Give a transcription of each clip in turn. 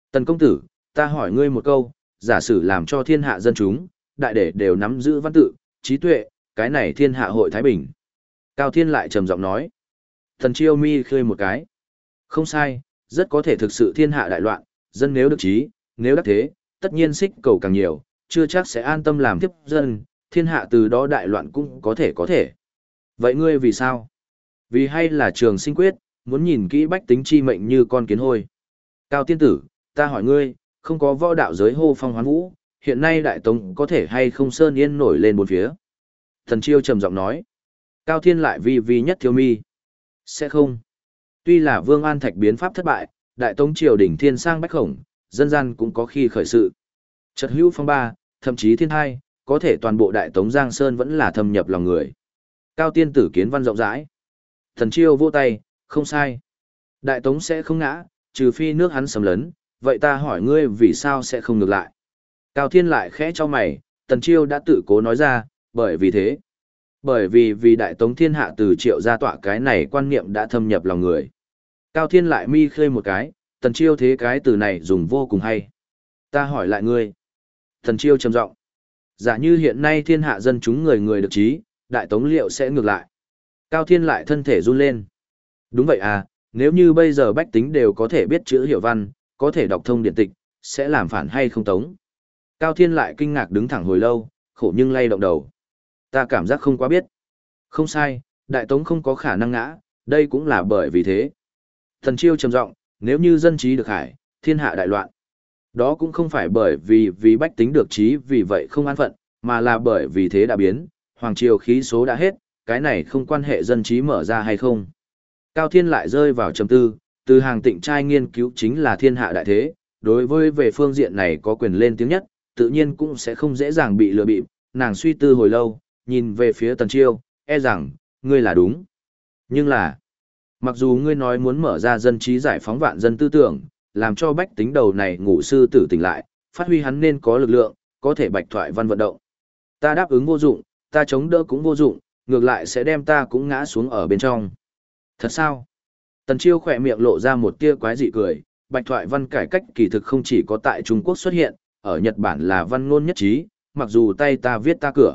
Tần công tử, ta hỏi ngươi một câu, giả sử làm cho thiên hạ dân chúng, đại để đều nắm giữ văn tự, trí tuệ, cái này thiên hạ hội Thái Bình. Cao Thiên lại trầm giọng nói. Thần Chiêu mi khơi một cái. Không sai, rất có thể thực sự thiên hạ đại loạn, dân nếu được trí, nếu đắc thế, tất nhiên xích cầu càng nhiều, chưa chắc sẽ an tâm làm tiếp dân, thiên hạ từ đó đại loạn cũng có thể. Vậy ngươi vì sao? Vì hay là trường sinh quyết, muốn nhìn kỹ bách tính chi mệnh như con kiến hôi. Cao tiên tử, ta hỏi ngươi, không có võ đạo giới hô phong hoán vũ, hiện nay đại tống có thể hay không sơn yên nổi lên bốn phía? Thần Chiêu trầm giọng nói. Cao Thiên lại vi nhất thiếu mi. Sẽ không. Tuy là Vương An Thạch biến pháp thất bại, đại tống triều đỉnh thiên sang bách khổng, dân gian cũng có khi khởi sự. Chợt hữu phong ba, thậm chí thiên hai, có thể toàn bộ đại tống Giang Sơn vẫn là thâm nhập lòng người. Cao tiên tử kiến văn rộng rãi. Thần Chiêu vỗ tay, không sai. Đại tống sẽ không ngã, trừ phi nước hắn xâm lấn, vậy ta hỏi ngươi vì sao sẽ không ngược lại. Cao Thiên lại khẽ cho mày, Tần Chiêu đã tự cố nói ra, bởi vì thế. Bởi vì đại tống thiên hạ từ Triệu gia tọa cái này quan niệm đã thâm nhập lòng người. Cao Thiên lại mi khơi một cái, Tần Chiêu thế cái từ này dùng vô cùng hay. Ta hỏi lại ngươi. Tần Chiêu trầm giọng. Giả như hiện nay thiên hạ dân chúng người người được trí, đại tống liệu sẽ ngược lại. Cao Thiên lại thân thể run lên. Đúng vậy à, nếu như bây giờ bách tính đều có thể biết chữ hiểu văn, có thể đọc thông điện tịch, sẽ làm phản hay không tống? Cao Thiên lại kinh ngạc đứng thẳng hồi lâu, khổ nhưng lay động đầu. Ta cảm giác không quá biết. Không sai, đại tống không có khả năng ngã, đây cũng là bởi vì thế. Thần Chiêu trầm giọng, nếu như dân trí được hải, thiên hạ đại loạn. Đó cũng không phải bởi vì bách tính được trí vì vậy không an phận, mà là bởi vì thế đã biến, hoàng triều khí số đã hết, cái này không quan hệ dân trí mở ra hay không. Cao Thiên lại rơi vào trầm tư, từ hàng tịnh trai nghiên cứu chính là thiên hạ đại thế, đối với về phương diện này có quyền lên tiếng nhất, tự nhiên cũng sẽ không dễ dàng bị lừa bịp, nàng suy tư hồi lâu, nhìn về phía Tần Chiêu, e rằng, ngươi là đúng. Nhưng là, mặc dù ngươi nói muốn mở ra dân trí giải phóng vạn dân tư tưởng, làm cho bách tính đầu này ngủ sư tử tỉnh lại, phát huy hắn nên có lực lượng, có thể bạch thoại văn vận động. Ta đáp ứng vô dụng, ta chống đỡ cũng vô dụng, ngược lại sẽ đem ta cũng ngã xuống ở bên trong. Thật sao? Tần Chiêu khỏe miệng lộ ra một tia quái dị cười, bạch thoại văn cải cách kỳ thực không chỉ có tại Trung Quốc xuất hiện, ở Nhật Bản là văn ngôn nhất trí, mặc dù tay ta viết ta cửa.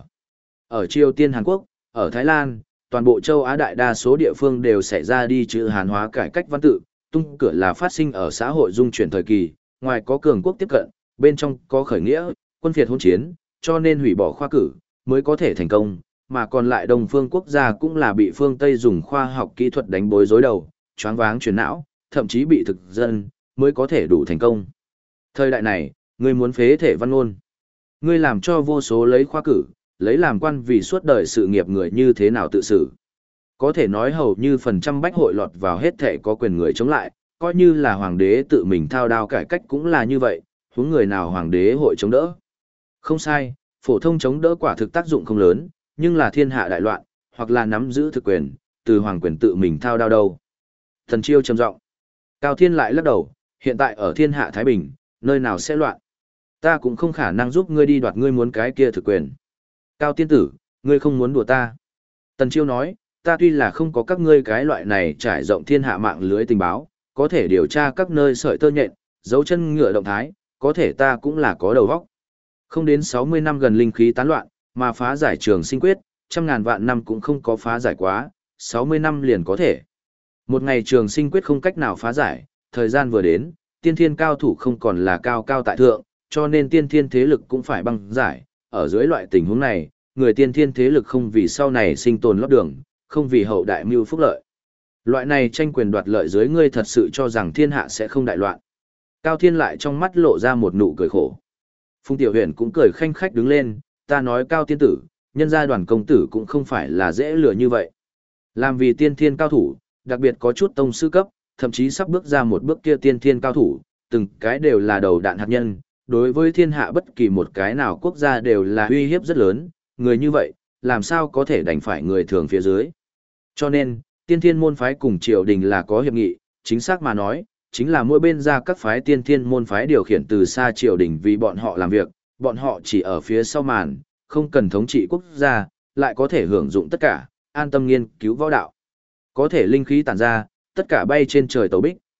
Ở Triều Tiên Hàn Quốc, ở Thái Lan, toàn bộ châu Á đại đa số địa phương đều xảy ra đi chữ Hán hóa cải cách văn tự, tung cửa là phát sinh ở xã hội dung chuyển thời kỳ, ngoài có cường quốc tiếp cận, bên trong có khởi nghĩa, quân phiệt hỗn chiến, cho nên hủy bỏ khoa cử, mới có thể thành công, mà còn lại đông phương quốc gia cũng là bị phương Tây dùng khoa học kỹ thuật đánh bối rối đầu, choáng váng chuyển não, thậm chí bị thực dân, mới có thể đủ thành công. Thời đại này, ngươi muốn phế thể văn ngôn. Ngươi làm cho vô số lấy khoa cử, lấy làm quan vì suốt đời sự nghiệp người như thế nào tự xử. Có thể nói hầu như phần trăm bách hội lọt vào hết thể có quyền người chống lại, coi như là hoàng đế tự mình thao đao cải cách cũng là như vậy, huống người nào hoàng đế hội chống đỡ. Không sai, phổ thông chống đỡ quả thực tác dụng không lớn, nhưng là thiên hạ đại loạn, hoặc là nắm giữ thực quyền, từ hoàng quyền tự mình thao đao đâu. Thần Chiêu trầm giọng. Cao Thiên lại lắc đầu, hiện tại ở thiên hạ Thái Bình, nơi nào sẽ loạn. Ta cũng không khả năng giúp ngươi đi đoạt ngươi muốn cái kia thực quyền. Cao tiên tử, ngươi không muốn đùa ta. Tần Chiêu nói, ta tuy là không có các ngươi cái loại này trải rộng thiên hạ mạng lưới tình báo, có thể điều tra các nơi sợi tơ nhện, dấu chân ngựa động thái, có thể ta cũng là có đầu óc. Không đến 60 năm gần linh khí tán loạn, mà phá giải trường sinh quyết, trăm ngàn vạn năm cũng không có phá giải quá, 60 năm liền có thể. Một ngày trường sinh quyết không cách nào phá giải, thời gian vừa đến, tiên thiên cao thủ không còn là cao cao tại thượng, cho nên tiên thiên thế lực cũng phải băng giải. Ở dưới loại tình huống này, người tiên thiên thế lực không vì sau này sinh tồn lót đường, không vì hậu đại mưu phúc lợi. Loại này tranh quyền đoạt lợi dưới ngươi thật sự cho rằng thiên hạ sẽ không đại loạn. Cao Thiên lại trong mắt lộ ra một nụ cười khổ. Phùng Tiểu Huyền cũng cười khanh khách đứng lên, ta nói Cao tiên tử, nhân gia Đoàn công tử cũng không phải là dễ lừa như vậy. Làm vì tiên thiên cao thủ, đặc biệt có chút tông sư cấp, thậm chí sắp bước ra một bước kia tiên thiên cao thủ, từng cái đều là đầu đạn hạt nhân, đối với thiên hạ bất kỳ một cái nào quốc gia đều là uy hiếp rất lớn, người như vậy, làm sao có thể đánh phải người thường phía dưới. Cho nên, tiên thiên môn phái cùng triều đình là có hiệp nghị, chính xác mà nói, chính là mỗi bên ra các phái tiên thiên môn phái điều khiển từ xa triều đình vì bọn họ làm việc, bọn họ chỉ ở phía sau màn, không cần thống trị quốc gia, lại có thể hưởng dụng tất cả, an tâm nghiên cứu võ đạo. Có thể linh khí tản ra, tất cả bay trên trời tàu bích,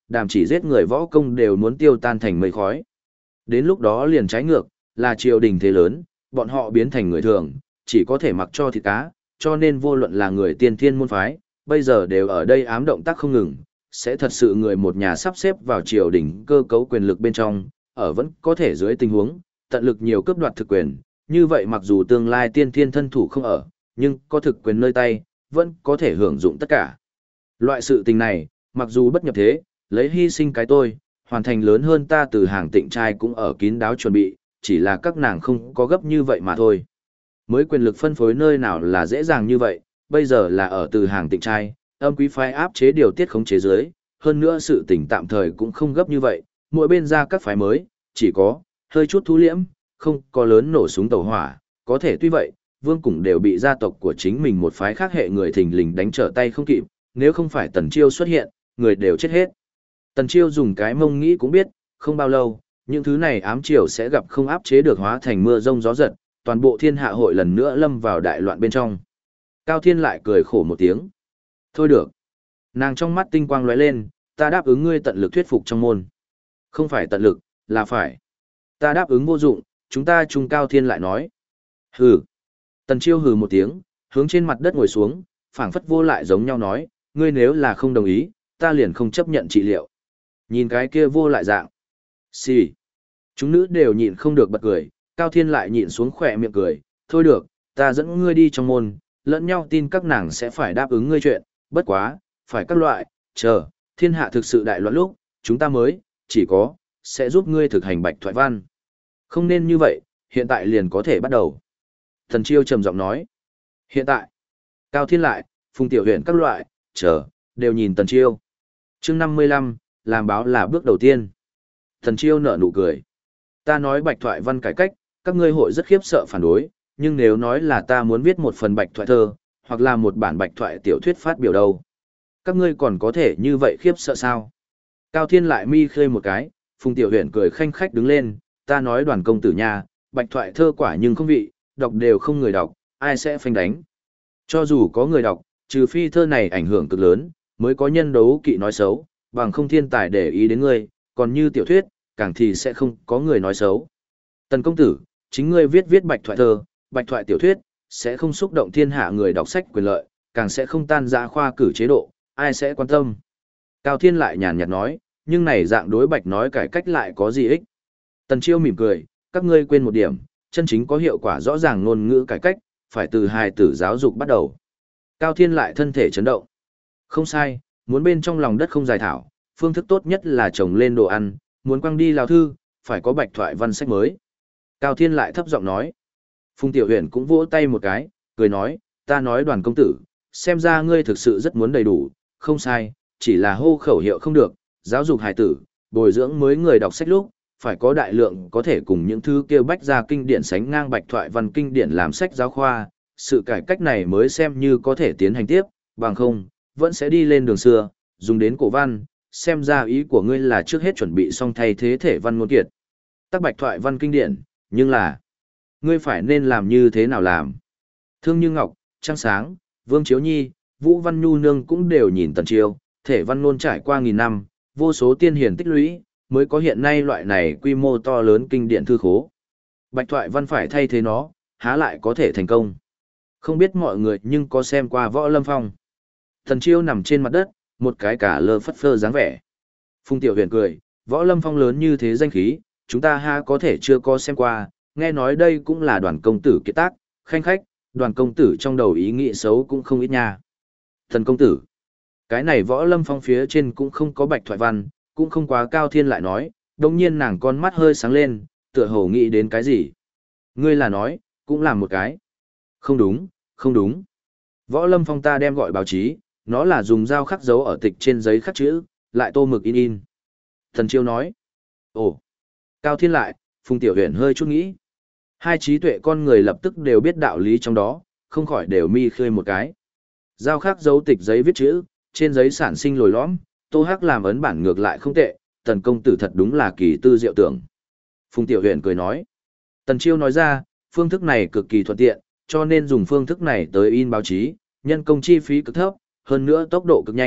đàm chỉ giết người võ công đều muốn tiêu tan thành mây khói. Đến lúc đó liền trái ngược, là triều đình thế lớn, bọn họ biến thành người thường, chỉ có thể mặc cho thịt cá, cho nên vô luận là người tiên thiên môn phái, bây giờ đều ở đây ám động tác không ngừng, sẽ thật sự người một nhà sắp xếp vào triều đình cơ cấu quyền lực bên trong, ở vẫn có thể dưới tình huống, tận lực nhiều cướp đoạt thực quyền, như vậy mặc dù tương lai tiên thiên thân thủ không ở, nhưng có thực quyền nơi tay, vẫn có thể hưởng dụng tất cả. Loại sự tình này, mặc dù bất nhập thế, lấy hy sinh cái tôi, hoàn thành lớn hơn ta từ hàng tịnh trai cũng ở kín đáo chuẩn bị, chỉ là các nàng không có gấp như vậy mà thôi. Mới quyền lực phân phối nơi nào là dễ dàng như vậy, bây giờ là ở từ hàng tịnh trai, âm quý phái áp chế điều tiết khống chế dưới, hơn nữa sự tình tạm thời cũng không gấp như vậy, mỗi bên ra các phái mới, chỉ có hơi chút thu liễm, không có lớn nổ súng tàu hỏa, có thể tuy vậy, vương cũng đều bị gia tộc của chính mình một phái khác hệ người thình lình đánh trở tay không kịp, nếu không phải Tần Chiêu xuất hiện, người đều chết hết. Tần Chiêu dùng cái mông nghĩ cũng biết, không bao lâu, những thứ này ám triều sẽ gặp không áp chế được hóa thành mưa rông gió giật, toàn bộ thiên hạ hội lần nữa lâm vào đại loạn bên trong. Cao Thiên lại cười khổ một tiếng. Thôi được. Nàng trong mắt tinh quang lóe lên, ta đáp ứng ngươi tận lực thuyết phục trong môn. Không phải tận lực, là phải. Ta đáp ứng vô dụng, chúng ta chung. Cao Thiên lại nói. Hừ. Tần Chiêu hừ một tiếng, hướng trên mặt đất ngồi xuống, phảng phất vô lại giống nhau nói, ngươi nếu là không đồng ý, ta liền không chấp nhận trị liệu. Nhìn cái kia vô lại dạng. Xì. Chúng nữ đều nhịn không được bật cười, Cao Thiên lại nhịn xuống khỏe miệng cười, thôi được, ta dẫn ngươi đi trong môn, lẫn nhau tin các nàng sẽ phải đáp ứng ngươi chuyện, bất quá, phải các loại, chờ, thiên hạ thực sự đại loạn lúc, chúng ta mới, chỉ có, sẽ giúp ngươi thực hành bạch thoại văn. Không nên như vậy, hiện tại liền có thể bắt đầu. Thần Chiêu trầm giọng nói, hiện tại, Cao Thiên lại, Phùng Tiểu Huyền các loại, chờ, đều nhìn Tần Chiêu. Chương 55, làm báo là bước đầu tiên. Thần Chiêu nở nụ cười. Ta nói bạch thoại văn cải cách, các ngươi hội rất khiếp sợ phản đối, nhưng nếu nói là ta muốn viết một phần bạch thoại thơ, hoặc là một bản bạch thoại tiểu thuyết phát biểu đâu. Các ngươi còn có thể như vậy khiếp sợ sao? Cao Thiên lại mi khơi một cái, Phùng Tiểu Huyền cười khanh khách đứng lên, ta nói Đoàn công tử nha, bạch thoại thơ quả nhưng không vị, đọc đều không người đọc, ai sẽ phanh đánh. Cho dù có người đọc, trừ phi thơ này ảnh hưởng cực lớn, mới có nhân đấu kỵ nói xấu, bằng không thiên tài để ý đến ngươi, còn như tiểu thuyết, càng thì sẽ không có người nói xấu. Tần công tử, chính ngươi viết bạch thoại thơ, bạch thoại tiểu thuyết, sẽ không xúc động thiên hạ người đọc sách quyền lợi, càng sẽ không tan rã khoa cử chế độ, ai sẽ quan tâm. Cao Thiên lại nhàn nhạt nói, nhưng này dạng đối bạch nói cải cách lại có gì ích. Tần Chiêu mỉm cười, các ngươi quên một điểm, chân chính có hiệu quả rõ ràng ngôn ngữ cải cách, phải từ hài tử giáo dục bắt đầu. Cao Thiên lại thân thể chấn động. Không sai, muốn bên trong lòng đất không dài thảo, phương thức tốt nhất là trồng lên đồ ăn, muốn quăng đi lao thư, phải có bạch thoại văn sách mới. Cao Thiên lại thấp giọng nói. Phùng Tiểu Huyền cũng vỗ tay một cái, cười nói, ta nói Đoàn công tử, xem ra ngươi thực sự rất muốn đầy đủ, không sai, chỉ là hô khẩu hiệu không được, giáo dục hài tử, bồi dưỡng mới người đọc sách lúc, phải có đại lượng có thể cùng những thứ kêu bách ra kinh điển sánh ngang bạch thoại văn kinh điển làm sách giáo khoa, sự cải cách này mới xem như có thể tiến hành tiếp, bằng không, vẫn sẽ đi lên đường xưa, dùng đến cổ văn, xem ra ý của ngươi là trước hết chuẩn bị xong thay thế thể văn ngôn kiệt. Tác bạch thoại văn kinh điển, nhưng là, ngươi phải nên làm như thế nào làm? Thương Như Ngọc, Trăng Sáng, Vương Chiếu Nhi, Vũ Văn Nhu Nương cũng đều nhìn Tần Chiêu, thể văn ngôn trải qua nghìn năm, vô số tiên hiền tích lũy, mới có hiện nay loại này quy mô to lớn kinh điển thư khố. Bạch thoại văn phải thay thế nó, há lại có thể thành công. Không biết mọi người nhưng có xem qua Võ Lâm Phong. Tần Chiêu nằm trên mặt đất, một cái cả lơ phất phơ dáng vẻ. Phùng Tiểu Huyền cười, Võ Lâm Phong lớn như thế danh khí, chúng ta ha có thể chưa có xem qua, nghe nói đây cũng là Đoàn công tử kiệt tác, khanh khách, Đoàn công tử trong đầu ý nghĩ xấu cũng không ít nha. Thần công tử, cái này Võ Lâm Phong phía trên cũng không có bạch thoại văn, cũng không quá. Cao Thiên lại nói, đồng nhiên nàng con mắt hơi sáng lên, tựa hồ nghĩ đến cái gì. Ngươi là nói, cũng làm một cái. Không đúng, không đúng. Võ Lâm Phong ta đem gọi báo chí, nó là dùng dao khắc dấu ở tịch trên giấy khắc chữ, lại tô mực in. Thần Chiêu nói, ồ. Cao Thiên lại, Phùng Tiểu Huyền hơi chút nghĩ. Hai trí tuệ con người lập tức đều biết đạo lý trong đó, không khỏi đều mi khơi một cái. Dao khắc dấu tịch giấy viết chữ, trên giấy sản sinh lồi lõm, Tô Hắc làm ấn bản ngược lại không tệ, Tần công tử thật đúng là kỳ tư diệu tưởng. Phùng Tiểu Huyền cười nói. Tần Chiêu nói ra, phương thức này cực kỳ thuận tiện, cho nên dùng phương thức này tới in báo chí, nhân công chi phí cực thấp, hơn nữa tốc độ cực nhanh,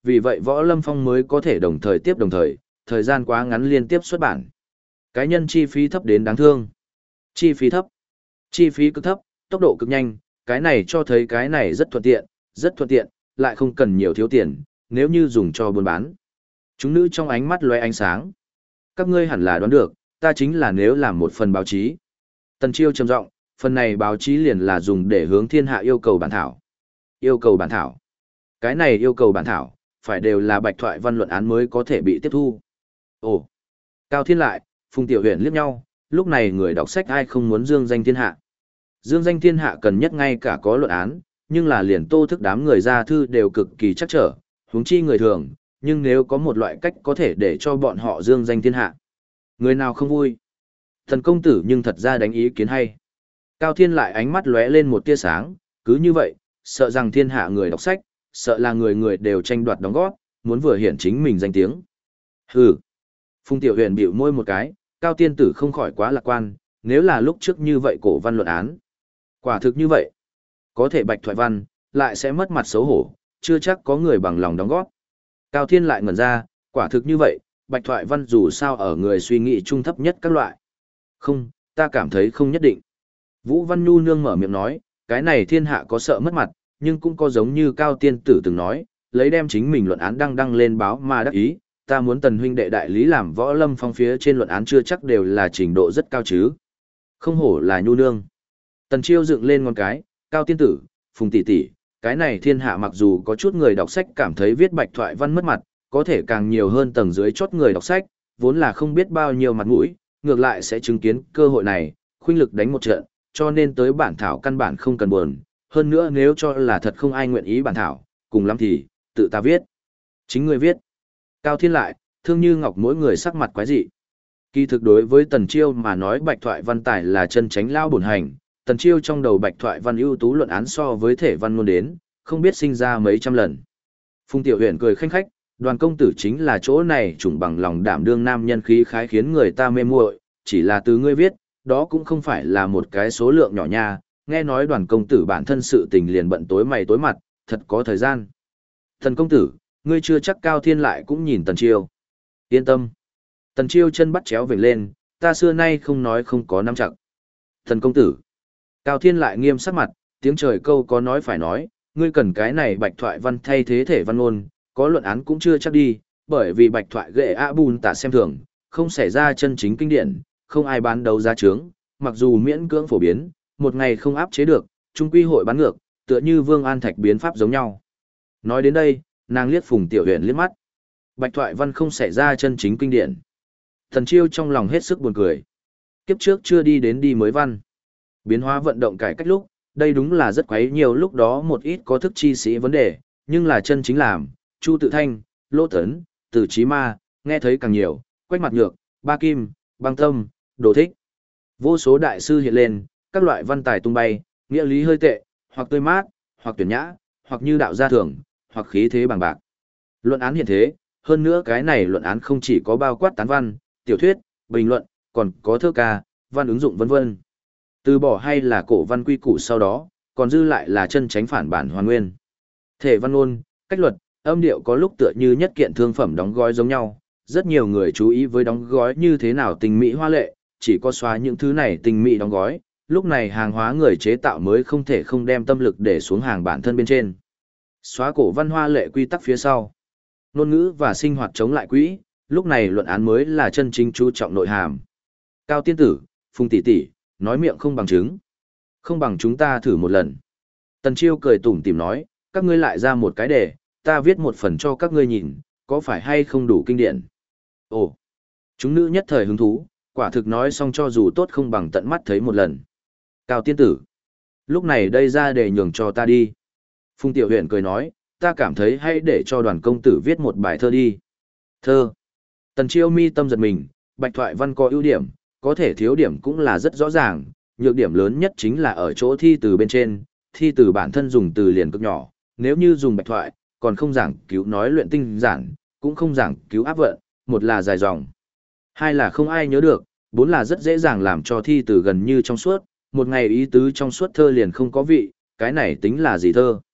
Vì vậy Võ Lâm Phong mới có thể đồng thời tiếp đồng thời gian quá ngắn liên tiếp xuất bản. Cá nhân chi phí thấp đến đáng thương. Chi phí thấp, chi phí cực thấp, tốc độ cực nhanh, cái này cho thấy cái này rất thuận tiện, lại không cần nhiều thiếu tiền, nếu như dùng cho buôn bán. Chúng nữ trong ánh mắt lóe ánh sáng. Các ngươi hẳn là đoán được, ta chính là nếu làm một phần báo chí. Tần Chiêu trầm giọng, phần này báo chí liền là dùng để hướng thiên hạ yêu cầu bản thảo. Yêu cầu bản thảo. Cái này yêu cầu bản thảo, phải đều là bạch thoại văn luận án mới có thể bị tiếp thu. Ồ. Cao Thiên lại, Phùng Tiểu Huyền liếc nhau, lúc này người đọc sách ai không muốn dương danh thiên hạ. Dương danh thiên hạ cần nhất ngay cả có luận án, nhưng là liền Tô Thức đám người ra thư đều cực kỳ chắc trở, huống chi người thường, nhưng nếu có một loại cách có thể để cho bọn họ dương danh thiên hạ. Người nào không vui? Thần công tử nhưng thật ra đánh ý kiến hay. Cao Thiên lại ánh mắt lóe lên một tia sáng, cứ như vậy, sợ rằng thiên hạ người đọc sách, sợ là người người đều tranh đoạt đóng góp, muốn vừa hiển chính mình danh tiếng. Hừ. Phùng Tiểu Huyền bĩu môi một cái, Cao tiên tử không khỏi quá lạc quan, nếu là lúc trước như vậy cổ văn luận án. Quả thực như vậy. Có thể bạch thoại văn, lại sẽ mất mặt xấu hổ, chưa chắc có người bằng lòng đóng góp. Cao Thiên lại ngẩn ra, quả thực như vậy, bạch thoại văn dù sao ở người suy nghĩ trung thấp nhất các loại. Không, ta cảm thấy không nhất định. Vũ Văn Nhu nương mở miệng nói, cái này thiên hạ có sợ mất mặt, nhưng cũng có giống như Cao tiên tử từng nói, lấy đem chính mình luận án đăng lên báo mà đắc ý, ta muốn Tần huynh đệ đại lý làm Võ Lâm Phong phía trên luận án chưa chắc đều là trình độ rất cao chứ. Không hổ là Nhu nương. Tần Chiêu dựng lên ngón cái, Cao tiên tử, Phùng tỷ tỷ, cái này thiên hạ mặc dù có chút người đọc sách cảm thấy viết bạch thoại văn mất mặt, có thể càng nhiều hơn tầng dưới chót người đọc sách, vốn là không biết bao nhiêu mặt mũi, ngược lại sẽ chứng kiến cơ hội này, khuynh lực đánh một trận, cho nên tới bản thảo căn bản không cần buồn, hơn nữa nếu cho là thật không ai nguyện ý bản thảo, cùng lắm thì, tự ta viết. Chính người viết. Cao Thiên lại, Thương Như Ngọc mỗi người sắc mặt quái dị. Kỳ thực đối với Tần Chiêu mà nói bạch thoại văn tài là chân tránh lao bổn hành, Tần Chiêu trong đầu bạch thoại văn ưu tú luận án so với thể văn ngôn đến, không biết sinh ra mấy trăm lần. Phùng Tiểu Huyền cười khanh khách, Đoàn công tử chính là chỗ này trùng bằng lòng đảm đương nam nhân khí khái khiến người ta mê muội, chỉ là từ ngươi viết, đó cũng không phải là một cái số lượng nhỏ nha, nghe nói Đoàn công tử bản thân sự tình liền bận tối mày tối mặt, thật có thời gian. Thần công tử, ngươi chưa chắc Cao Thiên lại cũng nhìn Tần Chiêu. Yên tâm. Tần Chiêu chân bắt chéo vểnh lên, ta xưa nay không nói không có nắm chặt. Thần công tử. Cao Thiên lại nghiêm sắc mặt, tiếng trời câu có nói phải nói, ngươi cần cái này bạch thoại văn thay thế thể văn ngôn, có luận án cũng chưa chắc đi, bởi vì bạch thoại ghệ ạ bùn tả xem thường, không xảy ra chân chính kinh điển, không ai bán đấu giá trướng, mặc dù miễn cưỡng phổ biến, một ngày không áp chế được, trung quy hội bán ngược, tựa như Vương An Thạch biến pháp giống nhau. Nói đến đây, nàng liếc Phùng Tiểu Huyền liếc mắt. Bạch thoại văn không xảy ra chân chính kinh điển. Thần Chiêu trong lòng hết sức buồn cười. Kiếp trước chưa đi đến đi mới văn. Biến hóa vận động cải cách lúc, đây đúng là rất quấy nhiều lúc đó một ít có thức chi sĩ vấn đề, nhưng là chân chính làm, Chu Tự Thanh, Lỗ Tấn, Từ Chí Ma, nghe thấy càng nhiều, Quách Mặt Nhược, Ba Kim, Băng Tâm, Đồ Thích. Vô số đại sư hiện lên, các loại văn tài tung bay, nghĩa lý hơi tệ, hoặc tươi mát, hoặc tuyển nhã, hoặc như đạo gia thường, hoặc khí thế bằng bạc. Luận án hiện thế, hơn nữa cái này luận án không chỉ có bao quát tán văn, tiểu thuyết, bình luận, còn có thơ ca, văn ứng dụng vân vân. Từ bỏ hay là cổ văn quy củ sau đó, còn dư lại là chân tránh phản bản hoàn nguyên. Thể văn ngôn, cách luật, âm điệu có lúc tựa như nhất kiện thương phẩm đóng gói giống nhau, rất nhiều người chú ý với đóng gói như thế nào tinh mỹ hoa lệ, chỉ có xóa những thứ này tinh mỹ đóng gói, lúc này hàng hóa người chế tạo mới không thể không đem tâm lực để xuống hàng bản thân bên trên. Xóa cổ văn hoa lệ quy tắc phía sau. Ngôn ngữ và sinh hoạt chống lại quỹ, lúc này luận án mới là chân chính chú trọng nội hàm. Cao tiên tử, Phùng tỷ tỷ, nói miệng không bằng chứng. Không bằng chúng ta thử một lần. Tần Chiêu cười tủm tỉm nói, các ngươi lại ra một cái đề, ta viết một phần cho các ngươi nhìn, có phải hay không đủ kinh điển. Ồ, chúng nữ nhất thời hứng thú, quả thực nói xong cho dù tốt không bằng tận mắt thấy một lần. Cao tiên tử, lúc này đây ra để nhường cho ta đi. Phùng Tiểu Huyền cười nói, ta cảm thấy hãy để cho Đoàn công tử viết một bài thơ đi. Thơ. Tần Chiêu mi tâm giật mình, bạch thoại văn có ưu điểm, có thể thiếu điểm cũng là rất rõ ràng, nhược điểm lớn nhất chính là ở chỗ thi từ bên trên, thi từ bản thân dùng từ liền cực nhỏ, nếu như dùng bạch thoại, còn không giảng cứu nói luyện tinh giản, cũng không giảng cứu áp vận, một là dài dòng, hai là không ai nhớ được, bốn là rất dễ dàng làm cho thi từ gần như trong suốt, một ngày ý tứ trong suốt thơ liền không có vị, cái này tính là gì thơ.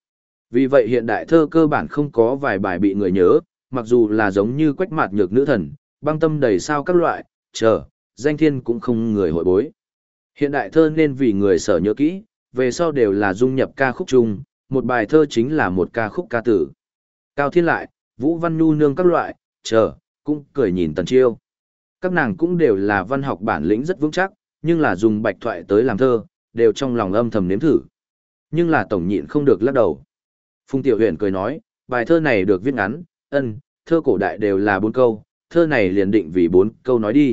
Vì vậy hiện đại thơ cơ bản không có vài bài bị người nhớ, mặc dù là giống như Quách Mạt Nhược nữ thần, băng tâm đầy sao các loại, danh thiên cũng không người hội bối. Hiện đại thơ nên vì người sở nhớ kỹ, về sau đều là dung nhập ca khúc chung, một bài thơ chính là một ca khúc ca tử. Cao Thiên lại, Vũ Văn Nhu nương các loại, cũng cười nhìn Tần Chiêu. Các nàng cũng đều là văn học bản lĩnh rất vững chắc, nhưng là dùng bạch thoại tới làm thơ, đều trong lòng âm thầm nếm thử. Nhưng là tổng nhịn không được lắc đầu. Phùng Tiểu Huyền cười nói, bài thơ này được viết ngắn, thơ cổ đại đều là 4 câu, thơ này liền định vì 4 câu nói đi.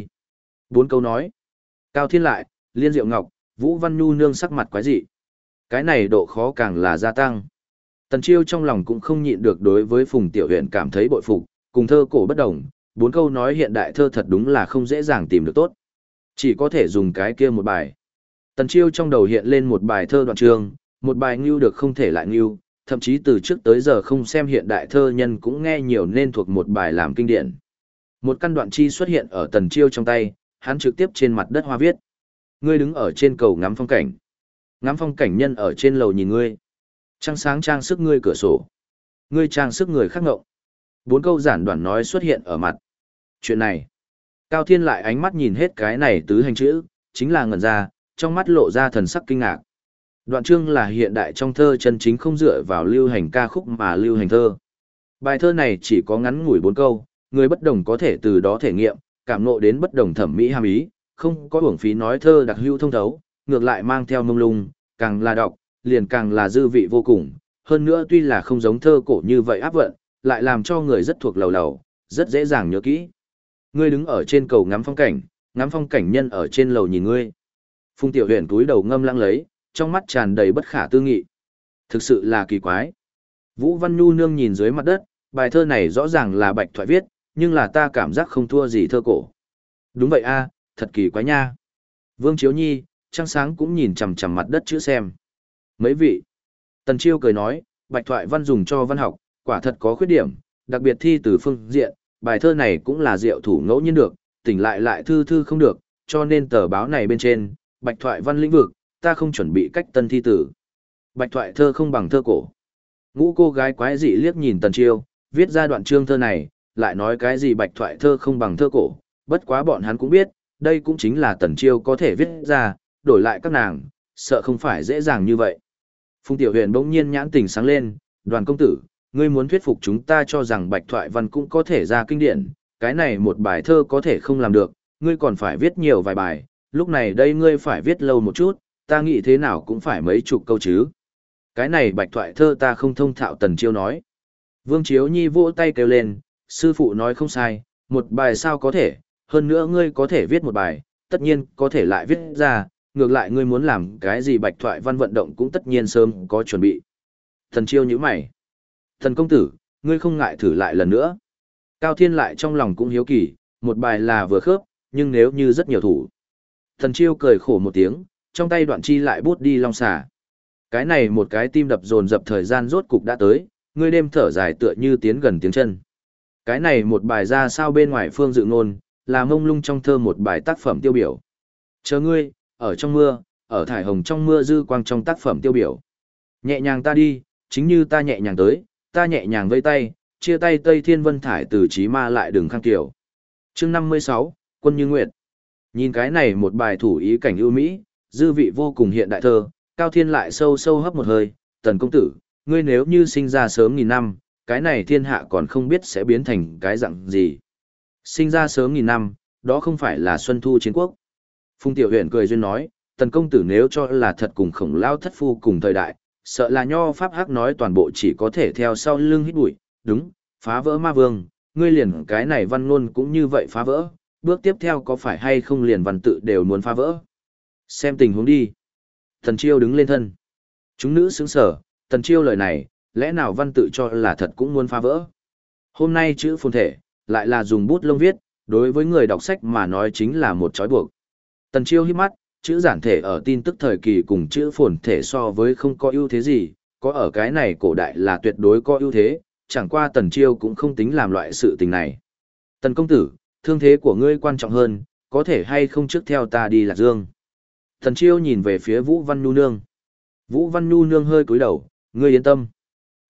4 câu nói. Cao Thiên lại, Liên Diệu Ngọc, Vũ Văn Nhu nương sắc mặt quái dị. Cái này độ khó càng là gia tăng. Tần Chiêu trong lòng cũng không nhịn được đối với Phùng Tiểu Huyền cảm thấy bội phục, cùng thơ cổ bất đồng, 4 câu nói hiện đại thơ thật đúng là không dễ dàng tìm được tốt. Chỉ có thể dùng cái kia một bài. Tần Chiêu trong đầu hiện lên một bài thơ đoạn chương, một bài ngưu được không thể lại ngưu, thậm chí từ trước tới giờ không xem hiện đại thơ nhân cũng nghe nhiều nên thuộc một bài làm kinh điển. Một căn đoạn chi xuất hiện ở Tần Chiêu trong tay, hắn trực tiếp trên mặt đất hoa viết. Ngươi đứng ở trên cầu ngắm phong cảnh. Ngắm phong cảnh nhân ở trên lầu nhìn ngươi. Trăng sáng trang sức ngươi cửa sổ. Ngươi trang sức người khác ngộng. 4 câu giản đoạn nói xuất hiện ở mặt. Chuyện này. Cao Thiên lại ánh mắt nhìn hết cái này tứ hành chữ, chính là ngẩn ra, trong mắt lộ ra thần sắc kinh ngạc. Đoạn chương là hiện đại trong thơ chân chính không dựa vào lưu hành ca khúc mà lưu hành thơ. Bài thơ này chỉ có ngắn ngủi 4 câu, người bất đồng có thể từ đó thể nghiệm, cảm ngộ đến bất đồng thẩm mỹ hàm ý, không có uổng phí nói thơ đặc hữu thông thấu, ngược lại mang theo mông lung, càng là đọc, liền càng là dư vị vô cùng. Hơn nữa tuy là không giống thơ cổ như vậy áp vận, lại làm cho người rất thuộc lầu lầu, rất dễ dàng nhớ kỹ. Ngươi đứng ở trên cầu ngắm phong cảnh nhân ở trên lầu nhìn ngươi. Phùng Tiểu Huyền túi đầu ngâm lăng lấy, trong mắt tràn đầy bất khả tư nghị. Thực sự là kỳ quái. Vũ Văn Nhu nương nhìn dưới mặt đất, bài thơ này rõ ràng là bạch thoại viết, nhưng là ta cảm giác không thua gì thơ cổ. Đúng vậy a, thật kỳ quái nha. Vương Chiếu Nhi, Trăng Sáng cũng nhìn chằm chằm mặt đất chữ xem. Mấy vị. Tần Chiêu cười nói, bạch thoại văn dùng cho văn học, quả thật có khuyết điểm, đặc biệt thi từ phương diện, bài thơ này cũng là diệu thủ ngẫu nhiên được, tỉnh lại thư thư không được, cho nên tờ báo này bên trên, bạch thoại văn lĩnh vực, ta không chuẩn bị cách tân thi tử. Bạch thoại thơ không bằng thơ cổ. Ngũ cô gái quái dị liếc nhìn Tần Chiêu, viết ra đoạn chương thơ này, lại nói cái gì bạch thoại thơ không bằng thơ cổ, bất quá bọn hắn cũng biết, đây cũng chính là Tần Chiêu có thể viết ra, đổi lại các nàng, sợ không phải dễ dàng như vậy. Phùng Tiểu Huyền bỗng nhiên nhãn tình sáng lên, Đoàn công tử, ngươi muốn thuyết phục chúng ta cho rằng bạch thoại văn cũng có thể ra kinh điển, cái này một bài thơ có thể không làm được, ngươi còn phải viết nhiều vài bài, lúc này đây ngươi phải viết lâu một chút, ta nghĩ thế nào cũng phải mấy chục câu chứ. Cái này bạch thoại thơ ta không thông thạo. Tần Chiêu nói. Vương Chiếu Nhi vỗ tay kêu lên, sư phụ nói không sai, một bài sao có thể, hơn nữa ngươi có thể viết một bài, tất nhiên có thể lại viết ra, ngược lại ngươi muốn làm cái gì bạch thoại văn vận động cũng tất nhiên sớm có chuẩn bị. Tần Chiêu nhíu mày. Thần công tử, ngươi không ngại thử lại lần nữa. Cao Thiên lại trong lòng cũng hiếu kỳ, một bài là vừa khớp, nhưng nếu như rất nhiều thủ. Tần Chiêu cười khổ một tiếng, trong tay đoạn chi lại bút đi long xà. Cái này một cái tim đập dồn dập thời gian rốt cục đã tới, ngươi đêm thở dài tựa như tiến gần tiếng chân. Cái này một bài ra sao bên ngoài phương dự ngôn, là mông lung trong thơ một bài tác phẩm tiêu biểu. Chờ ngươi, ở trong mưa, ở thải hồng trong mưa dư quang trong tác phẩm tiêu biểu. Nhẹ nhàng ta đi, chính như ta nhẹ nhàng tới, ta nhẹ nhàng vây tay, chia tay Tây Thiên Vân Thải từ Chí Ma lại đường khang tiểu. Chương 56, Quân Như Nguyệt. Nhìn cái này một bài thủ ý cảnh ưu mỹ, dư vị vô cùng hiện đại thơ, Cao Thiên lại sâu sâu hấp một hơi, Tần công tử, ngươi nếu như sinh ra sớm nghìn năm, cái này thiên hạ còn không biết sẽ biến thành cái dạng gì. Sinh ra sớm nghìn năm, đó không phải là Xuân Thu Chiến Quốc. Phùng Tiểu Huyền cười duyên nói, Tần công tử nếu cho là thật cùng Khổng Lao thất phu cùng thời đại, sợ là nho pháp hắc nói toàn bộ chỉ có thể theo sau lưng hít bụi, đúng, phá vỡ ma vương, ngươi liền cái này văn ngôn cũng như vậy phá vỡ, bước tiếp theo có phải hay không liền văn tự đều muốn phá vỡ. Xem tình huống đi. Tần Chiêu đứng lên thân. Chúng nữ sững sở, Tần Chiêu lời này, lẽ nào văn tự cho là thật cũng muốn phá vỡ. Hôm nay chữ phồn thể, lại là dùng bút lông viết, đối với người đọc sách mà nói chính là một trói buộc. Tần Chiêu hít mắt, chữ giản thể ở tin tức thời kỳ cùng chữ phồn thể so với không có ưu thế gì, có ở cái này cổ đại là tuyệt đối có ưu thế, chẳng qua Tần Chiêu cũng không tính làm loại sự tình này. Tần công tử, thương thế của ngươi quan trọng hơn, có thể hay không trước theo ta đi Lạc Dương. Tần Chiêu nhìn về phía Vũ Văn Nhu Nương. Vũ Văn Nhu Nương hơi cúi đầu, ngươi yên tâm.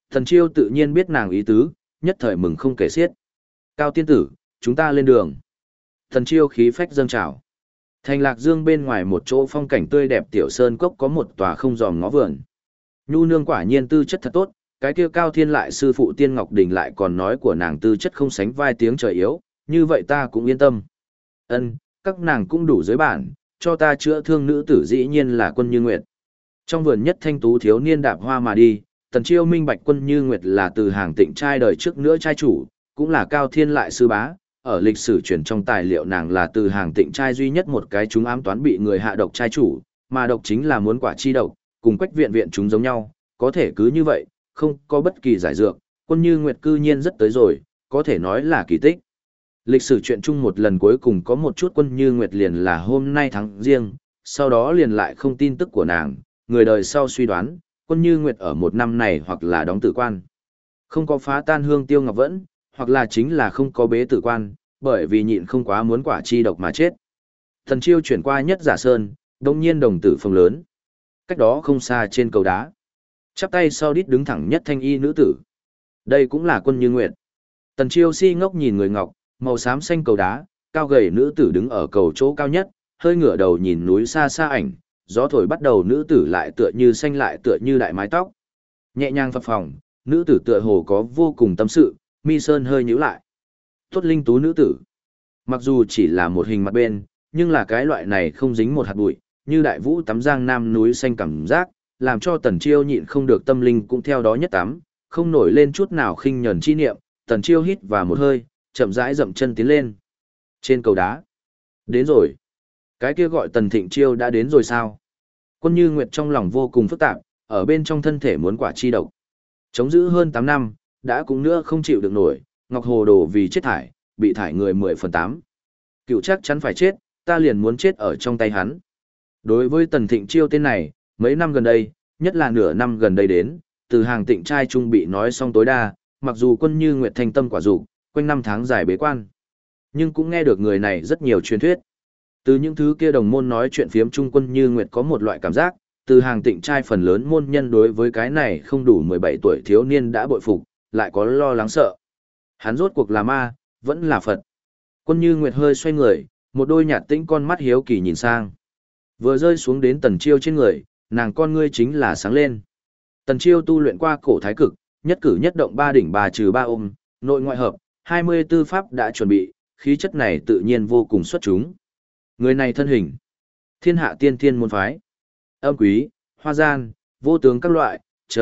Thần Chiêu tự nhiên biết nàng ý tứ, nhất thời mừng không kể xiết. Cao tiên tử, chúng ta lên đường. Thần Chiêu khí phách dâng trào. Thành Lạc Dương bên ngoài một chỗ phong cảnh tươi đẹp tiểu sơn cốc có một tòa không dòm ngó vườn. Nhu nương quả nhiên tư chất thật tốt, cái kia Cao Thiên lại sư phụ Tiên Ngọc Đình lại còn nói của nàng tư chất không sánh vai tiếng trời yếu, như vậy ta cũng yên tâm. Ân, các nàng cũng đủ giới bản, cho ta chữa thương nữ tử dĩ nhiên là Quân Như Nguyệt. Trong vườn nhất thanh tú thiếu niên đạp hoa mà đi, Tần Chiêu minh bạch Quân Như Nguyệt là từ hàng Tịnh trai đời trước nữa trai chủ, cũng là Cao Thiên lại sư bá. Ở lịch sử truyền trong tài liệu nàng là từ hàng Tịnh trai duy nhất một cái chúng ám toán bị người hạ độc trai chủ, mà độc chính là muốn quả chi độc, cùng Quách viện viện chúng giống nhau, có thể cứ như vậy, không có bất kỳ giải dược, Quân Như Nguyệt cư nhiên rất tới rồi, có thể nói là kỳ tích. Lịch sử chuyện chung một lần cuối cùng có một chút Quân Như Nguyệt liền là hôm nay tháng riêng, sau đó liền lại không tin tức của nàng, người đời sau suy đoán, Quân Như Nguyệt ở một năm này hoặc là đóng tử quan, không có phá tan hương tiêu ngọc vẫn, hoặc là chính là không có bế tử quan, bởi vì nhịn không quá muốn quả chi độc mà chết. Thần Chiêu chuyển qua nhất giả sơn, đông nhiên đồng tử phồng lớn. Cách đó không xa trên cầu đá, chắp tay sau đít đứng thẳng nhất thanh y nữ tử. Đây cũng là Quân Như Nguyệt. Tần Chiêu si ngốc nhìn người ngọc, màu xám xanh cầu đá, cao gầy nữ tử đứng ở cầu chỗ cao nhất, hơi ngửa đầu nhìn núi xa xa ảnh, gió thổi bắt đầu nữ tử lại tựa như xanh lại tựa như đại mái tóc. Nhẹ nhàng phập phồng, nữ tử tựa hồ có vô cùng tâm sự, mi sơn hơi nhíu lại. Tốt linh tú nữ tử. Mặc dù chỉ là một hình mặt bên, nhưng là cái loại này không dính một hạt bụi, như đại vũ tắm giang nam núi xanh cảm giác, làm cho Tần Chiêu nhịn không được tâm linh cũng theo đó nhất tắm, không nổi lên chút nào khinh nhẫn chi niệm. Tần Chiêu hít vào một hơi, chậm rãi dậm chân tiến lên. Trên cầu đá. Đến rồi. Cái kia gọi Tần Thịnh Chiêu đã đến rồi sao? Quân Như Nguyệt trong lòng vô cùng phức tạp, ở bên trong thân thể muốn quả chi độc. Chống giữ hơn 8 năm, đã cũng nữa không chịu được nổi, Ngọc Hồ Đồ vì chết thải, bị thải người 10/8. Cựu chắc chắn phải chết, ta liền muốn chết ở trong tay hắn. Đối với Tần Thịnh Chiêu tên này, mấy năm gần đây, nhất là nửa năm gần đây đến, từ hàng Tịnh trai trung bị nói xong tối đa, mặc dù Quân Như Nguyệt thanh tâm quả dục, quanh năm tháng dài bế quan, nhưng cũng nghe được người này rất nhiều truyền thuyết. Từ những thứ kia đồng môn nói chuyện phiếm chung Quân Như Nguyệt có một loại cảm giác, từ hàng Tịnh trai phần lớn môn nhân đối với cái này không đủ 17 tuổi thiếu niên đã bội phục, lại có lo lắng sợ. Hắn rốt cuộc là ma, vẫn là Phật. Quân Như Nguyệt hơi xoay người, một đôi nhạt tĩnh con mắt hiếu kỳ nhìn sang. Vừa rơi xuống đến Tần Chiêu trên người, nàng con ngươi chính là sáng lên. Tần Chiêu tu luyện qua cổ thái cực, nhất cử nhất động ba đỉnh bà trừ ba ôm, nội ngoại hợp, 24 pháp đã chuẩn bị, khí chất này tự nhiên vô cùng xuất chúng. Người này thân hình, thiên hạ tiên thiên môn phái, âm quý, hoa gian, vô tướng các loại,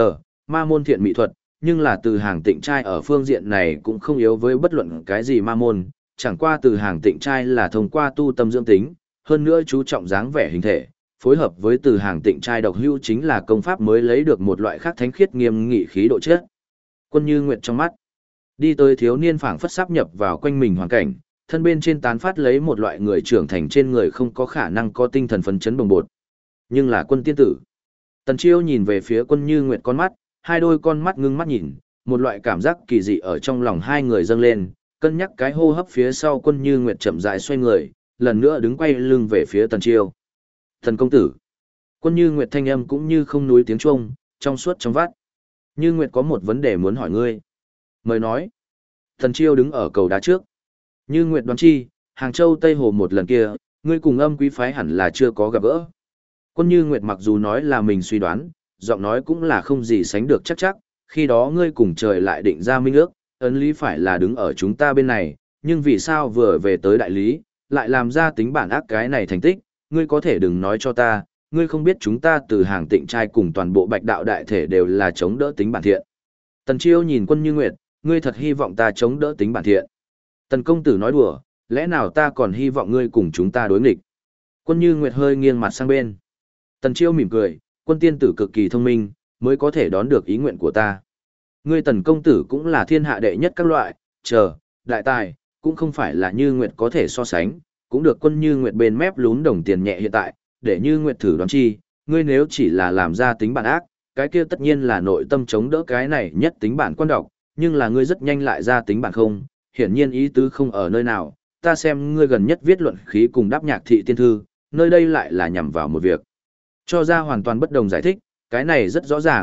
ma môn thiện mỹ thuật, nhưng là từ hàng Tịnh trai ở phương diện này cũng không yếu với bất luận cái gì ma môn, chẳng qua từ hàng Tịnh trai là thông qua tu tâm dưỡng tính, hơn nữa chú trọng dáng vẻ hình thể, phối hợp với từ hàng Tịnh trai độc hữu chính là công pháp mới lấy được một loại khác thánh khiết nghiêm nghị khí độ chất. Quân Như Nguyệt trong mắt, đi tới thiếu niên phảng phất sáp nhập vào quanh mình hoàn cảnh, thân bên trên tán phát lấy một loại người trưởng thành trên người không có khả năng có tinh thần phấn chấn bồng bột. Nhưng là Quân tiên tử. Tần Chiêu nhìn về phía Quân Như Nguyệt con mắt, hai đôi con mắt ngưng mắt nhìn, một loại cảm giác kỳ dị ở trong lòng hai người dâng lên, cân nhắc cái hô hấp phía sau Quân Như Nguyệt chậm rãi xoay người, lần nữa đứng quay lưng về phía Tần Chiêu. Thần công tử. Quân Như Nguyệt thanh âm cũng như không núi tiếng chuông, trong suốt trong vắt. Như Nguyệt có một vấn đề muốn hỏi ngươi. Mời nói. Tần Chiêu đứng ở cầu đá trước. Như Nguyệt đoán chi, Hàng Châu Tây Hồ một lần kia, ngươi cùng âm quý phái hẳn là chưa có gặp gỡ. Quân Như Nguyệt mặc dù nói là mình suy đoán, giọng nói cũng là không gì sánh được chắc, khi đó ngươi cùng trời lại định ra minh ước, ấn lý phải là đứng ở chúng ta bên này, nhưng vì sao vừa về tới đại lý, lại làm ra tính bản ác cái này thành tích, ngươi có thể đừng nói cho ta, ngươi không biết chúng ta từ hàng Tịnh trai cùng toàn bộ Bạch đạo đại thể đều là chống đỡ tính bản thiện. Tần Chiêu nhìn Quân Như Nguyệt, ngươi thật hy vọng ta chống đỡ tính bản thiện. Tần công tử nói đùa, lẽ nào ta còn hy vọng ngươi cùng chúng ta đối nghịch. Quân Như Nguyệt hơi nghiêng mặt sang bên. Tần Chiêu mỉm cười, Quân tiên tử cực kỳ thông minh, mới có thể đón được ý nguyện của ta. Ngươi Tần công tử cũng là thiên hạ đệ nhất các loại, đại tài, cũng không phải là Như Nguyệt có thể so sánh, cũng được Quân Như Nguyệt bên mép lún đồng tiền nhẹ hiện tại, để Như Nguyệt thử đoán chi, ngươi nếu chỉ là làm ra tính bản ác, cái kia tất nhiên là nội tâm chống đỡ cái này nhất tính bản quan độc, nhưng là ngươi rất nhanh lại ra tính bản không, hiển nhiên ý tứ không ở nơi nào, ta xem ngươi gần nhất viết luận khí cùng đáp nhạc thị tiên thư, nơi đây lại là nhằm vào một việc. Cho ra hoàn toàn bất đồng giải thích, cái này rất rõ ràng,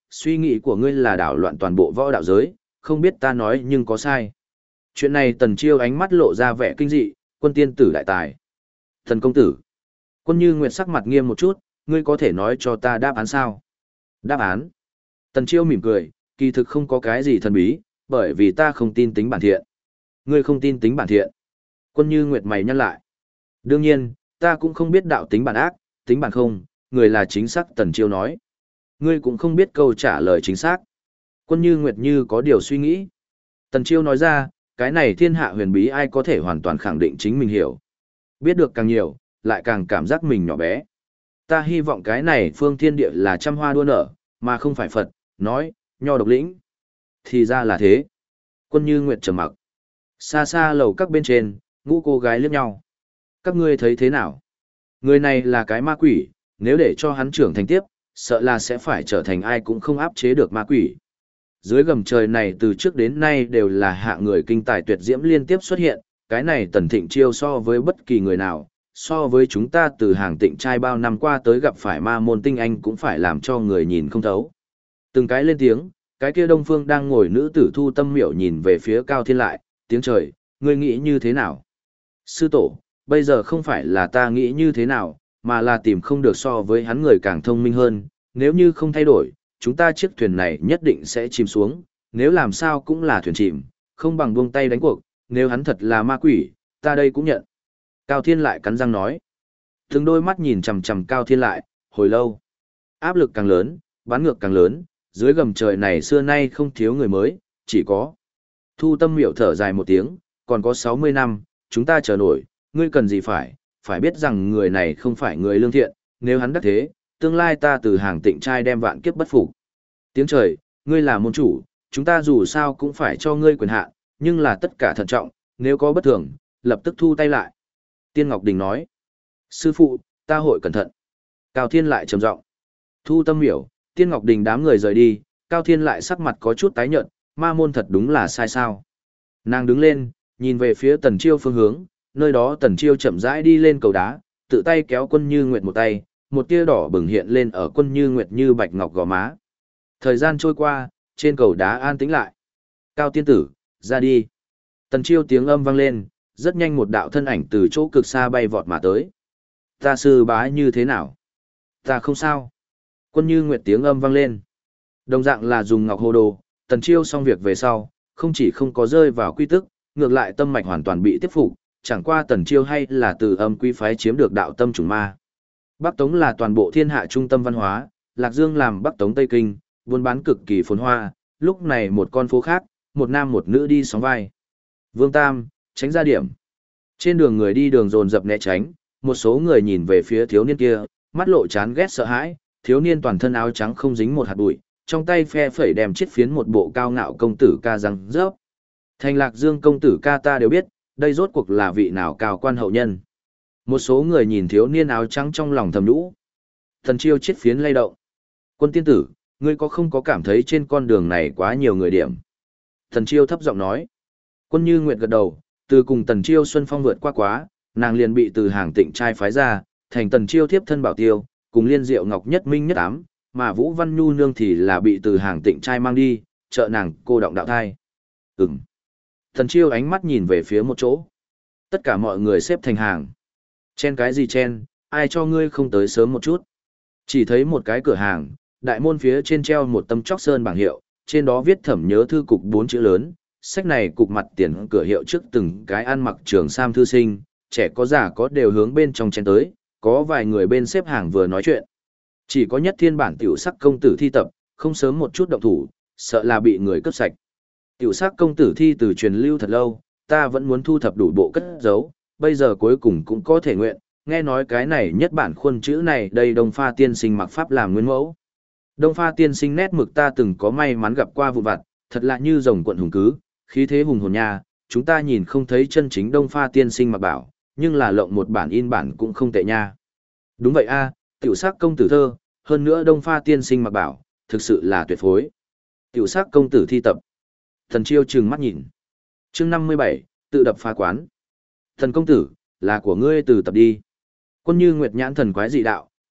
suy nghĩ của ngươi là đảo loạn toàn bộ võ đạo giới, không biết ta nói nhưng có sai. Chuyện này Tần Chiêu ánh mắt lộ ra vẻ kinh dị, Quân tiên tử đại tài. Thần công tử. Quân Như Nguyệt sắc mặt nghiêm một chút, ngươi có thể nói cho ta đáp án sao? Đáp án. Tần Chiêu mỉm cười, kỳ thực không có cái gì thần bí, bởi vì ta không tin tính bản thiện. Ngươi không tin tính bản thiện. Quân Như Nguyệt mày nhăn lại. Đương nhiên, ta cũng không biết đạo tính bản ác, tính bản không, người là chính xác Tần Chiêu nói. Ngươi cũng không biết câu trả lời chính xác. Quân Như Nguyệt như có điều suy nghĩ. Tần Chiêu nói ra, cái này thiên hạ huyền bí ai có thể hoàn toàn khẳng định chính mình hiểu. Biết được càng nhiều, lại càng cảm giác mình nhỏ bé. Ta hy vọng cái này phương thiên địa là trăm hoa đua nở, mà không phải Phật, nói, nho độc lĩnh. Thì ra là thế. Quân Như Nguyệt trầm mặc. Xa xa lầu các bên trên, ngũ cô gái liếc nhau. Các ngươi thấy thế nào? Người này là cái ma quỷ, nếu để cho hắn trưởng thành tiếp, sợ là sẽ phải trở thành ai cũng không áp chế được ma quỷ. Dưới gầm trời này từ trước đến nay đều là hạ người kinh tài tuyệt diễm liên tiếp xuất hiện, cái này Tần Thịnh Chiêu so với bất kỳ người nào, so với chúng ta từ hàng tịnh trai bao năm qua tới gặp phải ma môn tinh anh cũng phải làm cho người nhìn không thấu. Từng cái lên tiếng, cái kia Đông Phương đang ngồi nữ tử Thu Tâm Miểu nhìn về phía Cao Thiên lại, tiếng trời, ngươi nghĩ như thế nào? Sư tổ, bây giờ không phải là ta nghĩ như thế nào, mà là tìm không được so với hắn người càng thông minh hơn, nếu như không thay đổi, chúng ta chiếc thuyền này nhất định sẽ chìm xuống, nếu làm sao cũng là thuyền chìm, không bằng buông tay đánh cuộc, nếu hắn thật là ma quỷ, ta đây cũng nhận. Cao Thiên lại cắn răng nói. Từng đôi mắt nhìn chằm chằm Cao Thiên lại, hồi lâu. Áp lực càng lớn, bán ngược càng lớn, dưới gầm trời này xưa nay không thiếu người mới, chỉ có. Thu Tâm Miểu thở dài một tiếng, còn có 60 năm, chúng ta chờ nổi, ngươi cần gì phải biết rằng người này không phải người lương thiện, nếu hắn đắc thế, tương lai ta từ hàng tịnh trai đem vạn kiếp bất phục. Tiếng trời, ngươi là môn chủ, chúng ta dù sao cũng phải cho ngươi quyền hạn, nhưng là tất cả thận trọng, nếu có bất thường, lập tức thu tay lại. Tiên Ngọc Đình nói, sư phụ, ta hội cẩn thận. Cao Thiên lại trầm giọng. Thu Tâm Miểu, Tiên Ngọc Đình đám người rời đi, Cao Thiên lại sắc mặt có chút tái nhợt, ma môn thật đúng là sai sao. Nàng đứng lên, nhìn về phía Tần Chiêu phương hướng, nơi đó Tần Chiêu chậm rãi đi lên cầu đá, tự tay kéo Quân Như Nguyệt một tay, một tia đỏ bừng hiện lên ở Quân Như Nguyệt như bạch ngọc gò má. Thời gian trôi qua, trên cầu đá an tĩnh lại. Cao tiên tử, ra đi. Tần Chiêu tiếng âm vang lên, rất nhanh một đạo thân ảnh từ chỗ cực xa bay vọt mà tới. Ta sư bá như thế nào? Ta không sao. Quân Như Nguyệt tiếng âm vang lên. Đồng dạng là dùng ngọc hồ đồ, Tần Chiêu xong việc về sau, không chỉ không có rơi vào quy tức, ngược lại tâm mạch hoàn toàn bị tiếp phục, chẳng qua Tần Chiêu hay là từ âm quy phái chiếm được đạo tâm trùng ma. Bắc Tống là toàn bộ thiên hạ trung tâm văn hóa, Lạc Dương làm Bắc Tống Tây Kinh, buôn bán cực kỳ phồn hoa, lúc này một con phố khác, một nam một nữ đi sóng vai. Vương Tam, tránh ra điểm. Trên đường người đi đường dồn dập né tránh, một số người nhìn về phía thiếu niên kia, mắt lộ chán ghét sợ hãi, thiếu niên toàn thân áo trắng không dính một hạt bụi, trong tay phe phẩy đem chiết phiến một bộ cao ngạo công tử ca răng rớp. Thành Lạc Dương công tử ca ta đều biết, đây rốt cuộc là vị nào cao quan hậu nhân. Một số người nhìn thiếu niên áo trắng trong lòng thầm nhũ. Thần Chiêu chiết phiến lay động. Quân tiên tử, ngươi có không có cảm thấy trên con đường này quá nhiều người điểm? Thần Chiêu thấp giọng nói. Quân Như Nguyệt gật đầu, từ cùng Tần Chiêu Xuân Phong vượt qua quá, nàng liền bị từ hàng tịnh trai phái ra, thành Tần Chiêu thiếp thân bảo tiêu, cùng Liên Diệu Ngọc nhất minh nhất ám, mà Vũ Văn Nhu nương thì là bị từ hàng tịnh trai mang đi, trợ nàng cô động đạo thai. Ừm. Tần Chiêu ánh mắt nhìn về phía một chỗ. Tất cả mọi người xếp thành hàng. Chen cái gì chen, ai cho ngươi không tới sớm một chút. Chỉ thấy một cái cửa hàng, đại môn phía trên treo một tấm chóc sơn bảng hiệu, trên đó viết Thẩm Nhớ Thư Cục 4 chữ lớn. Sách này cục mặt tiền cửa hiệu trước từng cái ăn mặc trường sam thư sinh, trẻ có già có đều hướng bên trong chen tới, có vài người bên xếp hàng vừa nói chuyện. Chỉ có Nhất Thiên bản tiểu sắc công tử thi tập, không sớm một chút động thủ, sợ là bị người cướp sạch. Tiểu sắc công tử thi từ truyền lưu thật lâu, ta vẫn muốn thu thập đủ bộ cất giấu, bây giờ cuối cùng cũng có thể nguyện, nghe nói cái này nhất bản khuôn chữ này đây Đông Pha tiên sinh mặc pháp làm nguyên mẫu. Đông Pha tiên sinh nét mực ta từng có may mắn gặp qua vụ vặt, thật lạ như rồng quận hùng cứ, khí thế hùng hồn nha, chúng ta nhìn không thấy chân chính Đông Pha tiên sinh mặc bảo, nhưng là lộng một bản in bản cũng không tệ nha. Đúng vậy a, tiểu sắc công tử thơ, hơn nữa Đông Pha tiên sinh mặc bảo, thực sự là tuyệt phối. Tiểu sắc công tử thi tập. Thần Chiêu trừng mắt nhìn. Chương 57, tự đập phá quán. Thần công tử, là của ngươi từ tập đi. Quân Như Nguyệt nhãn thần quái dị đạo,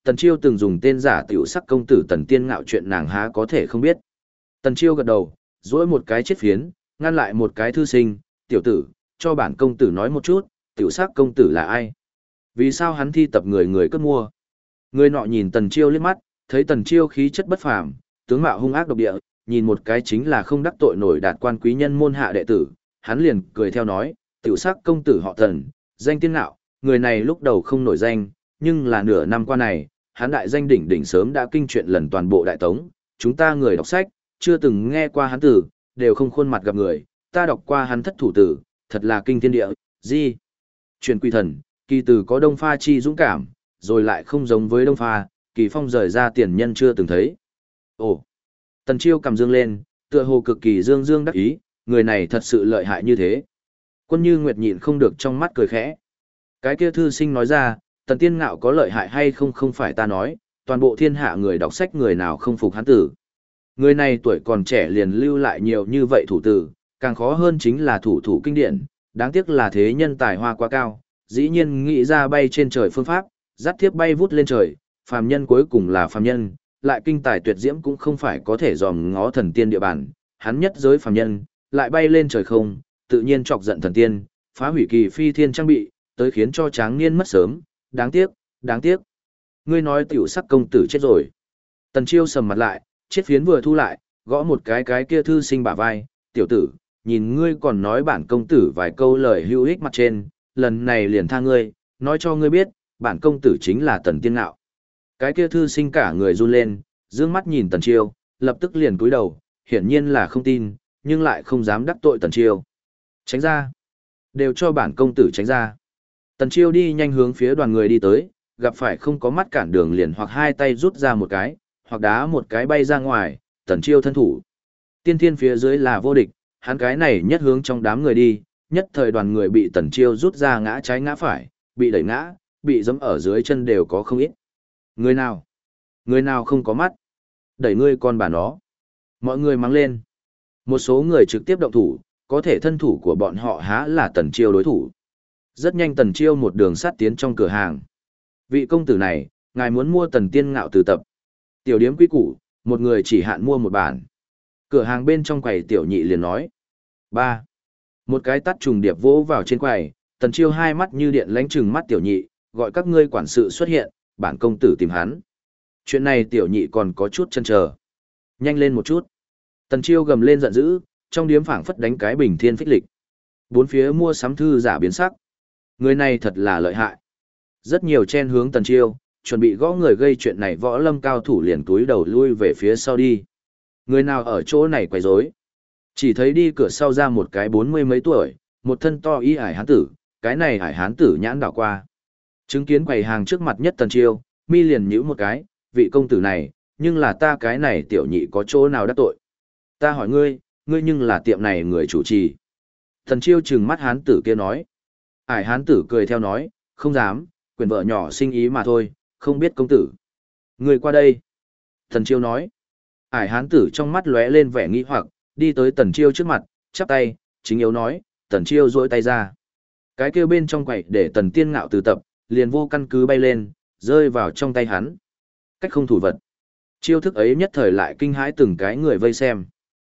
Tần Chiêu từng dùng tên giả tiểu sắc công tử Tần Tiên Ngạo chuyện nàng há có thể không biết. Tần Chiêu gật đầu, duỗi một cái chiếc phiến, ngăn lại một cái thư sinh, tiểu tử, cho bản công tử nói một chút, tiểu sắc công tử là ai? Vì sao hắn thi tập người người cất mua? Người nọ nhìn Tần Chiêu liếc mắt, thấy Tần Chiêu khí chất bất phàm, tướng mạo hung ác độc địa, nhìn một cái chính là không đắc tội nổi đạt quan quý nhân môn hạ đệ tử, hắn liền cười theo nói, tiểu sắc công tử họ Tần, danh Tiên Ngạo, người này lúc đầu không nổi danh, nhưng là nửa năm qua này, hắn đại danh đỉnh đỉnh sớm đã kinh chuyện lần toàn bộ đại tống, chúng ta người đọc sách, chưa từng nghe qua hắn tử, đều không khuôn mặt gặp người, ta đọc qua hắn thất thủ tử, thật là kinh thiên địa, gì? Truyền quy thần, kỳ từ có Đông Pha chi dũng cảm, rồi lại không giống với Đông Pha, kỳ phong rời ra tiền nhân chưa từng thấy. Ồ! Tần Chiêu cầm dương lên, tựa hồ cực kỳ dương dương đắc ý, người này thật sự lợi hại như thế. Quân Như Nguyệt nhịn không được trong mắt cười khẽ. Cái kia thư sinh nói ra, Tần Tiên Ngạo có lợi hại hay không không phải ta nói, toàn bộ thiên hạ người đọc sách người nào không phục hắn tử. Người này tuổi còn trẻ liền lưu lại nhiều như vậy thủ tử, càng khó hơn chính là thủ thủ kinh điển, đáng tiếc là thế nhân tài hoa quá cao, dĩ nhiên nghĩ ra bay trên trời phương pháp, dắt thiếp bay vút lên trời, phàm nhân cuối cùng là phàm nhân, lại kinh tài tuyệt diễm cũng không phải có thể dòm ngó thần tiên địa bàn, hắn nhất giới phàm nhân, lại bay lên trời không, tự nhiên chọc giận thần tiên, phá hủy kỳ phi thiên trang bị, tới khiến cho tráng niên mất sớm, đáng tiếc, đáng tiếc. Ngươi nói tiểu sắc công tử chết rồi. Tần Chiêu sầm mặt lại, chiếc phiến vừa thu lại, gõ một cái kia thư sinh bả vai, tiểu tử, nhìn ngươi còn nói bản công tử vài câu lời hữu ích mặt trên, lần này liền tha ngươi, nói cho ngươi biết, bản công tử chính là Tần Tiên Ngạo. Cái kia thư sinh cả người run lên, dương mắt nhìn Tần Chiêu, lập tức liền cúi đầu, hiển nhiên là không tin, nhưng lại không dám đắc tội Tần Chiêu. Tránh ra. Đều cho bản công tử tránh ra. Tần Chiêu đi nhanh hướng phía đoàn người đi tới, gặp phải không có mắt cản đường liền hoặc hai tay rút ra một cái, hoặc đá một cái bay ra ngoài, Tần Chiêu thân thủ. Tiên thiên phía dưới là vô địch, hắn cái này nhất hướng trong đám người đi, nhất thời đoàn người bị Tần Chiêu rút ra ngã trái ngã phải, bị đẩy ngã, bị giẫm ở dưới chân đều có không ít. Người nào? Người nào không có mắt? Đẩy ngươi con bà nó. Mọi người mắng lên. Một số người trực tiếp động thủ, có thể thân thủ của bọn họ há là Tần Chiêu đối thủ. Rất nhanh Tần Chiêu một đường sát tiến trong cửa hàng. Vị công tử này, ngài muốn mua Tần Tiên Ngạo từ tập. Tiểu điếm quý củ, một người chỉ hạn mua một bản. Cửa hàng bên trong quầy tiểu nhị liền nói. 3. Một cái tát trùng điệp vỗ vào trên quầy, Tần Chiêu hai mắt như điện lánh trừng mắt tiểu nhị, gọi các ngươi quản sự xuất hiện, bản công tử tìm hắn. Chuyện này tiểu nhị còn có chút chần chờ. Nhanh lên một chút. Tần Chiêu gầm lên giận dữ, trong điếm phảng phất đánh cái bình thiên phích lịch. Bốn phía mua sắm thư giả biến sắc. Người này thật là lợi hại. Rất nhiều chen hướng Tần Chiêu, chuẩn bị gõ người gây chuyện này võ lâm cao thủ liền túi đầu lui về phía sau đi. Người nào ở chỗ này quấy rối? Chỉ thấy đi cửa sau ra một cái 40 mấy tuổi, một thân to y ải hán tử, cái này ải hán tử nhãn đảo qua. Chứng kiến quầy hàng trước mặt nhất Tần Chiêu, mi liền nhíu một cái, vị công tử này, nhưng là ta cái này tiểu nhị có chỗ nào đắc tội? Ta hỏi ngươi, ngươi nhưng là tiệm này người chủ trì. Tần Chiêu trừng mắt hán tử kia nói. Ải hán tử cười theo nói, không dám, quyền vợ nhỏ sinh ý mà thôi, không biết công tử. Ngươi qua đây. Tần Chiêu nói. Ải hán tử trong mắt lóe lên vẻ nghi hoặc, đi tới Tần Chiêu trước mặt, chắp tay, chính yếu nói, Tần Chiêu duỗi tay ra. Cái kia bên trong quầy để Tần Tiên Ngạo từ tập, liền vô căn cứ bay lên, rơi vào trong tay hắn. Cách không thủ vật. Chiêu thức ấy nhất thời lại kinh hãi từng cái người vây xem.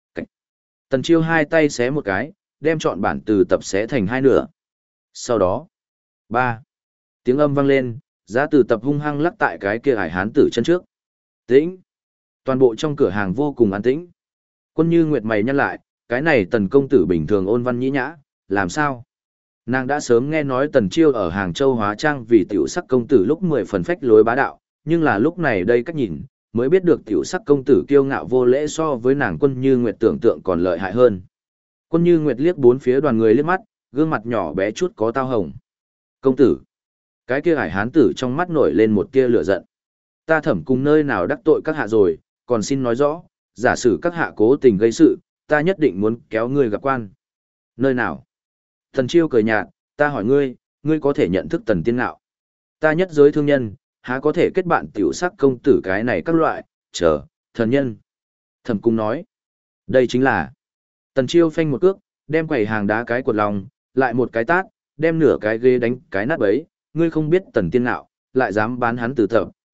Tần Chiêu hai tay xé một cái, đem trọn bản từ tập xé thành hai nửa. Sau đó, 3. Tiếng âm vang lên, giá từ tập hung hăng lắc tại cái kia ải hán tử chân trước. Tĩnh. Toàn bộ trong cửa hàng vô cùng an tĩnh. Quân Như Nguyệt mày nhăn lại, cái này Tần công tử bình thường ôn văn nhĩ nhã, làm sao? Nàng đã sớm nghe nói Tần Chiêu ở Hàng Châu hóa trang vì tiểu sắc công tử lúc 10 phần phách lối bá đạo, nhưng là lúc này đây cách nhìn, mới biết được tiểu sắc công tử kiêu ngạo vô lễ so với nàng Quân Như Nguyệt tưởng tượng còn lợi hại hơn. Quân Như Nguyệt liếc bốn phía đoàn người liếc mắt, gương mặt nhỏ bé chút có tao hồng. Công tử. Cái kia ải hán tử trong mắt nổi lên một tia lửa giận. Ta Thẩm cùng nơi nào đắc tội các hạ rồi, còn xin nói rõ, giả sử các hạ cố tình gây sự, ta nhất định muốn kéo ngươi gặp quan. Nơi nào? Tần Chiêu cười nhạt, ta hỏi ngươi, ngươi có thể nhận thức Tần Tiên Ngạo? Ta nhất giới thương nhân, há có thể kết bạn tiểu sắc công tử cái này các loại, thần nhân. Thẩm Cung nói, đây chính là. Tần Chiêu phanh một cước, đem quầy hàng đá cái quật lòng, lại một cái tát, đem nửa cái ghế đánh cái nát bấy, ngươi không biết Tần Tiên Ngạo, lại dám bán hắn từ tập,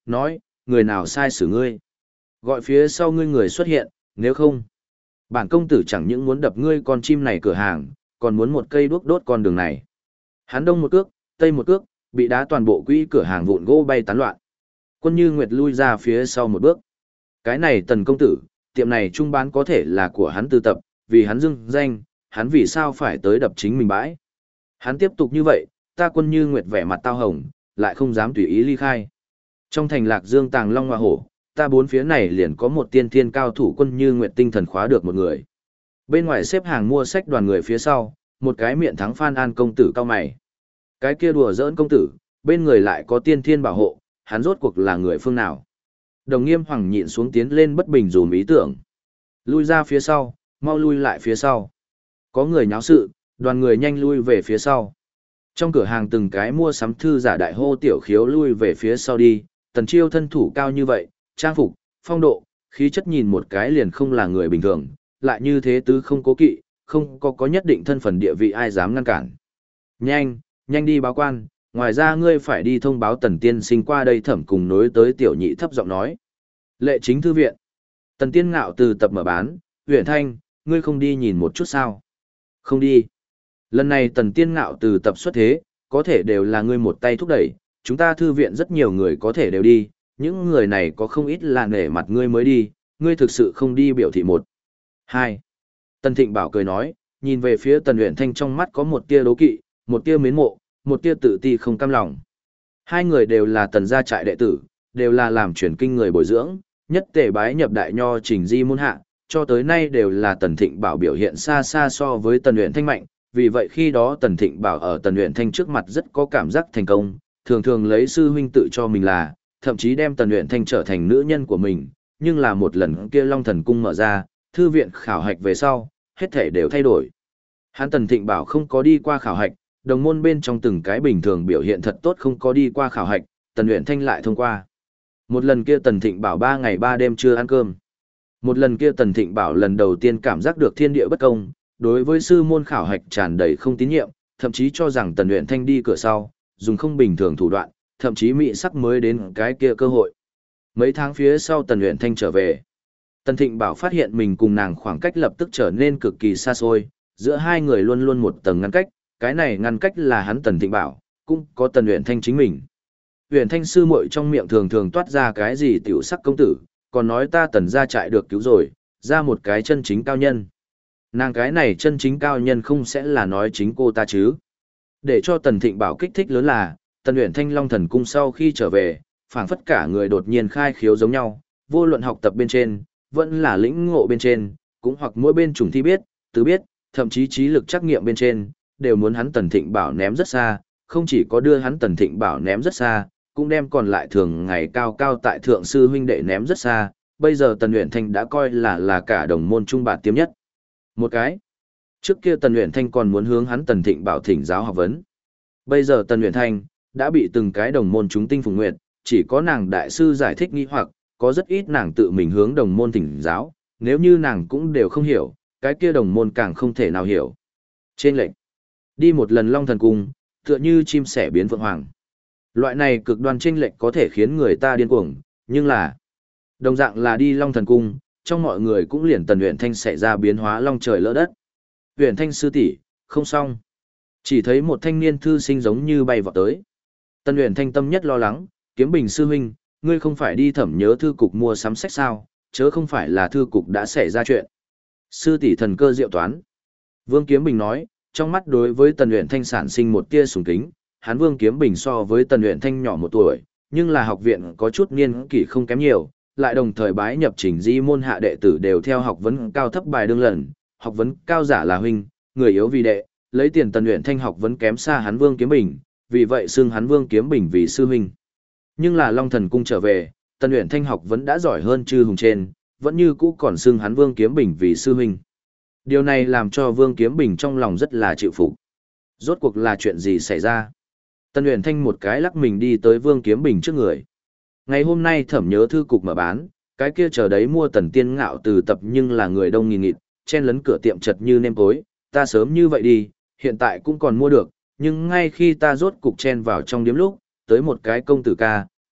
nói, người nào sai xử ngươi? Gọi phía sau ngươi người xuất hiện, nếu không, bản công tử chẳng những muốn đập ngươi con chim này cửa hàng, còn muốn một cây đuốc đốt con đường này. Hắn đông một cước, tây một cước, bị đá toàn bộ quỹ cửa hàng vụn gỗ bay tán loạn. Quân Như Nguyệt lui ra phía sau một bước. Cái này Tần công tử, tiệm này trung bán có thể là của hắn tư tập, vì hắn dưng danh, hắn vì sao phải tới đập chính mình bãi. Hắn tiếp tục như vậy, ta Quân Như Nguyệt vẻ mặt tao hồng, lại không dám tùy ý ly khai. Trong thành Lạc Dương Tàng Long Hoa Hổ, ta bốn phía này liền có một tiên thiên cao thủ Quân Như Nguyệt tinh thần khóa được một người. Bên ngoài xếp hàng mua sách đoàn người phía sau, một cái miệng thắng Phan An công tử cao mày. Cái kia đùa giỡn công tử, bên người lại có tiên thiên bảo hộ, hắn rốt cuộc là người phương nào? Đồng Nghiêm Hoàng nhịn xuống tiến lên bất bình dùm ý tưởng. Lui ra phía sau, mau lui lại phía sau. Có người nháo sự, đoàn người nhanh lui về phía sau. Trong cửa hàng từng cái mua sắm thư giả đại hô tiểu khiếu lui về phía sau đi, Tần Chiêu thân thủ cao như vậy, trang phục, phong độ, khí chất nhìn một cái liền không là người bình thường, lại như thế tứ không cố kỵ, không có nhất định thân phận địa vị ai dám ngăn cản. Nhanh, nhanh đi báo quan, ngoài ra ngươi phải đi thông báo Tần tiên sinh qua đây thẩm cùng nối tới tiểu nhị thấp giọng nói. Lệ chính thư viện. Tần Tiên Ngạo từ tập mở bán, Huyền Thanh, ngươi không đi nhìn một chút sao? Không đi. Lần này Tần Tiên Ngạo từ tập xuất thế, có thể đều là ngươi một tay thúc đẩy, chúng ta thư viện rất nhiều người có thể đều đi, những người này có không ít là nể mặt ngươi mới đi, ngươi thực sự không đi biểu thị một. Hai. Tần Thịnh Bảo cười nói, nhìn về phía Tần Huyền Thanh trong mắt có một tia đố kỵ, một tia mến mộ, một tia tự ti không cam lòng. Hai người đều là Tần gia trại đệ tử, đều là làm truyền kinh người bồi dưỡng, nhất tề bái nhập đại nho trình di môn hạ, cho tới nay đều là Tần Thịnh Bảo biểu hiện xa xa so với Tần Huyền Thanh mạnh, vì vậy khi đó Tần Thịnh Bảo ở Tần Huyền Thanh trước mặt rất có cảm giác thành công, thường thường lấy sư huynh tự cho mình là, thậm chí đem Tần Huyền Thanh trở thành nữ nhân của mình, nhưng là một lần kia Long Thần Cung mở ra, thư viện khảo hạch về sau, hết thể đều thay đổi. Hắn Tần Thịnh Bảo không có đi qua khảo hạch, đồng môn bên trong từng cái bình thường biểu hiện thật tốt không có đi qua khảo hạch, Tần Huyền Thanh lại thông qua. Một lần kia Tần Thịnh Bảo 3 ngày 3 đêm chưa ăn cơm. Một lần kia Tần Thịnh Bảo lần đầu tiên cảm giác được thiên địa bất công, đối với sư môn khảo hạch tràn đầy không tín nhiệm, thậm chí cho rằng Tần Huyền Thanh đi cửa sau, dùng không bình thường thủ đoạn, thậm chí mị sắc mới đến cái kia cơ hội. Mấy tháng phía sau Tần Huyền Thanh trở về, Tần Thịnh Bảo phát hiện mình cùng nàng khoảng cách lập tức trở nên cực kỳ xa xôi, giữa hai người luôn luôn một tầng ngăn cách, cái này ngăn cách là hắn Tần Thịnh Bảo, cũng có Tần Huyền Thanh chính mình. Huyền Thanh sư muội trong miệng thường thường toát ra cái gì tiểu sắc công tử, còn nói ta Tần gia trại được cứu rồi, ra một cái chân chính cao nhân. Nàng cái này chân chính cao nhân không sẽ là nói chính cô ta chứ. Để cho Tần Thịnh Bảo kích thích lớn là, Tần Huyền Thanh Long Thần Cung sau khi trở về, phảng phất cả người đột nhiên khai khiếu giống nhau, vô luận học tập bên trên, vẫn là lĩnh ngộ bên trên, cũng hoặc mỗi bên chủng thi biết, tứ biết, thậm chí trí lực trắc nghiệm bên trên, đều muốn hắn Tần Thịnh Bảo ném rất xa, không chỉ có đưa hắn Tần Thịnh Bảo ném rất xa, cũng đem còn lại thường ngày cao cao tại thượng sư huynh đệ ném rất xa, bây giờ Tần Uyển Thanh đã coi là cả đồng môn trung bạt tiêm nhất. Một cái. Trước kia Tần Uyển Thanh còn muốn hướng hắn Tần Thịnh Bảo thỉnh giáo học vấn. Bây giờ Tần Uyển Thanh đã bị từng cái đồng môn chúng tinh phùng nguyệt, chỉ có nàng đại sư giải thích nghi hoặc, có rất ít nàng tự mình hướng đồng môn thỉnh giáo, nếu như nàng cũng đều không hiểu, cái kia đồng môn càng không thể nào hiểu. Trên lệnh, đi một lần Long Thần Cung, tựa như chim sẻ biến phượng hoàng. Loại này cực đoan chênh lệch có thể khiến người ta điên cuồng, nhưng là đồng dạng là đi Long Thần Cung, trong mọi người cũng liền Tần Uyển Thanh xảy ra biến hóa long trời lỡ đất. Uyển Thanh sư tỷ, không xong. Chỉ thấy một thanh niên thư sinh giống như bay vọt tới. Tần Uyển Thanh tâm nhất lo lắng, Kiếm Bình sư huynh, ngươi không phải đi thẩm nhớ thư cục mua sắm sách sao, chớ không phải là thư cục đã xảy ra chuyện. Sư tỷ thần cơ diệu toán. Vương Kiếm Bình nói, trong mắt đối với Tần Uyển Thanh sản sinh một tia sùng kính, hắn Vương Kiếm Bình so với Tần Uyển Thanh nhỏ một tuổi, nhưng là học viện có chút niên kỷ không kém nhiều, lại đồng thời bái nhập Trình Di môn hạ đệ tử đều theo học vấn cao thấp bài đương lần, học vấn cao giả là huynh, người yếu vì đệ, lấy tiền Tần Uyển Thanh học vấn kém xa hắn Vương Kiếm Bình, vì vậy xưng hắn Vương Kiếm Bình vì sư huynh. Nhưng là Long Thần Cung trở về, Tần Uyển Thanh học vẫn đã giỏi hơn chư hùng trên, vẫn như cũ còn xưng hắn Vương Kiếm Bình vì sư huynh. Điều này làm cho Vương Kiếm Bình trong lòng rất là chịu phục. Rốt cuộc là chuyện gì xảy ra? Tần Uyển Thanh một cái lắc mình đi tới Vương Kiếm Bình trước người. Ngày hôm nay thẩm nhớ thư cục mở bán, cái kia chờ đấy mua Tần Tiên Ngạo từ tập nhưng là người đông nghìn nghịt, chen lấn cửa tiệm chật như nêm tối, ta sớm như vậy đi, hiện tại cũng còn mua được, nhưng ngay khi ta rốt cục chen vào trong điếm lúc, tới một cái công tử ca,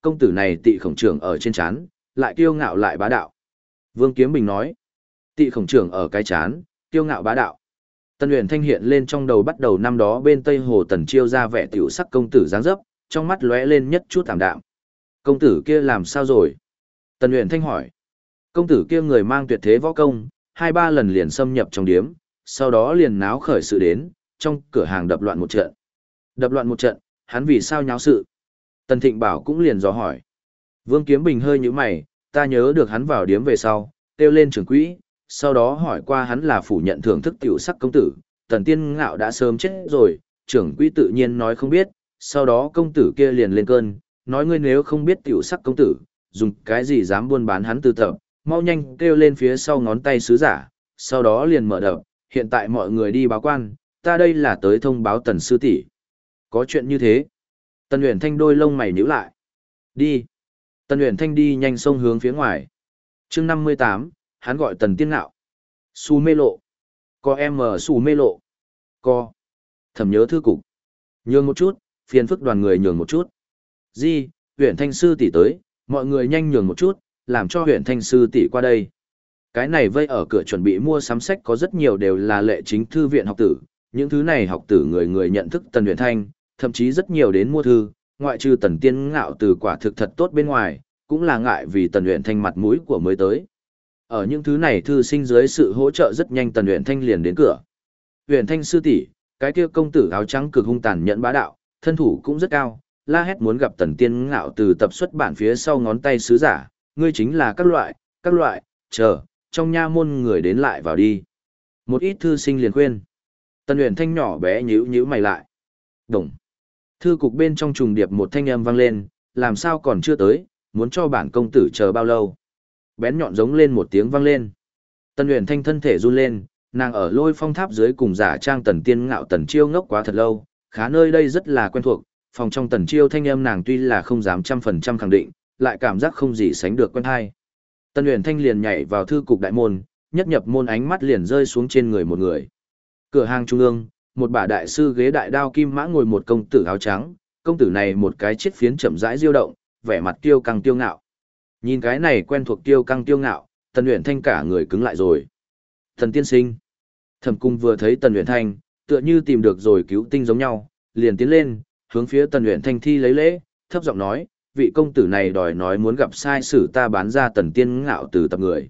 công tử này tị khổng trưởng ở trên trán, lại kiêu ngạo lại bá đạo. Vương Kiếm Bình nói, tị khổng trưởng ở cái trán, kiêu ngạo bá đạo. Tần Uyển Thanh hiện lên trong đầu bắt đầu năm đó bên Tây Hồ Tần Chiêu ra vẻ tiểu sắc công tử dáng dấp, trong mắt lóe lên nhất chút tạm đạm. Công tử kia làm sao rồi? Tần Uyển Thanh hỏi. Công tử kia người mang tuyệt thế võ công, 2-3 lần liền xâm nhập trong điếm, sau đó liền náo khởi sự đến, trong cửa hàng đập loạn một trận. Đập loạn một trận, hắn vì sao nháo sự? Tần Thịnh Bảo cũng liền dò hỏi. Vương Kiếm Bình hơi nhíu mày, ta nhớ được hắn vào điếm về sau, kêu lên trưởng quỹ, sau đó hỏi qua hắn là phủ nhận thưởng thức tiểu sắc công tử, Tần Tiên Ngạo đã sớm chết rồi, trưởng quỹ tự nhiên nói không biết, sau đó công tử kia liền lên cơn, nói ngươi nếu không biết tiểu sắc công tử, dùng cái gì dám buôn bán hắn từ tập, mau nhanh kêu lên phía sau ngón tay sứ giả, sau đó liền mở đập, hiện tại mọi người đi báo quan, ta đây là tới thông báo Tần sư tỷ. Có chuyện như thế. Tần Uyển Thanh đôi lông mày nhíu lại. Đi. Tần Uyển Thanh đi nhanh xông hướng phía ngoài. Chương 58, hắn gọi Tần Tiên Ngạo. Su mê lộ. Có em ở su mê lộ. Co. Thẩm nhớ thư cục. Nhường một chút, phiền phức đoàn người nhường một chút. Di, Uyển Thanh sư tỷ tới, mọi người nhanh nhường một chút, làm cho Uyển Thanh sư tỷ qua đây. Cái này vây ở cửa chuẩn bị mua sắm sách có rất nhiều đều là lệ chính thư viện học tử, những thứ này học tử người người nhận thức Tần Uyển Thanh, thậm chí rất nhiều đến mua thư, ngoại trừ Tần Tiên Ngạo từ quả thực thật tốt bên ngoài, cũng là ngại vì Tần Uyển Thanh mặt mũi của mới tới. Ở những thứ này thư sinh dưới sự hỗ trợ rất nhanh Tần Uyển Thanh liền đến cửa. Uyển Thanh sư tỷ, cái kia công tử áo trắng cực hung tàn nhẫn bá đạo, thân thủ cũng rất cao, la hét muốn gặp Tần Tiên Ngạo từ tập xuất bản phía sau ngón tay sứ giả, ngươi chính là các loại, chờ, trong nha môn người đến lại vào đi. Một ít thư sinh liền khuyên. Tần Uyển Thanh nhỏ bé nhíu nhíu mày lại. Đồng. Thư cục bên trong trùng điệp một thanh âm vang lên, làm sao còn chưa tới, muốn cho bản công tử chờ bao lâu. Bén nhọn giống lên một tiếng vang lên. Tần Uyển Thanh thân thể run lên, nàng ở Lôi Phong Tháp dưới cùng giả trang Tần Tiên Ngạo Tần Chiêu ngốc quá thật lâu, khá nơi đây rất là quen thuộc, phòng trong Tần Chiêu thanh âm nàng tuy là không dám 100% khẳng định, lại cảm giác không gì sánh được quen hay. Tần Uyển Thanh liền nhảy vào thư cục đại môn, nhất nhập môn ánh mắt liền rơi xuống trên người một người. Cửa hàng trung ương, một bà đại sư ghế đại đao kim mã ngồi một công tử áo trắng, công tử này một cái chiếc phiến chậm rãi diêu động, vẻ mặt kiêu căng kiêu ngạo. Nhìn cái này quen thuộc kiêu căng kiêu ngạo, Tần Uyển Thanh cả người cứng lại rồi. Thần tiên sinh. Thẩm Cung vừa thấy Tần Uyển Thanh, tựa như tìm được rồi cứu tinh giống nhau, liền tiến lên, hướng phía Tần Uyển Thanh thi lấy lễ, thấp giọng nói, vị công tử này đòi nói muốn gặp sai sử ta bán ra Tần Tiên Ngạo từ tập người.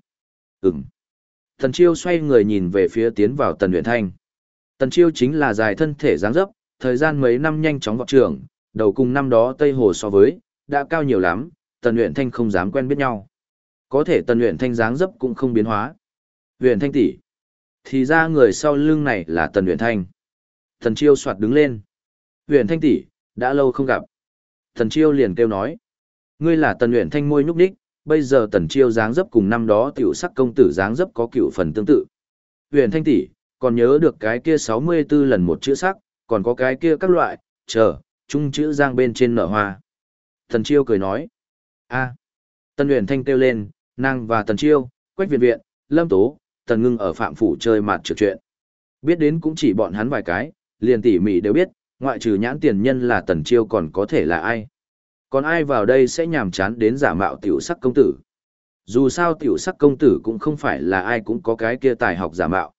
Tần Chiêu xoay người nhìn về phía tiến vào Tần Uyển Thanh. Tần Chiêu chính là dài thân thể dáng dấp, thời gian mấy năm nhanh chóng vọt trưởng, đầu cùng năm đó Tây Hồ so với, đã cao nhiều lắm, Tần Uyển Thanh không dám quen biết nhau. Có thể Tần Uyển Thanh dáng dấp cũng không biến hóa. Uyển Thanh tỷ, thì ra người sau lưng này là Tần Uyển Thanh. Tần Chiêu soạt đứng lên. Uyển Thanh tỷ, đã lâu không gặp. Tần Chiêu liền kêu nói, ngươi là Tần Uyển Thanh môi nhúc nhích, bây giờ Tần Chiêu dáng dấp cùng năm đó tiểu sắc công tử dáng dấp có cựu phần tương tự. Uyển Thanh tỷ, còn nhớ được cái kia 64 lần một chữ sắc, còn có cái kia các loại, chờ, chung chữ giang bên trên nở hoa. Tần Chiêu cười nói, a. Tần Uyển Thanh kêu lên, nàng và Tần Chiêu, Quách Viện Viện, Lâm Tố, Tần Ngưng ở Phạm Phủ chơi mặt trượt chuyện. Biết đến cũng chỉ bọn hắn vài cái, liền tỉ mỉ đều biết, ngoại trừ nhãn tiền nhân là Tần Chiêu còn có thể là ai. Còn ai vào đây sẽ nhàm chán đến giả mạo tiểu sắc công tử. Dù sao tiểu sắc công tử cũng không phải là ai cũng có cái kia tài học giả mạo.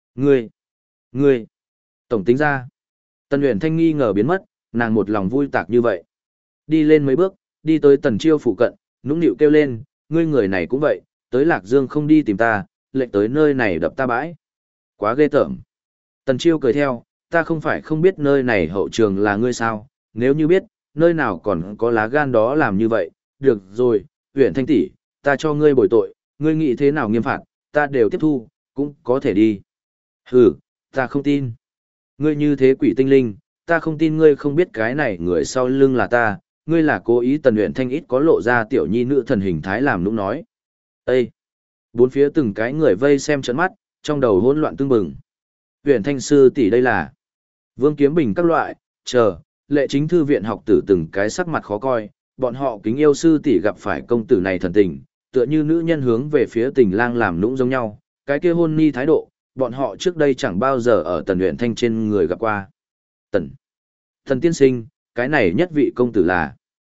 Ngươi, tổng tính ra. Tần Uyển Thanh nghi ngờ biến mất, nàng một lòng vui tạc như vậy. Đi lên mấy bước, đi tới Tần Chiêu phụ cận, nũng nịu kêu lên, ngươi người này cũng vậy, tới Lạc Dương không đi tìm ta, lệnh tới nơi này đập ta bãi. Quá ghê tởm. Tần Chiêu cười theo, ta không phải không biết nơi này hậu trường là ngươi sao, nếu như biết, nơi nào còn có lá gan đó làm như vậy, được rồi, Uyển Thanh tỷ, ta cho ngươi bồi tội, ngươi nghĩ thế nào nghiêm phạt, ta đều tiếp thu, cũng có thể đi. Hừ, ta không tin. Ngươi như thế quỷ tinh linh, ta không tin ngươi không biết cái này người sau lưng là ta, ngươi là cố ý. Tần Uyển Thanh ít có lộ ra tiểu nhi nữ thần hình thái làm nũng nói. Ê! Bốn phía từng cái người vây xem trợn mắt, trong đầu hỗn loạn tương bừng. Uyển Thanh sư tỷ đây là Vương Kiếm Bình các loại, chờ, lệ chính thư viện học tử từng cái sắc mặt khó coi, bọn họ kính yêu sư tỷ gặp phải công tử này thần tình, tựa như nữ nhân hướng về phía tình lang làm nũng giống nhau, cái kia hôn ni thái độ, bọn họ trước đây chẳng bao giờ ở Tần Uyển Thanh trên người gặp qua. Thần tiên sinh, cái này nhất vị công tử là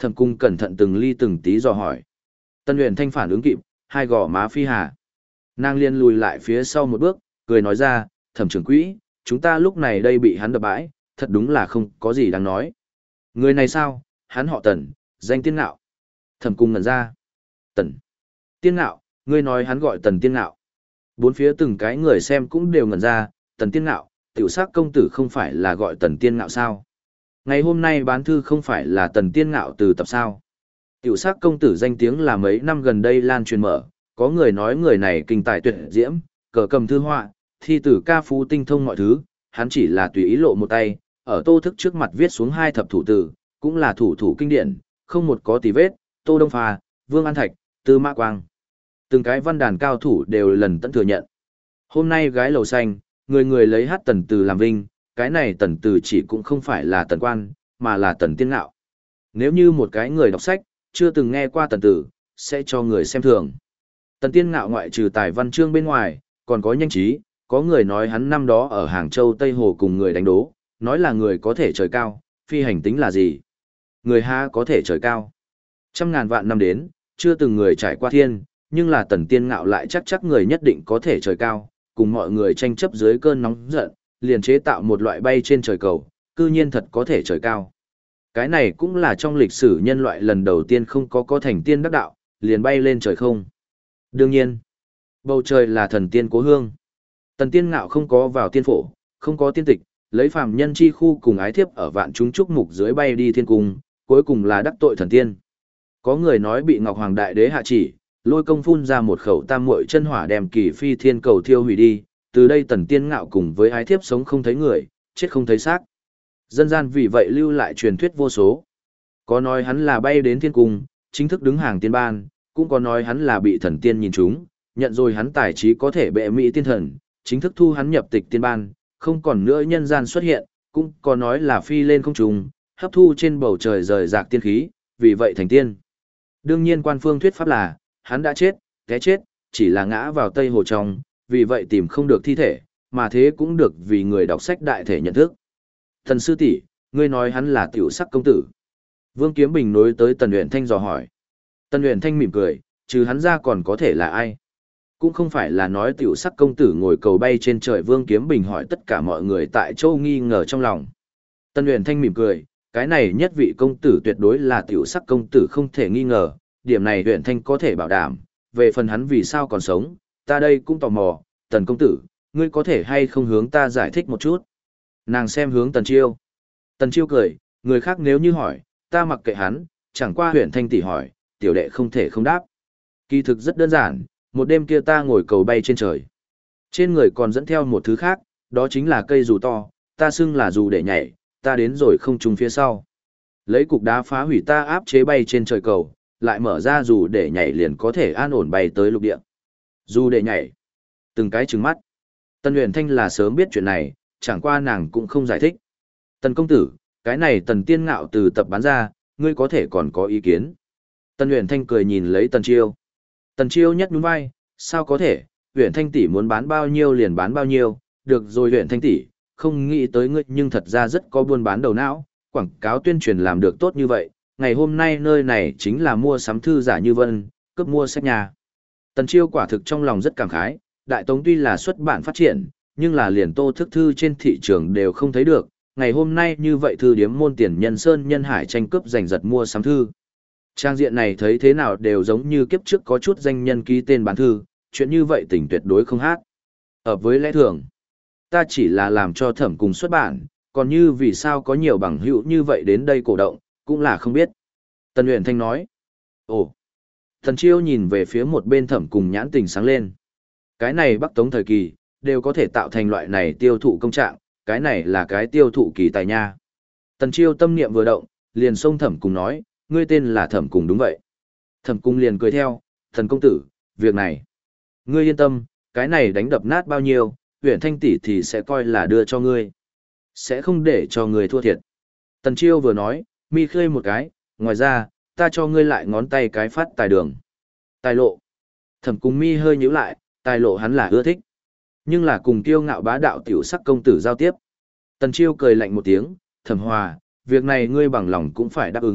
Thẩm Cung cẩn thận từng ly từng tí dò hỏi. Tân Uyển Thanh phản ứng kịp, hai gò má phi hà. Nàng liên lùi lại phía sau một bước, cười nói ra, Thẩm trưởng quỹ, chúng ta lúc này đây bị hắn đập bãi, thật đúng là không có gì đáng nói. Người này sao, hắn họ Tần, danh Tiên Ngạo. Thẩm Cung ngẩn ra. Tần. Tiên Ngạo, ngươi nói hắn gọi Tần Tiên Ngạo. Bốn phía từng cái người xem cũng đều ngẩn ra, Tần Tiên Ngạo, tiểu sắc công tử không phải là gọi Tần Tiên Ngạo sao? Ngày hôm nay bán thư không phải là Tần Tiên Ngạo từ tập sao? Tiểu sắc công tử danh tiếng là mấy năm gần đây lan truyền mở, có người nói người này kinh tài tuyệt diễm, cờ cầm thư họa, thi tử ca phú tinh thông mọi thứ, hắn chỉ là tùy ý lộ một tay, ở Tô Thức trước mặt viết xuống hai thập thủ tử, cũng là thủ thủ kinh điển, không một có tì vết, Tô Đông Phà, Vương An Thạch, Tư Mã Quang. Từng cái văn đàn cao thủ đều lần tận thừa nhận. Hôm nay gái lầu xanh, người người lấy hát Tần Từ làm vinh, cái này Tần Từ chỉ cũng không phải là Tần Quan, mà là Tần Tiên Ngạo. Nếu như một cái người đọc sách, chưa từng nghe qua Tần Từ, sẽ cho người xem thường. Tần Tiên Ngạo ngoại trừ tài văn chương bên ngoài, còn có nhanh trí, có người nói hắn năm đó ở Hàng Châu Tây Hồ cùng người đánh đố, nói là người có thể trời cao, phi hành tính là gì? Người ha có thể trời cao. Trăm ngàn vạn năm đến, chưa từng người trải qua thiên, nhưng là Tần Tiên Ngạo lại chắc người nhất định có thể trời cao, cùng mọi người tranh chấp dưới cơn nóng giận, liền chế tạo một loại bay trên trời cầu, cư nhiên thật có thể trời cao. Cái này cũng là trong lịch sử nhân loại lần đầu tiên không có thành tiên đắc đạo, liền bay lên trời không. Đương nhiên, bầu trời là thần tiên cố hương. Tần Tiên Ngạo không có vào tiên phổ, không có tiên tịch, lấy phàm nhân chi khu cùng ái thiếp ở vạn chúng trúc mục dưới bay đi thiên cung, cuối cùng là đắc tội thần tiên. Có người nói bị Ngọc Hoàng Đại Đế hạ chỉ, lôi công phun ra một khẩu tam muội chân hỏa đem kỳ phi thiên cầu thiêu hủy đi, từ đây Tần Tiên Ngạo cùng với ái thiếp sống không thấy người, chết không thấy xác. Dân gian vì vậy lưu lại truyền thuyết vô số. Có nói hắn là bay đến thiên cung, chính thức đứng hàng tiên ban, cũng có nói hắn là bị thần tiên nhìn trúng, nhận rồi hắn tài trí có thể bệ mỹ tiên thần, chính thức thu hắn nhập tịch tiên ban, không còn nữa nhân gian xuất hiện, cũng có nói là phi lên không trung, hấp thu trên bầu trời rời rạc tiên khí, vì vậy thành tiên. Đương nhiên quan phương thuyết pháp là, hắn đã chết, cái chết, chỉ là ngã vào Tây Hồ trong, vì vậy tìm không được thi thể, mà thế cũng được vì người đọc sách đại thể nhận thức. Thần sư tỷ, ngươi nói hắn là tiểu sắc công tử. Vương Kiếm Bình nối tới Tần Uyển Thanh dò hỏi. Tần Uyển Thanh mỉm cười, trừ hắn ra còn có thể là ai? Cũng không phải là nói tiểu sắc công tử ngồi cầu bay trên trời. Vương Kiếm Bình hỏi tất cả mọi người tại châu nghi ngờ trong lòng. Tần Uyển Thanh mỉm cười, cái này nhất vị công tử tuyệt đối là tiểu sắc công tử không thể nghi ngờ, điểm này Uyển Thanh có thể bảo đảm, về phần hắn vì sao còn sống, ta đây cũng tò mò, Tần công tử, ngươi có thể hay không hướng ta giải thích một chút. Nàng xem hướng Tần Chiêu. Tần Chiêu cười, người khác nếu như hỏi, ta mặc kệ hắn, chẳng qua Uyển Thanh tỷ hỏi, tiểu đệ không thể không đáp. Kỳ thực rất đơn giản, một đêm kia ta ngồi cầu bay trên trời. Trên người còn dẫn theo một thứ khác, đó chính là cây dù to, ta xưng là dù để nhảy, ta đến rồi không trùng phía sau. Lấy cục đá phá hủy ta áp chế bay trên trời cầu, lại mở ra dù để nhảy liền có thể an ổn bay tới lục địa. Dù để nhảy. Từng cái trừng mắt. Tần Uyển Thanh là sớm biết chuyện này, chẳng qua nàng cũng không giải thích. Tần công tử, cái này Tần Tiên Ngạo từ tập bán ra, ngươi có thể còn có ý kiến. Tần Uyển Thanh cười nhìn lấy Tần Chiêu. Tần Chiêu nhất nhún vai, sao có thể, Uyển Thanh tỷ muốn bán bao nhiêu liền bán bao nhiêu, được rồi Uyển Thanh tỷ, không nghĩ tới ngươi nhưng thật ra rất có buôn bán đầu não, quảng cáo tuyên truyền làm được tốt như vậy, ngày hôm nay nơi này chính là mua sắm thư giả như vân, cướp mua sách nhà. Tần Chiêu quả thực trong lòng rất cảm khái, Đại Tống tuy là xuất bản phát triển, nhưng là liền Tô Thức thư trên thị trường đều không thấy được, ngày hôm nay như vậy thư điếm môn tiền nhân sơn nhân hải tranh cướp giành giật mua sắm thư. Trang diện này thấy thế nào đều giống như kiếp trước có chút danh nhân ký tên bán thư, chuyện như vậy tỉnh tuyệt đối không hát. Hợp với lẽ thường, ta chỉ là làm cho Thẩm cùng xuất bản, còn như vì sao có nhiều bằng hữu như vậy đến đây cổ động, cũng là không biết. Tần Uyển Thanh nói. Ồ. Tần Chiêu nhìn về phía một bên Thẩm cùng nhãn tình sáng lên. Cái này Bắc Tống thời kỳ, đều có thể tạo thành loại này tiêu thụ công trạng, cái này là cái tiêu thụ kỳ tài nha. Tần Chiêu tâm niệm vừa động, liền xông Thẩm cùng nói, ngươi tên là Thẩm cùng đúng vậy. Thẩm cùng liền cười theo, thần công tử, việc này. Ngươi yên tâm, cái này đánh đập nát bao nhiêu, Uyển Thanh tỷ thì sẽ coi là đưa cho ngươi. Sẽ không để cho ngươi thua thiệt. Tần Chiêu vừa nói, mi khơi một cái, ngoài ra, ta cho ngươi lại ngón tay cái phát tài đường. Tài lộ. Thẩm cùng mi hơi nhíu lại, tài lộ hắn là ưa thích. Nhưng là cùng kiêu ngạo bá đạo tiểu sắc công tử giao tiếp. Tần Chiêu cười lạnh một tiếng, Thẩm Hòa, việc này ngươi bằng lòng cũng phải đáp ứng,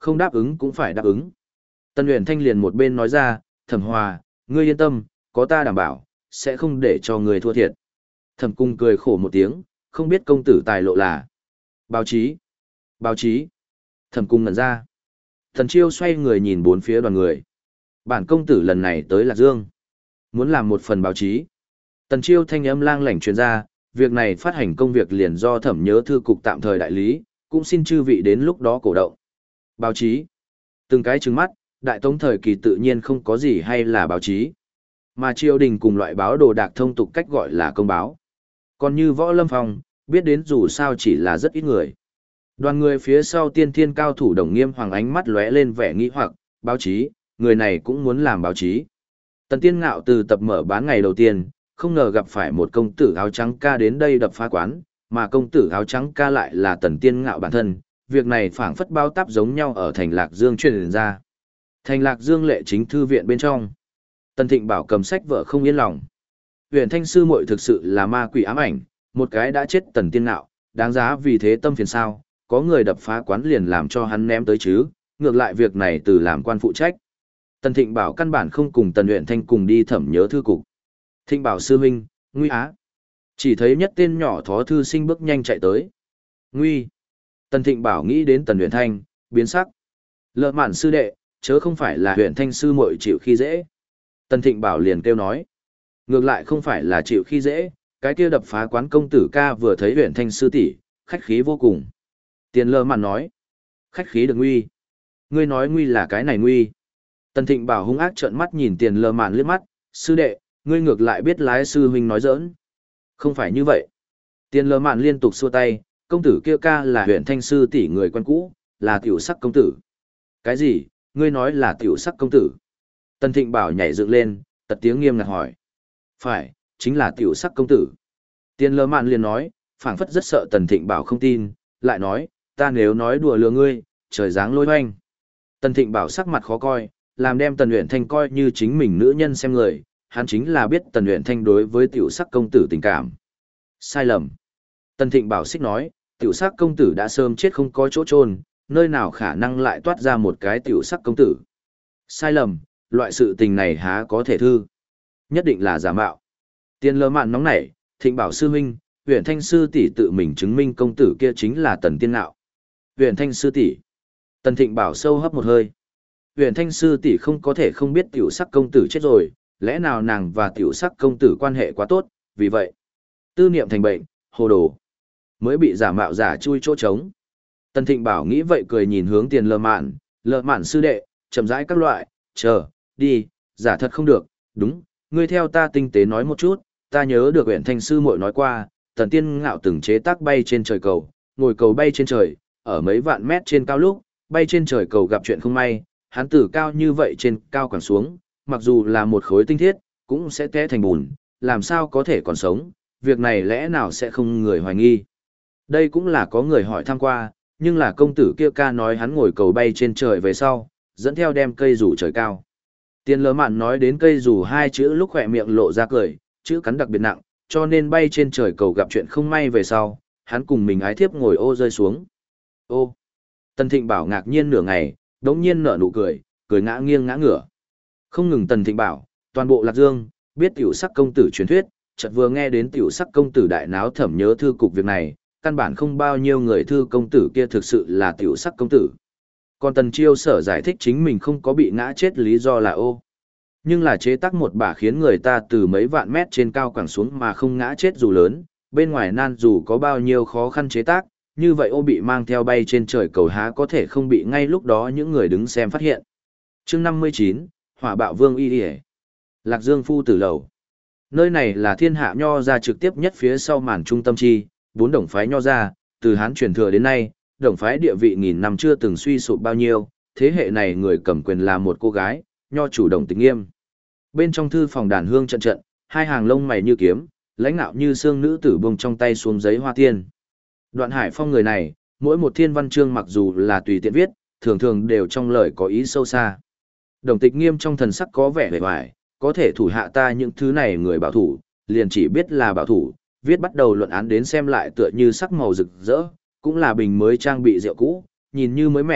không đáp ứng cũng phải đáp ứng. Tần Uyển Thanh liền một bên nói ra, Thẩm Hòa, ngươi yên tâm, có ta đảm bảo, sẽ không để cho ngươi thua thiệt. Thẩm Cung cười khổ một tiếng, không biết công tử tài lộ là. Báo chí. Báo chí. Thẩm Cung ngẩn ra. Thần Chiêu xoay người nhìn bốn phía đoàn người. Bản công tử lần này tới Lạc Dương. Muốn làm một phần báo chí. Tần Chiêu thanh âm lang lảnh truyền ra, việc này phát hành công việc liền do Thẩm Nhớ Thư Cục tạm thời đại lý, cũng xin chư vị đến lúc đó cổ động. Báo chí. Từng cái trừng mắt, đại tống thời kỳ tự nhiên không có gì hay là báo chí. Mà triều đình cùng loại báo đồ đạc thông tục cách gọi là công báo. Còn như Võ Lâm Phong, biết đến dù sao chỉ là rất ít người. Đoàn người phía sau tiên thiên cao thủ Đồng Nghiêm Hoàng ánh mắt lóe lên vẻ nghi hoặc, báo chí, người này cũng muốn làm báo chí. Tần Tiên Ngạo từ tập mở bán ngày đầu tiên, không ngờ gặp phải một công tử áo trắng ca đến đây đập phá quán, mà công tử áo trắng ca lại là Tần Tiên Ngạo bản thân, việc này phảng phất bao táp giống nhau ở thành Lạc Dương truyền ra. Thành Lạc Dương lệ chính thư viện bên trong. Tần Thịnh Bảo cầm sách vợ không yên lòng. Huyền Thanh sư muội thực sự là ma quỷ ám ảnh, một cái đã chết Tần Tiên Ngạo, đáng giá vì thế tâm phiền sao, có người đập phá quán liền làm cho hắn ném tới chứ, ngược lại việc này từ làm quan phụ trách. Tần Thịnh Bảo căn bản không cùng Tần Huyền Thanh cùng đi Thẩm Nhớ Thư Cục. Thịnh Bảo sư huynh, nguy á. Chỉ thấy nhất tên nhỏ thó thư sinh bước nhanh chạy tới. Nguy. Tần Thịnh Bảo nghĩ đến Tần Huyền Thanh, biến sắc. Lợ mạn sư đệ, chớ không phải là Huyền Thanh sư muội chịu khi dễ. Tần Thịnh Bảo liền kêu nói. Ngược lại không phải là chịu khi dễ, cái kia đập phá quán công tử ca vừa thấy Huyền Thanh sư tỷ, khách khí vô cùng. Tiền lơ mạn nói. Khách khí được nguy. Ngươi nói nguy là cái này nguy. Tần Thịnh Bảo hung ác trợn mắt nhìn tiền lơ mạn liếc mắt, sư đệ, ngươi ngược lại biết lái sư huynh nói giỡn. Không phải như vậy. Tiền lơ mạn liên tục xua tay, công tử kia ca là Huyền Thanh sư tỷ người quen cũ, là tiểu sắc công tử. Cái gì, ngươi nói là tiểu sắc công tử? Tần Thịnh Bảo nhảy dựng lên, tật tiếng nghiêm ngặt hỏi. Phải, chính là tiểu sắc công tử. Tiền lơ mạn liền nói, phảng phất rất sợ Tần Thịnh Bảo không tin, lại nói, ta nếu nói đùa lừa ngươi, trời giáng lôi hoanh. Tần Thịnh Bảo sắc mặt khó coi, làm đem Tần Uyển Thanh coi như chính mình nữ nhân xem người, hắn chính là biết Tần Uyển Thanh đối với tiểu sắc công tử tình cảm. Sai lầm. Tần Thịnh Bảo xích nói, tiểu sắc công tử đã sớm chết không có chỗ chôn, nơi nào khả năng lại toát ra một cái tiểu sắc công tử. Sai lầm, loại sự tình này há có thể thư. Nhất định là giả mạo. Tiền lơ mạn nóng nảy, Thịnh Bảo sư huynh, Uyển Thanh sư tỷ tự mình chứng minh công tử kia chính là Tần Tiên Ngạo. Uyển Thanh sư tỷ. Tần Thịnh Bảo sâu hấp một hơi. Uyển Thanh sư tỷ không có thể không biết tiểu sắc công tử chết rồi, lẽ nào nàng và tiểu sắc công tử quan hệ quá tốt, vì vậy tư niệm thành bệnh, hồ đồ, mới bị giả mạo giả chui chỗ trống. Tần Thịnh Bảo nghĩ vậy cười nhìn hướng tiền lơ mạn sư đệ, chậm rãi các loại, chờ, đi, giả thật không được, đúng, ngươi theo ta tinh tế nói một chút, ta nhớ được Uyển Thanh sư muội nói qua, Tần Tiên Ngạo từng chế tác bay trên trời cầu, ngồi cầu bay trên trời, ở mấy vạn mét trên cao lúc, bay trên trời cầu gặp chuyện không may, hắn từ cao như vậy trên cao quẳng xuống, mặc dù là một khối tinh thiết, cũng sẽ té thành bùn, làm sao có thể còn sống, việc này lẽ nào sẽ không người hoài nghi. Đây cũng là có người hỏi thăm qua, nhưng là công tử kia ca nói hắn ngồi cầu bay trên trời về sau, dẫn theo đem cây rủ trời cao. Tiền lơ mạn nói đến cây rủ hai chữ lúc khỏe miệng lộ ra cười, chữ cắn đặc biệt nặng, cho nên bay trên trời cầu gặp chuyện không may về sau, hắn cùng mình ái thiếp ngồi ô rơi xuống. Ô! Tần Thịnh Bảo ngạc nhiên nửa ngày, đống nhiên nở nụ cười, cười ngã nghiêng ngã ngửa. Không ngừng Tần Thịnh Bảo, toàn bộ Lạc Dương, biết tiểu sắc công tử truyền thuyết, chợt vừa nghe đến tiểu sắc công tử đại náo Thẩm Nhớ Thư Cục việc này, căn bản không bao nhiêu người thư công tử kia thực sự là tiểu sắc công tử. Còn Tần Chiêu sở giải thích chính mình không có bị ngã chết lý do là ô. Nhưng là chế tác một bả khiến người ta từ mấy vạn mét trên cao quẳng xuống mà không ngã chết dù lớn, bên ngoài nan dù có bao nhiêu khó khăn chế tác, như vậy ô bị mang theo bay trên trời cầu há có thể không bị ngay lúc đó những người đứng xem phát hiện. Chương 59, Hỏa Bạo Vương Y Điề. Lạc Dương Phu Tử Lầu. Nơi này là thiên hạ nho gia trực tiếp nhất phía sau màn trung tâm chi, 4 đồng phái nho gia, từ Hán truyền thừa đến nay, đồng phái địa vị nghìn năm chưa từng suy sụp bao nhiêu, thế hệ này người cầm quyền là một cô gái, nho chủ Đồng Tịch Nghiêm. Bên trong thư phòng đàn hương trận trận, hai hàng lông mày như kiếm, lãnh nạo như xương nữ tử bông trong tay xuống giấy hoa tiên. Đoạn Hải Phong người này, mỗi một thiên văn chương mặc dù là tùy tiện viết, thường thường đều trong lời có ý sâu xa. Đồng Tịch Nghiêm trong thần sắc có vẻ vẻ vải, có thể thủ hạ ta những thứ này người bảo thủ, liền chỉ biết là bảo thủ, viết bắt đầu luận án đến xem lại tựa như sắc màu rực rỡ, cũng là bình mới trang bị rượu cũ, nhìn như mới mẻ,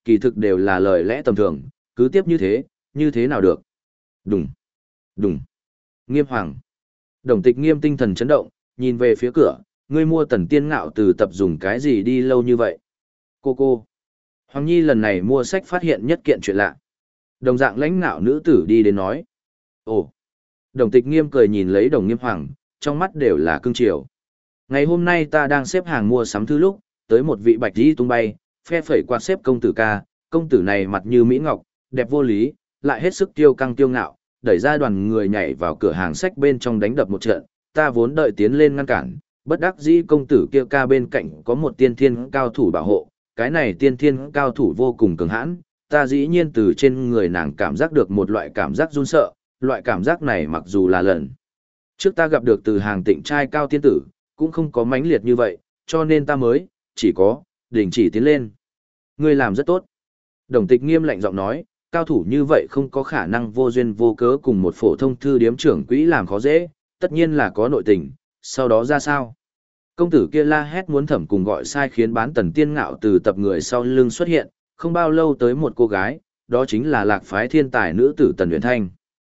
kỳ thực đều là lời lẽ tầm thường, cứ tiếp như thế nào được. Đùng, đùng, Nghiêm Hoàng. Đồng Tịch Nghiêm tinh thần chấn động, nhìn về phía cửa, ngươi mua Tần Tiên Ngạo từ tập dùng cái gì đi lâu như vậy? Cô. Hoàng Nhi lần này mua sách phát hiện nhất kiện chuyện lạ. Đồng dạng lãnh ngạo nữ tử đi đến nói. Ồ. Đồng Tịch Nghiêm cười nhìn lấy Đồng Nghiêm Hoàng, trong mắt đều là cưng chiều. Ngày hôm nay ta đang xếp hàng mua sắm thư lúc, tới một vị bạch y tung bay, phe phẩy quạt xếp công tử ca, công tử này mặt như mỹ ngọc, đẹp vô lý, lại hết sức tiêu căng tiêu ngạo, đẩy ra đoàn người nhảy vào cửa hàng sách bên trong đánh đập một trận, ta vốn đợi tiến lên ngăn cản, bất đắc dĩ công tử kia ca bên cạnh có một tiên thiên cao thủ bảo hộ, cái này tiên thiên cao thủ vô cùng cường hãn, ta dĩ nhiên từ trên người nàng cảm giác được một loại cảm giác run sợ, loại cảm giác này mặc dù là lần trước ta gặp được từ hàng tịnh trai cao tiên tử, cũng không có mãnh liệt như vậy, cho nên ta mới, chỉ có, đình chỉ tiến lên. Ngươi làm rất tốt. Đồng Tịch Nghiêm lạnh giọng nói, cao thủ như vậy không có khả năng vô duyên vô cớ cùng một phổ thông thư điếm trưởng quỹ làm khó dễ, tất nhiên là có nội tình, sau đó ra sao? Công tử kia la hét muốn thẩm cùng gọi sai khiến bán Tần Tiên Ngạo từ tập người sau lưng xuất hiện, không bao lâu tới một cô gái, đó chính là lạc phái thiên tài nữ tử Tần Uyển Thanh.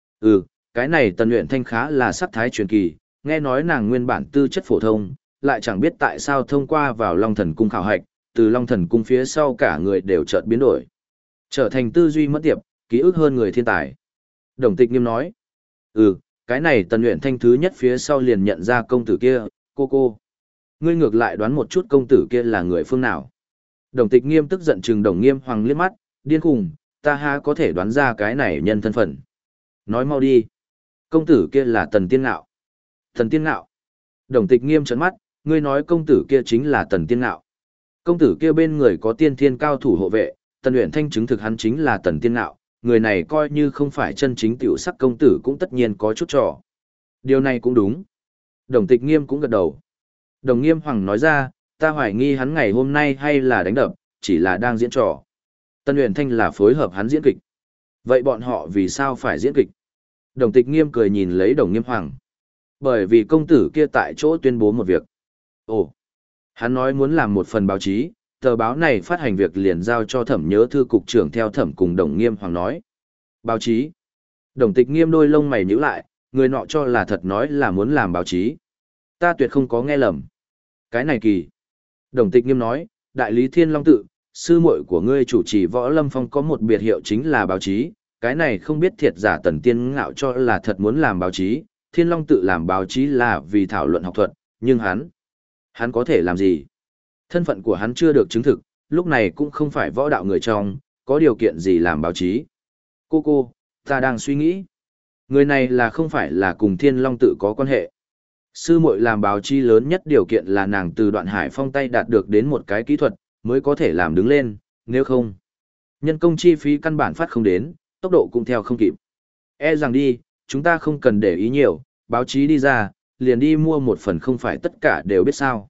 Cái này Tần Uyển Thanh khá là sắc thái truyền kỳ, nghe nói nàng nguyên bản tư chất phổ thông, lại chẳng biết tại sao thông qua vào Long Thần Cung khảo hạch, từ Long Thần Cung phía sau cả người đều chợt biến đổi. Trở thành tư duy mất tiệp, ký ức hơn người thiên tài. Đồng Tịch Nghiêm nói, cái này Tần Uyển Thanh thứ nhất phía sau liền nhận ra công tử kia, cô. Ngươi ngược lại đoán một chút công tử kia là người phương nào. Đồng Tịch Nghiêm tức giận trừng Đồng Nghiêm Hoàng liếc mắt, điên khùng, ta há có thể đoán ra cái này nhân thân phận. Nói mau đi. Công tử kia là Tần Tiên Ngạo. Tần Tiên Ngạo. Đồng Tịch Nghiêm trấn mắt, ngươi nói công tử kia chính là Tần Tiên Ngạo. Công tử kia bên người có tiên thiên cao thủ hộ vệ, Tần Uyển Thanh chứng thực hắn chính là Tần Tiên Ngạo, người này coi như không phải chân chính tiểu sắc công tử cũng tất nhiên có chút trò. Điều này cũng đúng. Đồng Tịch Nghiêm cũng gật đầu. Đồng Nghiêm Hoàng nói ra, ta hoài nghi hắn ngày hôm nay hay là đánh đập, chỉ là đang diễn trò. Tần Uyển Thanh là phối hợp hắn diễn kịch. Vậy bọn họ vì sao phải diễn kịch? Đồng Tịch Nghiêm cười nhìn lấy Đồng Nghiêm Hoàng. Bởi vì công tử kia tại chỗ tuyên bố một việc. Ồ, hắn nói muốn làm một phần báo chí, tờ báo này phát hành việc liền giao cho Thẩm Nhớ Thư cục trưởng theo Thẩm cùng Đồng Nghiêm Hoàng nói. Báo chí. Đồng Tịch Nghiêm đôi lông mày nhíu lại, người nọ cho là thật nói là muốn làm báo chí. Ta tuyệt không có nghe lầm. Cái này kỳ. Đồng Tịch Nghiêm nói, đại lý Thiên Long Tự, sư muội của ngươi chủ trì Võ Lâm Phong có một biệt hiệu chính là báo chí, cái này không biết thiệt giả Tần Tiên Ngạo cho là thật muốn làm báo chí, Thiên Long Tự làm báo chí là vì thảo luận học thuật, nhưng hắn có thể làm gì? Thân phận của hắn chưa được chứng thực, lúc này cũng không phải võ đạo người trong, có điều kiện gì làm báo chí. Cô, ta đang suy nghĩ. Người này là không phải là cùng Thiên Long Tự có quan hệ. Sư muội làm báo chí lớn nhất điều kiện là nàng từ Đoạn Hải Phong tay đạt được đến một cái kỹ thuật, mới có thể làm đứng lên, nếu không. Nhân công chi phí căn bản phát không đến, tốc độ cũng theo không kịp. E rằng đi, chúng ta không cần để ý nhiều, báo chí đi ra, liền đi mua một phần không phải tất cả đều biết sao.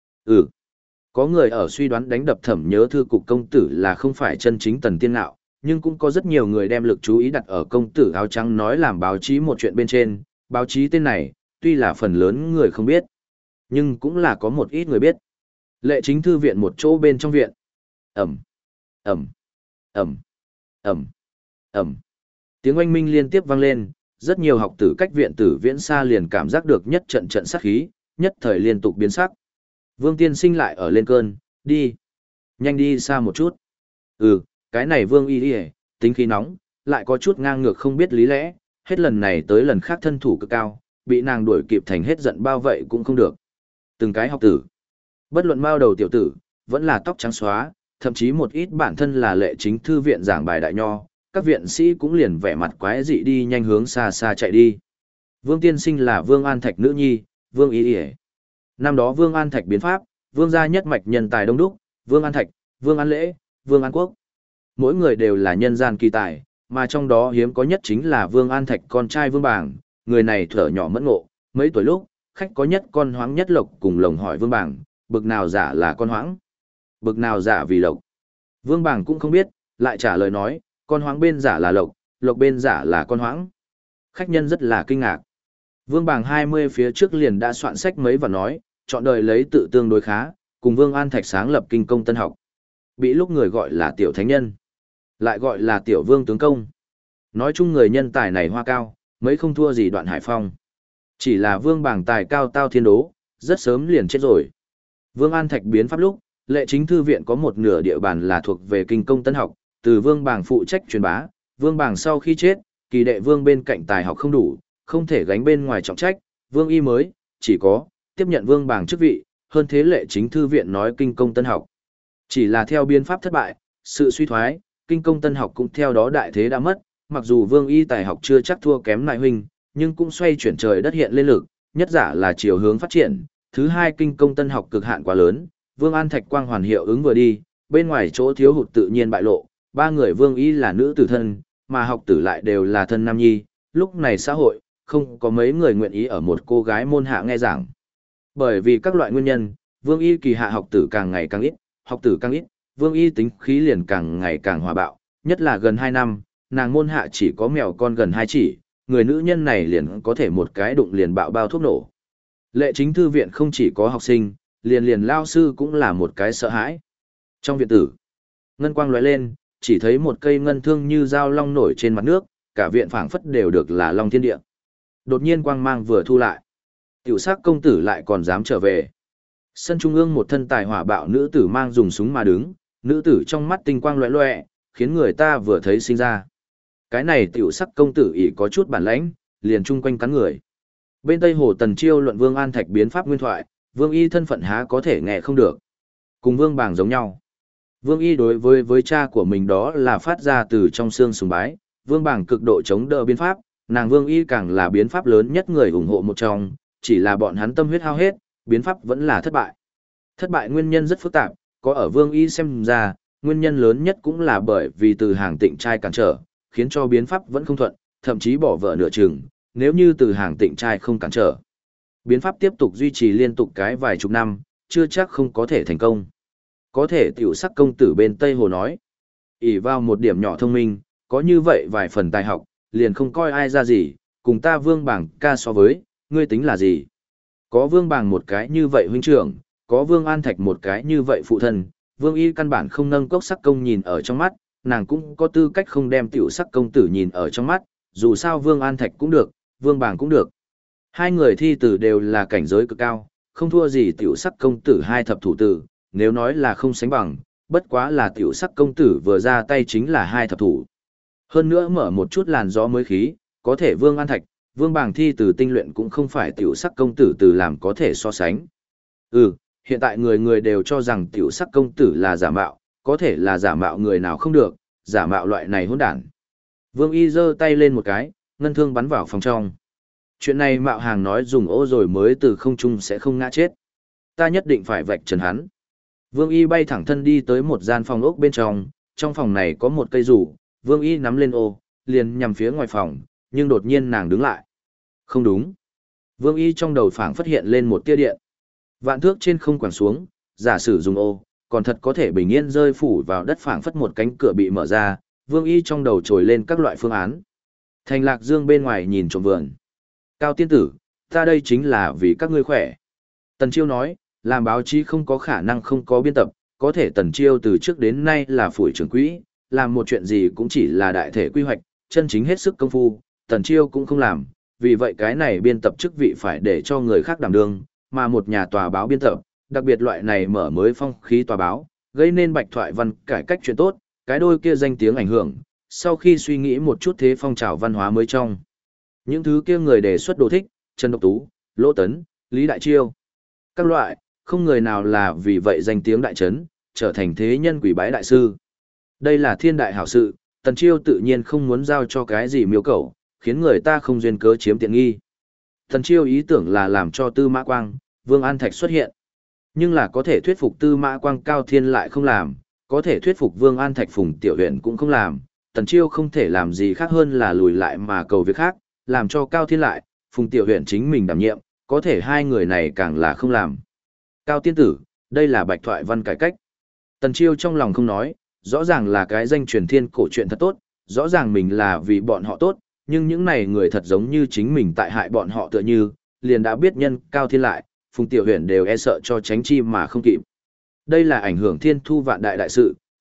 Có người ở suy đoán đánh đập Thẩm Nhớ Thư cục công tử là không phải chân chính Tần Tiên Ngạo, nhưng cũng có rất nhiều người đem lực chú ý đặt ở công tử áo trắng nói làm báo chí một chuyện bên trên, báo chí tên này, tuy là phần lớn người không biết, nhưng cũng là có một ít người biết. Lệ Chính thư viện một chỗ bên trong viện. Ầm, ầm, ầm, ầm, ầm. Tiếng oanh minh liên tiếp vang lên, rất nhiều học tử cách viện tử viễn xa liền cảm giác được nhất trận trận sát khí, nhất thời liên tục biến sắc. Vương Tiên Sinh lại ở lên cơn, đi. Nhanh đi xa một chút. Cái này Vương Y Y, tính khí nóng, lại có chút ngang ngược không biết lý lẽ, hết lần này tới lần khác thân thủ cực cao, bị nàng đuổi kịp thành hết giận bao vậy cũng không được. Từng cái học tử. Bất luận bao đầu tiểu tử, vẫn là tóc trắng xóa, thậm chí một ít bản thân là Lệ Chính thư viện giảng bài đại nho, các viện sĩ cũng liền vẻ mặt quái dị đi nhanh hướng xa xa chạy đi. Vương Tiên Sinh là Vương An Thạch nữ nhi, Vương Y Y. Năm đó Vương An Thạch biến pháp, Vương gia nhất mạch nhân tài đông đúc, Vương An Thạch, Vương An Lễ, Vương An Quốc. Mỗi người đều là nhân gian kỳ tài, mà trong đó hiếm có nhất chính là Vương An Thạch con trai Vương Bảng, người này thuở nhỏ mẫn ngộ, mấy tuổi lúc, khách có nhất con hoáng nhất lộc cùng lồng hỏi Vương Bảng, bực nào giả là con hoáng, bực nào giả vì lộc. Vương Bảng cũng không biết, lại trả lời nói, con hoáng bên giả là lộc, lộc bên giả là con hoáng. Khách nhân rất là kinh ngạc. Vương Bảng 20 phía trước liền đã soạn sách mấy và nói, chọn đời lấy tự tương đối khá, cùng Vương An Thạch sáng lập kinh công tân học. bị lúc người gọi là tiểu thánh nhân, lại gọi là tiểu vương tướng công. Nói chung người nhân tài này hoa cao, mấy không thua gì Đoạn Hải Phong. Chỉ là Vương Bảng tài cao tao thiên đố, rất sớm liền chết rồi. Vương An Thạch biến pháp lúc, Lệ Chính Thư viện có một nửa địa bàn là thuộc về kinh công tân học, từ Vương Bảng phụ trách truyền bá. Vương Bảng sau khi chết, kỳ đệ Vương bên cạnh tài học không đủ, không thể gánh bên ngoài trọng trách, Vương Y mới chỉ có tiếp nhận Vương Bảng chức vị, hơn thế Lệ Chính Thư viện nói kinh công tân học. Chỉ là theo biến pháp thất bại, sự suy thoái, kinh công tân học cũng theo đó đại thế đã mất, mặc dù Vương Y tài học chưa chắc thua kém Nại huynh, nhưng cũng xoay chuyển trời đất hiện lên lực, nhất giả là chiều hướng phát triển. Thứ hai, kinh công tân học cực hạn quá lớn, Vương An Thạch quang hoàn hiệu ứng vừa đi, bên ngoài chỗ thiếu hụt tự nhiên bại lộ, ba người Vương Y là nữ tử thân, mà học tử lại đều là thân nam nhi, lúc này xã hội không có mấy người nguyện ý ở một cô gái môn hạ nghe giảng. Bởi vì các loại nguyên nhân, Vương Y kỳ hạ học tử càng ngày càng ít, học tử càng ít, Vương Y tính khí liền càng ngày càng hòa bạo, nhất là gần 2 năm, nàng môn hạ chỉ có mèo con gần 2 chỉ, người nữ nhân này liền có thể một cái đụng liền bạo bao thuốc nổ. Lệ Chính Thư viện không chỉ có học sinh, liền lao sư cũng là một cái sợ hãi. Trong viện tử, ngân quang lóe lên, chỉ thấy một cây ngân thương như dao long nổi trên mặt nước, cả viện phảng phất đều được là long thiên địa. Đột nhiên quang mang vừa thu lại, tiểu sắc công tử lại còn dám trở về. Sân trung ương một thân tài hỏa bạo nữ tử mang dùng súng mà đứng, nữ tử trong mắt tinh quang lóe loẹ, khiến người ta vừa thấy sinh ra. Cái này tiểu sắc công tử ỷ có chút bản lãnh, liền chung quanh cắn người. Bên Tây Hồ Tần Chiêu luận Vương An Thạch biến pháp nguyên thoại, Vương Y thân phận há có thể nghe không được. Cùng Vương Bảng giống nhau. Vương Y đối với cha của mình đó là phát ra từ trong xương sùng bái, Vương Bảng cực độ chống đỡ biến pháp, nàng Vương Y càng là biến pháp lớn nhất người ủng hộ một trong, chỉ là bọn hắn tâm huyết hao hết, biến pháp vẫn là thất bại. Thất bại nguyên nhân rất phức tạp, có ở Vương Y xem ra, nguyên nhân lớn nhất cũng là bởi vì từ Hàng Tịnh trai cản trở, khiến cho biến pháp vẫn không thuận, thậm chí bỏ vợ nửa chừng, nếu như từ Hàng Tịnh trai không cản trở. Biến pháp tiếp tục duy trì liên tục cái vài chục năm, chưa chắc không có thể thành công. Có thể tiểu sắc công tử bên Tây Hồ nói, ỷ vào một điểm nhỏ thông minh, có như vậy vài phần tài học, liền không coi ai ra gì, cùng ta Vương Bảng ca so với, ngươi tính là gì? Có Vương Bảng một cái như vậy huynh trưởng, có Vương An Thạch một cái như vậy phụ thân, Vương Y căn bản không nâng cốc sắc công nhìn ở trong mắt, nàng cũng có tư cách không đem tiểu sắc công tử nhìn ở trong mắt, dù sao Vương An Thạch cũng được, Vương Bảng cũng được. Hai người thi tử đều là cảnh giới cực cao, không thua gì tiểu sắc công tử hai thập thủ tử, nếu nói là không sánh bằng, bất quá là tiểu sắc công tử vừa ra tay chính là hai thập thủ. Hơn nữa mở một chút làn gió mới khí, có thể Vương An Thạch, Vương Bảng thi từ tinh luyện cũng không phải tiểu sắc công tử từ làm có thể so sánh. Hiện tại người người đều cho rằng tiểu sắc công tử là giả mạo, có thể là giả mạo người nào không được, giả mạo loại này hỗn đản. Vương Y giơ tay lên một cái, ngân thương bắn vào phòng trong. Chuyện này mạo hàng nói dùng ô rồi mới từ không trung sẽ không ngã chết. Ta nhất định phải vạch trần hắn. Vương Y bay thẳng thân đi tới một gian phòng ốc bên trong phòng này có một cây rủ, Vương Y nắm lên ô, liền nhằm phía ngoài phòng, nhưng đột nhiên nàng đứng lại. Không đúng. Vương Y trong đầu phảng phát hiện lên một tia điện. Vạn thước trên không quẳng xuống, giả sử dùng ô, còn thật có thể bình yên rơi phủ vào đất phảng phất một cánh cửa bị mở ra, Vương Y trong đầu trồi lên các loại phương án. Thành Lạc Dương bên ngoài nhìn trộm vườn. Cao tiên tử, ta đây chính là vì các ngươi khỏe. Tần Chiêu nói, làm báo chí không có khả năng không có biên tập, có thể Tần Chiêu từ trước đến nay là phủi trưởng quỹ, làm một chuyện gì cũng chỉ là đại thể quy hoạch, chân chính hết sức công phu, Tần Chiêu cũng không làm, vì vậy cái này biên tập chức vị phải để cho người khác đảm đương, mà một nhà tòa báo biên tập, đặc biệt loại này mở mới phong khí tòa báo, gây nên bạch thoại văn cải cách chuyện tốt, cái đôi kia danh tiếng ảnh hưởng, sau khi suy nghĩ một chút thế phong trào văn hóa mới trong. Những thứ kia người đề xuất đồ thích, Trần Độc Tú, Lỗ Tấn, Lý Đại Chiêu, các loại, không người nào là vì vậy danh tiếng đại trấn, trở thành thế nhân quỷ bái đại sư. Đây là thiên đại hảo sự, Tần Chiêu tự nhiên không muốn giao cho cái gì miêu cầu, khiến người ta không duyên cớ chiếm tiện nghi. Tần Chiêu ý tưởng là làm cho Tư Mã Quang, Vương An Thạch xuất hiện. Nhưng là có thể thuyết phục Tư Mã Quang Cao Thiên lại không làm, có thể thuyết phục Vương An Thạch Phùng Tiểu Huyền cũng không làm. Tần Chiêu không thể làm gì khác hơn là lùi lại mà cầu việc khác, làm cho Cao Thiên lại, Phùng Tiểu Huyền chính mình đảm nhiệm, có thể hai người này càng là không làm. Cao tiên tử, đây là bạch thoại văn cải cách. Tần Chiêu trong lòng không nói, rõ ràng là cái danh truyền thiên cổ truyện thật tốt, rõ ràng mình là vì bọn họ tốt, nhưng những này người thật giống như chính mình tại hại bọn họ tựa như, liền đã biết nhân Cao Thiên lại, Phùng Tiểu Huyền đều e sợ cho tránh chi mà không kịp. Đây là ảnh hưởng thiên thu vạn đại đại sự,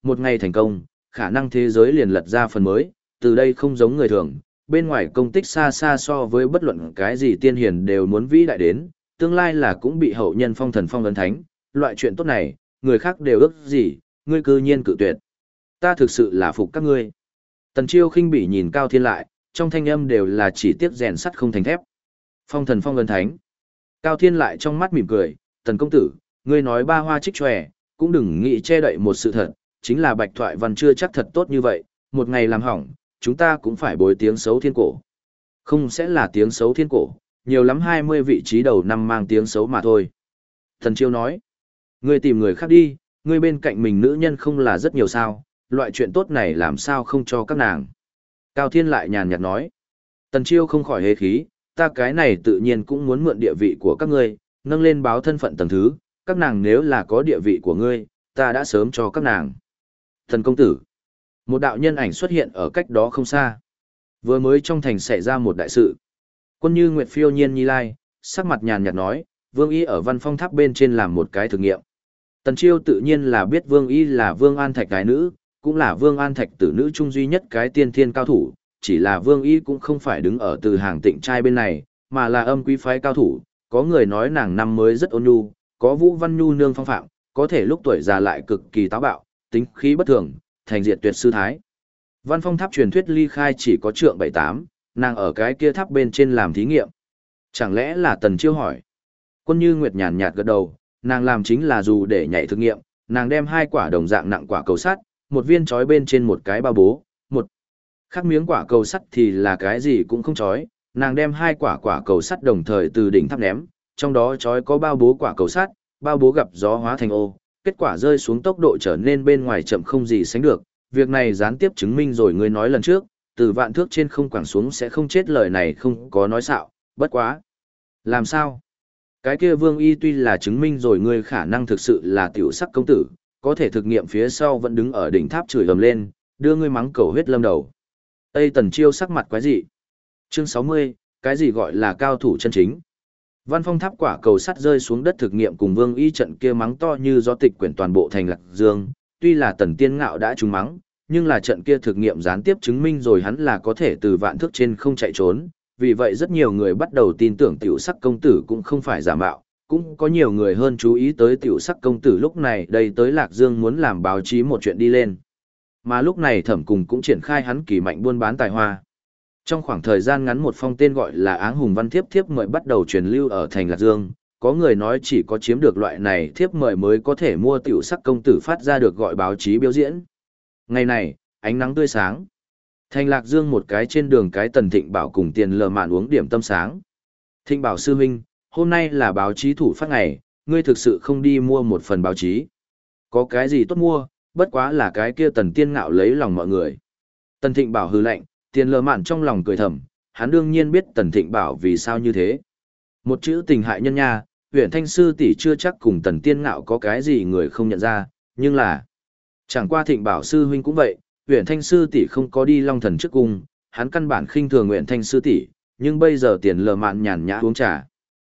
một ngày thành công, khả năng thế giới liền lật ra phần mới, từ đây không giống người thường, bên ngoài công tích xa xa so với bất luận cái gì tiên hiền đều muốn vĩ đại đến, tương lai là cũng bị hậu nhân phong thần phong ấn thánh, loại chuyện tốt này, người khác đều ước gì, ngươi cư nhiên cự tuyệt. Ta thực sự là phục các ngươi. Tần Chiêu khinh bỉ nhìn Cao Thiên lại, trong thanh âm đều là chỉ tiếc rèn sắt không thành thép. Phong thần phong ấn thánh. Cao Thiên lại trong mắt mỉm cười, Tần công tử, ngươi nói ba hoa trích tròe, cũng đừng nghĩ che đậy một sự thật, chính là Bạch Thoại Văn chưa chắc thật tốt như vậy, một ngày làm hỏng, chúng ta cũng phải bồi tiếng xấu thiên cổ. Không sẽ là tiếng xấu thiên cổ, nhiều lắm 20 vị trí đầu năm mang tiếng xấu mà thôi. Tần Chiêu nói, ngươi tìm người khác đi, ngươi bên cạnh mình nữ nhân không là rất nhiều sao, loại chuyện tốt này làm sao không cho các nàng. Cao Thiên lại nhàn nhạt nói, Tần Chiêu không khỏi hế khí, ta cái này tự nhiên cũng muốn mượn địa vị của các ngươi, nâng lên báo thân phận tầng thứ, các nàng nếu là có địa vị của ngươi, ta đã sớm cho các nàng. Thần công tử, một đạo nhân ảnh xuất hiện ở cách đó không xa. Vừa mới trong thành xảy ra một đại sự. Quân Như Nguyệt phiêu nhiên nhi lai, sắc mặt nhàn nhạt nói, Vương Y ở Văn Phong Tháp bên trên làm một cái thử nghiệm. Tần Chiêu tự nhiên là biết Vương Y là Vương An Thạch cái nữ, cũng là Vương An Thạch tử nữ trung duy nhất cái tiên thiên cao thủ, chỉ là Vương Y cũng không phải đứng ở từ hàng tịnh trai bên này, mà là âm quý phái cao thủ, có người nói nàng năm mới rất ôn nhu, có Vũ Văn Nhu nương phong phạm, có thể lúc tuổi già lại cực kỳ táo bạo, tính khí bất thường, thành diệt tuyệt sư thái. Văn Phong Tháp truyền thuyết ly khai chỉ có trượng 7-8, nàng ở cái kia tháp bên trên làm thí nghiệm. Chẳng lẽ là Tần Chiêu hỏi? Quân Như Nguyệt nhàn nhạt gật đầu, nàng làm chính là dù để nhảy thực nghiệm, nàng đem 2 quả đồng dạng nặng quả cầu sắt, một viên trói bên trên một cái bao bố, một khác miếng quả cầu sắt thì là cái gì cũng không trói, nàng đem 2 quả cầu sắt đồng thời từ đỉnh tháp ném, trong đó trói có bao bố quả cầu sắt, bao bố gặp gió hóa thành ô, kết quả rơi xuống tốc độ trở nên bên ngoài chậm không gì sánh được, việc này gián tiếp chứng minh rồi ngươi nói lần trước, từ vạn thước trên không quẳng xuống sẽ không chết, lời này không có nói xạo, bất quá. Làm sao? Cái kia Vương Y tuy là chứng minh rồi ngươi khả năng thực sự là tiểu sắc công tử, có thể thực nghiệm phía sau vẫn đứng ở đỉnh tháp chửi ầm lên, đưa ngươi mắng cầu huyết lâm đầu. Tây Tần Chiêu sắc mặt quái dị. Chương 60, cái gì gọi là cao thủ chân chính? Văn Phong Tháp quả cầu sắt rơi xuống đất thực nghiệm cùng Vương Y trận kia mắng to như gió tịch quyển toàn bộ thành Lạc Dương, tuy là Tần Tiên Ngạo đã trúng mắng, nhưng là trận kia thực nghiệm gián tiếp chứng minh rồi hắn là có thể từ vạn thước trên không chạy trốn, vì vậy rất nhiều người bắt đầu tin tưởng tiểu sắc công tử cũng không phải giả mạo, cũng có nhiều người hơn chú ý tới tiểu sắc công tử lúc này đây tới Lạc Dương muốn làm báo chí một chuyện đi lên. Mà lúc này Thẩm Cùng cũng triển khai hắn kỳ mạnh buôn bán tài hoa. Trong khoảng thời gian ngắn một phong tên gọi là Áng Hùng Văn thiếp mời bắt đầu truyền lưu ở thành Lạc Dương, có người nói chỉ có chiếm được loại này thiếp mời mới có thể mua tiểu sắc công tử phát ra được gọi báo chí biểu diễn. Ngày này, ánh nắng tươi sáng. Thành Lạc Dương một cái trên đường cái Tần Thịnh Bảo cùng Tiền Lờ Mạn uống điểm tâm sáng. Thịnh Bảo sư huynh, hôm nay là báo chí thủ phát ngày, ngươi thực sự không đi mua một phần báo chí. Có cái gì tốt mua, bất quá là cái kia Tần Tiên Ngạo lấy lòng mọi người. Tần Thịnh Bảo hừ lạnh, Tiền Lờ Mạn trong lòng cười thầm, hắn đương nhiên biết Tần Thịnh Bảo vì sao như thế. Một chữ tình hại nhân nha, Huyền Thanh sư tỷ chưa chắc cùng Tần Tiên Ngạo có cái gì người không nhận ra, nhưng là chẳng qua Thịnh Bảo sư huynh cũng vậy, Huyền Thanh sư tỷ không có đi Long Thần trước cung, hắn căn bản khinh thường Huyền Thanh sư tỷ, nhưng bây giờ Tiền Lờ Mạn nhàn nhã uống trà.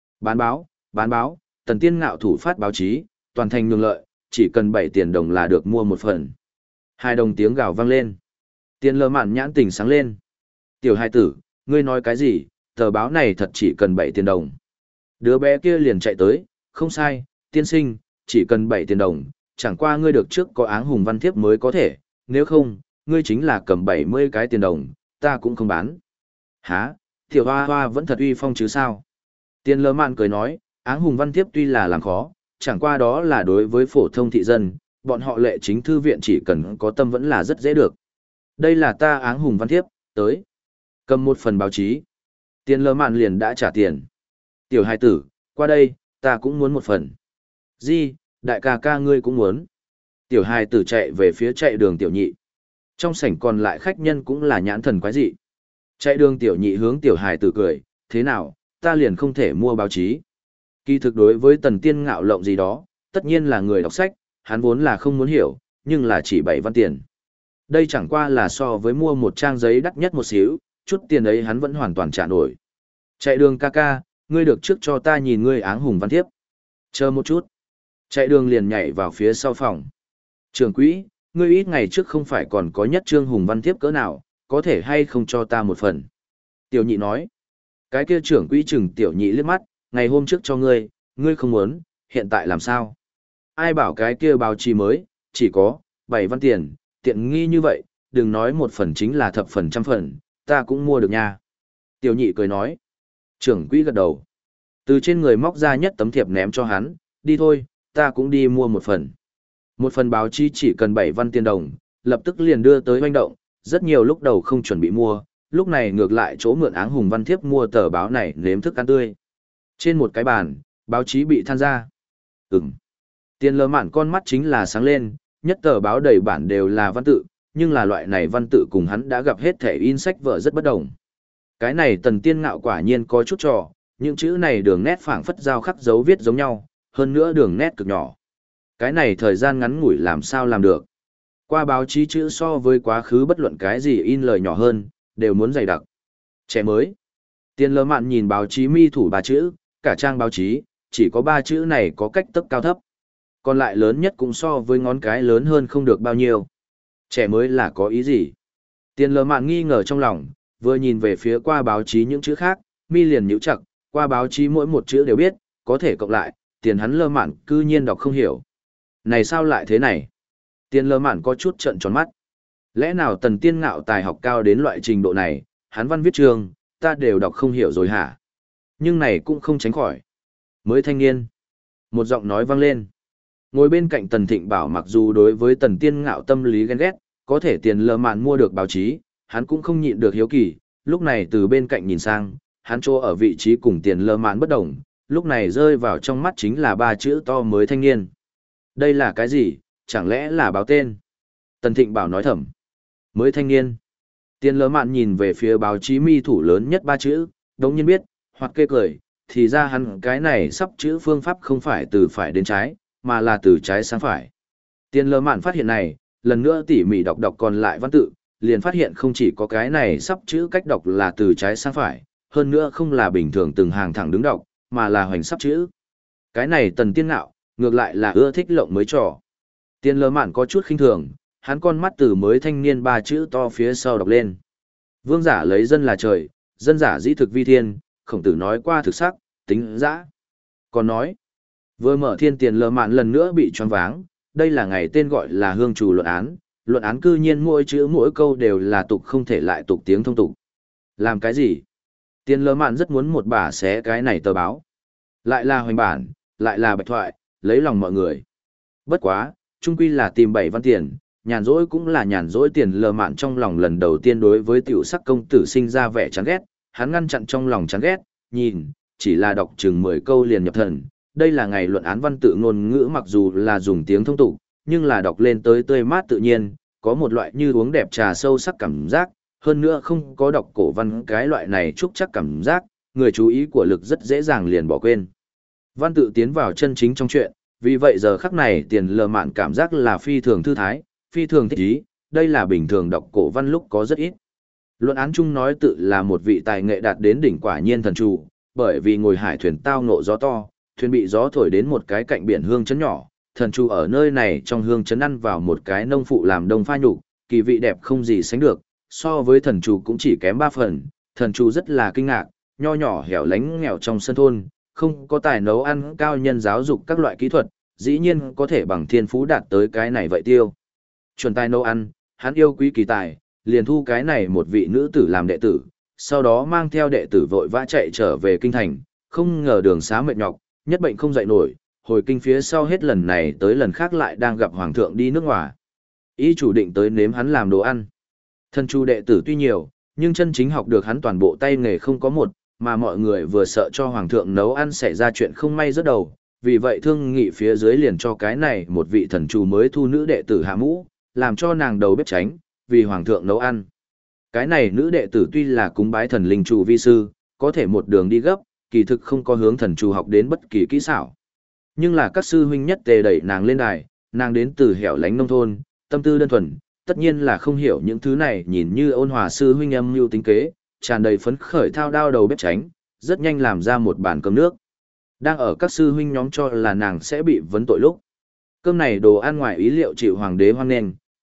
Bán báo, Tần Tiên Ngạo thủ phát báo chí, toàn thành nhường lợi, chỉ cần 7 tiền đồng là được mua một phần. 2 đồng tiếng gào vang lên. Tiền Lờ Mạn nhãn tỉnh sáng lên. Tiểu hai tử, ngươi nói cái gì, tờ báo này thật chỉ cần 7 tiền đồng. Đứa bé kia liền chạy tới, không sai, tiên sinh, chỉ cần 7 tiền đồng, chẳng qua ngươi được trước có Áng Hùng Văn thiếp mới có thể, nếu không, ngươi chính là cầm 70 cái tiền đồng, ta cũng không bán. Hả, tiểu hoa hoa vẫn thật uy phong chứ sao? Tiền Lờ Mạn cười nói, Áng Hùng Văn thiếp tuy là làm khó, chẳng qua đó là đối với phổ thông thị dân, bọn họ lệ chính thư viện chỉ cần có tâm vẫn là rất dễ được. Đây là ta Áng Hùng Văn thiếp, tới. Cầm một phần báo chí. Tiền Lờ Mạn liền đã trả tiền. Tiểu hài tử, qua đây, ta cũng muốn một phần. Gì, đại ca ca ngươi cũng muốn. Tiểu hài tử chạy về phía chạy đường tiểu nhị. Trong sảnh còn lại khách nhân cũng là nhãn thần quái dị. Chạy đường tiểu nhị hướng tiểu hài tử cười, thế nào, ta liền không thể mua báo chí. Kỳ thực đối với Tần Tiên Ngạo lộng gì đó, tất nhiên là người đọc sách, hắn vốn là không muốn hiểu, nhưng là chỉ 7 văn tiền. Đây chẳng qua là so với mua một trang giấy đắt nhất một xíu, chút tiền ấy hắn vẫn hoàn toàn trả nổi. Chạy đường ca ca, ngươi được trước cho ta nhìn ngươi Áng Hùng Văn thiếp. Chờ một chút. Chạy đường liền nhảy vào phía sau phòng. Trưởng quỹ, ngươi ít ngày trước không phải còn có nhất trương hùng văn thiếp cỡ nào, có thể hay không cho ta một phần. Tiểu nhị nói, cái kia trưởng quỹ chừng tiểu nhị liếc mắt, ngày hôm trước cho ngươi không muốn, hiện tại làm sao? Ai bảo cái kia báo chí mới, chỉ có 7 văn tiền, tiện nghi như vậy, đừng nói một phần chính là thập phần trăm phần, ta cũng mua được nha. Tiểu nhị cười nói, trưởng quỹ gật đầu. Từ trên người móc ra nhất tấm thiệp ném cho hắn, đi thôi, ta cũng đi mua một phần. Một phần báo chí chỉ cần 7 văn tiền đồng, lập tức liền đưa tới hoành động, rất nhiều lúc đầu không chuẩn bị mua, lúc này ngược lại chỗ mượn áng hùng văn thiếp mua tờ báo này nếm thức ăn tươi. Trên một cái bàn, báo chí bị than ra. Tiền lờ mạn con mắt chính là sáng lên, nhất tờ báo đầy bản đều là văn tự, nhưng là loại này văn tự cùng hắn đã gặp hết thể in sách vở rất bất đồng. Cái này Tần Tiên Ngạo quả nhiên có chút trò, những chữ này đường nét phảng phất giao khắc dấu viết giống nhau, hơn nữa đường nét cực nhỏ. Cái này thời gian ngắn ngủi làm sao làm được. Qua báo chí chữ so với quá khứ bất luận cái gì in lời nhỏ hơn, đều muốn dày đặc. Trẻ mới. Tiền lờ mạn nhìn báo chí mi thủ 3 chữ, cả trang báo chí, chỉ có 3 chữ này có cách tấc cao thấp. Còn lại lớn nhất cũng so với ngón cái lớn hơn không được bao nhiêu. Trẻ mới là có ý gì? Tiền lờ mạn nghi ngờ trong lòng, vừa nhìn về phía qua báo chí những chữ khác, mi liền nhíu chặt, qua báo chí mỗi một chữ đều biết, có thể cộng lại, tiền hắn lơ mạn cư nhiên đọc không hiểu. Này sao lại thế này? Tiền lơ mạn có chút trợn tròn mắt. Lẽ nào Tần Tiên Ngạo tài học cao đến loại trình độ này, hắn văn viết chương, ta đều đọc không hiểu rồi hả? Nhưng này cũng không tránh khỏi. Mới thanh niên. Một giọng nói vang lên. Ngồi bên cạnh Tần Thịnh Bảo mặc dù đối với Tần Tiên Ngạo tâm lý ghen ghét, có thể tiền lơ mạn mua được báo chí, hắn cũng không nhịn được hiếu kỳ, lúc này từ bên cạnh nhìn sang, hắn chỗ ở vị trí cùng tiền lơ mạn bất đồng, lúc này rơi vào trong mắt chính là 3 chữ to mới thanh niên. Đây là cái gì, chẳng lẽ là báo tên? Tần Thịnh Bảo nói thầm. Mới thanh niên. Tiền lơ mạn nhìn về phía báo chí mi thủ lớn nhất 3 chữ, đống nhiên biết, hoặc kê cười, thì ra hắn cái này sắp chữ phương pháp không phải từ phải đến trái, mà là từ trái sang phải. Tiền lơ mạn phát hiện này, lần nữa tỉ mỉ đọc còn lại văn tự, liền phát hiện không chỉ có cái này sắp chữ cách đọc là từ trái sang phải, hơn nữa không là bình thường từng hàng thẳng đứng đọc, mà là hoành sắp chữ. Cái này Tần Tiên Ngạo, ngược lại là ưa thích lộng mới trò. Tiền lơ mạn có chút khinh thường, hắn con mắt từ mới thanh niên 3 chữ to phía sau đọc lên. Vương giả lấy dân là trời, dân giả dĩ thực vi thiên, Khổng Tử nói qua thực sắc, tính dã. Còn nói, vừa mở thiên tiền lơ mạn lần nữa bị choáng váng, đây là ngày tên gọi là hương chủ luận án cư nhiên mỗi chữ mỗi câu đều là tục không thể lại tục tiếng thông tục. Làm cái gì? Tiền lơ mạn rất muốn một bà xé cái này tờ báo. Lại là hoành bản, lại là bạch thoại, lấy lòng mọi người. Bất quá, chung quy là tìm 7 văn tiền, nhàn rỗi cũng là nhàn rỗi. Tiền lơ mạn trong lòng lần đầu tiên đối với tiểu sắc công tử sinh ra vẻ chán ghét, hắn ngăn chặn trong lòng chán ghét, nhìn, chỉ là đọc chừng 10 câu liền nhập thần. Đây là ngày luận án văn tự ngôn ngữ mặc dù là dùng tiếng thông tục, nhưng là đọc lên tới tươi mát tự nhiên, có một loại như uống đẹp trà sâu sắc cảm giác, hơn nữa không có đọc cổ văn cái loại này trúc chắc cảm giác, người chú ý của lực rất dễ dàng liền bỏ quên. Văn tự tiến vào chân chính trong chuyện, vì vậy giờ khắc này tiền lơ mạn cảm giác là phi thường thư thái, phi thường thích ý, đây là bình thường đọc cổ văn lúc có rất ít. Luận án chung nói tự là một vị tài nghệ đạt đến đỉnh quả nhiên thần chủ, bởi vì ngồi hải thuyền tao ngộ gió to, thuyền bị gió thổi đến một cái cạnh biển hương chấn nhỏ, thần chủ ở nơi này trong hương chấn ăn vào một cái nông phụ làm đông pha nhục, kỳ vị đẹp không gì sánh được, so với thần chủ cũng chỉ kém 3 phần, thần chủ rất là kinh ngạc, nho nhỏ hẻo lánh nghèo trong sân thôn, không có tài nấu ăn cao nhân giáo dục các loại kỹ thuật, dĩ nhiên có thể bằng thiên phú đạt tới cái này vậy tiêu. Chuẩn tài nấu ăn, hắn yêu quý kỳ tài, liền thu cái này một vị nữ tử làm đệ tử, sau đó mang theo đệ tử vội vã chạy trở về kinh thành, không ngờ đường xá mệt nhọc, nhất bệnh không dậy nổi, hồi kinh phía sau hết lần này tới lần khác lại đang gặp hoàng thượng đi nước ngoài. Ý chủ định tới nếm hắn làm đồ ăn. Thân chu đệ tử tuy nhiều, nhưng chân chính học được hắn toàn bộ tay nghề không có một, mà mọi người vừa sợ cho hoàng thượng nấu ăn xảy ra chuyện không may rớt đầu, vì vậy thương nghị phía dưới liền cho cái này một vị thần chủ mới thu nữ đệ tử hạ mũ, làm cho nàng đầu bếp tránh, vì hoàng thượng nấu ăn. Cái này nữ đệ tử tuy là cúng bái thần linh chủ vi sư, có thể một đường đi gấp, kỳ thực không có hướng thần chủ học đến bất kỳ kỹ xảo. Nhưng là các sư huynh nhất tề đẩy nàng lên đài, nàng đến từ hẻo lánh nông thôn, tâm tư đơn thuần, tất nhiên là không hiểu những thứ này, nhìn như ôn hòa sư huynh âm mưu tính kế, tràn đầy phấn khởi thao đao đầu bếp tránh, rất nhanh làm ra một bàn cơm nước. Đang ở các sư huynh nhóm cho là nàng sẽ bị vấn tội lúc. Cơm này đồ ăn ngoài ý liệu chịu hoàng đế hoan nghênh,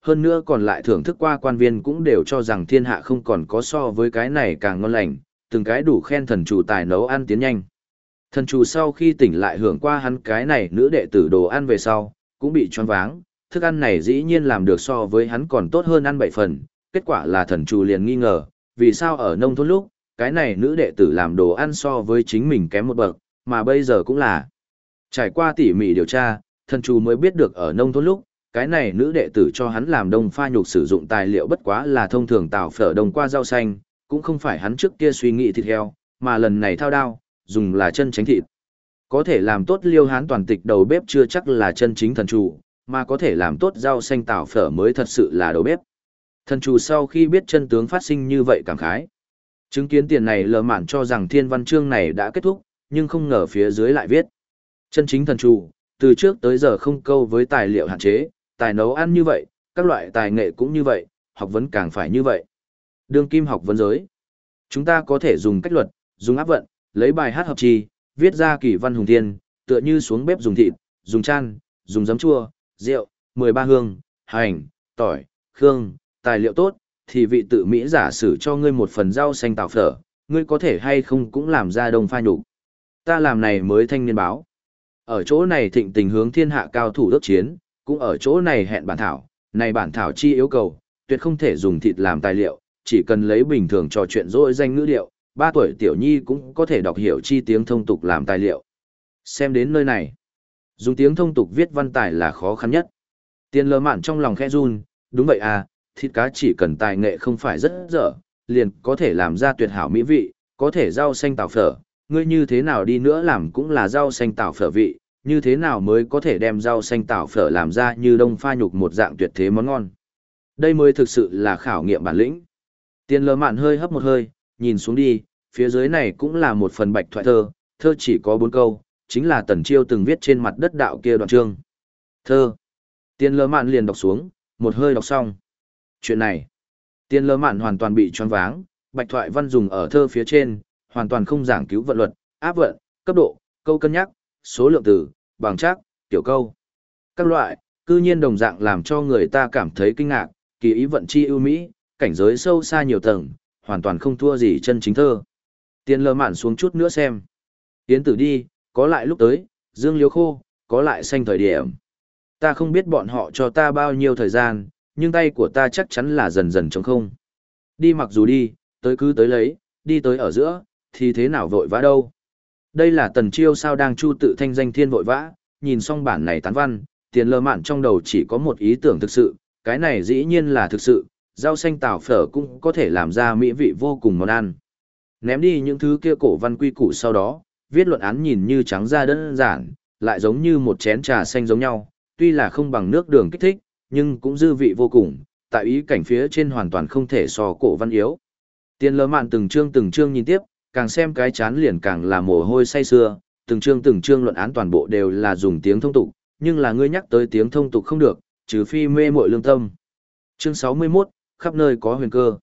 hơn nữa còn lại thưởng thức qua quan viên cũng đều cho rằng thiên hạ không còn có so với cái này càng ngon lành, từng cái đủ khen thần chủ tài nấu ăn tiến nhanh. Thần chủ sau khi tỉnh lại hưởng qua hắn cái này nữ đệ tử đồ ăn về sau, cũng bị choáng váng, thức ăn này dĩ nhiên làm được so với hắn còn tốt hơn ăn 7 phần, kết quả là thần chủ liền nghi ngờ, vì sao ở nông thôn lúc, cái này nữ đệ tử làm đồ ăn so với chính mình kém một bậc, mà bây giờ cũng là. Trải qua tỉ mỉ điều tra, thần chủ mới biết được ở nông thôn lúc, cái này nữ đệ tử cho hắn làm đông pha nhục sử dụng tài liệu bất quá là thông thường tảo phở đồng qua rau xanh, cũng không phải hắn trước kia suy nghĩ thịt heo, mà lần này thao đao, dùng là chân tránh thịt. Có thể làm tốt liêu hán toàn tịch đầu bếp chưa chắc là chân chính thần chủ, mà có thể làm tốt rau xanh tảo phở mới thật sự là đầu bếp. Thần chủ sau khi biết chân tướng phát sinh như vậy cảm khái. Chứng kiến tiền này lờ mạn cho rằng thiên văn chương này đã kết thúc, nhưng không ngờ phía dưới lại viết. Chân chính thần chủ, từ trước tới giờ không câu với tài liệu hạn chế, tài nấu ăn như vậy, các loại tài nghệ cũng như vậy, học vấn càng phải như vậy. Đương kim học vấn giới. Chúng ta có thể dùng cách luật, dùng áp vận, lấy bài hát hợp chi, viết ra kỳ văn hùng thiên, tựa như xuống bếp dùng thịt, dùng chan, dùng giấm chua, rượu, 13 hương, hành, tỏi, khương, tài liệu tốt, thì vị tự Mỹ giả sử cho ngươi một phần rau xanh tảo phở, ngươi có thể hay không cũng làm ra đông pha nhục. Ta làm này mới thanh niên báo. Ở chỗ này thịnh tình hướng thiên hạ cao thủ ước chiến, cũng ở chỗ này hẹn bản thảo, này bản thảo chi yêu cầu, tuyệt không thể dùng thịt làm tài liệu, chỉ cần lấy bình thường trò chuyện dỗi danh ngữ điệu, 3 tuổi tiểu nhi cũng có thể đọc hiểu chi tiếng thông tục làm tài liệu. Xem đến nơi này, dùng tiếng thông tục viết văn tài là khó khăn nhất. Tiền lờ mạn trong lòng khẽ run, đúng vậy à, thịt cá chỉ cần tài nghệ không phải rất dở, liền có thể làm ra tuyệt hảo mỹ vị, có thể rau xanh tảo phở, ngươi như thế nào đi nữa làm cũng là rau xanh tảo phở vị, như thế nào mới có thể đem rau xanh tảo phở làm ra như đông pha nhục một dạng tuyệt thế món ngon. Đây mới thực sự là khảo nghiệm bản lĩnh. Tiền lờ mạn hơi hấp một hơi, nhìn xuống đi, phía dưới này cũng là một phần bạch thoại thơ, thơ chỉ có 4 câu, chính là Tần Chiêu từng viết trên mặt đất đạo kia đoạn chương. Thơ. Tiền lờ mạn liền đọc xuống, một hơi đọc xong. Chuyện này, tiền lờ mạn hoàn toàn bị choáng váng, bạch thoại văn dùng ở thơ phía trên, hoàn toàn không giảng cứu vận luật, áp vận, cấp độ, câu cân nhắc, số lượng từ, bằng chắc, tiểu câu. Các loại, cư nhiên đồng dạng làm cho người ta cảm thấy kinh ngạc, kỳ ý vận chi ưu mỹ, cảnh giới sâu xa nhiều tầng, hoàn toàn không thua gì chân chính thơ. Tiền lờ mạn xuống chút nữa xem. Tiến tử đi, có lại lúc tới, dương liếu khô, có lại xanh thời điểm. Ta không biết bọn họ cho ta bao nhiêu thời gian, nhưng tay của ta chắc chắn là dần dần trống không. Đi mặc dù đi, tới cứ tới lấy, đi tới ở giữa, thì thế nào vội vã đâu. Đây là Tần Chiêu sao đang chu tự thanh danh thiên vội vã, nhìn xong bản này tán văn, tiền lờ mạn trong đầu chỉ có một ý tưởng thực sự, cái này dĩ nhiên là thực sự, rau xanh tảo phở cũng có thể làm ra mỹ vị vô cùng món ăn. Ném đi những thứ kia cổ văn quy củ sau đó, viết luận án nhìn như trắng ra đơn giản, lại giống như một chén trà xanh giống nhau, tuy là không bằng nước đường kích thích, nhưng cũng dư vị vô cùng, tại ý cảnh phía trên hoàn toàn không thể so cổ văn yếu. Tiền lờ mạn từng chương nhìn tiếp, càng xem cái chán liền càng là mồ hôi say sưa, từng chương luận án toàn bộ đều là dùng tiếng thông tục, nhưng là ngươi nhắc tới tiếng thông tục không được, trừ phi mê muội lương tâm. Chương 61, khắp nơi có huyền cơ.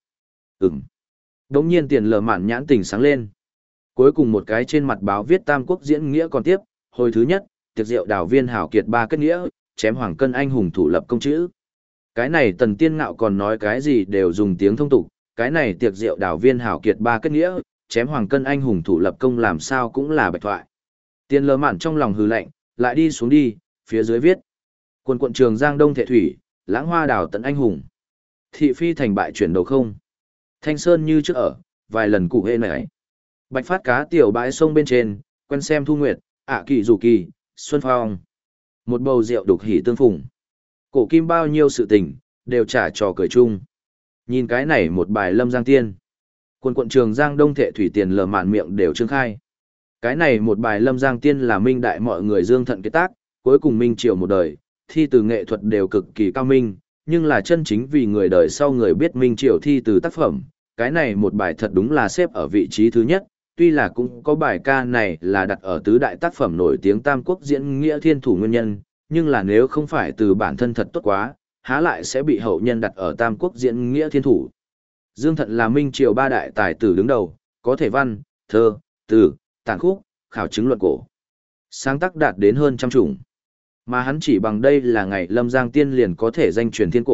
Đống nhiên tiền lờ mạn nhãn tỉnh sáng lên. Cuối cùng một cái trên mặt báo viết Tam Quốc diễn nghĩa còn tiếp, hồi thứ nhất, tiệc rượu đào viên hảo kiệt 3 kết nghĩa, chém hoàng cân anh hùng thủ lập công chữ. Cái này Tần Tiên Ngạo còn nói cái gì đều dùng tiếng thông tục, cái này tiệc rượu đào viên hảo kiệt 3 kết nghĩa, chém hoàng cân anh hùng thủ lập công làm sao cũng là bạch thoại. Tiền lờ mạn trong lòng hừ lạnh, lại đi xuống đi, phía dưới viết. Quần quận Trường Giang Đông Thệ Thủy, lãng hoa đào tận anh hùng. Thị phi thành bại chuyển đầu không. Thanh Sơn như trước ở, vài lần cụ hê nảy. Bạch phát cá tiểu bãi sông bên trên, quen xem thu nguyệt, kỳ dù kỳ, xuân phong. Một bầu rượu đục hỉ tương phùng. Cổ kim bao nhiêu sự tình, đều trả trò cười chung. Nhìn cái này một bài Lâm Giang Tiên. Quần quận Trường Giang Đông Thệ Thủy tiền lờ mạn miệng đều trương khai. Cái này một bài Lâm Giang Tiên là minh đại mọi người dương thận kết tác, cuối cùng minh triều một đời, thi từ nghệ thuật đều cực kỳ cao minh, nhưng là chân chính vì người đời sau người biết minh triều thi từ tác phẩm, cái này một bài thật đúng là xếp ở vị trí thứ nhất, tuy là cũng có bài ca này là đặt ở tứ đại tác phẩm nổi tiếng Tam Quốc diễn nghĩa thiên thủ nguyên nhân, nhưng là nếu không phải từ bản thân thật tốt quá, há lại sẽ bị hậu nhân đặt ở Tam Quốc diễn nghĩa thiên thủ. Dương Thận là minh triều 3 đại tài tử đứng đầu, có thể văn, thơ, từ, tản khúc, khảo chứng luận cổ. Sáng tác đạt đến hơn trăm chủng. Mà hắn chỉ bằng đây là ngày Lâm Giang Tiên liền có thể danh truyền thiên cổ,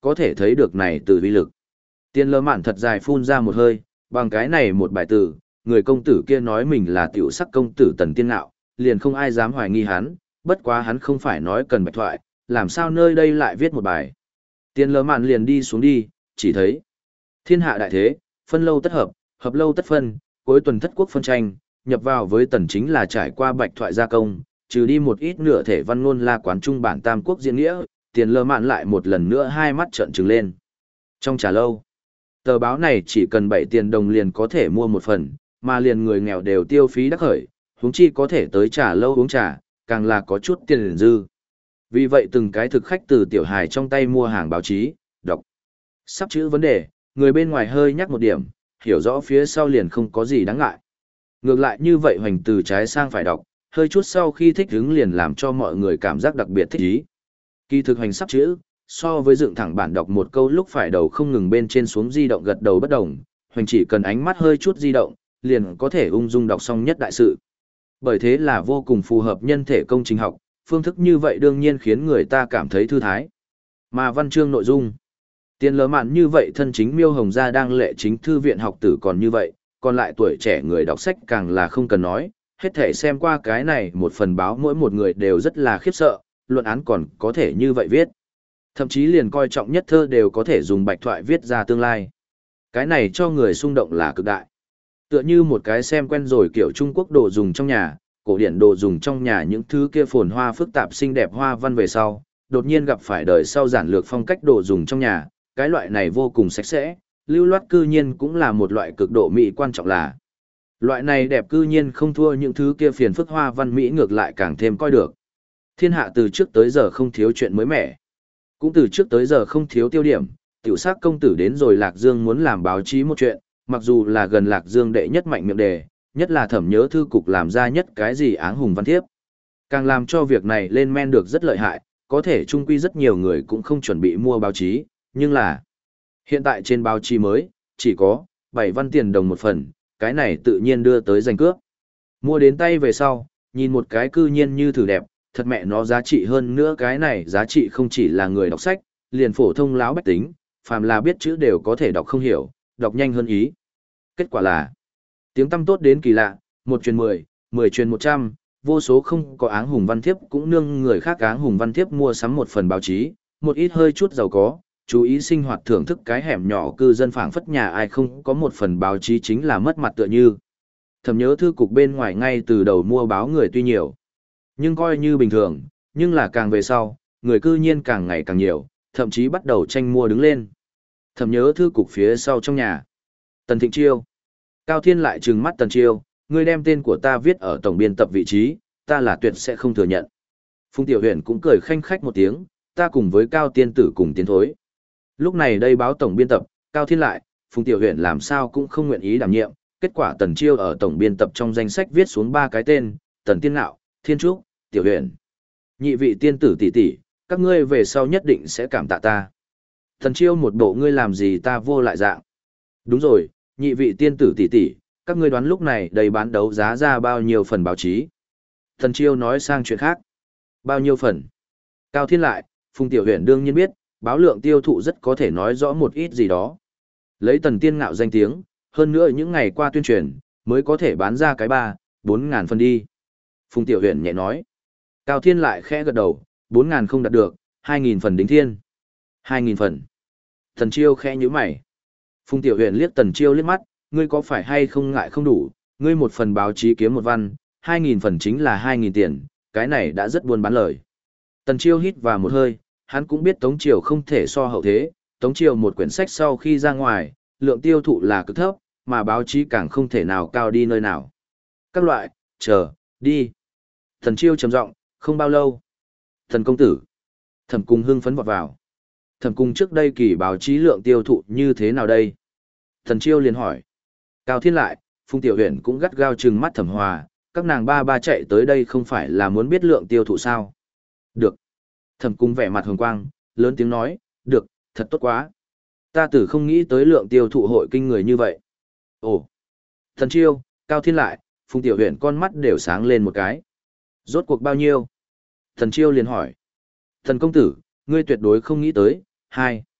có thể thấy được này từ uy lực. Tiền lơ mạn thật dài phun ra một hơi, bằng cái này một bài từ, người công tử kia nói mình là tiểu sắc công tử Tần Tiên Ngạo, liền không ai dám hoài nghi hắn, bất quá hắn không phải nói cần bạch thoại, làm sao nơi đây lại viết một bài. Tiền lơ mạn liền đi xuống đi, chỉ thấy thiên hạ đại thế, phân lâu tất hợp, hợp lâu tất phân, cuối tuần thất quốc phân tranh, nhập vào với Tần chính là trải qua bạch thoại gia công, trừ đi một ít nửa thể văn ngôn la quán trung bản tam quốc diễn nghĩa, tiền lơ mạn lại một lần nữa hai mắt trợn trừng lên. Trong trà lâu, tờ báo này chỉ cần 7 tiền đồng liền có thể mua một phần, mà liền người nghèo đều tiêu phí đắc khởi, huống chi có thể tới trà lâu uống trà, càng là có chút tiền liền dư. Vì vậy từng cái thực khách từ tiểu hài trong tay mua hàng báo chí, đọc. Sắp chữ vấn đề, người bên ngoài hơi nhắc một điểm, hiểu rõ phía sau liền không có gì đáng ngại. Ngược lại như vậy hoành từ trái sang phải đọc, hơi chút sau khi thích hứng liền làm cho mọi người cảm giác đặc biệt thích ý. Kỳ thực hoành sắp chữ, so với dựng thẳng bản đọc một câu lúc phải đầu không ngừng bên trên xuống di động gật đầu bất đồng, hoành chỉ cần ánh mắt hơi chút di động, liền có thể ung dung đọc xong nhất đại sự. Bởi thế là vô cùng phù hợp nhân thể công trình học, phương thức như vậy đương nhiên khiến người ta cảm thấy thư thái. Mà văn chương nội dung, tiền lớ mạn như vậy thân chính Miêu Hồng Gia đang lệ chính thư viện học tử còn như vậy, còn lại tuổi trẻ người đọc sách càng là không cần nói, hết thể xem qua cái này một phần báo mỗi một người đều rất là khiếp sợ, luận án còn có thể như vậy viết. Thậm chí liền coi trọng nhất thơ đều có thể dùng bạch thoại viết ra tương lai. Cái này cho người xung động là cực đại. Tựa như một cái xem quen rồi kiểu Trung Quốc đồ dùng trong nhà, cổ điển đồ dùng trong nhà những thứ kia phồn hoa phức tạp xinh đẹp hoa văn về sau, đột nhiên gặp phải đời sau giản lược phong cách đồ dùng trong nhà, cái loại này vô cùng sạch sẽ, lưu loát cư nhiên cũng là một loại cực độ mỹ quan trọng là. Loại này đẹp cư nhiên không thua những thứ kia phiền phức hoa văn mỹ ngược lại càng thêm coi được. Thiên hạ từ trước tới giờ không thiếu chuyện mới mẻ. Cũng từ trước tới giờ không thiếu tiêu điểm, tiểu sắc công tử đến rồi Lạc Dương muốn làm báo chí một chuyện, mặc dù là gần Lạc Dương đệ nhất mạnh miệng đề, nhất là Thẩm Nhớ thư cục làm ra nhất cái gì áng hùng văn thiếp. Càng làm cho việc này lên men được rất lợi hại, có thể chung quy rất nhiều người cũng không chuẩn bị mua báo chí, nhưng là hiện tại trên báo chí mới, chỉ có 7 văn tiền đồng một phần, cái này tự nhiên đưa tới giành cướp. Mua đến tay về sau, nhìn một cái cư nhiên như thử đẹp, thật mẹ nó giá trị hơn nữa cái này giá trị không chỉ là người đọc sách, liền phổ thông láo bách tính, phàm là biết chữ đều có thể đọc không hiểu, đọc nhanh hơn ý. Kết quả là, tiếng tăm tốt đến kỳ lạ, 1 truyền 10, 10 truyền 100, vô số không có áng hùng văn thiếp cũng nương người khác áng hùng văn thiếp mua sắm một phần báo chí, một ít hơi chút giàu có, chú ý sinh hoạt thưởng thức cái hẻm nhỏ cư dân phảng phất nhà ai không có một phần báo chí chính là mất mặt tựa như. Thẩm Nhớ thư cục bên ngoài ngay từ đầu mua báo người tuy nhiều, nhưng coi như bình thường, nhưng là càng về sau, người cư nhiên càng ngày càng nhiều, thậm chí bắt đầu tranh mua đứng lên. Thẩm Nhớ thư cục phía sau trong nhà. Tần Thịnh Chiêu. Cao Thiên lại trừng mắt Tần Chiêu, ngươi đem tên của ta viết ở tổng biên tập vị trí, ta là tuyệt sẽ không thừa nhận. Phùng Tiểu Huyền cũng cười khanh khách một tiếng, ta cùng với Cao Tiên tử cùng tiến thối. Lúc này đây báo tổng biên tập, Cao Thiên lại, Phùng Tiểu Huyền làm sao cũng không nguyện ý đảm nhiệm, kết quả Tần Chiêu ở tổng biên tập trong danh sách viết xuống 3 cái tên, Tần Tiên Ngạo, Thiên Trúc, Tiểu Huyền. Nhị vị tiên tử tỷ tỷ, các ngươi về sau nhất định sẽ cảm tạ ta. Tần Chiêu một bộ ngươi làm gì ta vô lại dạng. Đúng rồi, nhị vị tiên tử tỷ tỷ, các ngươi đoán lúc này đầy bán đấu giá ra bao nhiêu phần báo chí. Tần Chiêu nói sang chuyện khác. Bao nhiêu phần? Cao Thiên lại, Phùng Tiểu Huyền đương nhiên biết, báo lượng tiêu thụ rất có thể nói rõ một ít gì đó. Lấy Tần Tiên Ngạo danh tiếng, hơn nữa những ngày qua tuyên truyền, mới có thể bán ra cái 3-4 ngàn phần đi. Phùng Tiểu Huyền nhẹ nói. Cao Thiên lại khẽ gật đầu, 4 ngàn không đạt được, 2.000 phần đính thiên. 2.000 phần. Tần Chiêu khẽ nhíu mày. Phùng Tiểu Huyền liếc Tần Chiêu liếc mắt, ngươi có phải hay không ngại không đủ, ngươi một phần báo chí kiếm một văn, 2.000 phần chính là 2.000 tiền, cái này đã rất buôn bán lời. Tần Chiêu hít vào một hơi, hắn cũng biết Tống Triều không thể so hậu thế, Tống Triều một quyển sách sau khi ra ngoài, lượng tiêu thụ là cực thấp, mà báo chí càng không thể nào cao đi nơi nào. Các loại, chờ, đi. Tần Chiêu trầm giọng, không bao lâu. Thần công tử. Thẩm Cung hưng phấn vọt vào. Thẩm Cung trước đây kỳ báo chí lượng tiêu thụ như thế nào đây? Tần Chiêu liền hỏi. Cao Thiên lại, Phùng Tiểu Huyền cũng gắt gao trừng mắt Thẩm Hòa, các nàng ba chạy tới đây không phải là muốn biết lượng tiêu thụ sao? Được. Thẩm Cung vẻ mặt hồng quang, lớn tiếng nói, được, thật tốt quá. Ta tử không nghĩ tới lượng tiêu thụ hội kinh người như vậy. Ồ. Tần Chiêu, Cao Thiên lại, Phùng Tiểu Huyền con mắt đều sáng lên một cái. Rốt cuộc bao nhiêu? Tần Chiêu liền hỏi. Thần công tử, ngươi tuyệt đối không nghĩ tới, 2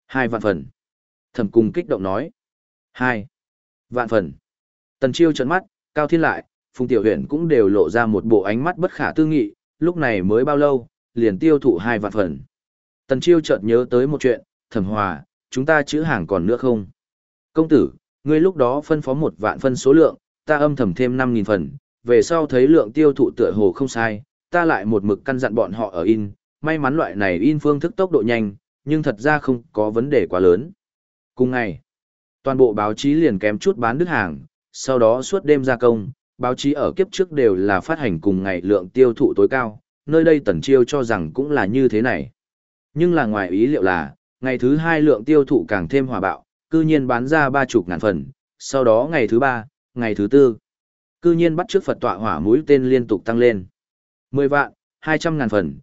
2 vạn phần. Thẩm Cung kích động nói. 2 vạn phần. Tần Chiêu trợn mắt, Cao Thiên lại, Phùng Tiểu Huyền cũng đều lộ ra một bộ ánh mắt bất khả tư nghị, lúc này mới bao lâu, liền tiêu thụ 2 vạn phần. Tần Chiêu chợt nhớ tới một chuyện, Thẩm Hòa, chúng ta chữ hàng còn nữa không? Công tử, ngươi lúc đó phân phó 1 vạn phân số lượng, ta âm thầm thêm 5.000 phần, về sau thấy lượng tiêu thụ tựa hồ không sai, ta lại một mực căn dặn bọn họ ở in, may mắn loại này in phương thức tốc độ nhanh, nhưng thật ra không có vấn đề quá lớn. Cùng ngày, toàn bộ báo chí liền kém chút bán đứt hàng, sau đó suốt đêm gia công, báo chí ở kiếp trước đều là phát hành cùng ngày lượng tiêu thụ tối cao, nơi đây Tần Chiêu cho rằng cũng là như thế này. Nhưng là ngoài ý liệu là, ngày thứ 2 lượng tiêu thụ càng thêm hòa bạo, cư nhiên bán ra 30.000 phần, sau đó ngày thứ 3, ngày thứ 4, cư nhiên bắt trước Phật tọa hỏa mũi tên liên tục tăng lên. 10 vạn, 200.000 phần,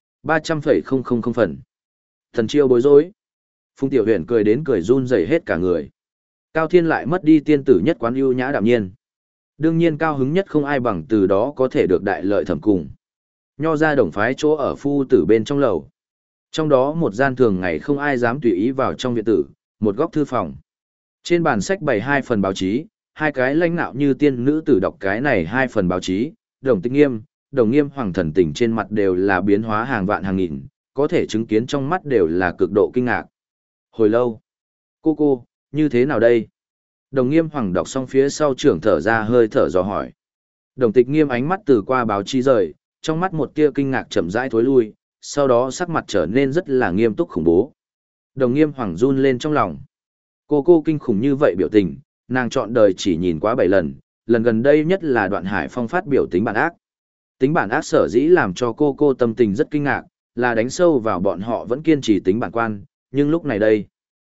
300,000 phần. Tần Chiêu bối rối. Phùng Tiểu Huyền cười đến cười run rẩy hết cả người. Cao Thiên lại mất đi tiên tử nhất quán ưu nhã đạm nhiên. Đương nhiên cao hứng nhất không ai bằng từ đó có thể được đại lợi Thẩm Cùng. Nho ra đồng phái chỗ ở phu tử bên trong lầu. Trong đó một gian thường ngày không ai dám tùy ý vào trong viện tử, một góc thư phòng. Trên bàn sách bày 2 phần báo chí, 2 cái lãnh nạo như tiên nữ tử đọc cái này 2 phần báo chí, Đồng Tịch Nghiêm, Đồng Nghiêm Hoàng thần tình trên mặt đều là biến hóa hàng vạn hàng nghìn, có thể chứng kiến trong mắt đều là cực độ kinh ngạc. Hồi lâu, cô, như thế nào đây? Đồng Nghiêm Hoàng đọc xong phía sau trưởng thở ra hơi thở dò hỏi. Đồng Tịch Nghiêm ánh mắt từ qua báo chí rời, trong mắt một tia kinh ngạc chậm rãi thối lui, sau đó sắc mặt trở nên rất là nghiêm túc khủng bố. Đồng Nghiêm Hoàng run lên trong lòng. Cô kinh khủng như vậy biểu tình, nàng chọn đời chỉ nhìn quá 7 lần, lần gần đây nhất là Đoạn Hải Phong phát biểu tính bản ác. Tính bản ác sở dĩ làm cho cô tâm tình rất kinh ngạc, là đánh sâu vào bọn họ vẫn kiên trì tính bản quan, nhưng lúc này đây.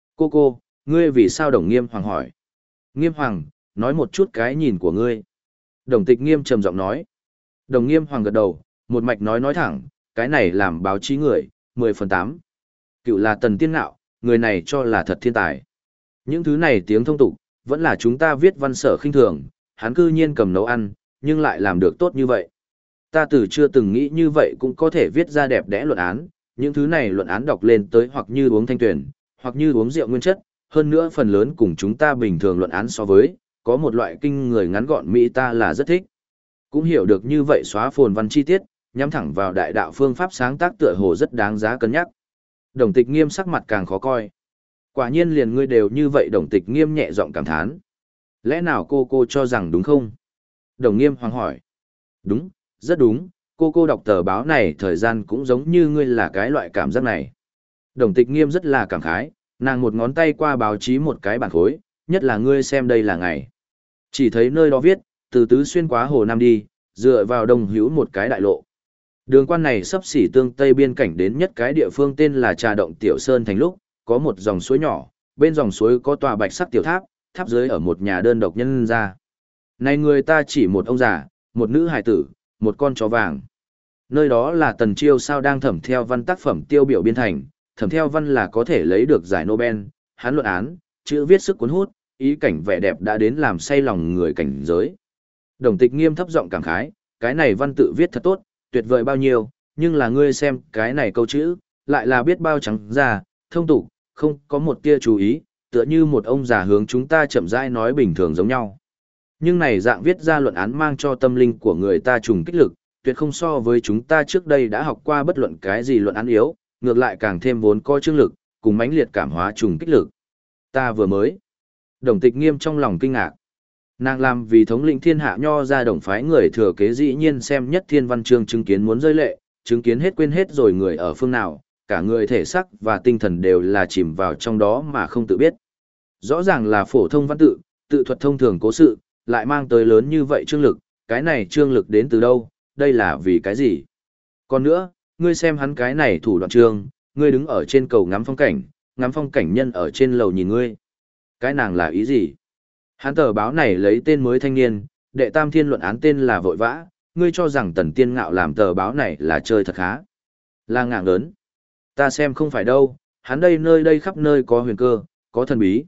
Cô, ngươi vì sao? Đồng Nghiêm Hoàng hỏi. Nghiêm Hoàng, nói một chút cái nhìn của ngươi. Đồng Tịch Nghiêm trầm giọng nói. Đồng Nghiêm Hoàng gật đầu, một mạch nói thẳng, cái này làm báo chí người, 10/8. Cựu là Tần Tiên Ngạo, người này cho là thật thiên tài. Những thứ này tiếng thông tục, vẫn là chúng ta viết văn sở khinh thường, hắn cư nhiên cầm nấu ăn, nhưng lại làm được tốt như vậy. Ta từ chưa từng nghĩ như vậy cũng có thể viết ra đẹp đẽ luận án, những thứ này luận án đọc lên tới hoặc như uống thanh tuyển, hoặc như uống rượu nguyên chất, hơn nữa phần lớn cùng chúng ta bình thường luận án so với, có một loại kinh người ngắn gọn Mỹ ta là rất thích. Cũng hiểu được như vậy xóa phồn văn chi tiết, nhắm thẳng vào đại đạo phương pháp sáng tác tựa hồ rất đáng giá cân nhắc. Đồng Tịch Nghiêm sắc mặt càng khó coi. Quả nhiên liền ngươi đều như vậy. Đồng Tịch Nghiêm nhẹ giọng cảm thán. Lẽ nào cô cho rằng đúng không? Đồng Nghiêm Hoàng hỏi. Đúng, rất đúng, cô đọc tờ báo này thời gian cũng giống như ngươi là cái loại cảm giác này. Đồng Tịch Nghiêm rất là cảm khái, nàng một ngón tay qua báo chí một cái bản khối, nhất là ngươi xem đây là ngày. Chỉ thấy nơi đó viết, từ Tứ Xuyên quá Hồ Nam đi, dựa vào Đông Hữu một cái đại lộ. Đường quan này sắp xỉ tương tây biên cảnh đến nhất cái địa phương tên là Trà Động Tiểu Sơn thành lúc, có một dòng suối nhỏ, bên dòng suối có tòa bạch sắc tiểu tháp, tháp dưới ở một nhà đơn độc nhân ra. Này người ta chỉ một ông già, một nữ hài tử, một con chó vàng. Nơi đó là Tần Chiêu sao đang thẩm theo văn tác phẩm tiêu biểu biên thành, thẩm theo văn là có thể lấy được giải Nobel, hắn luận án, chữ viết sức cuốn hút, ý cảnh vẻ đẹp đã đến làm say lòng người cảnh giới. Đồng Tịch Nghiêm thấp giọng cảm khái, cái này văn tự viết thật tốt, tuyệt vời bao nhiêu, nhưng là ngươi xem cái này câu chữ, lại là biết bao trắng ra, thông tục, không có một tia chú ý, tựa như một ông già hướng chúng ta chậm rãi nói bình thường giống nhau. Nhưng này dạng viết ra luận án mang cho tâm linh của người ta trùng kích lực, tuyệt không so với chúng ta trước đây đã học qua bất luận cái gì luận án yếu, ngược lại càng thêm vốn có chương lực, cùng mãnh liệt cảm hóa trùng kích lực. Ta vừa mới. Đồng Tịch Nghiêm trong lòng kinh ngạc. Nàng làm vì thống lĩnh thiên hạ nho ra đồng phái người thừa kế dĩ nhiên xem nhất thiên văn chương chứng kiến muốn rơi lệ, chứng kiến hết quên hết rồi người ở phương nào, cả người thể sắc và tinh thần đều là chìm vào trong đó mà không tự biết. Rõ ràng là phổ thông văn tự, tự thuật thông thường cố sự, lại mang tới lớn như vậy chương lực, cái này chương lực đến từ đâu, đây là vì cái gì? Còn nữa, ngươi xem hắn cái này thủ đoạn chương, ngươi đứng ở trên cầu ngắm phong cảnh nhân ở trên lầu nhìn ngươi. Cái nàng là ý gì? Hắn tờ báo này lấy tên mới thanh niên, đệ tam thiên luận án tên là vội vã, ngươi cho rằng Tần Tiên Ngạo làm tờ báo này là chơi thật khá. Là ngạng lớn. Ta xem không phải đâu, hắn đây nơi đây khắp nơi có huyền cơ, có thần bí.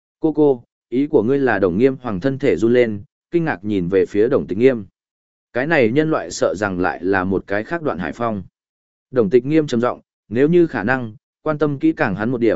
Cô, ý của ngươi là Đồng Nghiêm Hoàng thân thể run lên, kinh ngạc nhìn về phía Đồng Tịch Nghiêm. Cái này nhân loại sợ rằng lại là một cái khác Đoạn Hải Phong. Đồng Tịch Nghiêm trầm giọng, nếu như khả năng, quan tâm kỹ càng hắn một điểm,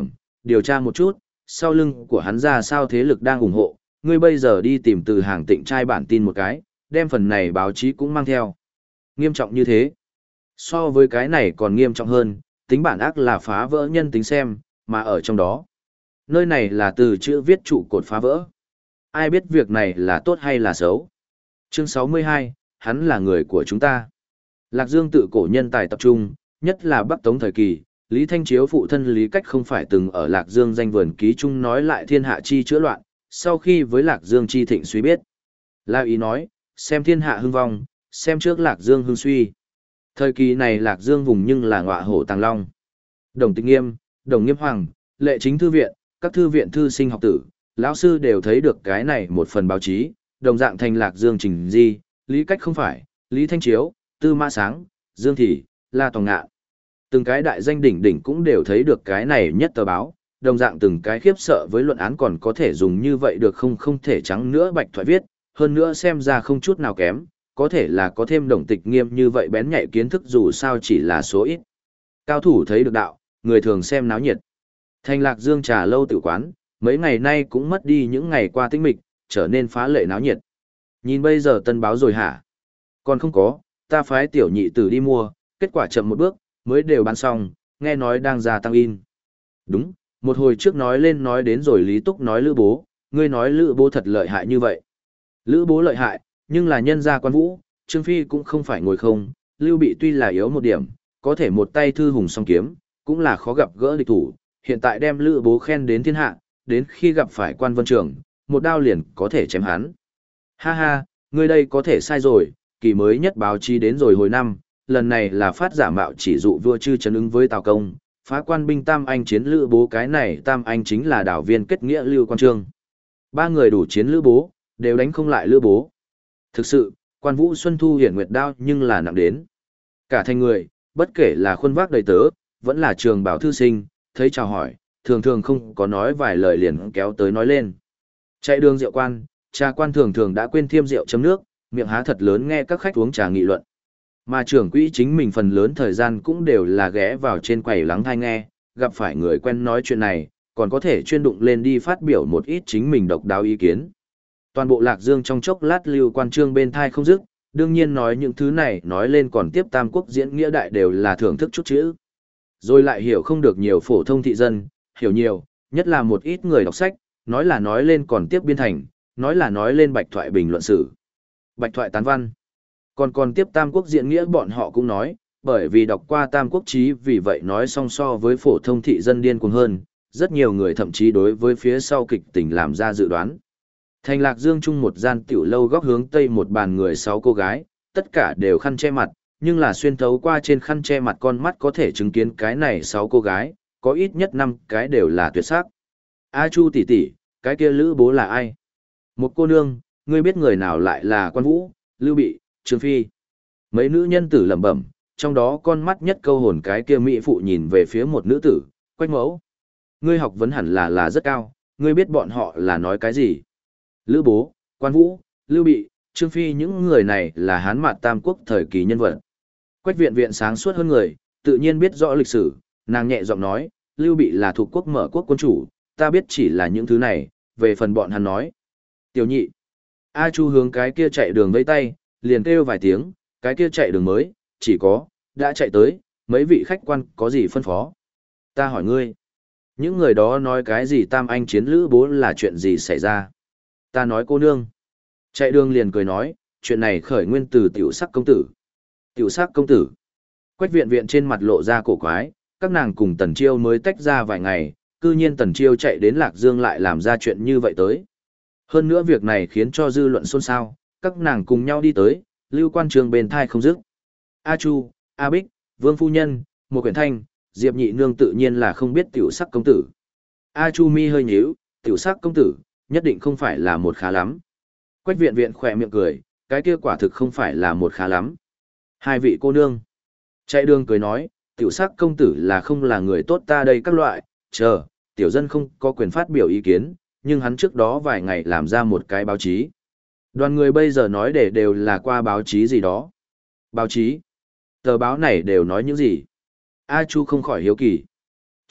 điều tra một chút, sau lưng của hắn ra sao thế lực đang ủng hộ, ngươi bây giờ đi tìm từ hàng tịnh trai bản tin một cái, đem phần này báo chí cũng mang theo. Nghiêm trọng như thế. So với cái này còn nghiêm trọng hơn, tính bản ác là phá vỡ nhân tính xem, mà ở trong đó. Nơi này là từ chữ viết trụ cột phá vỡ. Ai biết việc này là tốt hay là xấu? Chương 62, hắn là người của chúng ta. Lạc Dương tự cổ nhân tài tập trung, nhất là Bắc Tống thời kỳ, Lý Thanh Chiếu phụ thân Lý Cách không phải từng ở Lạc Dương danh vườn ký chung nói lại thiên hạ chi chữa loạn, sau khi với Lạc Dương chi thịnh suy biết. La ý nói, xem thiên hạ hưng vong, xem trước Lạc Dương hưng suy. Thời kỳ này Lạc Dương vùng nhưng là ngọa hổ tàng long. Đồng Tịch Nghiêm, Đồng Nghiêm Hoàng, Lệ Chính Thư Viện, các thư viện thư sinh học tử, lão sư đều thấy được cái này một phần báo chí, đồng dạng thành Lạc Dương Trình Di, Lý Cách không phải, Lý Thanh Chiếu, Tư Mã Sáng, Dương Thị, La Tòng Ngạn. Từng cái đại danh đỉnh đỉnh cũng đều thấy được cái này nhất tờ báo, đồng dạng từng cái khiếp sợ với luận án còn có thể dùng như vậy được không thể trắng nữa Bạch Thoại viết, hơn nữa xem ra không chút nào kém, có thể là có thêm Đồng Tịch Nghiêm như vậy bén nhạy kiến thức dù sao chỉ là số ít. Cao thủ thấy được đạo, người thường xem náo nhiệt. Thành Lạc Dương trà lâu tử quán, mấy ngày nay cũng mất đi những ngày qua tĩnh mịch, trở nên phá lệ náo nhiệt. Nhìn bây giờ tân báo rồi hả? Còn không có, ta phái tiểu nhị tử đi mua, kết quả chậm một bước, mới đều bán xong, nghe nói đang gia tăng in. Đúng, một hồi trước nói lên nói đến rồi Lý Túc nói Lữ Bố, ngươi nói Lữ Bố thật lợi hại như vậy. Lữ Bố lợi hại, nhưng là nhân gia quan vũ, Trương Phi cũng không phải ngồi không, Lưu Bị tuy là yếu một điểm, có thể một tay thư hùng song kiếm, cũng là khó gặp gỡ địch thủ, hiện tại đem Lữ Bố khen đến thiên hạ, đến khi gặp phải Quan Vân Trường, một đao liền có thể chém hắn. Ha ha, ngươi đây có thể sai rồi, kỳ mới nhất báo chí đến rồi hồi năm, lần này là phát giả mạo chỉ dụ vua chư chấn ứng với Tào Công, phá quan binh Tam Anh chiến Lữ Bố, cái này Tam Anh chính là đảo viên kết nghĩa Lưu Quan Trương. Ba người đủ chiến Lữ Bố, đều đánh không lại Lữ Bố. Thực sự, Quan Vũ Xuân Thu hiển nguyệt đao nhưng là nặng đến. Cả thành người, bất kể là khuôn vác đầy tớ, vẫn là trường bảo thư sinh, thấy chào hỏi, thường thường không có nói vài lời liền kéo tới nói lên. Chạy đường rượu quan, trà quan thường thường đã quên thêm rượu chấm nước, miệng há thật lớn nghe các khách uống trà nghị luận. Mà trưởng quỹ chính mình phần lớn thời gian cũng đều là ghé vào trên quầy lắng tai nghe, gặp phải người quen nói chuyện này, còn có thể chuyên đụng lên đi phát biểu một ít chính mình độc đáo ý kiến. Toàn bộ Lạc Dương trong chốc lát Lưu Quan Trương bên thai không dứt, đương nhiên nói những thứ này nói lên còn tiếp Tam Quốc diễn nghĩa đại đều là thưởng thức chút chữ. Rồi lại hiểu không được nhiều phổ thông thị dân, hiểu nhiều, nhất là một ít người đọc sách, nói là nói lên còn tiếp biên thành, nói là nói lên Bạch Thoại bình luận sử. Bạch Thoại tán văn. Còn tiếp Tam Quốc diễn nghĩa bọn họ cũng nói, bởi vì đọc qua Tam Quốc chí vì vậy nói song so với phổ thông thị dân điên cuồng hơn, rất nhiều người thậm chí đối với phía sau kịch tình làm ra dự đoán. Thành Lạc Dương chung một gian tiểu lâu góc hướng tây một bàn người 6 cô gái, tất cả đều khăn che mặt, nhưng là xuyên thấu qua trên khăn che mặt con mắt có thể chứng kiến cái này 6 cô gái, có ít nhất 5 cái đều là tuyệt sắc. A Chu tỷ tỷ, cái kia Lữ Bố là ai? Một cô nương, ngươi biết người nào lại là Quan Vũ, Lưu Bị, Trương Phi? Mấy nữ nhân tử lẩm bẩm, trong đó con mắt nhất câu hồn cái kia mỹ phụ nhìn về phía một nữ tử, Quách Mẫu. Ngươi học vấn hẳn là rất cao, ngươi biết bọn họ là nói cái gì? Lữ Bố, Quan Vũ, Lưu Bị, Trương Phi những người này là Hán Mạt Tam Quốc thời kỳ nhân vật. Quách viện viện sáng suốt hơn người, tự nhiên biết rõ lịch sử, nàng nhẹ giọng nói, Lưu Bị là thuộc quốc mở quốc quân chủ, ta biết chỉ là những thứ này, về phần bọn hắn nói. Tiểu nhị, A Chu hướng cái kia chạy đường vẫy tay, liền kêu vài tiếng, cái kia chạy đường mới, chỉ có, đã chạy tới, mấy vị khách quan có gì phân phó. Ta hỏi ngươi, những người đó nói cái gì Tam Anh chiến Lữ Bố là chuyện gì xảy ra? Ta nói cô nương. Chạy đường liền cười nói, chuyện này khởi nguyên từ tiểu sắc công tử. Tiểu sắc công tử. Quách viện viện trên mặt lộ ra cổ quái, các nàng cùng Tần Chiêu mới tách ra vài ngày, cư nhiên Tần Chiêu chạy đến Lạc Dương lại làm ra chuyện như vậy tới. Hơn nữa việc này khiến cho dư luận xôn xao, các nàng cùng nhau đi tới, Lưu Quan Trương bên thai không dứt. A Chu, A Bích, Vương Phu Nhân, một quyển thanh, Diệp Nhị Nương tự nhiên là không biết tiểu sắc công tử. A Chu mi hơi nhíu, tiểu sắc công tử, nhất định không phải là một khá lắm. Quách viện viện khỏe miệng cười, cái kia quả thực không phải là một khá lắm. Hai vị cô nương. Chạy đường cười nói, tiểu sắc công tử là không là người tốt ta đây các loại, chờ, tiểu dân không có quyền phát biểu ý kiến, nhưng hắn trước đó vài ngày làm ra một cái báo chí. Đoàn người bây giờ nói để đều là qua báo chí gì đó. Báo chí? Tờ báo này đều nói những gì? A Chu không khỏi hiếu kỳ.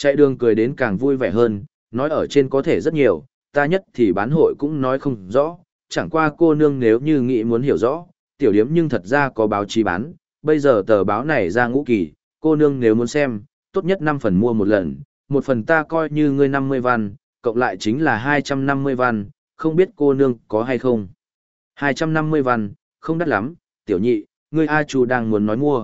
Chạy đường cười đến càng vui vẻ hơn, nói ở trên có thể rất nhiều, ta nhất thì bán hội cũng nói không rõ, chẳng qua cô nương nếu như nghĩ muốn hiểu rõ, tiểu điếm nhưng thật ra có báo chí bán, bây giờ tờ báo này ra ngũ kỳ, cô nương nếu muốn xem, tốt nhất 5 phần mua một lần, một phần ta coi như ngươi 50 văn, cộng lại chính là 250 văn, không biết cô nương có hay không. 250 văn, không đắt lắm, tiểu nhị, ngươi A Chu đang muốn nói mua.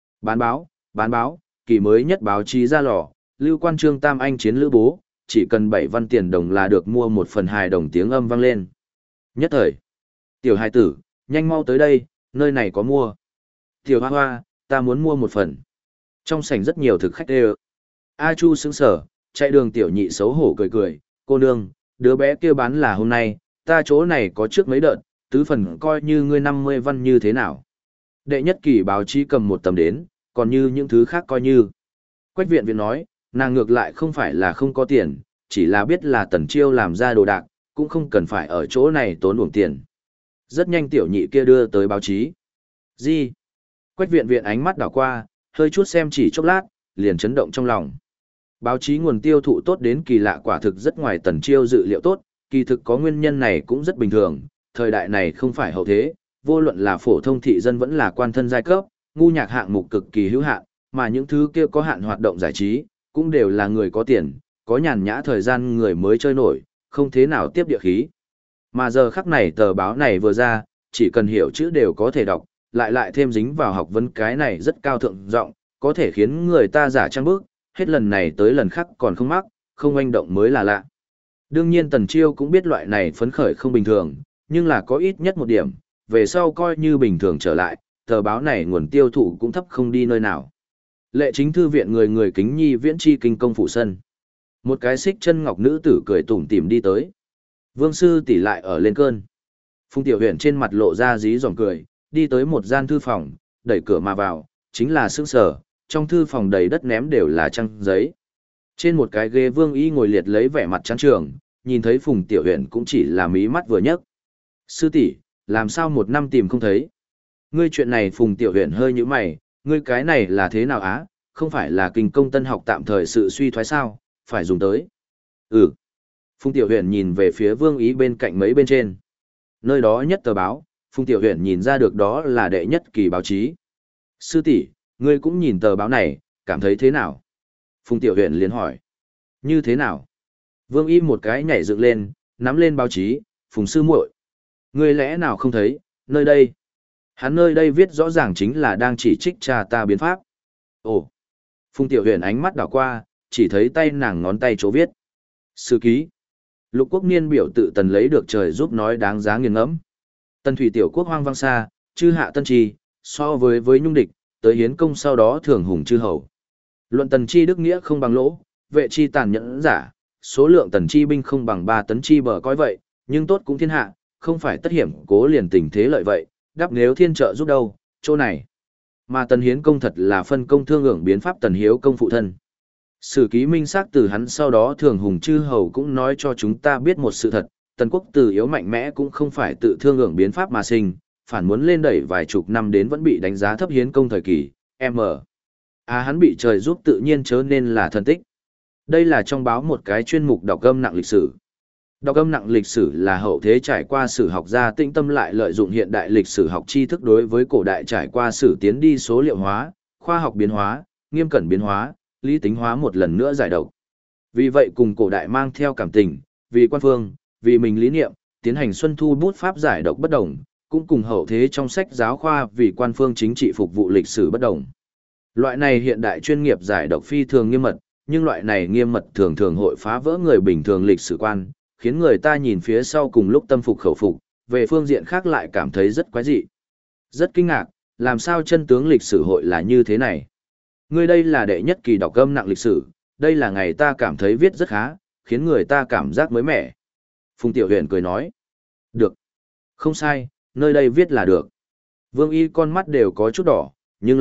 Bán báo, kỳ mới nhất báo chí ra lò, Lưu Quan Trương Tam Anh chiến lữ bố, chỉ cần 7 văn tiền đồng là được mua 1 phần 2 đồng tiếng âm vang lên. Nhất thời, tiểu hài tử, nhanh mau tới đây, nơi này có mua. Tiểu hoa hoa, ta muốn mua 1 phần. Trong sảnh rất nhiều thực khách đều. A Chu sững sở, chạy đường tiểu nhị xấu hổ cười cười, cô nương, đứa bé kia bán là hôm nay, ta chỗ này có trước mấy đợt, tứ phần coi như ngươi 50 văn như thế nào. Đệ nhất kỳ báo chí cầm 1 tấm đến, còn như những thứ khác coi như. Quách viện viện nói, nàng ngược lại không phải là không có tiền, chỉ là biết là Tần Chiêu làm ra đồ đạc, cũng không cần phải ở chỗ này tốn uổng tiền. Rất nhanh tiểu nhị kia đưa tới báo chí. Gì? Quách viện viện ánh mắt đảo qua, hơi chút xem chỉ chốc lát, liền chấn động trong lòng. Báo chí nguồn tiêu thụ tốt đến kỳ lạ quả thực rất ngoài Tần Chiêu dự liệu tốt, kỳ thực có nguyên nhân này cũng rất bình thường, thời đại này không phải hậu thế, vô luận là phổ thông thị dân vẫn là quan thân giai cấp, ngu nhạc hạng mục cực kỳ hữu hạn, mà những thứ kia có hạn hoạt động giải trí, cũng đều là người có tiền, có nhàn nhã thời gian người mới chơi nổi, không thế nào tiếp địa khí. Mà giờ khắc này tờ báo này vừa ra, chỉ cần hiểu chữ đều có thể đọc, lại thêm dính vào học vấn cái này rất cao thượng giọng, có thể khiến người ta giả trang bước, hết lần này tới lần khác còn không mắc, không oanh động mới là lạ. Đương nhiên Tần Chiêu cũng biết loại này phấn khởi không bình thường, nhưng là có ít nhất một điểm, về sau coi như bình thường trở lại, tờ báo này nguồn tiêu thụ cũng thấp không đi nơi nào. Lệ chính thư viện người kính nhi viễn chi kinh công phủ sân. Một cái xích chân ngọc nữ tử cười tủm tỉm đi tới. Vương sư tỷ lại ở lên cơn. Phùng Tiểu Huyền trên mặt lộ ra dí dỏm cười, đi tới một gian thư phòng, đẩy cửa mà vào, chính là sững sờ, trong thư phòng đầy đất ném đều là trang giấy. Trên một cái ghế Vương Y ngồi liệt lấy vẻ mặt chán trường, nhìn thấy Phùng Tiểu Huyền cũng chỉ là mí mắt vừa nhấc. Sư tỷ, làm sao 1 năm tìm không thấy? Ngươi chuyện này Phùng Tiểu Huyền hơi nhíu mày, ngươi cái này là thế nào á? Không phải là kinh công tân học tạm thời sự suy thoái sao, phải dùng tới. Ừ. Phùng Tiểu Huyền nhìn về phía Vương Ý bên cạnh mấy bên trên. Nơi đó nhất tờ báo, Phùng Tiểu Huyền nhìn ra được đó là đệ nhất kỳ báo chí. Sư tỷ, ngươi cũng nhìn tờ báo này, cảm thấy thế nào? Phùng Tiểu Huyền liền hỏi. Như thế nào? Vương Y một cái nhảy dựng lên, nắm lên báo chí, Phùng sư muội, ngươi lẽ nào không thấy, nơi đây. Hắn nơi đây viết rõ ràng chính là đang chỉ trích cha ta biến pháp. Ồ. Phùng Tiểu Huyền ánh mắt đảo qua, chỉ thấy tay nàng ngón tay chỗ viết. Sử ký. Lục Quốc Niên biểu tự Tần lấy được trời giúp nói đáng giá nghiền ngẫm. Tần thủy tiểu quốc hoang vang xa, chư hạ tân trì, so với nhung địch, tới hiến công sau đó thường hùng chư hầu. Luận Tần chi đức nghĩa không bằng lỗ, vệ chi tàn nhẫn giả, số lượng Tần chi binh không bằng 3 tấn chi bờ coi vậy, nhưng tốt cũng thiên hạ, không phải tất hiểm cố liền tình thế lợi vậy, đáp nếu thiên trợ giúp đâu, chỗ này. Mà Tần hiến công thật là phân công thương ưởng biến pháp Tần hiếu công phụ thân. Sử ký minh xác từ hắn sau đó thường hùng chư hầu cũng nói cho chúng ta biết một sự thật, Tần quốc từ yếu mạnh mẽ cũng không phải tự thương ưởng biến pháp mà sinh, phản muốn lên đẩy vài chục năm đến vẫn bị đánh giá thấp hiến công thời kỳ, M. Hắn bị trời giúp tự nhiên chớ nên là thần tích. Đây là trong báo một cái chuyên mục đọc âm nặng lịch sử. Đọc âm nặng lịch sử là hậu thế trải qua sử học gia tĩnh tâm lại lợi dụng hiện đại lịch sử học tri thức đối với cổ đại trải qua sử tiến đi số liệu hóa, khoa học biến hóa, nghiêm cẩn biến hóa, lý tính hóa một lần nữa giải độc. Vì vậy cùng cổ đại mang theo cảm tình, vì quan phương, vì mình lý niệm, tiến hành xuân thu bút pháp giải độc bất đồng, cũng cùng hậu thế trong sách giáo khoa vì quan phương chính trị phục vụ lịch sử bất đồng. Loại này hiện đại chuyên nghiệp giải độc phi thường nghiêm mật, nhưng loại này nghiêm mật thường thường hội phá vỡ người bình thường lịch sử quan, khiến người ta nhìn phía sau cùng lúc tâm phục khẩu phục, về phương diện khác lại cảm thấy rất quái dị. Rất kinh ngạc, làm sao chân tướng lịch sử hội là như thế này? Ngươi đây là đệ nhất kỳ đọc âm nặng lịch sử, đây là ngày ta cảm thấy viết rất khá, khiến người ta cảm giác mới mẻ. Phùng Tiểu Huyền cười nói. Được. Không sai, nơi đây viết là được. Vương Y con mắt đều có chút đỏ, nhưng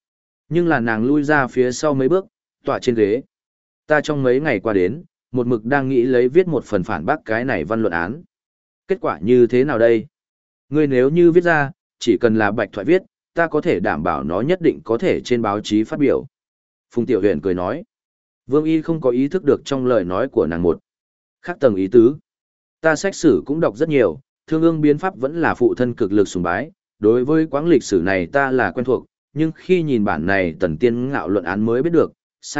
là nàng lui ra phía sau mấy bước, tọa trên ghế. Ta trong mấy ngày qua đến, một mực đang nghĩ lấy viết một phần phản bác cái này văn luận án. Kết quả như thế nào đây? Ngươi nếu như viết ra, chỉ cần là bạch thoại viết, ta có thể đảm bảo nó nhất định có thể trên báo chí phát biểu. Phùng Tiểu Huyền cười nói. Vương Y không có ý thức được trong lời nói của nàng một khác tầng ý tứ. Ta sách sử cũng đọc rất nhiều, Thương Ương biến pháp vẫn là phụ thân cực lực sùng bái, đối với quãng lịch sử này ta là quen thuộc, nhưng khi nhìn bản này Tần Tiên Ngạo luận án mới biết được,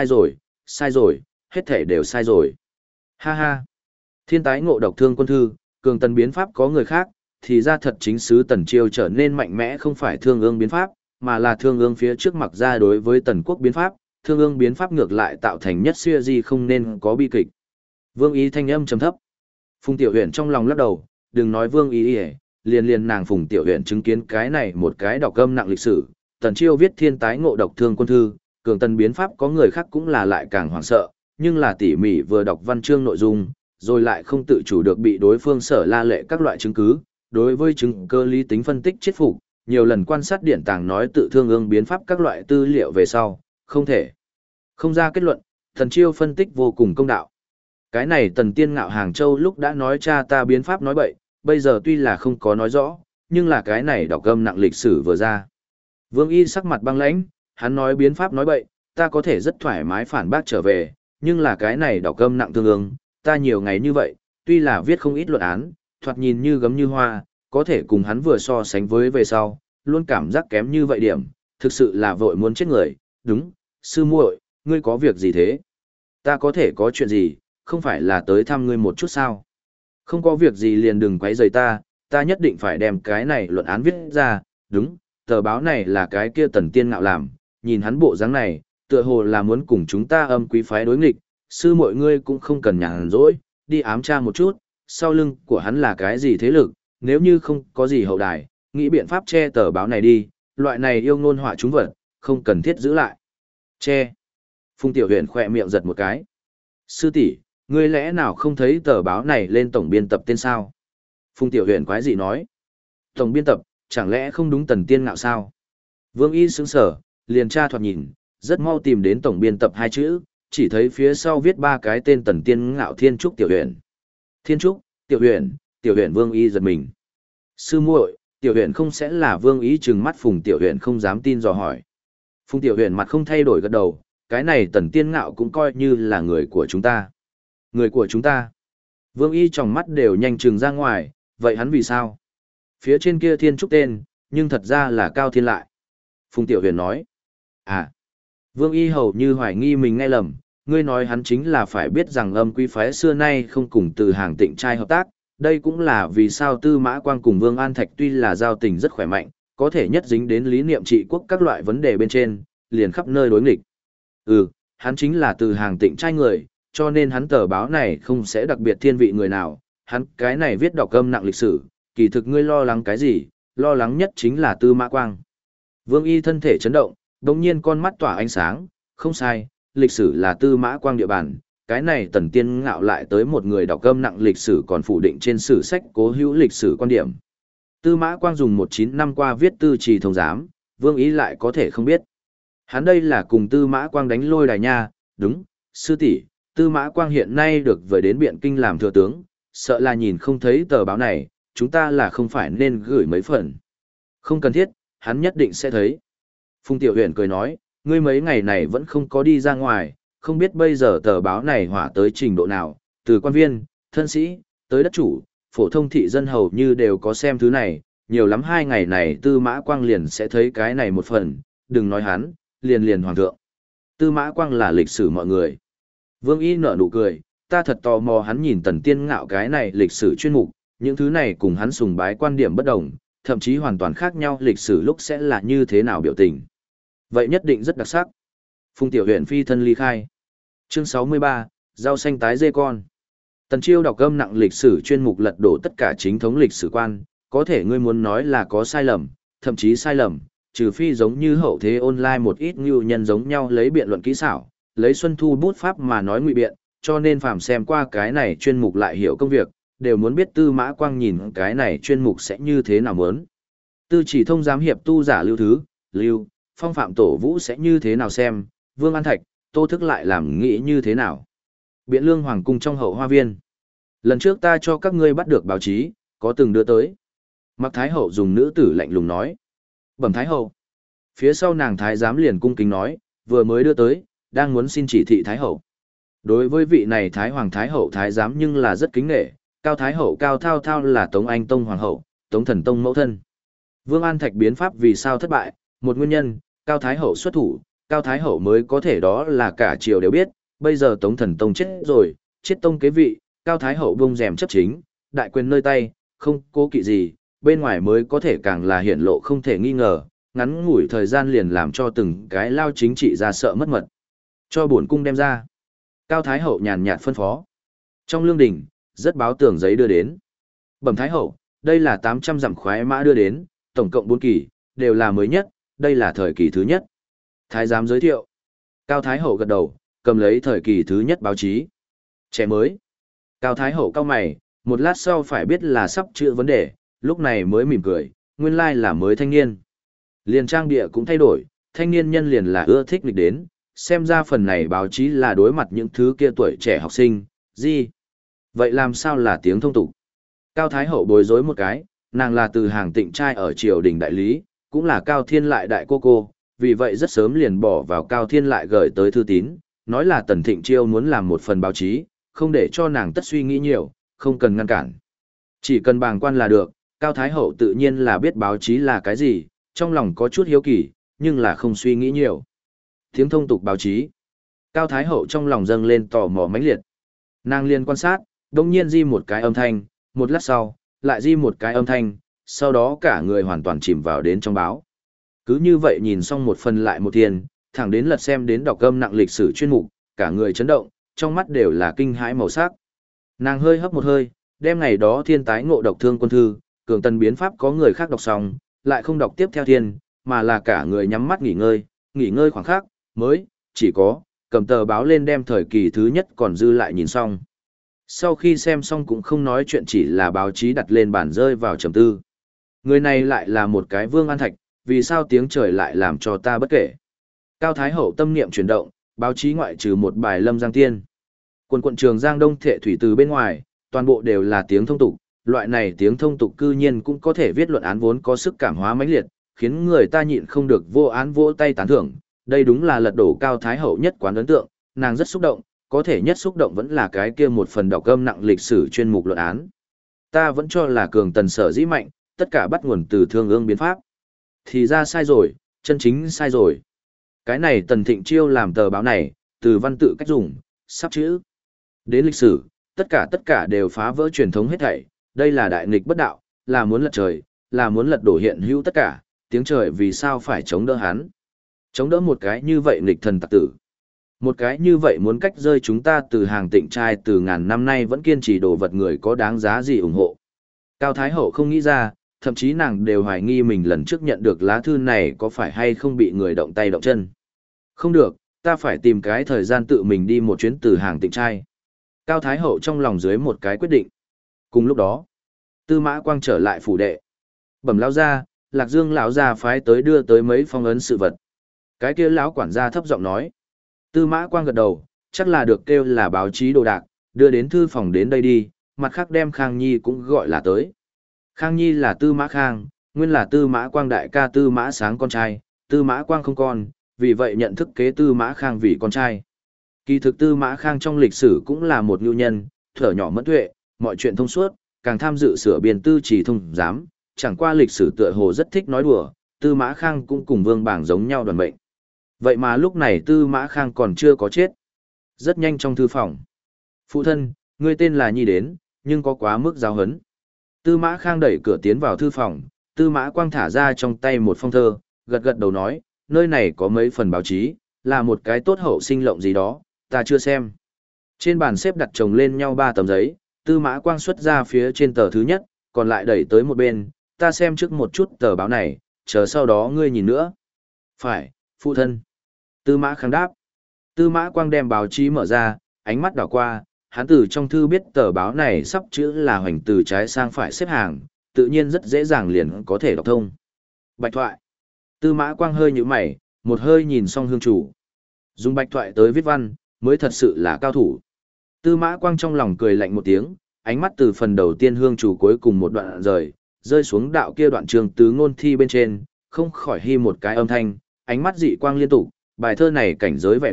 sai rồi, hết thể đều sai rồi. Ha ha. Thiên tái ngộ độc Thương Quân thư, cường tần biến pháp có người khác, thì ra thật chính sứ Tần Chiêu trở nên mạnh mẽ không phải Thương Ương biến pháp, mà là Thương Ương phía trước mặc ra đối với Tần Quốc biến pháp, Thương Ương biến pháp ngược lại tạo thành nhất xuya di không nên có bi kịch. Vương Ý thanh âm trầm thấp. Phùng Tiểu Huyền trong lòng lắc đầu, đừng nói Vương Ý, liền nàng Phùng Tiểu Huyền chứng kiến cái này một cái đọc âm nặng lịch sử, Tần Chiêu viết thiên tái ngộ độc Thương Quân thư, cường tần biến pháp có người khác cũng là lại càng hoảng sợ, nhưng là tỉ mỉ vừa đọc văn chương nội dung, rồi lại không tự chủ được bị đối phương sở la lệ các loại chứng cứ, đối với chứng cơ lý tính phân tích chết phục, nhiều lần quan sát điển tàng nói tự Thương Ương biến pháp các loại tư liệu về sau, không thể không ra kết luận, Tần Chiêu phân tích vô cùng công đạo. Cái này Tần Tiên Ngạo Hàng Châu lúc đã nói cha ta biến pháp nói bậy, bây giờ tuy là không có nói rõ, nhưng là cái này đọc âm nặng lịch sử vừa ra. Vương Y sắc mặt băng lãnh, hắn nói biến pháp nói bậy, ta có thể rất thoải mái phản bác trở về, nhưng là cái này đọc âm nặng Thương Ương, ta nhiều ngày như vậy, tuy là viết không ít luận án, thoạt nhìn như gấm như hoa, có thể cùng hắn vừa so sánh với về sau, luôn cảm giác kém như vậy điểm, thực sự là vội muốn chết người, đúng, sư muội, ngươi có việc gì thế? Ta có thể có chuyện gì, không phải là tới thăm ngươi một chút sao? Không có việc gì liền đừng quấy rầy ta nhất định phải đem cái này luận án viết ra, đúng, tờ báo này là cái kia Tần Tiên Ngạo làm, nhìn hắn bộ dáng này, tựa hồ là muốn cùng chúng ta âm quý phái đối nghịch, sư muội ngươi cũng không cần nhàn rỗi, đi ám tra một chút, sau lưng của hắn là cái gì thế lực, nếu như không có gì hậu đài, nghĩ biện pháp che tờ báo này đi, loại này yêu ngôn họa chúng vật, không cần thiết giữ lại. Che. Phùng Tiểu Huyền khỏe miệng giật một cái. Sư tỷ, ngươi lẽ nào không thấy tờ báo này lên tổng biên tập tên sao? Phùng Tiểu Huyền quái gì nói? Tổng biên tập, chẳng lẽ không đúng Tần Tiên Ngạo sao? Vương Y sững sờ, liền tra thoạt nhìn, rất mau tìm đến tổng biên tập hai chữ, chỉ thấy phía sau viết ba cái tên Tần Tiên Ngạo Thiên Trúc Tiểu Huyền. Thiên Trúc, Tiểu Huyền Vương Y giật mình. Sư muội, Tiểu Huyền không sẽ là Vương Y trừng mắt Phùng Tiểu Huyền không dám tin dò hỏi. Phùng Tiểu Huyền mặt không thay đổi gật đầu, cái này Tần Tiên Ngạo cũng coi như là người của chúng ta. Người của chúng ta. Vương Y trong mắt đều nhanh trừng ra ngoài, vậy hắn vì sao? Phía trên kia Thiên Trúc tên, nhưng thật ra là Cao Thiên lại. Phùng Tiểu Huyền nói. À. Vương Y hầu như hoài nghi mình nghe lầm, ngươi nói hắn chính là phải biết rằng âm quý phái xưa nay không cùng từ hàng tịnh trai hợp tác, đây cũng là vì sao Tư Mã Quang cùng Vương An Thạch tuy là giao tình rất khỏe mạnh, có thể nhất dính đến lý niệm trị quốc các loại vấn đề bên trên, liền khắp nơi đối nghịch. Hắn chính là từ hàng tịnh trai người, cho nên hắn tờ báo này không sẽ đặc biệt thiên vị người nào, hắn cái này viết đọc âm nặng lịch sử, kỳ thực ngươi lo lắng cái gì, lo lắng nhất chính là Tư Mã Quang. Vương Y thân thể chấn động, đồng nhiên con mắt tỏa ánh sáng, không sai, lịch sử là Tư Mã Quang địa bàn, cái này Tần Tiên Ngạo lại tới một người đọc âm nặng lịch sử còn phủ định trên sử sách cố hữu lịch sử quan điểm. Tư Mã Quang dùng 19 năm qua viết tư trì thông giám, Vương Y lại có thể không biết. Hắn đây là cùng Tư Mã Quang đánh lôi đài nha, đúng, sư tỷ, Tư Mã Quang hiện nay được vời đến Biện Kinh làm thừa tướng, sợ là nhìn không thấy tờ báo này, chúng ta là không phải nên gửi mấy phần. Không cần thiết, hắn nhất định sẽ thấy. Phùng Tiểu Huyền cười nói, ngươi mấy ngày này vẫn không có đi ra ngoài, không biết bây giờ tờ báo này hỏa tới trình độ nào, từ quan viên, thân sĩ, tới đất chủ, phổ thông thị dân hầu như đều có xem thứ này, nhiều lắm 2 ngày này Tư Mã Quang liền sẽ thấy cái này một phần, đừng nói hắn, liền hoàng thượng. Tư Mã Quang là lịch sử mọi người. Vương Y nở nụ cười, ta thật tò mò hắn nhìn Tần Tiên Ngạo cái này lịch sử chuyên mục, những thứ này cùng hắn sùng bái quan điểm bất đồng, thậm chí hoàn toàn khác nhau lịch sử lúc sẽ là như thế nào biểu tình. Vậy nhất định rất đặc sắc. Phùng Tiểu Huyền phi thân ly khai. Chương 63, rau xanh tái dê con. Tần Chiêu đọc âm nặng lịch sử chuyên mục lật đổ tất cả chính thống lịch sử quan, có thể ngươi muốn nói là có sai lầm, thậm chí sai lầm, trừ phi giống như hậu thế online một ít ngưu nhân giống nhau lấy biện luận kỹ xảo, lấy Xuân Thu bút pháp mà nói ngụy biện, cho nên phàm xem qua cái này chuyên mục lại hiểu công việc, đều muốn biết Tư Mã Quang nhìn cái này chuyên mục sẽ như thế nào muốn. Tư Chỉ Thông giám hiệp tu giả Lưu Thứ, Lưu, Phong Phạm Tổ Vũ sẽ như thế nào xem, Vương An Thạch, Tô Thức lại làm nghĩ như thế nào. Biện Lương Hoàng cung trong hậu hoa viên. Lần trước ta cho các ngươi bắt được báo chí, có từng đưa tới. Mặc Thái Hậu dùng nữ tử lạnh lùng nói. Bẩm Thái Hậu. Phía sau nàng Thái giám liền cung kính nói, vừa mới đưa tới, đang muốn xin chỉ thị Thái Hậu. Đối với vị này Thái Hoàng Thái Hậu Thái giám nhưng là rất kính nghệ, Cao Thái Hậu Cao Thao Thao là Tống Anh Tông Hoàng Hậu, Tống Thần Tông mẫu thân. Vương An Thạch biến pháp vì sao thất bại, một nguyên nhân, Cao Thái Hậu xuất thủ, Cao Thái Hậu mới có thể đó là cả triều đều biết, bây giờ Tống Thần Tông chết rồi, chết tông kế vị, Cao Thái Hậu buông rèm chấp chính, đại quyền nơi tay, không cố kỵ gì, bên ngoài mới có thể càng là hiển lộ không thể nghi ngờ, ngắn ngủi thời gian liền làm cho từng cái lao chính trị ra sợ mất mật. Cho bổn cung đem ra. Cao Thái Hậu nhàn nhạt phân phó. Trong lương đình, rất báo tường giấy đưa đến. Bẩm Thái Hậu, đây là 800 dặm khoái mã đưa đến, tổng cộng 4 kỳ, đều là mới nhất, đây là thời kỳ thứ nhất. Thái giám giới thiệu. Cao Thái Hậu gật đầu, cầm lấy thời kỳ thứ nhất báo chí. Trẻ mới. Cao Thái Hậu cau mày, một lát sau phải biết là sắp chữa vấn đề, lúc này mới mỉm cười, nguyên lai là mới thanh niên. Liền trang địa cũng thay đổi, thanh niên nhân liền là ưa thích lịch đến, xem ra phần này báo chí là đối mặt những thứ kia tuổi trẻ học sinh, gì? Vậy làm sao là tiếng thông tục? Cao Thái Hậu bối rối một cái, nàng là từ hàng tịnh trai ở triều đình đại lý, cũng là Cao Thiên Lại đại cô, vì vậy rất sớm liền bỏ vào Cao Thiên Lại gửi tới thư tín, nói là Tần Thịnh Chiêu muốn làm một phần báo chí, không để cho nàng tất suy nghĩ nhiều, không cần ngăn cản. Chỉ cần bàng quan là được, Cao Thái Hậu tự nhiên là biết báo chí là cái gì, trong lòng có chút hiếu kỳ, nhưng là không suy nghĩ nhiều. Tiếng thông tục báo chí. Cao Thái Hậu trong lòng dâng lên tò mò mãnh liệt. Nàng liền quan sát, đồng nhiên di một cái âm thanh, một lát sau, lại di một cái âm thanh, sau đó cả người hoàn toàn chìm vào đến trong báo. Cứ như vậy nhìn xong một phần lại một thiên, thẳng đến lật xem đến đọc âm nặng lịch sử chuyên mục, cả người chấn động, trong mắt đều là kinh hãi màu sắc. Nàng hơi hấp một hơi, đem ngày đó thiên tái ngộ độc thương quân thư, cường tần biến pháp có người khác đọc xong, lại không đọc tiếp theo thiên, mà là cả người nhắm mắt nghỉ ngơi khoảng khắc, mới, chỉ có, cầm tờ báo lên đem thời kỳ thứ nhất còn dư lại nhìn xong. Sau khi xem xong cũng không nói chuyện, chỉ là báo chí đặt lên bàn rơi vào trầm tư. Người này lại là một cái Vương An Thạch, vì sao tiếng trời lại làm cho ta bất kể. Cao Thái Hậu tâm niệm chuyển động, báo chí ngoại trừ một bài Lâm Giang Tiên. Quận Trường Giang Đông Thệ Thủy từ bên ngoài, toàn bộ đều là tiếng thông tục, loại này tiếng thông tục cư nhiên cũng có thể viết luận án vốn có sức cảm hóa mãnh liệt, khiến người ta nhịn không được vô án vỗ tay tán thưởng. Đây đúng là lật đổ Cao Thái Hậu nhất quán ấn tượng, nàng rất xúc động, có thể nhất xúc động vẫn là cái kia một phần đọc âm nặng lịch sử chuyên mục luận án. Ta vẫn cho là cường tần sở dĩ mạnh, tất cả bắt nguồn từ Thương Ương biến pháp. Thì ra sai rồi, chân chính sai rồi. Cái này Tần Thịnh Chiêu làm tờ báo này, từ văn tự cách dùng, sắp chữ đến lịch sử, tất cả đều phá vỡ truyền thống hết thảy, đây là đại nghịch bất đạo, là muốn lật trời, là muốn lật đổ hiện hữu tất cả, tiếng trời vì sao phải chống đỡ hắn. Chống đỡ một cái như vậy nghịch thần tặc tử. Một cái như vậy muốn cách rơi chúng ta từ hàng tịnh trai từ ngàn năm nay vẫn kiên trì đồ vật người có đáng giá gì ủng hộ. Cao Thái Hậu không nghĩ ra, thậm chí nàng đều hoài nghi mình lần trước nhận được lá thư này có phải hay không bị người động tay động chân. Không được, ta phải tìm cái thời gian tự mình đi một chuyến từ hàng tịnh trai. Cao Thái Hậu trong lòng dưới một cái quyết định. Cùng lúc đó, Tư Mã Quang trở lại phủ đệ. Bẩm lão gia, Lạc Dương lão gia phái tới đưa tới mấy phong ấn sự vật. Cái kia lão quản gia thấp giọng nói. Tư Mã Quang gật đầu, chắc là được kêu là báo chí đồ đạc, đưa đến thư phòng đến đây đi, mặt khác đem Khang Nhi cũng gọi là tới. Khang Nhi là Tư Mã Khang, nguyên là Tư Mã Quang đại ca Tư Mã Sáng con trai, Tư Mã Quang không con, vì vậy nhận thức kế Tư Mã Khang vì con trai. Kỳ thực Tư Mã Khang trong lịch sử cũng là một nhu nhân, thuở nhỏ mẫn tuệ, mọi chuyện thông suốt, càng tham dự sửa biên tư trì thông giám, chẳng qua lịch sử tựa hồ rất thích nói đùa, Tư Mã Khang cũng cùng Vương Bảng giống nhau đoàn mệnh. Vậy mà lúc này Tư Mã Khang còn chưa có chết. Rất nhanh trong thư phòng. Phụ thân, ngươi tên là Nhi đến, nhưng có quá mức giáo hấn. Tư Mã Khang đẩy cửa tiến vào thư phòng, Tư Mã Quang thả ra trong tay một phong thơ, gật gật đầu nói, nơi này có mấy phần báo chí, là một cái tốt hậu sinh lộng gì đó, ta chưa xem. Trên bàn xếp đặt chồng lên nhau 3 tấm giấy, Tư Mã Quang xuất ra phía trên tờ thứ nhất, còn lại đẩy tới một bên, ta xem trước một chút tờ báo này, chờ sau đó ngươi nhìn nữa. Phải, phụ thân. Tư Mã Khang đáp. Tư Mã Quang đem báo chí mở ra, ánh mắt đảo qua, hắn từ trong thư biết tờ báo này sắp chữ là hoành từ trái sang phải xếp hàng, tự nhiên rất dễ dàng liền có thể đọc thông. Bạch thoại. Tư Mã Quang hơi nhíu mày, một hơi nhìn xong hương chủ. Dùng bạch thoại tới viết văn, mới thật sự là cao thủ. Tư Mã Quang trong lòng cười lạnh một tiếng, ánh mắt từ phần đầu tiên hương chủ cuối cùng một đoạn rời, rơi xuống đạo kia đoạn trường tứ ngôn thi bên trên, không khỏi hi một cái âm thanh, ánh mắt dị quang liên tục, bài thơ này cảnh giới vẻ đẹp,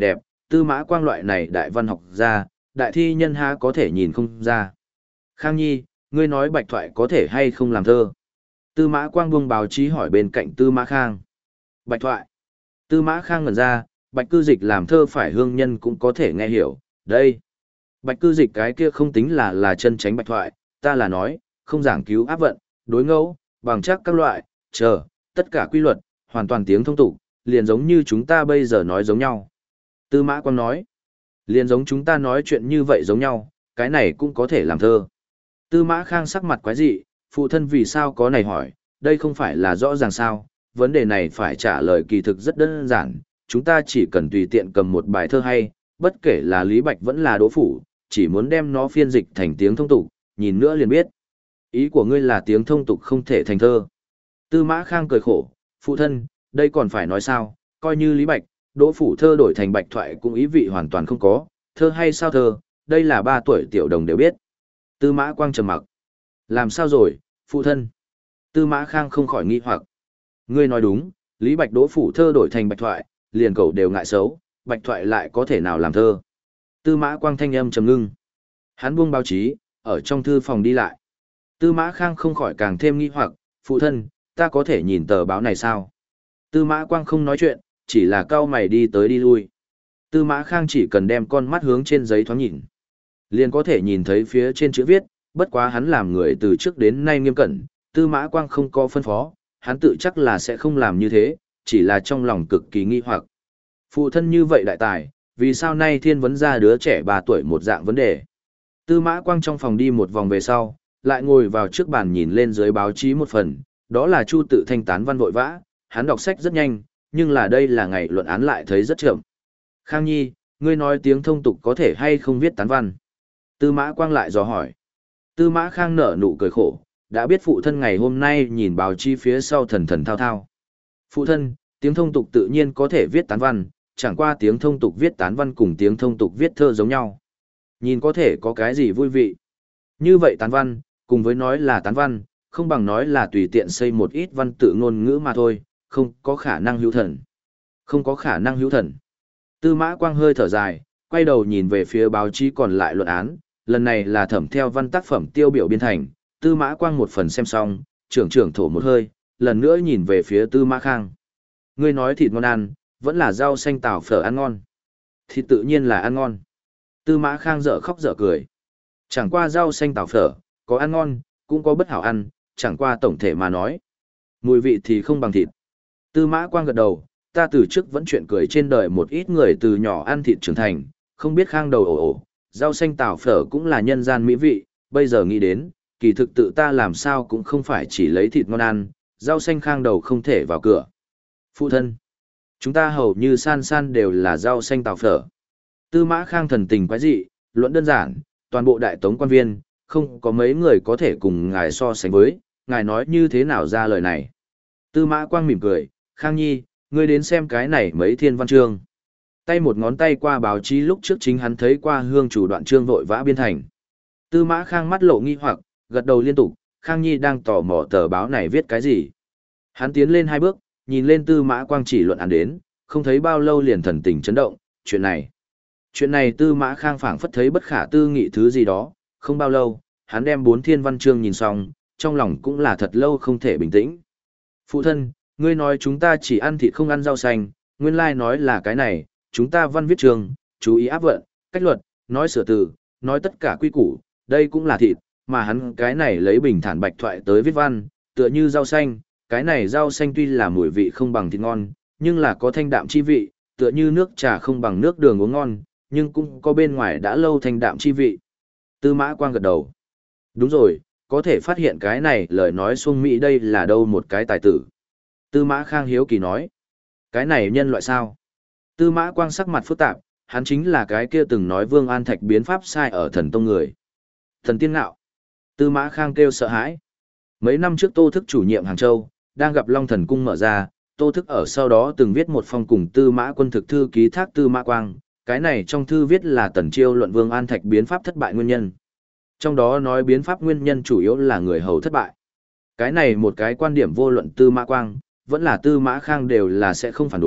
Tư Mã Quang loại này đại văn học gia, đại thi nhân há có thể nhìn không ra. Khang Nhi, ngươi nói Bạch Thoại có thể hay không làm thơ? Tư Mã Quang buông báo chí hỏi bên cạnh Tư Mã Khang. Bạch Thoại. Tư Mã Khang ngẩn ra, Bạch Cư Dịch làm thơ phải hương nhân cũng có thể nghe hiểu, đây. Bạch Cư Dịch cái kia không tính là chân tránh Bạch Thoại, ta là nói, không giảng cứu áp vận, đối ngẫu, bằng chắc các loại, tất cả quy luật, hoàn toàn tiếng thông tục, liền giống như chúng ta bây giờ nói giống nhau. Tư Mã Quang nói, liền giống chúng ta nói chuyện như vậy giống nhau, cái này cũng có thể làm thơ. Tư Mã Khang sắc mặt quái dị, phụ thân vì sao có này hỏi, đây không phải là rõ ràng sao, vấn đề này phải trả lời kỳ thực rất đơn giản, chúng ta chỉ cần tùy tiện cầm một bài thơ hay, bất kể là Lý Bạch vẫn là Đỗ Phủ, chỉ muốn đem nó phiên dịch thành tiếng thông tục, nhìn nữa liền biết. Ý của ngươi là tiếng thông tục không thể thành thơ. Tư Mã Khang cười khổ, phụ thân, đây còn phải nói sao, coi như Lý Bạch, Đỗ Phủ thơ đổi thành Bạch Thoại cũng ý vị hoàn toàn không có, thơ hay sao thơ, đây là 3 tuổi tiểu đồng đều biết. Tư Mã Quang trầm mặc. Làm sao rồi, phụ thân? Tư Mã Khang không khỏi nghi hoặc. Ngươi nói đúng, Lý Bạch Đỗ Phủ thơ đổi thành Bạch Thoại, liền cậu đều ngại xấu, Bạch Thoại lại có thể nào làm thơ. Tư Mã Quang thanh âm trầm ngưng. Hắn buông báo chí, ở trong thư phòng đi lại. Tư Mã Khang không khỏi càng thêm nghi hoặc, phụ thân, ta có thể nhìn tờ báo này sao? Tư Mã Quang không nói chuyện, chỉ là cau mày đi tới đi lui. Tư Mã Khang chỉ cần đem con mắt hướng trên giấy thoáng nhìn, liền có thể nhìn thấy phía trên chữ viết, bất quá hắn làm người từ trước đến nay nghiêm cẩn, Tư Mã Quang không có phân phó, hắn tự chắc là sẽ không làm như thế, chỉ là trong lòng cực kỳ nghi hoặc. Phụ thân như vậy đại tài, vì sao nay thiên vấn ra đứa trẻ 3 tuổi một dạng vấn đề? Tư Mã Quang trong phòng đi một vòng về sau, lại ngồi vào trước bàn nhìn lên dưới báo chí một phần, đó là Chu Tự Thanh tán văn vội vã, hắn đọc sách rất nhanh, nhưng là đây là ngày luận án lại thấy rất chậm. Khang Nhi, ngươi nói tiếng thông tục có thể hay không viết tán văn? Tư Mã Quang lại dò hỏi. Tư Mã Khang nở nụ cười khổ, đã biết phụ thân ngày hôm nay nhìn báo chí phía sau thần thần thao thao. Phụ thân, tiếng thông tục tự nhiên có thể viết tán văn, chẳng qua tiếng thông tục viết tán văn cùng tiếng thông tục viết thơ giống nhau. Nhìn có thể có cái gì vui vị. Như vậy tán văn, cùng với nói là tán văn, không bằng nói là tùy tiện xây một ít văn tự ngôn ngữ mà thôi, không có khả năng hữu thần. Không có khả năng hữu thần. Tư Mã Quang hơi thở dài, quay đầu nhìn về phía báo chí còn lại luận án, lần này là thẩm theo văn tác phẩm tiêu biểu biên thành, Tư Mã Quang một phần xem xong, trưởng thổ một hơi, lần nữa nhìn về phía Tư Mã Khang. Ngươi nói thịt ngon ăn, vẫn là rau xanh tảo phở ăn ngon. Thịt tự nhiên là ăn ngon. Tư Mã Khang dở khóc dở cười. Chẳng qua rau xanh tảo phở, có ăn ngon, cũng có bất hảo ăn, chẳng qua tổng thể mà nói. Mùi vị thì không bằng thịt. Tư Mã Quang gật đầu, ta từ trước vẫn chuyện cười trên đời một ít người từ nhỏ ăn thịt trưởng thành, không biết Khang đầu ổ, rau xanh tảo phở cũng là nhân gian mỹ vị, bây giờ nghĩ đến, kỳ thực tự ta làm sao cũng không phải chỉ lấy thịt ngon ăn, rau xanh Khang đầu không thể vào cửa. Phụ thân, chúng ta hầu như san san đều là rau xanh tảo phở. Tư Mã Khang thần tình quái dị, luận đơn giản, toàn bộ đại tống quan viên, không có mấy người có thể cùng ngài so sánh với, ngài nói như thế nào ra lời này. Tư Mã Quang mỉm cười, Khang Nhi, ngươi đến xem cái này mấy thiên văn chương. Tay một ngón tay qua báo chí lúc trước chính hắn thấy qua hương chủ đoạn chương vội vã biên thành. Tư Mã Khang mắt lộ nghi hoặc, gật đầu liên tục, Khang Nhi đang tò mò tờ báo này viết cái gì. Hắn tiến lên 2 bước, nhìn lên Tư Mã Quang chỉ luận án đến, không thấy bao lâu liền thần tình chấn động, chuyện này Tư Mã Khang phảng phất thấy bất khả tư nghị thứ gì đó, không bao lâu, hắn đem 4 thiên văn chương nhìn xong, trong lòng cũng là thật lâu không thể bình tĩnh. Phụ thân, ngươi nói chúng ta chỉ ăn thịt không ăn rau xanh, nguyên lai nói là cái này, chúng ta văn viết chương, chú ý áp vận, cách luật, nói sửa từ, nói tất cả quy củ, đây cũng là thịt, mà hắn cái này lấy bình thản Bạch Thoại tới viết văn, tựa như rau xanh, cái này rau xanh tuy là mùi vị không bằng thịt ngon, nhưng là có thanh đạm chi vị, tựa như nước trà không bằng nước đường uống ngon, nhưng cũng có bên ngoài đã lâu thanh đạm chi vị. Tư Mã Quang gật đầu. Đúng rồi, có thể phát hiện cái này lời nói xuông Mỹ đây là đâu một cái tài tử. Tư Mã Khang hiếu kỳ nói. Cái này nhân loại sao? Tư Mã Quang sắc mặt phức tạp, hắn chính là cái kia từng nói Vương An Thạch biến pháp sai ở thần tông người. Thần tiên ngạo. Tư Mã Khang kêu sợ hãi. Mấy năm trước Tô Thức chủ nhiệm Hàng Châu, đang gặp Long Thần Cung mở ra, Tô Thức ở sau đó từng viết một phong cùng Tư Mã Quân thực thư ký thác Tư Mã Quang, cái này trong thư viết là Tần Chiêu luận Vương An Thạch biến pháp thất bại nguyên nhân. Trong đó nói biến pháp nguyên nhân chủ yếu là người hầu thất bại. Cái này một cái quan điểm vô luận Tư Mã Quang, vẫn là Tư Mã Khang đều là sẽ không phản đối,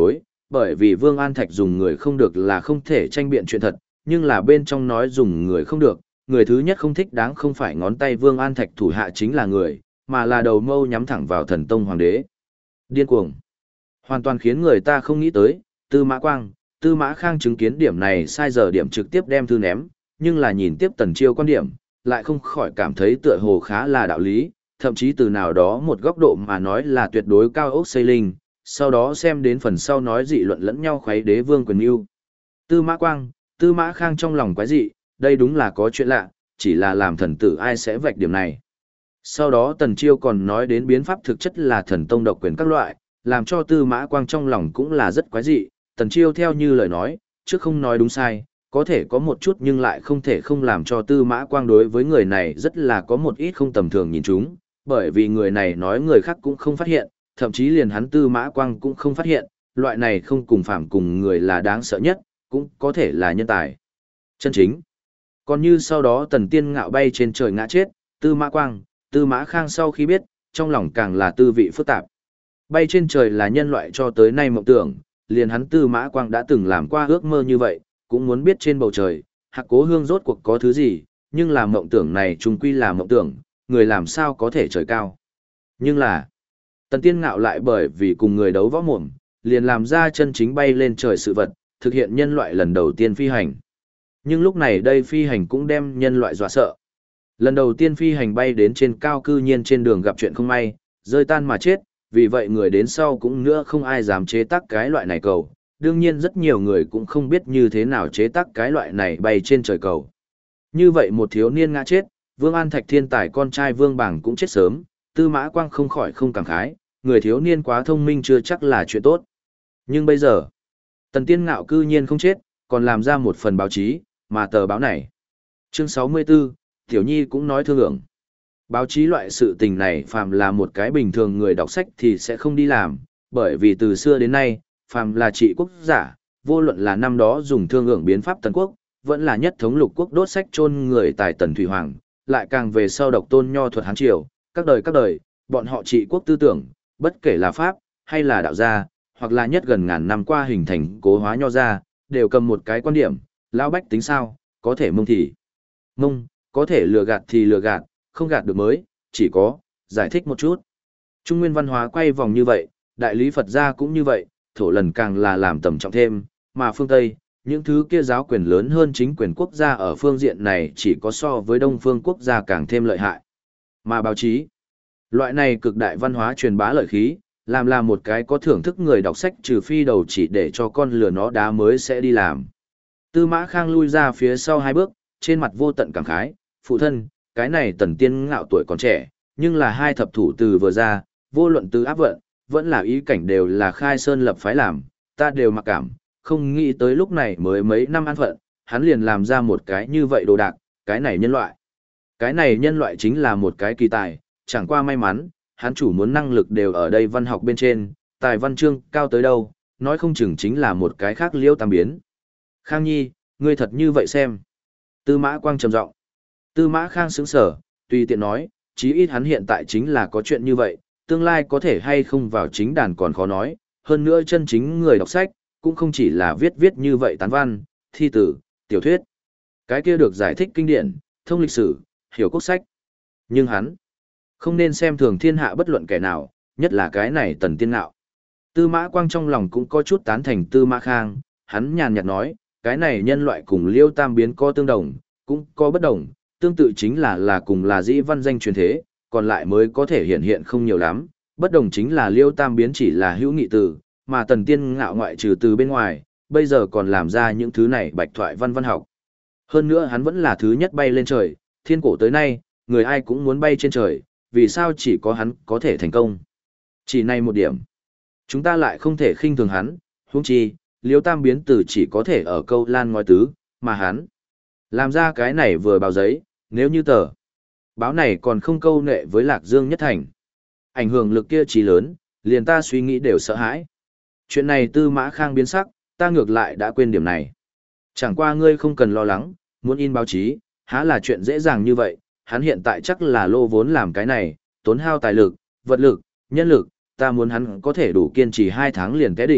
bởi vì Vương An Thạch dùng người không được là không thể tranh biện chuyện thật, nhưng là bên trong nói dùng người không được, người thứ nhất không thích đáng không phải ngón tay Vương An Thạch thủ hạ chính là người, mà là đầu mâu nhắm thẳng vào thần tông hoàng đế. Điên cuồng. Hoàn toàn khiến người ta không nghĩ tới, Tư Mã Quang, Tư Mã Khang chứng kiến điểm này sai giờ điểm trực tiếp đem thư ném, nhưng là nhìn tiếp Tần Chiêu quan điểm, lại không khỏi cảm thấy tựa hồ khá là đạo lý, thậm chí từ nào đó một góc độ mà nói là tuyệt đối cao ốc xây linh, sau đó xem đến phần sau nói dị luận lẫn nhau khuấy đế vương quyền yêu. Tư Mã Quang, Tư Mã Khang trong lòng quái dị, đây đúng là có chuyện lạ, chỉ là làm thần tử ai sẽ vạch điểm này. Sau đó Tần Chiêu còn nói đến biến pháp thực chất là thần tông độc quyền các loại, làm cho Tư Mã Quang trong lòng cũng là rất quái dị, Tần Chiêu theo như lời nói, trước không nói đúng sai, có thể có một chút nhưng lại không thể không làm cho Tư Mã Quang đối với người này rất là có một ít không tầm thường nhìn chúng, bởi vì người này nói người khác cũng không phát hiện, thậm chí liền hắn Tư Mã Quang cũng không phát hiện, loại này không cùng phạm cùng người là đáng sợ nhất, cũng có thể là nhân tài. Chân chính. Còn như sau đó Tần Tiên Ngạo bay trên trời ngã chết, Tư Mã Quang, Tư Mã Khang sau khi biết, trong lòng càng là tư vị phức tạp. Bay trên trời là nhân loại cho tới nay mộng tưởng, liền hắn Tư Mã Quang đã từng làm qua ước mơ như vậy, cũng muốn biết trên bầu trời, Hạc Cố Hương rốt cuộc có thứ gì, nhưng là mộng tưởng này chung quy là mộng tưởng, người làm sao có thể trời cao. Nhưng là, Tần Tiên Ngạo lại bởi vì cùng người đấu võ mồm, liền làm ra chân chính bay lên trời sự vật, thực hiện nhân loại lần đầu tiên phi hành. Nhưng lúc này đây phi hành cũng đem nhân loại dọa sợ. Lần đầu tiên phi hành bay đến trên cao cư nhiên trên đường gặp chuyện không may, rơi tan mà chết, vì vậy người đến sau cũng nữa không ai dám chế tác cái loại này cầu. Đương nhiên rất nhiều người cũng không biết như thế nào chế tác cái loại này bay trên trời cầu. Như vậy một thiếu niên ngã chết, Vương An Thạch thiên tài con trai Vương Bảng cũng chết sớm, Tư Mã Quang không khỏi không cảm khái, người thiếu niên quá thông minh chưa chắc là chuyện tốt. Nhưng bây giờ, Tần Tiên Ngạo cư nhiên không chết, còn làm ra một phần báo chí, mà tờ báo này. Chương 64, Tiểu Nhi cũng nói thương lượng. Báo chí loại sự tình này phàm là một cái bình thường người đọc sách thì sẽ không đi làm, bởi vì từ xưa đến nay, phàm là trị quốc giả, vô luận là năm đó dùng thương lượng biến pháp Tần Quốc, vẫn là nhất thống lục quốc đốt sách chôn người tài Tần Thủy Hoàng, lại càng về sau độc tôn nho thuật Hán Triều, các đời, bọn họ trị quốc tư tưởng, bất kể là Pháp, hay là đạo gia, hoặc là nhất gần ngàn năm qua hình thành cố hóa nho gia, đều cầm một cái quan điểm, lão bách tính sao, có thể mông thì mông, có thể lừa gạt thì lừa gạt, không gạt được mới, chỉ có, giải thích một chút. Trung nguyên văn hóa quay vòng như vậy, đại lý Phật gia cũng như vậy, thổ lần càng là làm tầm trọng thêm, mà phương Tây, những thứ kia giáo quyền lớn hơn chính quyền quốc gia ở phương diện này chỉ có so với đông phương quốc gia càng thêm lợi hại. Mà báo chí, loại này cực đại văn hóa truyền bá lợi khí, làm là một cái có thưởng thức người đọc sách trừ phi đầu chỉ để cho con lừa nó đá mới sẽ đi làm. Tư Mã Khang lui ra phía sau hai bước, trên mặt vô tận cảm khái, phụ thân, cái này Tần Tiên Ngạo tuổi còn trẻ, nhưng là hai thập thủ từ vừa ra, vô luận từ áp vận, vẫn là ý cảnh đều là khai sơn lập phái làm, ta đều mặc cảm, không nghĩ tới lúc này mới mấy năm an phận, hắn liền làm ra một cái như vậy đồ đạc, cái này nhân loại. Cái này nhân loại chính là một cái kỳ tài, chẳng qua may mắn, hắn chủ muốn năng lực đều ở đây văn học bên trên, tài văn chương cao tới đâu, nói không chừng chính là một cái khác Liêu Tam biến. Khang Nhi, ngươi thật như vậy xem. Tư Mã Quang trầm giọng. Tư Mã Khang sững sờ, tùy tiện nói, chí ít hắn hiện tại chính là có chuyện như vậy, tương lai có thể hay không vào chính đàn còn khó nói, hơn nữa chân chính người đọc sách, cũng không chỉ là viết như vậy tán văn, thi tử, tiểu thuyết. Cái kia được giải thích kinh điển, thông lịch sử, hiểu quốc sách. Nhưng hắn, không nên xem thường thiên hạ bất luận kẻ nào, nhất là cái này Tần Tiên Ngạo. Tư Mã Quang trong lòng cũng có chút tán thành Tư Mã Khang, hắn nhàn nhạt nói, cái này nhân loại cùng Liêu Tam biến có tương đồng, cũng có bất đồng, tương tự chính là cùng là dĩ văn danh truyền thế, còn lại mới có thể hiện không nhiều lắm, bất đồng chính là Liêu Tam biến chỉ là hữu nghị từ, mà Tần Tiên Ngạo ngoại trừ từ bên ngoài, bây giờ còn làm ra những thứ này bạch thoại văn học. Hơn nữa hắn vẫn là thứ nhất bay lên trời, thiên cổ tới nay, người ai cũng muốn bay trên trời, vì sao chỉ có hắn có thể thành công. Chỉ này một điểm, chúng ta lại không thể khinh thường hắn, huống chi, Liêu Tam biến từ chỉ có thể ở câu lan ngói tứ, mà hắn làm ra cái này vừa báo giấy, nếu như tờ báo này còn không câu nệ với Lạc Dương Nhất Thành. Ảnh hưởng lực kia chí lớn, liền ta suy nghĩ đều sợ hãi. Chuyện này Tư Mã Khang biến sắc, ta ngược lại đã quên điểm này. Chẳng qua ngươi không cần lo lắng, muốn in báo chí, há là chuyện dễ dàng như vậy, hắn hiện tại chắc là lô vốn làm cái này, tốn hao tài lực, vật lực, nhân lực, ta muốn hắn có thể đủ kiên trì 2 tháng liền té đỉnh,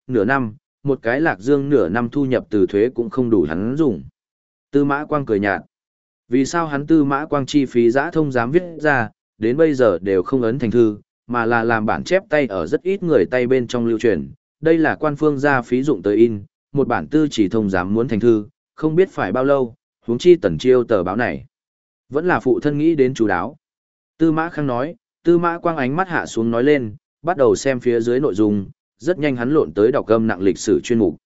nửa năm, một cái lạc dương nửa năm thu nhập từ thuế cũng không đủ hắn dùng. Tư Mã Quang cười nhạt. Vì sao hắn Tư Mã Quang chi phí giã thông dám viết ra, đến bây giờ đều không ấn thành thư, mà là làm bản chép tay ở rất ít người tay bên trong lưu truyền. Đây là quan phương ra phí dụng tới in, một bản tư chỉ thông dám muốn thành thư, không biết phải bao lâu, huống chi Tần Chiêu tờ báo này. Vẫn là phụ thân nghĩ đến chú đáo. Tư Mã Khang nói, Tư Mã Quang ánh mắt hạ xuống nói lên, bắt đầu xem phía dưới nội dung, rất nhanh hắn lộn tới đọc âm nặng lịch sử chuyên mục.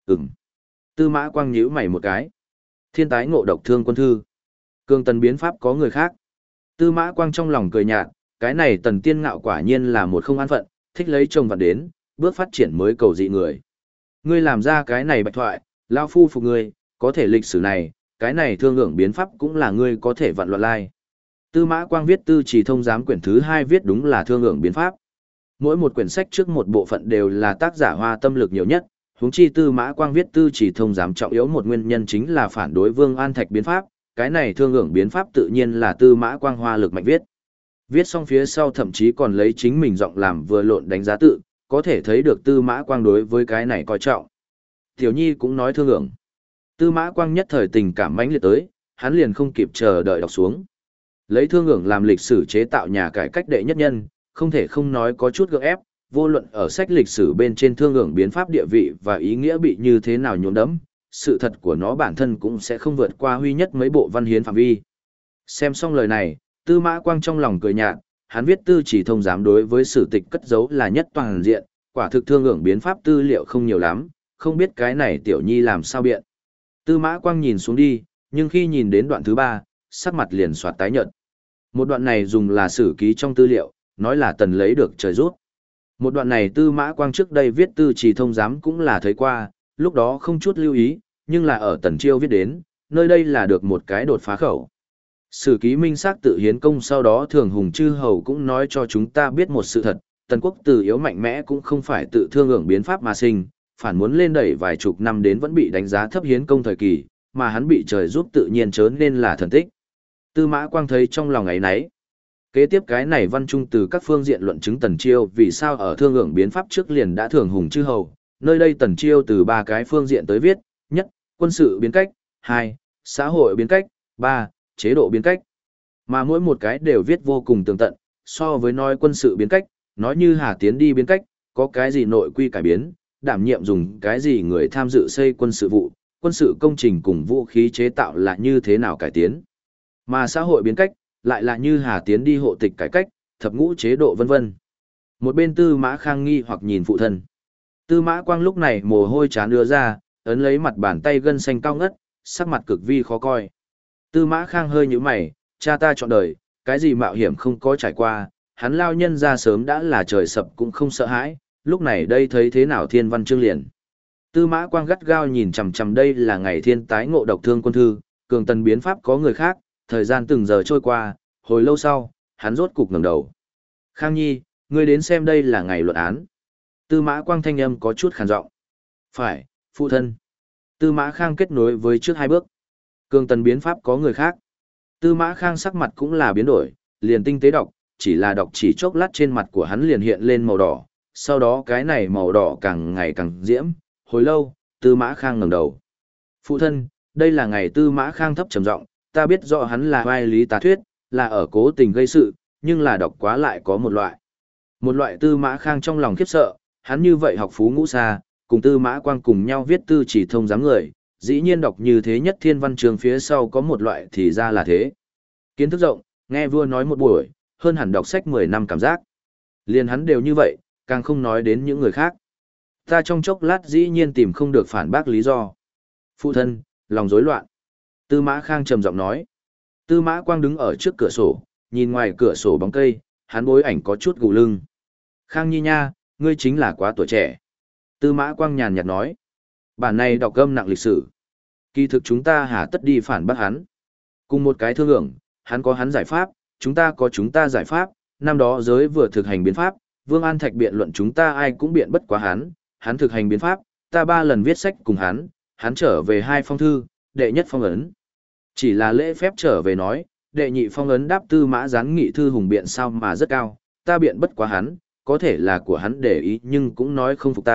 Tư Mã Quang nhíu mày một cái. Thiên tái ngộ độc thương quân thư. Cương Tần biến pháp có người khác. Tư Mã Quang trong lòng cười nhạt, cái này Tần Tiên Ngạo quả nhiên là một không an phận, thích lấy chồng vặn đến, bước phát triển mới cầu dị người. Ngươi làm ra cái này bạch thoại, lao phu phục ngươi, có thể lịch sử này, cái này thương ưởng biến pháp cũng là ngươi có thể vặn loạn lai. Tư Mã Quang viết tư chỉ thông giám quyển thứ 2 viết đúng là thương ưởng biến pháp. Mỗi một quyển sách trước một bộ phận đều là tác giả hoa tâm lực nhiều nhất, huống chi Tư Mã Quang viết tư chỉ thông giám trọng yếu một nguyên nhân chính là phản đối Vương An Thạch biến pháp, cái này thương ưởng biến pháp tự nhiên là Tư Mã Quang hoa lực mạnh viết. Viết xong phía sau thậm chí còn lấy chính mình giọng làm vừa lộn đánh giá tự, có thể thấy được Tư Mã Quang đối với cái này coi trọng. Tiểu Nhi cũng nói thương ưởng. Tư Mã Quang nhất thời tình cảm mãnh liệt tới, hắn liền không kịp chờ đợi đọc xuống. Lấy thương ưởng làm lịch sử chế tạo nhà cải cách đệ nhất nhân, không thể không nói có chút gượng ép, vô luận ở sách lịch sử bên trên thương ưởng biến pháp địa vị và ý nghĩa bị như thế nào nhuốm đẫm, sự thật của nó bản thân cũng sẽ không vượt qua huy nhất mấy bộ văn hiến phạm vi. Xem xong lời này, Tư Mã Quang trong lòng cười nhạt, hắn viết tư chỉ thông giám đối với sử tịch cất giấu là nhất toàn diện, quả thực thương ưởng biến pháp tư liệu không nhiều lắm, không biết cái này Tiểu Nhi làm sao biện. Tư Mã Quang nhìn xuống đi, nhưng khi nhìn đến đoạn thứ 3, sắc mặt liền xoạt tái nhợt. Một đoạn này dùng là sử ký trong tư liệu, nói là Tần lấy được trời rút. Một đoạn này Tư Mã Quang trước đây viết tư chỉ thông giám cũng là thấy qua, lúc đó không chút lưu ý, nhưng là ở Tần Chiêu viết đến, nơi đây là được một cái đột phá khẩu. Sử ký minh xác tự hiến công sau đó Thường Hùng Chư Hầu cũng nói cho chúng ta biết một sự thật, Tần quốc từ yếu mạnh mẽ cũng không phải tự thương ưởng biến pháp mà sinh, phản muốn lên đẩy vài chục năm đến vẫn bị đánh giá thấp hiến công thời kỳ, mà hắn bị trời giúp tự nhiên chớ nên là thần tích. Tư Mã Quang thấy trong lòng ấy nấy. Kế tiếp cái này văn trung từ các phương diện luận chứng Tần Chiêu vì sao ở thương ưởng biến pháp trước liền đã Thường Hùng Chư Hầu, nơi đây Tần Chiêu từ 3 cái phương diện tới viết, nhất, quân sự biến cách, 2, xã hội biến cách, 3, chế độ biến cách. Mà mỗi một cái đều viết vô cùng tường tận, so với nói quân sự biến cách, nói như Hà Tiến đi biến cách, có cái gì nội quy cải biến, đảm nhiệm dùng cái gì người tham dự xây quân sự vụ, quân sự công trình cùng vũ khí chế tạo là như thế nào cải tiến. Mà xã hội biến cách, lại là như Hà Tiến đi hộ tịch cải cách, thập ngũ chế độ vân vân. Một bên Tư Mã Khang nghi hoặc nhìn phụ thân. Tư Mã Quang lúc này mồ hôi trán đưa ra, ấn lấy mặt bàn tay gân xanh cao ngất, sắc mặt cực vi khó coi. Tư Mã Khang hơi nhíu mày, cha ta chọn đời, cái gì mạo hiểm không có trải qua, hắn lao nhân ra sớm đã là trời sập cũng không sợ hãi, lúc này đây thấy thế nào thiên văn chương liền. Tư Mã Quang gắt gao nhìn chằm chằm đây là ngày thiên tái ngộ độc thương quân thư, cường tần biến pháp có người khác, thời gian từng giờ trôi qua, hồi lâu sau, hắn rốt cục ngẩng đầu. Khang Nhi, ngươi đến xem đây là ngày luận án. Tư Mã Quang thanh âm có chút khàn giọng. Phải, phụ thân. Tư Mã Khang kết nối với trước 2 bước. Cường tần biến pháp có người khác. Tư Mã Khang sắc mặt cũng là biến đổi, liền tinh tế đọc, chỉ là đọc chỉ chốc lát trên mặt của hắn liền hiện lên màu đỏ, sau đó cái này màu đỏ càng ngày càng diễm, hồi lâu, Tư Mã Khang ngẩng đầu. Phụ thân, đây là ngày Tư Mã Khang thấp trầm giọng, ta biết rõ hắn là vai lý tà thuyết, là ở cố tình gây sự, nhưng là đọc quá lại có một loại. Một loại Tư Mã Khang trong lòng khiếp sợ, hắn như vậy học phú ngũ xa, cùng Tư Mã Quang cùng nhau viết tư chỉ thông giám người, dĩ nhiên đọc như thế nhất thiên văn trường phía sau có một loại thì ra là thế. Kiến thức rộng, nghe vua nói một buổi, hơn hẳn đọc sách 10 năm cảm giác. Liền hắn đều như vậy, càng không nói đến những người khác. Ta trong chốc lát dĩ nhiên tìm không được phản bác lý do. Phụ thân, lòng rối loạn. Tư Mã Khang trầm giọng nói. Tư Mã Quang đứng ở trước cửa sổ, nhìn ngoài cửa sổ bóng cây, hắn bối ảnh có chút gù lưng. Khang Nhi nha, ngươi chính là quá tuổi trẻ. Tư Mã Quang nhàn nhạt nói. Bản này đọc gâm nặng lịch sử. Kỳ thực chúng ta hà tất đi phản bác hắn. Cùng một cái thương ưởng, hắn có hắn giải pháp, chúng ta có chúng ta giải pháp, năm đó giới vừa thực hành biến pháp, Vương An Thạch biện luận chúng ta ai cũng biện bất quá hắn thực hành biến pháp, ta 3 lần viết sách cùng hắn trở về 2 phong thư, đệ nhất phong ấn. Chỉ là lễ phép trở về nói, đệ nhị phong ấn đáp Tư Mã gián nghị thư hùng biện sao mà rất cao, ta biện bất quá hắn, có thể là của hắn để ý nhưng cũng nói không phục ta,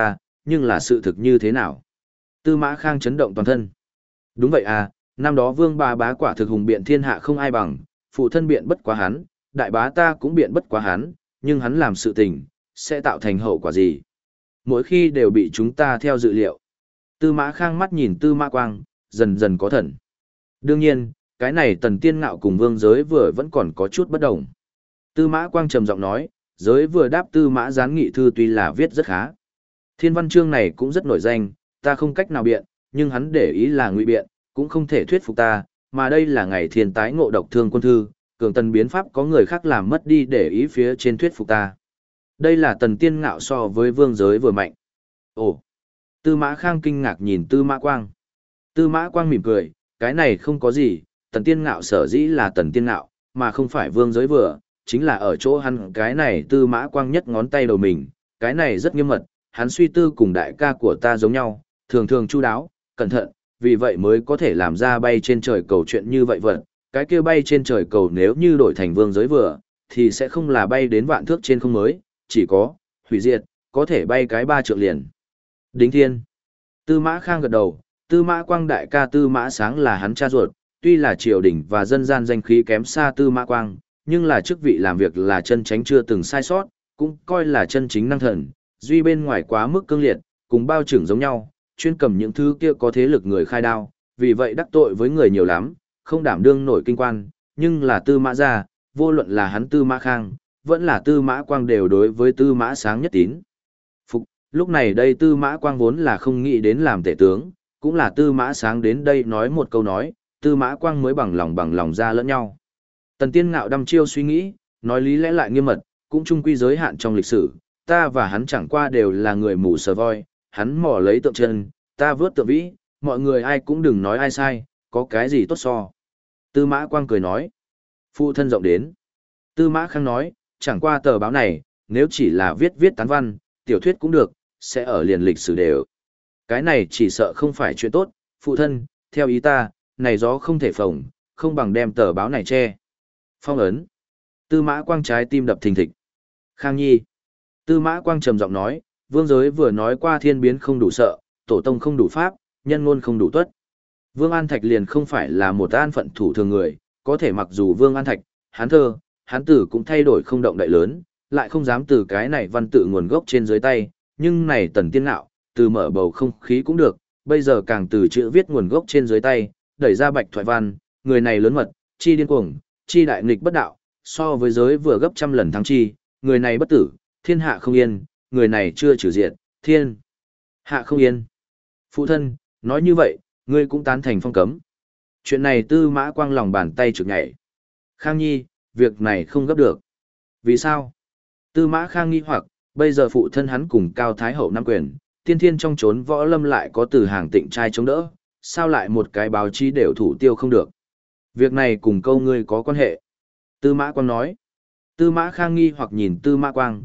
nhưng là sự thực như thế nào? Tư Mã Khang chấn động toàn thân. Đúng vậy à, năm đó Vương Ba Bá quả thực hùng biện thiên hạ không ai bằng, phụ thân biện bất quá hắn, đại bá ta cũng biện bất quá hắn, nhưng hắn làm sự tình, sẽ tạo thành hậu quả gì? Mỗi khi đều bị chúng ta theo dự liệu. Tư Mã Khang mắt nhìn Tư Mã Quang, dần dần có thần. Đương nhiên, cái này Tần Tiên Ngạo cùng Vương Giới Vừa vẫn còn có chút bất đồng. Tư Mã Quang trầm giọng nói, Giới Vừa đáp Tư Mã Gián nghị thư tuy là viết rất khá. Thiên văn chương này cũng rất nổi danh, ta không cách nào biện, nhưng hắn để ý là ngụy biện, cũng không thể thuyết phục ta, mà đây là ngày thiên tái ngộ độc thương quân thư, cường tần biến pháp có người khác làm mất đi để ý phía trên thuyết phục ta. Đây là Tần Tiên Ngạo so với Vương Giới Vừa mạnh. Ồ! Tư Mã Khang kinh ngạc nhìn Tư Mã Quang. Tư Mã Quang mỉm cười, cái này không có gì, Tần Tiên Ngạo sở dĩ là Tần Tiên Ngạo, mà không phải Vương Giới Vừa, chính là ở chỗ hắn cái này Tư Mã Quang nhất ngón tay đầu mình, cái này rất nghiêm mật, hắn suy tư cùng đại ca của ta giống nhau, thường thường chu đáo, cẩn thận, vì vậy mới có thể làm ra bay trên trời cầu chuyện như vậy vật, cái kia bay trên trời cầu nếu như đổi thành Vương Giới Vừa, thì sẽ không là bay đến vạn thước trên không mới, chỉ có, hủy diệt, có thể bay cái 3 trượng liền. Đính thiên. Tư Mã Khang gật đầu, Tư Mã Quang đại ca Tư Mã Sáng là hắn cha ruột, tuy là triều đình và dân gian danh khí kém xa Tư Mã Quang, nhưng là chức vị làm việc là chân chánh chưa từng sai sót, cũng coi là chân chính năng thần, duy bên ngoài quá mức cương liệt, cùng bao trưởng giống nhau, chuyên cầm những thứ kia có thế lực người khai đao, vì vậy đắc tội với người nhiều lắm, không đảm đương nổi kinh quan, nhưng là Tư Mã gia, vô luận là hắn Tư Mã Khang, vẫn là Tư Mã Quang đều đối với Tư Mã Sáng nhất tín. Phục, lúc này đây Tư Mã Quang vốn là không nghĩ đến làm tể tướng, cũng là Tư Mã Sáng đến đây nói một câu nói, Tư Mã Quang mới bằng lòng ra lẫn nhau. Tần Tiên Ngạo đăm chiêu suy nghĩ, nói lý lẽ lại nghiêm mật, cũng chung quy giới hạn trong lịch sử, ta và hắn chẳng qua đều là người mù sờ voi, hắn mò lấy tượng chân, ta vớt tượng vĩ, mọi người ai cũng đừng nói ai sai, có cái gì tốt so. Tư Mã Quang cười nói, phụ thân rộng đến. Tư Mã Khang nói, chẳng qua tờ báo này, nếu chỉ là viết tán văn, tiểu thuyết cũng được, sẽ ở liền lịch sử đều. Cái này chỉ sợ không phải chuyện tốt, phụ thân, theo ý ta, này gió không thể phồng, không bằng đem tờ báo này che. Phong ấn. Tư Mã Quang trái tim đập thình thịch. Khang Nhi. Tư Mã Quang trầm giọng nói, Vương Giới vừa nói qua thiên biến không đủ sợ, tổ tông không đủ pháp, nhân ngôn không đủ tuất. Vương An Thạch liền không phải là một an phận thủ thường người, có thể mặc dù Vương An Thạch, hán thơ, hán tử cũng thay đổi không động đại lớn, lại không dám từ cái này văn tự nguồn gốc trên dưới tay, nhưng này Tần Tiên Ngạo, từ mở bầu không khí cũng được, bây giờ càng từ chữ viết nguồn gốc trên dưới tay, đẩy ra bạch thoại văn, người này lớn mật, chi điên cuồng, chi đại nghịch bất đạo, so với giới vừa gấp trăm lần thắng chi, người này bất tử, thiên hạ không yên, người này chưa trừ diệt, thiên hạ không yên. Phụ thân, nói như vậy, ngươi cũng tán thành phong cấm. Chuyện này Tư Mã Quang lòng bàn tay trực nhảy. Khang Nhi, việc này không gấp được. Vì sao? Tư Mã Khang nghi hoặc, bây giờ phụ thân hắn cùng Cao Thái Hậu nắm quyền, tiên thiên trong chốn võ lâm lại có từ hàng tịnh trai chống đỡ, sao lại một cái báo chí đều thủ tiêu không được? Việc này cùng câu ngươi có quan hệ. Tư Mã Quang nói. Tư Mã Khang nghi hoặc nhìn Tư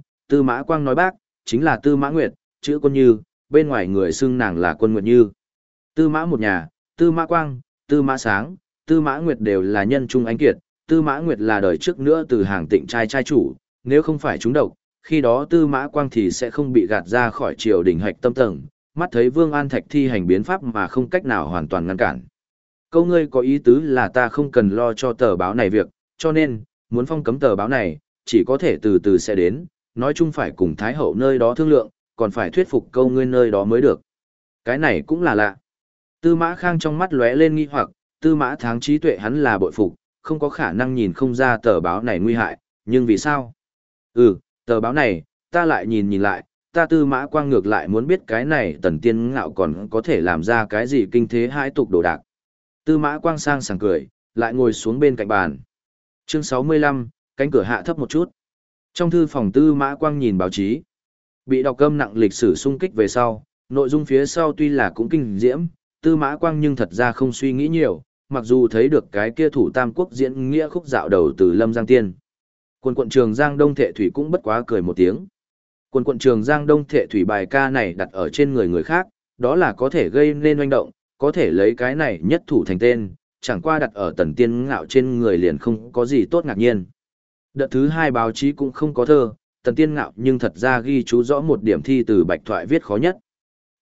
Mã Quang nói bác, chính là Tư Mã Nguyệt, chữ Quân Như, bên ngoài người xưng nàng là Quân Nguyệt Như. Tư Mã một nhà, Tư Mã Quang, Tư Mã Sáng, Tư Mã Nguyệt đều là nhân trung ánh kiệt, Tư Mã Nguyệt là đời trước nữa từ hàng tịnh trai trai chủ, nếu không phải chúng độc, khi đó Tư Mã Quang thì sẽ không bị gạt ra khỏi triều đình hạch tâm tầng, mắt thấy Vương An Thạch thi hành biến pháp mà không cách nào hoàn toàn ngăn cản. Câu ngươi có ý tứ là ta không cần lo cho tờ báo này việc, cho nên, muốn phong cấm tờ báo này, chỉ có thể từ từ sẽ đến, nói chung phải cùng Thái Hậu nơi đó thương lượng, còn phải thuyết phục câu ngươi nơi đó mới được. Cái này cũng là lạ. Tư Mã Khang trong mắt lóe lên nghi hoặc, Tư Mã Tháng trí tuệ hắn là bội phục, không có khả năng nhìn không ra tờ báo này nguy hại, nhưng vì sao? Tờ báo này, ta lại nhìn lại, ta Tư Mã Quang ngược lại muốn biết cái này Tần Tiên Ngạo còn có thể làm ra cái gì kinh thế hãi tục đồ đạc. Tư Mã Quang sang sảng cười, lại ngồi xuống bên cạnh bàn. Chương 65, cánh cửa hạ thấp một chút. Trong thư phòng Tư Mã Quang nhìn báo chí, bị đọc câm nặng lịch sử xung kích về sau, nội dung phía sau tuy là cũng kinh diễm, Tư Mã Quang nhưng thật ra không suy nghĩ nhiều, mặc dù thấy được cái kia thủ Tam Quốc diễn nghĩa khúc dạo đầu từ Lâm Giang Tiên. Quần Trường Giang Đông Thệ Thủy cũng bất quá cười một tiếng. Quần Trường Giang Đông Thệ Thủy bài ca này đặt ở trên người khác, đó là có thể gây nên oanh động, có thể lấy cái này nhất thủ thành tên, chẳng qua đặt ở Tần Tiên Ngạo trên người liền không có gì tốt ngạc nhiên. Đợt thứ hai báo chí cũng không có thơ, Tần Tiên Ngạo nhưng thật ra ghi chú rõ một điểm thi từ bạch thoại viết khó nhất.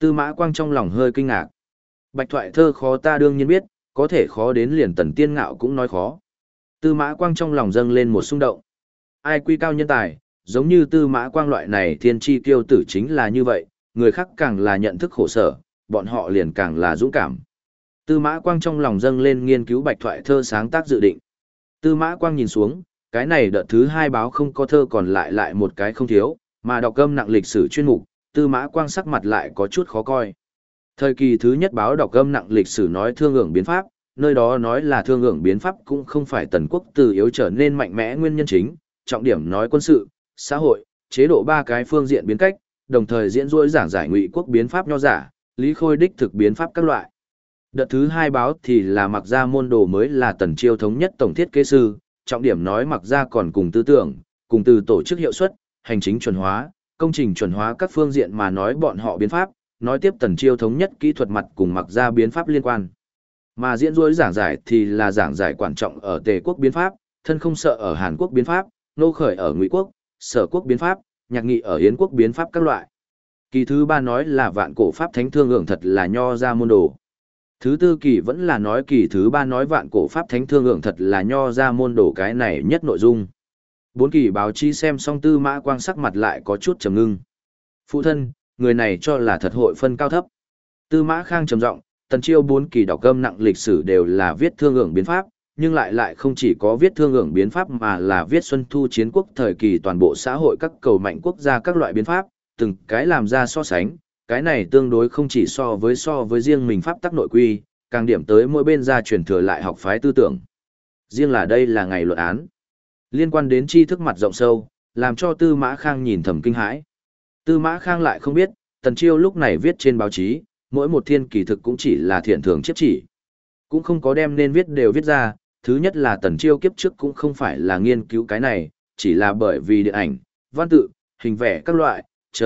Tư Mã Quang trong lòng hơi kinh ngạc. Bạch thoại thơ khó ta đương nhiên biết, có thể khó đến liền Tần Tiên Ngạo cũng nói khó. Tư Mã Quang trong lòng dâng lên một xung động. Ai quy cao nhân tài, giống như Tư Mã Quang loại này thiên chi kiêu tử chính là như vậy, người khác càng là nhận thức khổ sở, bọn họ liền càng là dũng cảm. Tư Mã Quang trong lòng dâng lên nghiên cứu bạch thoại thơ sáng tác dự định. Tư Mã Quang nhìn xuống, cái này đợt thứ 2 báo không có thơ còn lại một cái không thiếu, mà đọc câm nặng lịch sử chuyên mục, Tư Mã Quang sắc mặt lại có chút khó coi. Thời kỳ thứ nhất báo đọc câm nặng lịch sử nói thương ưởng biến pháp, nơi đó nói là thương ưởng biến pháp cũng không phải tần quốc từ yếu trở nên mạnh mẽ nguyên nhân chính, trọng điểm nói quân sự, xã hội, chế độ 3 cái phương diện biến cách, đồng thời diễn rỗi giảng giải Ngụy quốc biến pháp nho giả, Lý Khôi đích thực biến pháp các loại. Đợt thứ 2 báo thì là Mặc Gia môn đồ mới là Tần Chiêu thống nhất tổng thiết kế sư, trọng điểm nói Mặc Gia còn cùng tư tưởng, cùng từ tổ chức hiệu suất, hành chính chuẩn hóa, công trình chuẩn hóa các phương diện mà nói bọn họ biến pháp, nói tiếp Tần Chiêu thống nhất kỹ thuật mặt cùng Mặc Gia biến pháp liên quan. Mà diễn rỗi giảng giải thì là giảng giải quan trọng ở Tề quốc biến pháp, thân không sợ ở Hàn quốc biến pháp, nô khởi ở Ngụy quốc, Sở quốc biến pháp, nhạc nghị ở Yến quốc biến pháp các loại. Kỳ thứ 3 nói là vạn cổ pháp thánh thương ưởng thật là nho ra môn đồ. Thứ 4 kỳ vẫn là nói kỳ thứ 3 nói vạn cổ pháp thánh thương ưởng thật là nho ra môn đồ cái này nhất nội dung. 4 kỳ báo chí xem xong Tư Mã Quang sắc mặt lại có chút trầm ngưng. Phụ thân, người này cho là thật hội phân cao thấp. Tư Mã Khang trầm giọng, Tần Chiêu 4 kỳ đọc câm nặng lịch sử đều là viết thương ưởng biến pháp, nhưng lại không chỉ có viết thương ưởng biến pháp mà là viết xuân thu chiến quốc thời kỳ toàn bộ xã hội các cầu mạnh quốc gia các loại biến pháp, từng cái làm ra so sánh, cái này tương đối không chỉ so với riêng mình pháp tắc nội quy, càng điểm tới mỗi bên ra truyền thừa lại học phái tư tưởng. Riêng là đây là ngày luận án. Liên quan đến tri thức mặt rộng sâu, làm cho Tư Mã Khang nhìn thầm kinh hãi. Tư Mã Khang lại không biết, Tần Chiêu lúc này viết trên báo chí, mỗi một thiên kỳ thực cũng chỉ là thiện thường chiếp chỉ. Cũng không có đem nên viết đều viết ra, thứ nhất là Tần Chiêu kiếp trước cũng không phải là nghiên cứu cái này, chỉ là bởi vì điện ảnh, văn tự, hình vẽ các loại,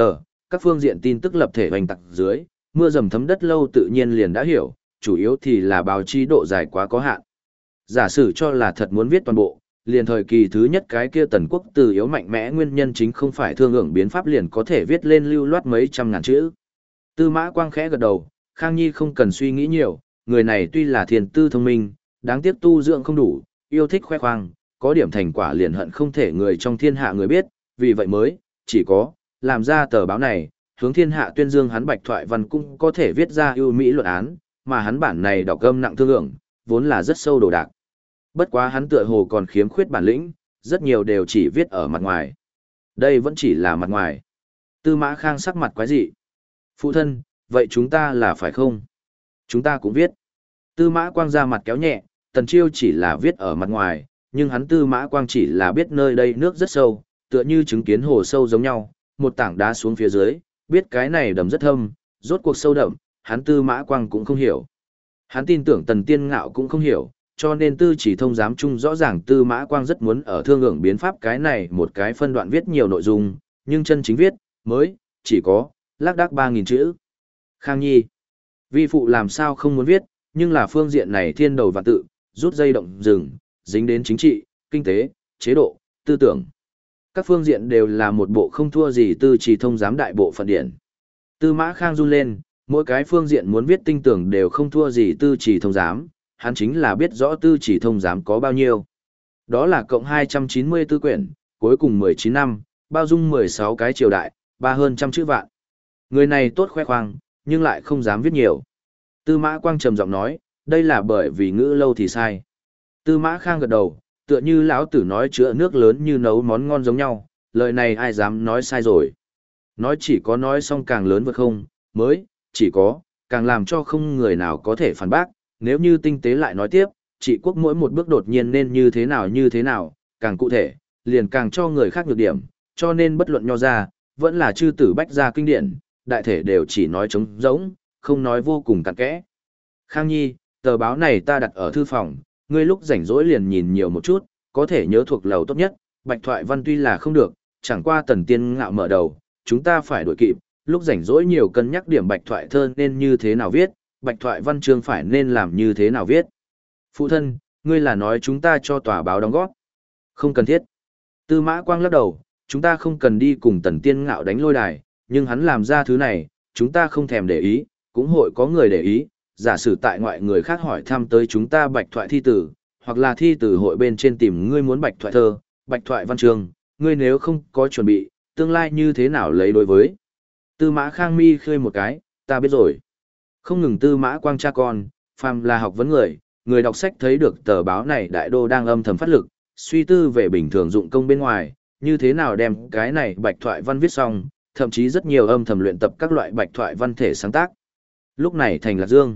các phương diện tin tức lập thể hoành tặc dưới, mưa dầm thấm đất lâu tự nhiên liền đã hiểu, chủ yếu thì là báo chí độ dài quá có hạn. Giả sử cho là thật muốn viết toàn bộ, liền thời kỳ thứ nhất cái kia Tần quốc từ yếu mạnh mẽ nguyên nhân chính không phải thương ưởng biến pháp liền có thể viết lên lưu loát mấy trăm ngàn chữ. Tư Mã Quang khẽ gật đầu, Khang Nhi không cần suy nghĩ nhiều, người này tuy là thiền tư thông minh, đáng tiếc tu dưỡng không đủ, yêu thích khoe khoang, có điểm thành quả liền hận không thể người trong thiên hạ người biết, vì vậy mới, chỉ có, làm ra tờ báo này, hướng thiên hạ tuyên dương hắn bạch thoại văn cũng có thể viết ra ưu mỹ luận án, mà hắn bản này đọc âm nặng thương ưởng, vốn là rất sâu đồ đạc. Bất quá hắn tựa hồ còn khiếm khuyết bản lĩnh, rất nhiều đều chỉ viết ở mặt ngoài. Đây vẫn chỉ là mặt ngoài. Tư Mã Khang sắc mặt quái dị. Phụ thân, vậy chúng ta là phải không? Chúng ta cũng viết. Tư Mã Quang ra mặt kéo nhẹ, Tần Chiêu chỉ là viết ở mặt ngoài, nhưng hắn Tư Mã Quang chỉ là biết nơi đây nước rất sâu, tựa như chứng kiến hồ sâu giống nhau, một tảng đá xuống phía dưới, biết cái này đầm rất thâm, rốt cuộc sâu đậm, hắn Tư Mã Quang cũng không hiểu. Hắn tin tưởng Tần Tiên Ngạo cũng không hiểu, cho nên Tư Chỉ Thông giám chung rõ ràng Tư Mã Quang rất muốn ở thương ưởng biến pháp cái này một cái phân đoạn viết nhiều nội dung, nhưng chân chính viết, mới, chỉ có, lác đác 3.000 chữ. Khang Nhi, vi phụ làm sao không muốn viết, nhưng là phương diện này thiên đầu vạn tự, rút dây động rừng, dính đến chính trị, kinh tế, chế độ, tư tưởng. Các phương diện đều là một bộ không thua gì Tư Chỉ Thông giám đại bộ phận điển. Tư Mã Khang run lên, mỗi cái phương diện muốn viết tinh tưởng đều không thua gì Tư Chỉ Thông giám, hắn chính là biết rõ Tư Chỉ Thông giám có bao nhiêu. Đó là cộng 294 quyển, cuối cùng 19 năm, bao dung 16 cái triều đại, hơn trăm chữ vạn. Người này tốt khoe khoang, nhưng lại không dám viết nhiều. Tư Mã Quang trầm giọng nói, đây là bởi vì ngữ lâu thì sai. Tư Mã Khang gật đầu, tựa như lão tử nói chữa nước lớn như nấu món ngon giống nhau, lời này ai dám nói sai rồi. Nói chỉ có nói xong càng lớn vượt không, mới, chỉ có, càng làm cho không người nào có thể phản bác, nếu như tinh tế lại nói tiếp, trị quốc mỗi một bước đột nhiên nên như thế nào, càng cụ thể, liền càng cho người khác nhược điểm, cho nên bất luận nho ra, vẫn là chư tử bách gia kinh điển, đại thể đều chỉ nói trống rỗng, không nói vô cùng cặn kẽ. Khang Nhi, tờ báo này ta đặt ở thư phòng, ngươi lúc rảnh rỗi liền nhìn nhiều một chút, có thể nhớ thuộc lầu tốt nhất, bạch thoại văn tuy là không được, chẳng qua Tần Tiên Ngạo mở đầu, chúng ta phải đuổi kịp, lúc rảnh rỗi nhiều cân nhắc điểm bạch thoại thơ nên như thế nào viết, bạch thoại văn chương phải nên làm như thế nào viết. Phụ thân, ngươi là nói chúng ta cho tòa báo đóng góp. Không cần thiết. Tư Mã Quang lắc đầu, chúng ta không cần đi cùng Tần Tiên Ngạo đánh lôi đài, nhưng hắn làm ra thứ này, chúng ta không thèm để ý, cũng hội có người để ý, giả sử tại ngoại người khác hỏi thăm tới chúng ta bạch thoại thi tử, hoặc là thi tử hội bên trên tìm ngươi muốn bạch thoại thơ, bạch thoại văn chương, ngươi nếu không có chuẩn bị, tương lai như thế nào lấy đối với. Tư Mã Khang mi khơi một cái, ta biết rồi. Không ngừng Tư Mã Quang cha con, phàm là học vấn người đọc sách thấy được tờ báo này đại đô đang âm thầm phát lực, suy tư về bình thường dụng công bên ngoài, như thế nào đem cái này bạch thoại văn viết xong, thậm chí rất nhiều âm thầm luyện tập các loại bạch thoại văn thể sáng tác. Lúc này thành Lạc Dương.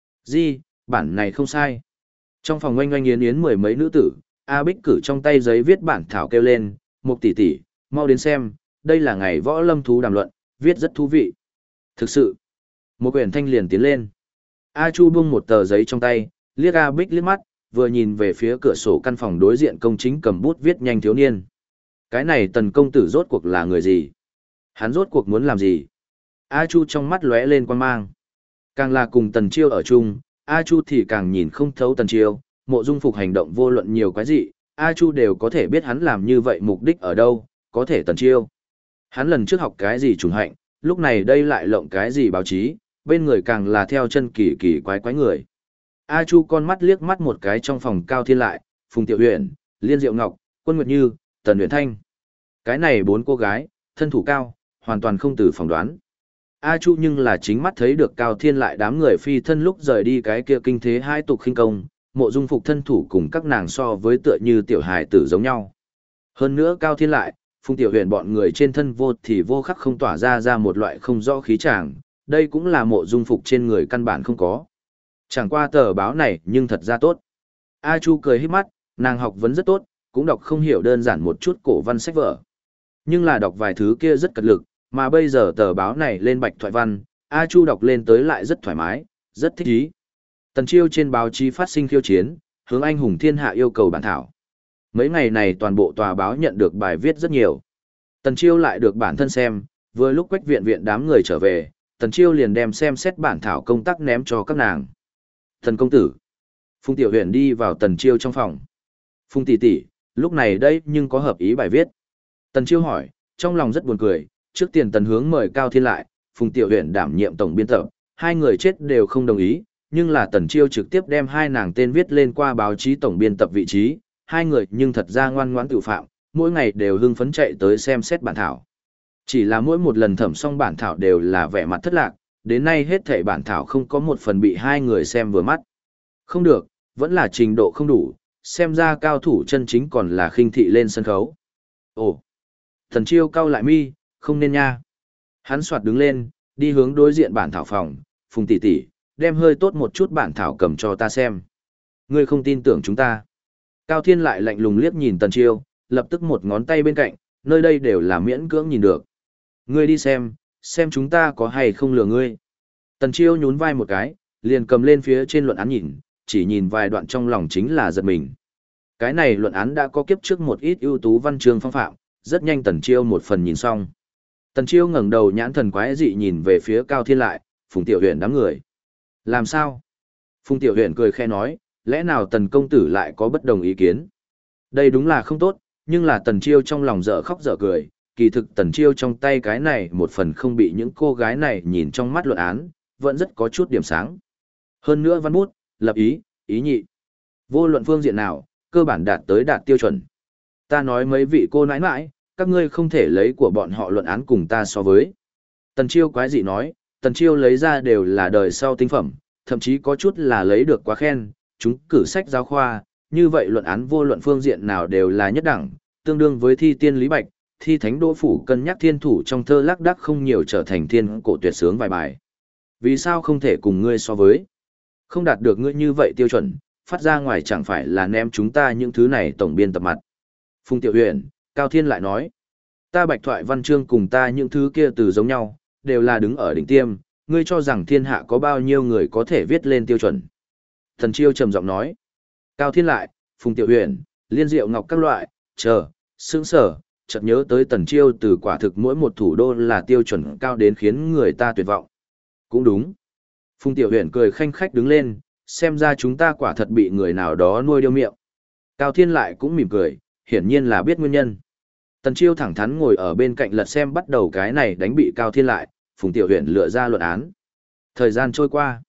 Bản này không sai. Trong phòng oanh oanh yến yến mười mấy nữ tử, A Bích cử trong tay giấy viết bản thảo kêu lên, Mục tỷ tỷ, mau đến xem, đây là ngày võ lâm thú đàm luận, viết rất thú vị. Thực sự. Một quyển thanh liền tiến lên. A Chu buông một tờ giấy trong tay, liếc A Bích liếc mắt, vừa nhìn về phía cửa sổ căn phòng đối diện công chính cầm bút viết nhanh thiếu niên. Cái này Tần công tử rốt cuộc là người gì? Hắn rốt cuộc muốn làm gì? A Chu trong mắt lóe lên quan mang. Càng là cùng Tần Chiêu ở chung, A Chu thì càng nhìn không thấu Tần Chiêu, Mộ Dung Phục hành động vô luận nhiều quái dị, A Chu đều có thể biết hắn làm như vậy mục đích ở đâu, có thể Tần Chiêu. Hắn lần trước học cái gì trùng hạnh, lúc này đây lại lộng cái gì báo chí, bên người càng là theo chân kỳ kỳ quái quái người. A Chu con mắt liếc mắt một cái trong phòng Cao Thiên Lại, Phùng Tiểu Huyền, Liên Diệu Ngọc, Quân Nguyệt Như, Tần Uyển Thanh. Cái này bốn cô gái, thân thủ cao, hoàn toàn không từ phỏng đoán. A Chu nhưng là chính mắt thấy được Cao Thiên Lại đám người phi thân lúc rời đi cái kia kinh thế hai tục khinh công, Mộ Dung Phục thân thủ cùng các nàng so với tựa như tiểu hài tử giống nhau. Hơn nữa Cao Thiên Lại, Phùng Tiểu Huyền bọn người trên thân vô thì vô khắc không tỏa ra một loại không rõ khí tràng, đây cũng là Mộ Dung Phục trên người căn bản không có. Chẳng qua tờ báo này nhưng thật ra tốt. A Chu cười híp mắt, nàng học vấn rất tốt, cũng đọc không hiểu đơn giản một chút cổ văn sách vở. Nhưng là đọc vài thứ kia rất cật lực, mà bây giờ tờ báo này lên bạch thoại văn, A Chu đọc lên tới lại rất thoải mái, rất thích ý. Tần Chiêu trên báo chí phát sinh khiêu chiến, hướng anh hùng thiên hạ yêu cầu bản thảo. Mấy ngày này toàn bộ tòa báo nhận được bài viết rất nhiều. Tần Chiêu lại được bản thân xem, vừa lúc Quách viện viện đám người trở về, Tần Chiêu liền đem xem xét bản thảo công tác ném cho các nàng. Thần công tử. Phùng Tiểu Huyền đi vào Tần Chiêu trong phòng. Phùng tỷ tỷ, lúc này đây nhưng có hợp ý bài viết. Tần Chiêu hỏi, trong lòng rất buồn cười, trước tiền Tần Hướng mời Cao Thiên Lại, Phùng Tiểu Huyền đảm nhiệm tổng biên tập, hai người chết đều không đồng ý, nhưng là Tần Chiêu trực tiếp đem hai nàng tên viết lên qua báo chí tổng biên tập vị trí, hai người nhưng thật ra ngoan ngoãn tự phạm, mỗi ngày đều hưng phấn chạy tới xem xét bản thảo. Chỉ là mỗi một lần thẩm xong bản thảo đều là vẻ mặt thất lạc, đến nay hết thảy bản thảo không có một phần bị hai người xem vừa mắt. Không được, vẫn là trình độ không đủ, xem ra cao thủ chân chính còn là khinh thị lên sân khấu. Ồ, Tần Chiêu cau lại mi, không nên nha. Hắn soạt đứng lên, đi hướng đối diện bản thảo phòng, Phùng tỷ tỷ, đem hơi tốt một chút bản thảo cầm cho ta xem. Ngươi không tin tưởng chúng ta. Cao Thiên Lại lạnh lùng liếc nhìn Tần Chiêu, lập tức một ngón tay bên cạnh, nơi đây đều là miễn cưỡng nhìn được. Ngươi đi xem chúng ta có hay không lừa ngươi. Tần Chiêu nhún vai một cái, liền cầm lên phía trên luận án nhìn, chỉ nhìn vài đoạn trong lòng chính là giật mình. Cái này luận án đã có kiếp trước một ít ưu tú văn chương phong phạm, rất nhanh Tần Chiêu một phần nhìn xong. Tần Chiêu ngẩng đầu nhãn thần quái dị nhìn về phía Cao Thiên Lại, Phùng Tiểu Huyền đám người. Làm sao? Phùng Tiểu Huyền cười khẽ nói, lẽ nào Tần công tử lại có bất đồng ý kiến? Đây đúng là không tốt, nhưng là Tần Chiêu trong lòng dở khóc dở cười, kỳ thực Tần Chiêu trong tay cái này một phần không bị những cô gái này nhìn trong mắt luận án, vẫn rất có chút điểm sáng. Hơn nữa văn bút, lập ý, ý nhị. Vô luận phương diện nào, cơ bản đạt tiêu chuẩn. Ta nói mấy vị cô nãi nãi, các ngươi không thể lấy của bọn họ luận án cùng ta so với. Tần Chiêu quái dị nói, Tần Chiêu lấy ra đều là đời sau tinh phẩm, thậm chí có chút là lấy được quá khen, chúng cử sách giáo khoa, như vậy luận án vô luận phương diện nào đều là nhất đẳng, tương đương với thi tiên Lý Bạch, thi thánh Đỗ Phủ cân nhắc thiên thủ trong thơ lác đác không nhiều trở thành thiên cổ tuyệt sướng vài bài. Vì sao không thể cùng ngươi so với? Không đạt được ngươi như vậy tiêu chuẩn, phát ra ngoài chẳng phải là ném chúng ta những thứ này tổng biên tập mặt. Phùng Tiểu Huyền, Cao Thiên lại nói, ta bạch thoại văn chương cùng ta những thứ kia từ giống nhau, đều là đứng ở đỉnh tiêm, ngươi cho rằng thiên hạ có bao nhiêu người có thể viết lên tiêu chuẩn. Thần Chiêu trầm giọng nói, Cao Thiên lại, Phùng Tiểu Huyền, Liên Diệu Ngọc các loại, sững sở, chợt nhớ tới Tần Chiêu từ quả thực mỗi một thủ đô là tiêu chuẩn cao đến khiến người ta tuyệt vọng. Cũng đúng. Phùng Tiểu Huyền cười khanh khách đứng lên, xem ra chúng ta quả thật bị người nào đó nuôi điêu miệng. Cao Thiên lại cũng mỉm cười, hiển nhiên là biết nguyên nhân. Tần Chiêu thẳng thắn ngồi ở bên cạnh lật xem bắt đầu cái này đánh bị Cao Thiên lại, Phùng Tiểu Huyền lựa ra luận án. Thời gian trôi qua.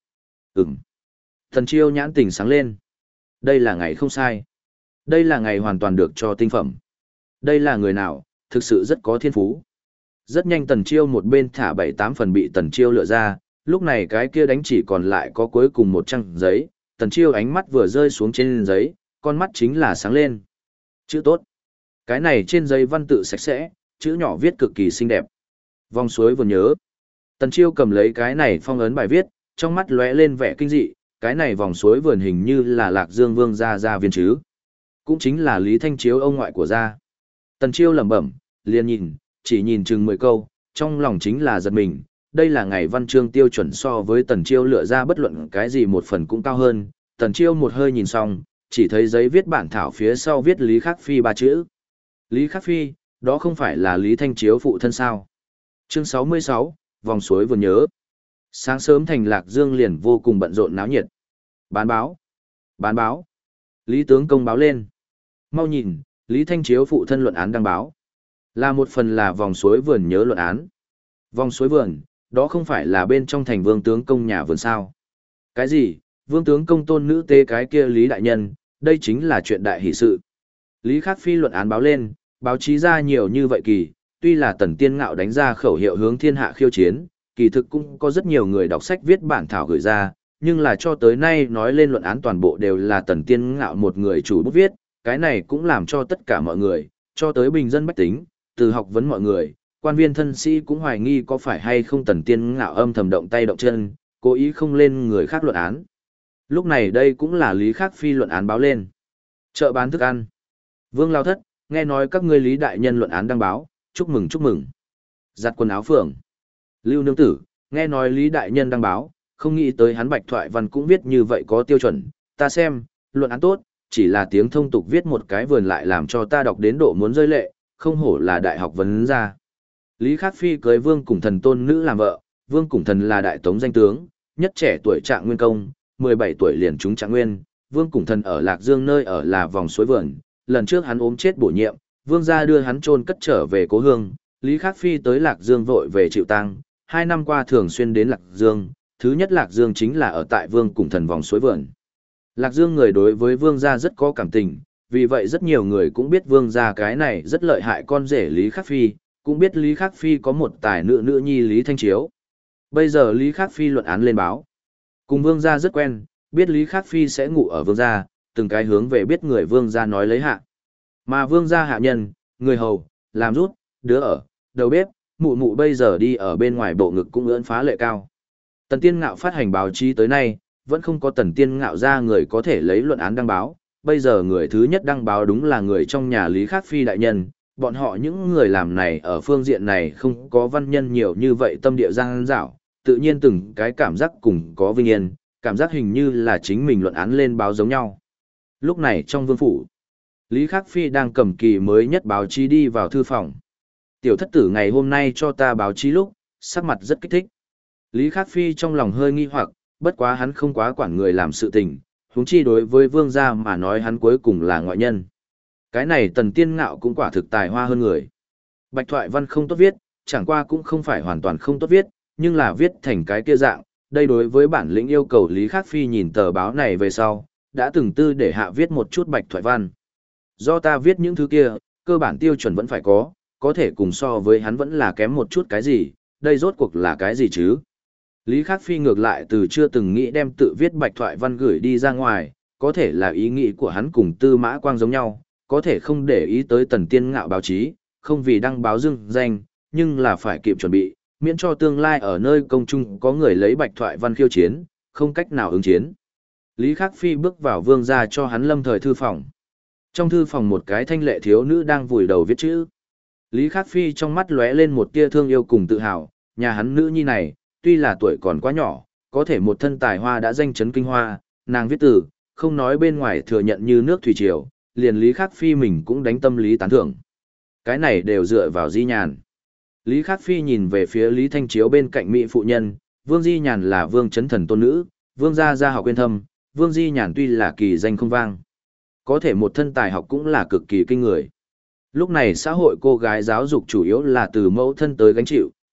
Tần Chiêu nhãn tình sáng lên. Đây là ngày không sai. Đây là ngày hoàn toàn được cho tinh phẩm. Đây là người nào, thực sự rất có thiên phú. Rất nhanh Tần Chiêu một bên thả 7-8 phần bị Tần Chiêu lựa ra, lúc này cái kia đánh chỉ còn lại có cuối cùng một trang giấy. Tần Chiêu ánh mắt vừa rơi xuống trên giấy, con mắt chính là sáng lên. Chữ tốt. Cái này trên giấy văn tự sạch sẽ, chữ nhỏ viết cực kỳ xinh đẹp. Vòng suối vừa nhớ. Tần Chiêu cầm lấy cái này phong ấn bài viết, trong mắt lóe lên vẻ kinh dị, cái này vòng suối vườn hình như là Lạc Dương Vương gia viên chứ. Cũng chính là Lý Thanh Chiếu ông ngoại của gia. Tần Chiêu lẩm bẩm, liền nhìn, chỉ nhìn chừng 10 câu, trong lòng chính là giật mình, đây là ngày văn chương tiêu chuẩn so với Tần Chiêu lựa ra bất luận cái gì một phần cũng cao hơn. Tần Chiêu một hơi nhìn xong, chỉ thấy giấy viết bản thảo phía sau viết Lý Khắc Phi 3 chữ. Lý Khắc Phi, đó không phải là Lý Thanh Chiếu phụ thân sao? Chương 66, vòng suối vừa nhớ. Sáng sớm thành Lạc Dương liền vô cùng bận rộn náo nhiệt. Bán báo. Bán báo. Lý tướng công báo lên. Mau nhìn, Lý Thanh Chiếu phụ thân luận án đăng báo. Là một phần là vòng suối vườn nhớ luận án. Vòng suối vườn, đó không phải là bên trong thành vương tướng công nhà vườn sao? Cái gì? Vương tướng công tôn nữ tế cái kia Lý đại nhân, đây chính là chuyện đại hỷ sự. Lý Khắc Phi luận án báo lên, báo chí ra nhiều như vậy kỳ, tuy là Tần Tiên Ngạo đánh ra khẩu hiệu hướng thiên hạ khiêu chiến, kỳ thực cũng có rất nhiều người đọc sách viết bản thảo gửi ra, nhưng là cho tới nay nói lên luận án toàn bộ đều là Tần Tiên Ngạo một người chủ bút viết, cái này cũng làm cho tất cả mọi người, cho tới bình dân bách tính, từ học vấn mọi người, quan viên thân sĩ cũng hoài nghi có phải hay không Tần Tiên Ngạo âm thầm động tay động chân, cố ý không lên người khác luận án. Lúc này đây cũng là Lý Khắc Phi luận án báo lên. Chợ bán thức ăn. Vương Lao Thất, nghe nói các ngươi Lý đại nhân luận án đăng báo, chúc mừng chúc mừng. Giặt quần áo phường. Lưu Nương Tử, nghe nói Lý đại nhân đăng báo, không nghĩ tới hắn Bạch Thoại Văn cũng viết như vậy có tiêu chuẩn, ta xem, luận án tốt, chỉ là tiếng thông tục viết một cái vườn lại làm cho ta đọc đến độ muốn rơi lệ, không hổ là đại học vấn gia. Lý Khắc Phi cưới Vương Củng Thần tôn nữ làm vợ, Vương Củng Thần là đại tống danh tướng, nhất trẻ tuổi Trạng Nguyên công, 17 tuổi liền trúng Trạng Nguyên, Vương Củng Thần ở Lạc Dương nơi ở là vòng suối vườn, lần trước hắn ốm chết bổ nhiệm, Vương gia đưa hắn chôn cất trở về cố hương, Lý Khắc Phi tới Lạc Dương vội về chịu tang, 2 năm qua thường xuyên đến Lạc Dương, thứ nhất Lạc Dương chính là ở tại Vương Củng Thần vòng suối vườn. Lạc Dương người đối với Vương gia rất có cảm tình, vì vậy rất nhiều người cũng biết Vương gia cái này rất lợi hại con rể Lý Khắc Phi, cũng biết Lý Khắc Phi có một tài nữ nhi Lý Thanh Chiếu. Bây giờ Lý Khắc Phi luận án lên báo. Cùng Vương gia rất quen, biết Lý Khắc Phi sẽ ngủ ở Vương gia, từng cái hướng về biết người Vương gia nói lấy hạ. Mà Vương gia hạ nhân, người hầu, làm rút, đứa ở, đầu bếp, mụ mụ bây giờ đi ở bên ngoài bộ ngực cũng ưỡn phá lệ cao. Tần Tiên Ngạo phát hành báo chí tới nay, vẫn không có Tần Tiên Ngạo ra người có thể lấy luận án đăng báo. Bây giờ người thứ nhất đăng báo đúng là người trong nhà Lý Khắc Phi đại nhân, bọn họ những người làm này ở phương diện này không có văn nhân nhiều như vậy tâm địa giang dảo, tự nhiên từng cái cảm giác cùng có vinh yên, cảm giác hình như là chính mình luận án lên báo giống nhau. Lúc này trong vương phủ, Lý Khắc Phi đang cầm kỳ mới nhất báo chí đi vào thư phòng. Tiểu thất tử ngày hôm nay cho ta báo chí lúc, sắc mặt rất kích thích. Lý Khắc Phi trong lòng hơi nghi hoặc, bất quá hắn không quá quản người làm sự tình, huống chi đối với vương gia mà nói hắn cuối cùng là ngoại nhân. Cái này Tần Tiên Ngạo cũng quả thực tài hoa hơn người. Bạch Thoại Văn không tốt viết, chẳng qua cũng không phải hoàn toàn không tốt viết, nhưng là viết thành cái kia dạng, đây đối với bản lĩnh yêu cầu Lý Khắc Phi nhìn tờ báo này về sau, đã từng tư để hạ viết một chút Bạch Thoại Văn. Do ta viết những thứ kia, cơ bản tiêu chuẩn vẫn phải có thể cùng so với hắn vẫn là kém một chút cái gì, đây rốt cuộc là cái gì chứ? Lý Khắc Phi ngược lại từ chưa từng nghĩ đem tự viết Bạch Thoại Văn gửi đi ra ngoài, có thể là ý nghĩ của hắn cùng Tư Mã Quang giống nhau, có thể không để ý tới Tần Tiên Ngạo báo chí, không vì đăng báo dưng danh, nhưng là phải kịp chuẩn bị, miễn cho tương lai ở nơi công chung có người lấy Bạch Thoại Văn khiêu chiến, không cách nào ứng chiến. Lý Khắc Phi bước vào vương gia cho hắn lâm thời thư phòng. Trong thư phòng một cái thanh lệ thiếu nữ đang vùi đầu viết chữ. Lý Khắc Phi trong mắt lóe lên một tia thương yêu cùng tự hào, nhà hắn nữ nhi này, tuy là tuổi còn quá nhỏ, có thể một thân tài hoa đã danh chấn kinh hoa, nàng viết từ, không nói bên ngoài thừa nhận như nước thủy triều, liền Lý Khắc Phi mình cũng đánh tâm lý tán thưởng. Cái này đều dựa vào Di Nhàn. Lý Khắc Phi nhìn về phía Lý Thanh Chiếu bên cạnh mỹ phụ nhân, Vương Di Nhàn là Vương Chấn Thần tôn nữ, Vương gia học quyên thâm, Vương Di Nhàn tuy là kỳ danh không vang, có thể một thân tài học cũng là cực kỳ kinh người. Lúc này xã hội cô gái giáo dục chủ yếu là từ mẫu thân tới gánh chịu,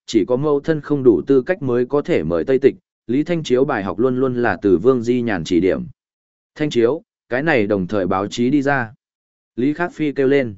chỉ có mẫu thân không đủ tư cách mới có thể mời Tây Tịch, Lý Thanh Chiếu bài học luôn luôn là từ Vương Di Nhàn chỉ điểm. Thanh Chiếu, cái này đồng thời báo chí đi ra. Lý Khắc Phi kêu lên.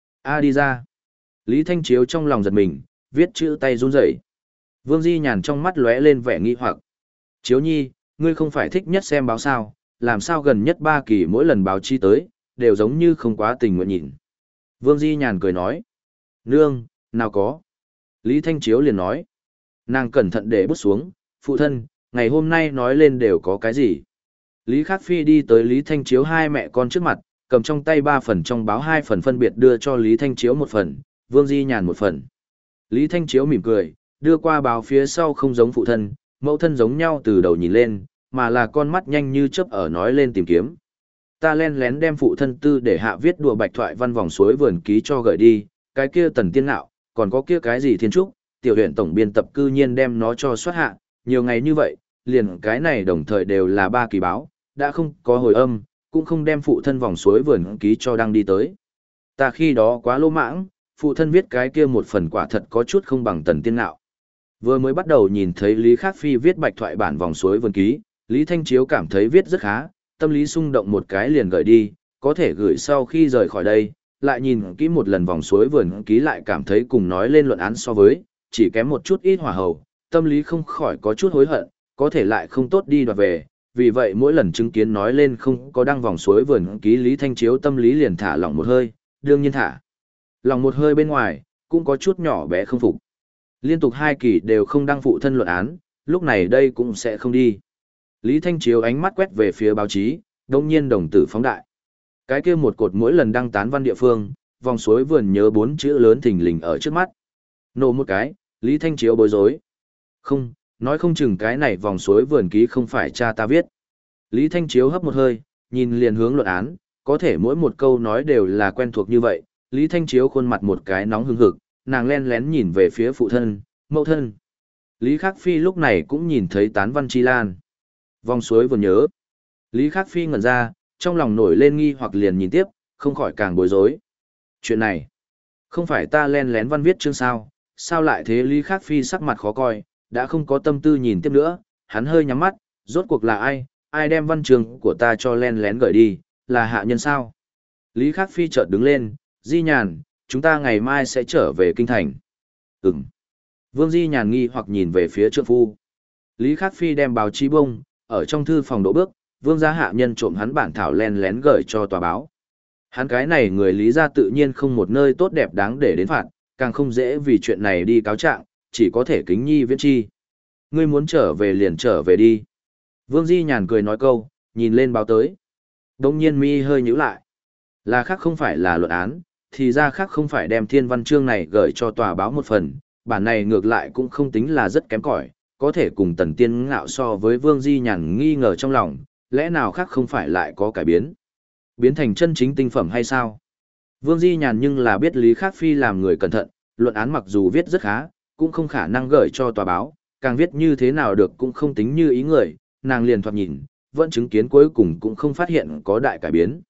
Đi ra. Lý Thanh Chiếu trong lòng giật mình, viết chữ tay run rẩy. Vương Di Nhàn trong mắt lóe lên vẻ nghi hoặc. Chiếu nhi, ngươi không phải thích nhất xem báo sao, làm sao gần nhất 3 kỳ mỗi lần báo chí tới, đều giống như không quá tình nguyện nhìn. Vương Di Nhàn cười nói. Nương, nào có. Lý Thanh Chiếu liền nói. Nàng cẩn thận để bút xuống, phụ thân, ngày hôm nay nói lên đều có cái gì. Lý Khắc Phi đi tới Lý Thanh Chiếu hai mẹ con trước mặt, cầm trong tay 3 phần trong báo 2 phần phân biệt đưa cho Lý Thanh Chiếu 1 phần, Vương Di Nhàn 1 phần. Lý Thanh Chiếu mỉm cười, đưa qua báo phía sau không giống phụ thân, mẫu thân giống nhau từ đầu nhìn lên, mà là con mắt nhanh như chớp ở nói lên tìm kiếm. Ta len lén đem phụ thân tư để hạ viết đùa bạch thoại văn vòng suối vườn ký cho gửi đi, cái kia Tần Tiên Nạo, còn có kia cái gì Thiên Trúc, tiểu huyện tổng biên tập cư nhiên đem nó cho soát hạ, nhiều ngày như vậy, liền cái này đồng thời đều là 3 kỳ báo, đã không có hồi âm, cũng không đem phụ thân vòng suối vườn ký cho đăng đi tới. Ta khi đó quá lô mãng, phụ thân viết cái kia 1 phần quả thật có chút không bằng Tần Tiên Nạo. Vừa mới bắt đầu nhìn thấy Lý Khắc Phi viết bạch thoại bản vòng suối vườn ký, Lý Thanh Chiếu cảm thấy viết rất khá, tâm lý xung động một cái liền gửi đi, có thể gửi sau khi rời khỏi đây, lại nhìn kỹ một lần vòng suối vườn ký lại cảm thấy cùng nói lên luận án so với, chỉ kém một chút ít hỏa hầu, tâm lý không khỏi có chút hối hận, có thể lại không tốt đi đoạt về, vì vậy mỗi lần chứng kiến nói lên không có đăng vòng suối vườn ký Lý Thanh Chiếu tâm lý liền thả lỏng một hơi, đương nhiên thả lòng một hơi bên ngoài, cũng có chút nhỏ bé không phục. Liên tục 2 kỳ đều không đăng phụ thân luận án, lúc này đây cũng sẽ không đi. Lý Thanh Chiếu ánh mắt quét về phía báo chí, đồng nhiên đồng tử phóng đại. Cái kia một cột mỗi lần đăng tán văn địa phương, vòng suối vườn nhớ 4 chữ lớn thình lình ở trước mắt. Nổ một cái, Lý Thanh Chiếu bối rối. Không, nói không chừng cái này vòng suối vườn ký không phải cha ta viết. Lý Thanh Chiếu hấp một hơi, nhìn liền hướng luận án, có thể mỗi một câu nói đều là quen thuộc như vậy. Lý Thanh Chiếu khuôn mặt một cái nóng hừng hực, nàng len lén nhìn về phía phụ thân, mẫu thân. Lý Khắc Phi lúc này cũng nhìn thấy tán văn chi lan. Vòng suối vườn nhớ. Lý Khắc Phi ngẩn ra, trong lòng nổi lên nghi hoặc liền nhìn tiếp, không khỏi càng bối rối. Chuyện này, không phải ta len lén văn viết chương sao, sao lại thế? Lý Khắc Phi sắc mặt khó coi, đã không có tâm tư nhìn tiếp nữa, hắn hơi nhắm mắt, rốt cuộc là ai đem văn chương của ta cho len lén gửi đi, là hạ nhân sao? Lý Khắc Phi chợt đứng lên, Di Nhàn, chúng ta ngày mai sẽ trở về kinh thành. Ừm. Vương Di Nhàn nghi hoặc nhìn về phía trượng phu. Lý Khắc Phi đem báo chí bông, ở trong thư phòng đỗ bước, Vương gia hạ nhân trộm hắn bản thảo len lén gửi cho tòa báo. Hắn cái này người Lý gia tự nhiên không một nơi tốt đẹp đáng để đến phạt, càng không dễ vì chuyện này đi cáo trạng, chỉ có thể kính nhi viễn chi. Ngươi muốn trở về liền trở về đi. Vương Di Nhàn cười nói câu, nhìn lên báo tới. Đông nhiên mi hơi nhíu lại. Là khác không phải là luận án, thì ra khác không phải đem thiên văn chương này gửi cho tòa báo 1 phần, bản này ngược lại cũng không tính là rất kém cỏi, có thể cùng Tần Tiên Ngạo so với Vương Di Nhàn nghi ngờ trong lòng, lẽ nào khác không phải lại có cải biến? Biến thành chân chính tinh phẩm hay sao? Vương Di Nhàn nhưng là biết Lý Khắc Phi làm người cẩn thận, luận án mặc dù viết rất khá, cũng không khả năng gửi cho tòa báo, càng viết như thế nào được cũng không tính như ý người, nàng liền thoạt nhìn, vẫn chứng kiến cuối cùng cũng không phát hiện có đại cải biến.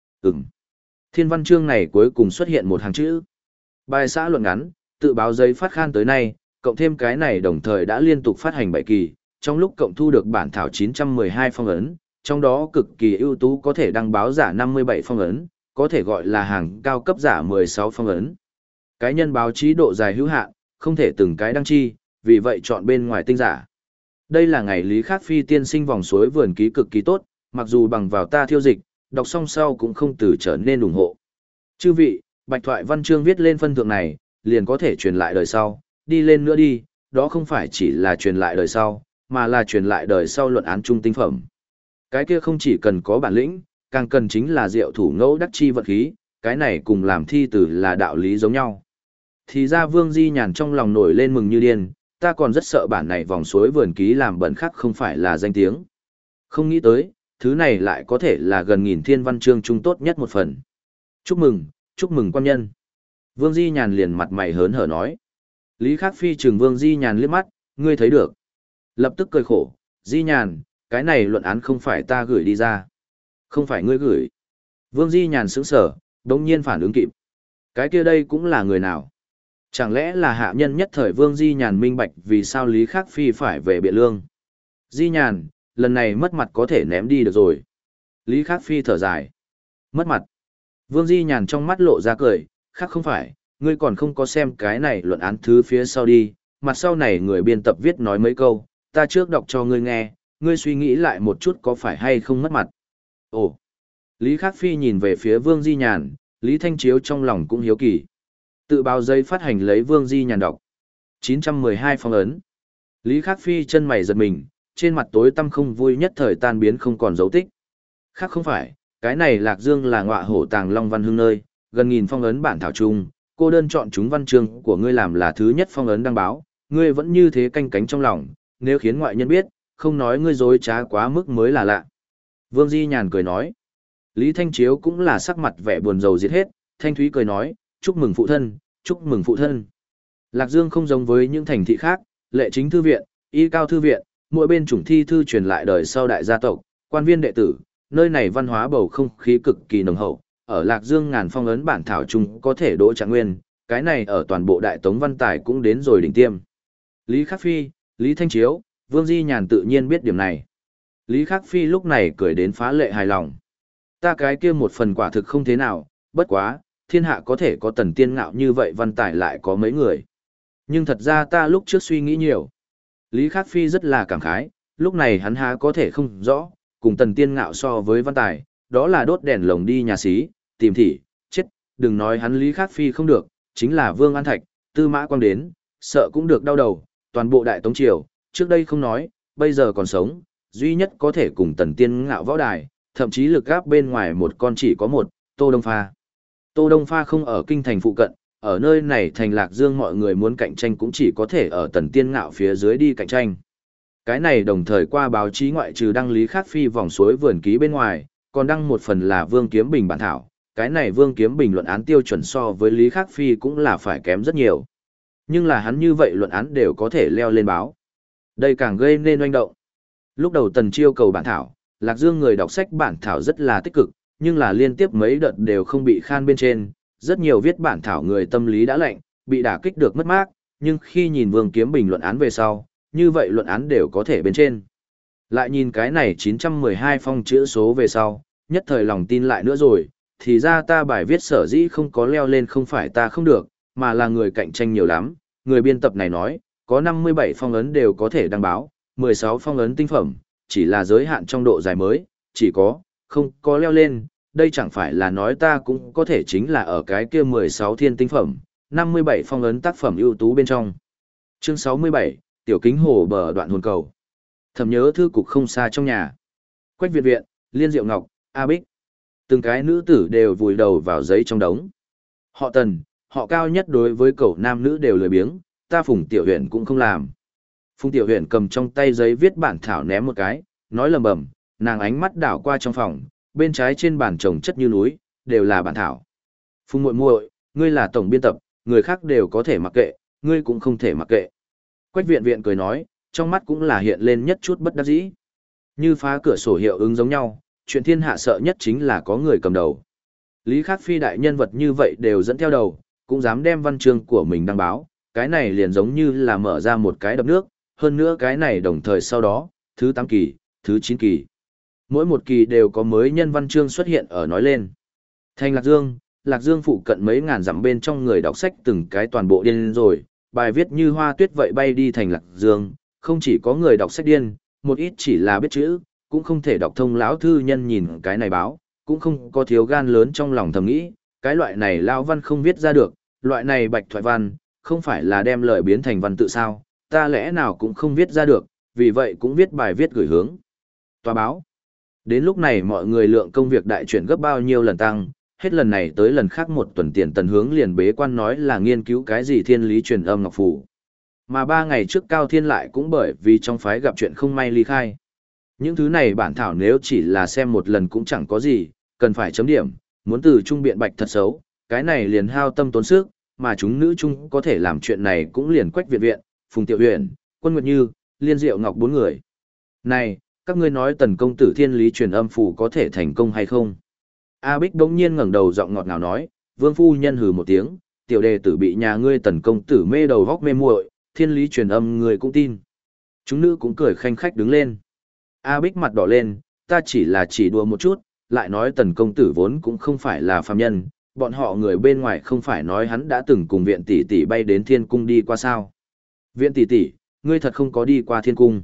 Thiên văn chương này cuối cùng xuất hiện một hàng chữ. Bài xã luận ngắn, tự báo giấy phát khan tới nay, cộng thêm cái này đồng thời đã liên tục phát hành 7 kỳ, trong lúc cộng thu được bản thảo 912 phong ấn, trong đó cực kỳ ưu tú có thể đăng báo giả 57 phong ấn, có thể gọi là hàng cao cấp giả 16 phong ấn. Cái nhân báo chí độ dài hữu hạn, không thể từng cái đăng chi, vì vậy chọn bên ngoài tinh giả. Đây là ngày Lý Khắc Phi tiên sinh vòng suối vườn ký cực kỳ tốt, mặc dù bằng vào ta thiêu dịch, đọc xong sau cũng không từ trở nên ủng hộ. Chư vị, bạch thoại văn chương viết lên phân thượng này, liền có thể truyền lại đời sau, đi lên nữa đi, đó không phải chỉ là truyền lại đời sau, mà là truyền lại đời sau luận án trung tinh phẩm. Cái kia không chỉ cần có bản lĩnh, càng cần chính là diệu thủ ngẫu đắc chi vật khí, cái này cùng làm thi từ là đạo lý giống nhau. Thì ra Vương Di Nhàn trong lòng nổi lên mừng như điên, ta còn rất sợ bản này vòng suối vườn ký làm bẩn khác không phải là danh tiếng. Không nghĩ tới, thứ này lại có thể là gần nghìn thiên văn chương trung tốt nhất một phần. Chúc mừng quan nhân. Vương Di Nhàn liền mặt mày hớn hở nói. Lý Khắc Phi trừng Vương Di Nhàn liếc mắt, ngươi thấy được. Lập tức cười khổ, Di Nhàn, cái này luận án không phải ta gửi đi ra. Không phải ngươi gửi. Vương Di Nhàn sững sở, đống nhiên phản ứng kịp. Cái kia đây cũng là người nào? Chẳng lẽ là hạ nhân nhất thời Vương Di Nhàn minh bạch vì sao Lý Khắc Phi phải về Biện Lương? Di Nhàn, lần này mất mặt có thể ném đi được rồi. Lý Khắc Phi thở dài. Mất mặt. Vương Di Nhàn trong mắt lộ ra cười, khác không phải, ngươi còn không có xem cái này luận án thứ phía sau đi, mặt sau này người biên tập viết nói mấy câu, ta trước đọc cho ngươi nghe, ngươi suy nghĩ lại một chút có phải hay không mất mặt. Ồ. Lý Khắc Phi nhìn về phía Vương Di Nhàn, Lý Thanh Chiếu trong lòng cũng hiếu kỳ. Tự báo giấy phát hành lấy Vương Di Nhàn đọc. 912 phong ấn. Lý Khắc Phi chân mày giật mình, trên mặt tối tăm không vui nhất thời tan biến không còn dấu tích. Khác không phải, cái này Lạc Dương là ngọa hổ tàng long văn hương nơi, gần nghìn phong ấn bản thảo chung, cô đơn chọn chúng văn chương của ngươi làm là thứ nhất phong ấn đăng báo, ngươi vẫn như thế canh cánh trong lòng, nếu khiến ngoại nhân biết, không nói ngươi dối trá quá mức mới là lạ. Vương Di Nhàn cười nói. Lý Thanh Chiếu cũng là sắc mặt vẻ buồn rầu diệt hết, Thanh Thúy cười nói, chúc mừng phụ thân, chúc mừng phụ thân. Lạc Dương không giống với những thành thị khác, lệ chính thư viện, y cao thư viện, mỗi bên chủng thi thư truyền lại đời sau đại gia tộc, quan viên đệ tử, nơi này văn hóa bầu không khí cực kỳ nồng hậu, ở Lạc Dương ngàn phong ấn bản thảo chung có thể đỗ trạng nguyên, cái này ở toàn bộ đại tống văn tài cũng đến rồi đỉnh tiêm. Lý Khắc Phi, Lý Thanh Chiếu, Vương Di Nhàn tự nhiên biết điểm này. Lý Khắc Phi lúc này cười đến phá lệ hài lòng. Ta cái kia một phần quả thực không thế nào, bất quá, thiên hạ có thể có tần tiên ngạo như vậy văn tài lại có mấy người. Nhưng thật ra ta lúc trước suy nghĩ nhiều. Lý Khắc Phi rất là cảm khái, lúc này hắn há có thể không rõ, cùng tần tiên ngạo so với văn tài, đó là đốt đèn lồng đi nhà xí, tìm thị, chết, đừng nói hắn Lý Khắc Phi không được, chính là Vương An Thạch, Tư Mã Quang đến, sợ cũng được đau đầu, toàn bộ đại tống triều, trước đây không nói, bây giờ còn sống, duy nhất có thể cùng tần tiên ngạo võ đài, thậm chí lực gáp bên ngoài một con chỉ có một, Tô Đông Pha. Tô Đông Pha không ở kinh thành phụ cận, ở nơi này thành Lạc Dương mọi người muốn cạnh tranh cũng chỉ có thể ở tần tiên ngạo phía dưới đi cạnh tranh. Cái này đồng thời qua báo chí ngoại trừ đăng Lý Khắc Phi vòng suối vườn ký bên ngoài, còn đăng một phần là Vương Kiếm Bình bản thảo. Cái này Vương Kiếm Bình luận án tiêu chuẩn so với Lý Khắc Phi cũng là phải kém rất nhiều. Nhưng là hắn như vậy luận án đều có thể leo lên báo. Đây càng gây nên oanh động. Lúc đầu Tần Chiêu cầu bản thảo, Lạc Dương người đọc sách bản thảo rất là tích cực, nhưng là liên tiếp mấy đợt đều không bị khan bên trên, rất nhiều viết bản thảo người tâm lý đã lạnh, bị đả kích được mất mát, nhưng khi nhìn Vương Kiếm Bình luận án về sau, như vậy luận án đều có thể bên trên. Lại nhìn cái này 912 phong chữ số về sau, nhất thời lòng tin lại nữa rồi, thì ra ta bài viết sở dĩ không có leo lên không phải ta không được, mà là người cạnh tranh nhiều lắm, người biên tập này nói, có 57 phong ấn đều có thể đăng báo, 16 phong ấn tinh phẩm, chỉ là giới hạn trong độ dài mới, chỉ có, không có leo lên, đây chẳng phải là nói ta cũng có thể chính là ở cái kia 16 thiên tinh phẩm, 57 phong ấn tác phẩm ưu tú bên trong. Chương 67, Tiểu Kính Hồ bờ đoạn hồn cầu. Thầm nhớ thư cục không xa trong nhà. Quách Việt Viện, Liên Diệu Ngọc, A Bích. Từng cái nữ tử đều vùi đầu vào giấy trong đống. Họ Tần, họ Cao nhất đối với cậu nam nữ đều lười biếng, ta Phùng Tiểu Huyền cũng không làm. Phùng Tiểu Huyền cầm trong tay giấy viết bản thảo ném một cái, nói lầm bầm, nàng ánh mắt đảo qua trong phòng, bên trái trên bàn chồng chất như núi, đều là bản thảo. Phùng muội muội, ngươi là tổng biên tập, người khác đều có thể mặc kệ, ngươi cũng không thể mặc kệ. Quách Viện Viện cười nói, trong mắt cũng là hiện lên nhất chút bất đắc dĩ. Như phá cửa sổ hiệu ứng giống nhau, chuyện thiên hạ sợ nhất chính là có người cầm đầu. Lý Khắc Phi đại nhân vật như vậy đều dẫn theo đầu, cũng dám đem văn chương của mình đăng báo, cái này liền giống như là mở ra một cái đập nước, hơn nữa cái này đồng thời sau đó, thứ 8 kỳ, thứ 9 kỳ. Mỗi một kỳ đều có mới nhân văn chương xuất hiện ở nói lên. Thành Lạc Dương phụ cận mấy ngàn dặm bên trong người đọc sách từng cái toàn bộ điên rồi, bài viết như hoa tuyết vậy bay đi thành Lạc Dương, không chỉ có người đọc sách điên, một ít chỉ là biết chữ, cũng không thể đọc thông lão thư nhân nhìn cái này báo, cũng không có thiếu gan lớn trong lòng thầm nghĩ, cái loại này lão văn không viết ra được, loại này bạch thoại văn, không phải là đem lời biến thành văn tự sao, ta lẽ nào cũng không viết ra được, vì vậy cũng viết bài viết gửi hướng tòa báo. Đến lúc này mọi người lượng công việc đại chuyển gấp bao nhiêu lần tăng, hết lần này tới lần khác một tuần tiền Tần Hướng liền bế quan nói là nghiên cứu cái gì thiên lý truyền âm ngọc phù. Mà 3 ngày trước Cao Thiên lại cũng bởi vì trong phái gặp chuyện không may ly khai. Những thứ này bản thảo nếu chỉ là xem một lần cũng chẳng có gì, cần phải chấm điểm, muốn từ trung biện bạch thật xấu, cái này liền hao tâm tốn sức, mà chúng nữ trung có thể làm chuyện này cũng liền Quách Viện Viện, Phùng Tiểu Huyền, Quân Nguyệt Như, Liên Diệu Ngọc 4 người. Này, các ngươi nói Tần công tử thiên lý truyền âm phù có thể thành công hay không? A Bích bỗng nhiên ngẩng đầu giọng ngọt ngào nói, Vương phu nhân hừ một tiếng, tiểu đề tử bị nhà ngươi tần công tử mê đầu góc mê muội, thiên lý truyền âm người cũng tin. Chúng nữ cũng cười khanh khách đứng lên. A Bích mặt đỏ lên, ta chỉ đùa một chút, lại nói tần công tử vốn cũng không phải là phàm nhân, bọn họ người bên ngoài không phải nói hắn đã từng cùng viện tỷ tỷ bay đến thiên cung đi qua sao. Viện tỷ tỷ, ngươi thật không có đi qua thiên cung.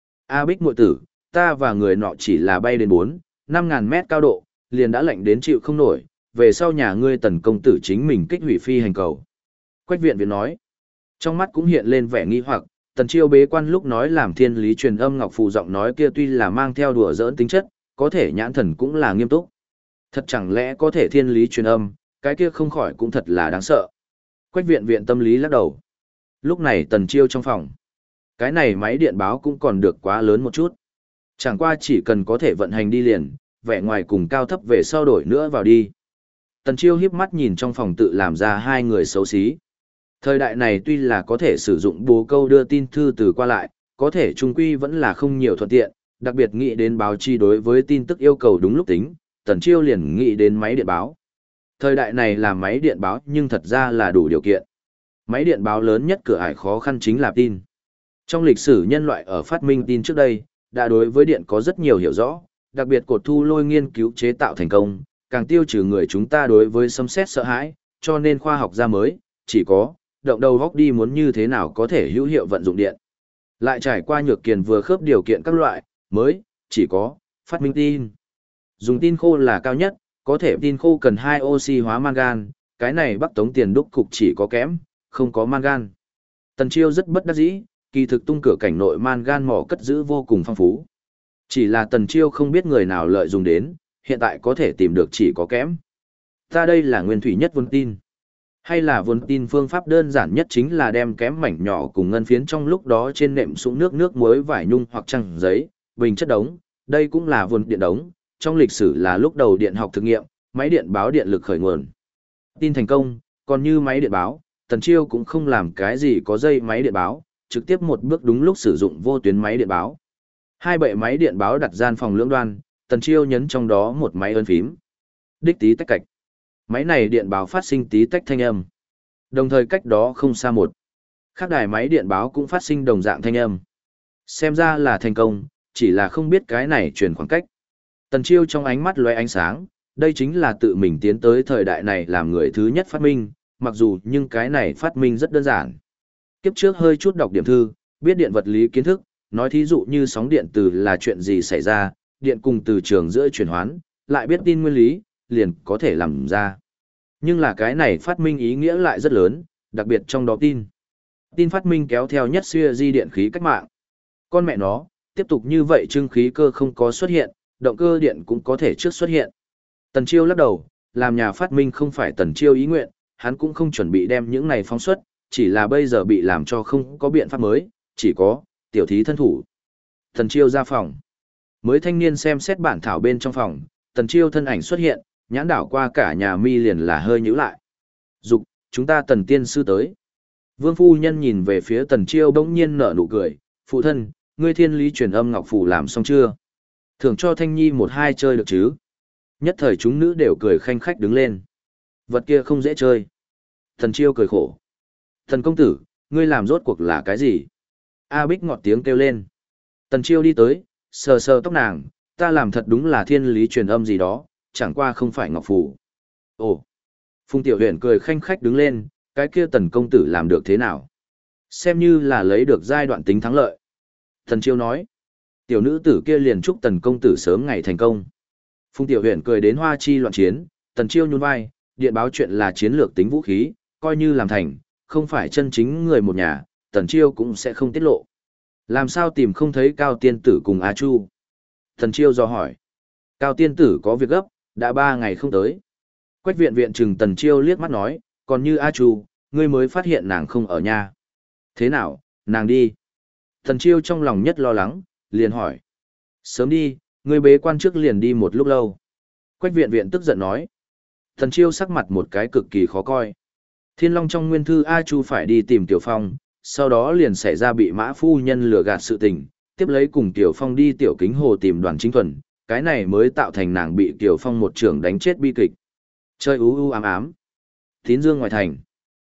A Bích muội tử, ta và người nọ chỉ là bay đến 4-5 ngàn mét cao độ, liền đã lạnh đến chịu không nổi, về sau nhà ngươi tần công tử chính mình kích hủy phi hành cầu. Quách viện viện nói, trong mắt cũng hiện lên vẻ nghi hoặc, tần chiêu bế quan lúc nói làm thiên lý truyền âm ngọc phù giọng nói kia tuy là mang theo đùa giỡn tính chất, có thể nhãn thần cũng là nghiêm túc. Thật chẳng lẽ có thể thiên lý truyền âm, cái kia không khỏi cũng thật là đáng sợ. Quách viện viện tâm lý lắc đầu. Lúc này tần chiêu trong phòng. Cái này máy điện báo cũng còn được quá lớn một chút. Chẳng qua chỉ cần có thể vận hành đi liền, vẻ ngoài cùng cao thấp về sau đổi nữa vào đi. Tần chiêu hiếp mắt nhìn trong phòng tự làm ra hai người xấu xí. Thời đại này tuy là có thể sử dụng bồ câu đưa tin thư từ qua lại, có thể trung quy vẫn là không nhiều thuận tiện, đặc biệt nghĩ đến báo chi đối với tin tức yêu cầu đúng lúc tính, tần chiêu liền nghĩ đến máy điện báo. Thời đại này là máy điện báo nhưng thật ra là đủ điều kiện. Máy điện báo lớn nhất cửa ải khó khăn chính là tin. Trong lịch sử nhân loại ở phát minh tin trước đây, đã đối với điện có rất nhiều hiểu rõ, đặc biệt cột thu lôi nghiên cứu chế tạo thành công, càng tiêu trừ người chúng ta đối với sấm sét sợ hãi, cho nên khoa học ra mới, chỉ có, động đầu góc đi muốn như thế nào có thể hữu hiệu vận dụng điện. Lại trải qua nhược kiền vừa khớp điều kiện các loại, mới, chỉ có, phát minh tin. Dùng tin khô là cao nhất, có thể tin khô cần 2 oxy hóa mangan, cái này Bắc Tống tiền đúc cục chỉ có kẽm, không có mangan. Tần Chiêu rất bất đắc dĩ, kỳ thực tung cửa cảnh nội mangan mỏ cất giữ vô cùng phong phú. Chỉ là Tần Chiêu không biết người nào lợi dụng đến, hiện tại có thể tìm được chỉ có kẽm. Ta đây là nguyên thủy nhất vốn tin. Hay là vốn tin phương pháp đơn giản nhất chính là đem kẽm mảnh nhỏ cùng ngân phiến trong lúc đó trên nệm sũng nước muối vải nhung hoặc trang giấy, bình chất đống, đây cũng là vốn điện đống, trong lịch sử là lúc đầu điện học thực nghiệm, máy điện báo điện lực khởi nguồn. Tin thành công, còn như máy điện báo, Tần Chiêu cũng không làm cái gì có dây máy điện báo, trực tiếp một bước đúng lúc sử dụng vô tuyến máy điện báo. Hai bệ máy điện báo đặt gian phòng lưỡng đoan, Tần Chiêu nhấn trong đó một máy ấn phím. Đích tí tách cạch. Máy này điện báo phát sinh tí tách thanh âm. Đồng thời cách đó không xa một. Khác đài máy điện báo cũng phát sinh đồng dạng thanh âm. Xem ra là thành công, chỉ là không biết cái này truyền khoảng cách. Tần Chiêu trong ánh mắt lóe ánh sáng, đây chính là tự mình tiến tới thời đại này làm người thứ nhất phát minh, mặc dù nhưng cái này phát minh rất đơn giản. Kiếp trước hơi chút đọc điểm thư, biết điện vật lý kiến thức, nói thí dụ như sóng điện từ là chuyện gì xảy ra, điện cùng từ trường giữa chuyển hoán, lại biết tin nguyên lý, liền có thể làm ra. Nhưng là cái này phát minh ý nghĩa lại rất lớn, đặc biệt trong đó tin. Tin phát minh kéo theo nhất xuya di điện khí cách mạng. Con mẹ nó, tiếp tục như vậy trưng khí cơ không có xuất hiện, động cơ điện cũng có thể trước xuất hiện. Tần Chiêu lắc đầu, làm nhà phát minh không phải Tần Chiêu ý nguyện, hắn cũng không chuẩn bị đem những này phóng xuất, chỉ là bây giờ bị làm cho không có biện pháp mới, chỉ có, tiểu thí thân thủ. Tần Chiêu ra phòng. Mới thanh niên xem xét bản thảo bên trong phòng, Tần Chiêu thân ảnh xuất hiện, nhãn đảo qua cả nhà mi liền là hơi nhíu lại. Dục, chúng ta Tần tiên sư tới. Vương phu nhân nhìn về phía Tần Chiêu bỗng nhiên nở nụ cười, phụ thân, ngươi thiên lý truyền âm ngọc phù làm xong chưa? Thưởng cho Thanh Nhi một hai chơi được chứ? Nhất thời chúng nữ đều cười khanh khách đứng lên. Vật kia không dễ chơi. Tần Chiêu cười khổ. Thần công tử, ngươi làm rốt cuộc là cái gì? A Bích ngọt tiếng kêu lên. Tần Chiêu đi tới, sờ sờ tóc nàng, ta làm thật đúng là thiên lý truyền âm gì đó, chẳng qua không phải ngọc phù. Ồ. Phùng Tiểu Huyền cười khanh khách đứng lên, cái kia Tần công tử làm được thế nào? Xem như là lấy được giai đoạn tính thắng lợi. Tần Chiêu nói. Tiểu nữ tử kia liền chúc Tần công tử sớm ngày thành công. Phùng Tiểu Huyền cười đến hoa chi loạn chiến, Tần Chiêu nhún vai, điện báo chuyện là chiến lược tính vũ khí, coi như làm thành, không phải chân chính người một nhà, Tần Chiêu cũng sẽ không tiết lộ. Làm sao tìm không thấy Cao Tiên Tử cùng A Chu? Tần Chiêu dò hỏi. Cao Tiên Tử có việc gấp, đã 3 ngày không tới. Quách viện viện trừng Tần Chiêu liếc mắt nói, còn như A Chu, ngươi mới phát hiện nàng không ở nhà. Thế nào, nàng đi? Tần Chiêu trong lòng nhất lo lắng, liền hỏi. Sớm đi, ngươi bế quan trước liền đi một lúc lâu. Quách viện viện tức giận nói. Tần Chiêu sắc mặt một cái cực kỳ khó coi. Thiên Long trong nguyên thư A Chu phải đi tìm Tiểu Phong, sau đó liền xảy ra bị Mã phu nhân lừa gạt sự tình, tiếp lấy cùng Tiểu Phong đi Tiểu Kính Hồ tìm Đoàn Chính Thuần, cái này mới tạo thành nàng bị Tiểu Phong một trưởng đánh chết bi kịch. Chơi ám ám. Tín dương ngoài thành.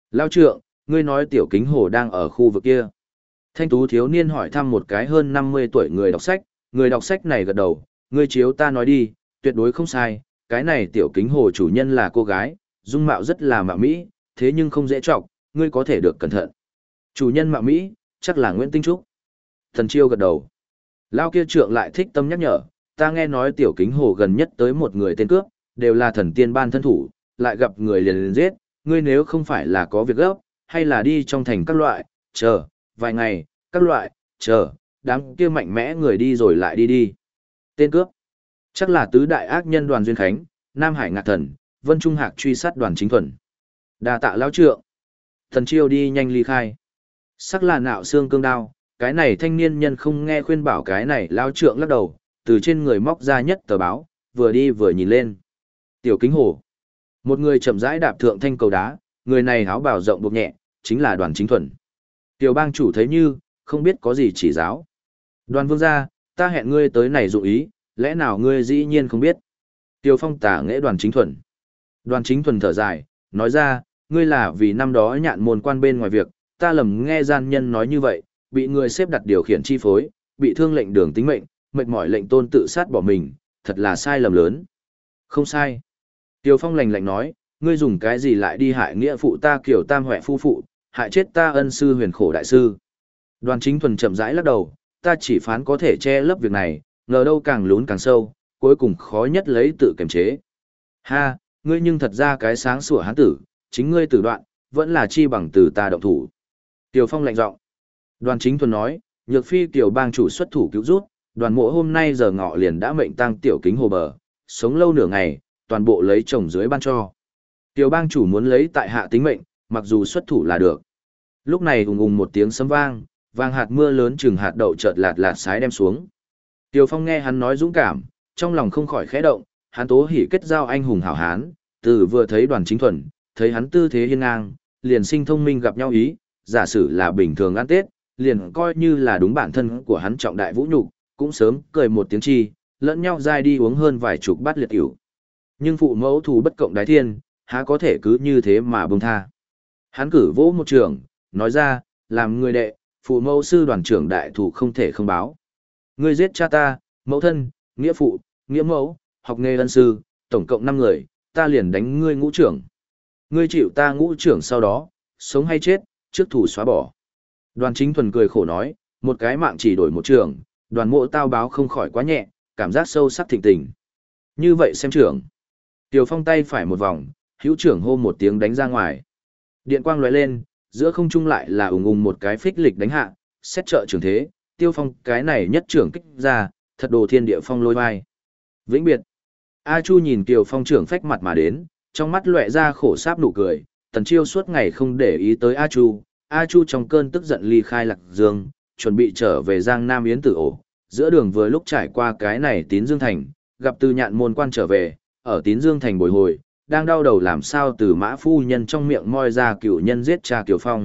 Lao trượng, ngươi nói tiểu kính hồ đang ở khu vực kia. Thanh tú thiếu niên hỏi thăm một cái hơn 50 tuổi người đọc sách này gật đầu, ngươi chiếu ta nói đi, tuyệt đối không sai, cái này tiểu kính hồ chủ nhân là cô gái, dung mạo rất là mạo mỹ, thế nhưng không dễ trọng, ngươi có thể được cẩn thận. Chủ nhân mạo mỹ, chắc là Nguyễn Tinh Trúc. Thần Chiêu gật đầu. Lao kia trượng lại thích tâm nhắc nhở, ta nghe nói tiểu kính hồ gần nhất tới một người tên cướp, đều là thần tiên ban thân thủ, lại gặp người liền giết, ngươi nếu không phải là có việc gấp, hay là đi trong thành các loại, chờ, vài ngày, các loại, chờ, đám kia mạnh mẽ người đi rồi lại đi đi. Tên cướp, chắc là tứ đại ác nhân Đoàn Duyên Khánh, Nam Hải Ngạc Thần, Vân Trung Hạc truy sát Đoàn Chính Thuần. Đa tạ lão trượng. Thần Chiêu đi nhanh ly khai. Sắc là nạo xương cương đao, cái này thanh niên nhân không nghe khuyên bảo cái này lão trượng lắc đầu, từ trên người móc ra nhất tờ báo, vừa đi vừa nhìn lên. Tiểu kính hồ. Một người chậm rãi đạp thượng thanh cầu đá, người này áo bào rộng buộc nhẹ, chính là Đoàn Chính Thuần. Tiểu bang chủ thấy như, không biết có gì chỉ giáo. Đoàn vương gia, ta hẹn ngươi tới này dụ ý, lẽ nào ngươi dĩ nhiên không biết. Tiêu Phong tả nghệ Đoàn Chính Thuần. Đoàn Chính Thuần thở dài, nói ra, ngươi là vì năm đó nhạn môn quan bên ngoài việc, ta lầm nghe gian nhân nói như vậy, bị người xếp đặt điều khiển chi phối, bị thương lệnh đường tính mệnh, mệt mỏi lệnh tôn tự sát bỏ mình, thật là sai lầm lớn. Không sai. Tiêu Phong lạnh lạnh nói, ngươi dùng cái gì lại đi hại nghĩa phụ ta kiểu tam huệ phu phụ, hại chết ta ân sư huyền khổ đại sư. Đoàn Chính Thuần chậm rãi lắc đầu, ta chỉ phán có thể che lấp việc này, ngờ đâu càng lún càng sâu, cuối cùng khó nhất lấy tự kiềm chế. Ha, ngươi nhưng thật ra cái sáng sủa hán tử, chính ngươi tử đoạn, vẫn là chi bằng từ ta động thủ. Tiêu Phong lạnh giọng. Đoàn Chính Thuần nói, nhược phi tiểu bang chủ xuất thủ cứu rút, đoàn mộ hôm nay giờ ngọ liền đã mệnh tăng tiểu kính hồ bờ, sống lâu nửa ngày, toàn bộ lấy chồng dưới ban cho. Tiểu bang chủ muốn lấy tại hạ tính mệnh, mặc dù xuất thủ là được. Lúc này ùng ùng một tiếng sấm vang, vang hạt mưa lớn chừng hạt đậu chợt lạt lạt sái đem xuống. Tiêu Phong nghe hắn nói dũng cảm, trong lòng không khỏi khẽ động, hắn tố hỉ kết giao anh hùng hảo hán, từ vừa thấy Đoàn Chính Thuần, thấy hắn tư thế hiên ngang, liền sinh thông minh gặp nhau ý, giả sử là bình thường ăn Tết, liền coi như là đúng bản thân của hắn trọng đại vũ nhục, cũng sớm cười một tiếng chi, lẫn nhau dai đi uống hơn vài chục bát liệt ỉu. Nhưng phụ mẫu thù bất cộng đái thiên, há có thể cứ như thế mà buông tha. Hắn cử vỗ một trường, nói ra, làm người đệ, phụ mẫu sư đoàn trưởng đại thủ không thể không báo. Ngươi giết cha ta, mẫu thân, nghĩa phụ, nghĩa mẫu, học nghề ân sư, tổng cộng 5 người, ta liền đánh ngươi ngũ trưởng. Ngươi chịu ta ngũ trưởng sau đó, sống hay chết, trước thủ xóa bỏ. Đoàn Chính Thuần cười khổ nói, một cái mạng chỉ đổi một trưởng, đoàn mộ tao báo không khỏi quá nhẹ, cảm giác sâu sắc thịnh tình. Như vậy xem trưởng. Tiểu Phong tay phải một vòng, hữu trưởng hô một tiếng đánh ra ngoài. Điện quang lóe lên, giữa không trung lại là ùng ùng một cái phích lịch đánh hạ, xét trợ trường thế, Tiêu Phong cái này nhất trưởng kích ra, thật đồ thiên địa phong lôi vai. Vĩnh biệt. A Chu nhìn Kiều Phong trưởng phách mặt mà đến, trong mắt lóe ra khổ sáp nụ cười, Tần Chiêu suốt ngày không để ý tới A Chu. A Chu trong cơn tức giận ly khai Lạc Dương, chuẩn bị trở về Giang Nam Yến Tử ổ. Giữa đường vừa lúc trải qua cái này Tín Dương Thành, gặp Từ Nhạn môn quan trở về, ở Tín Dương Thành bồi hồi, đang đau đầu làm sao từ Mã phu nhân trong miệng moi ra cựu nhân giết cha Kiều Phong.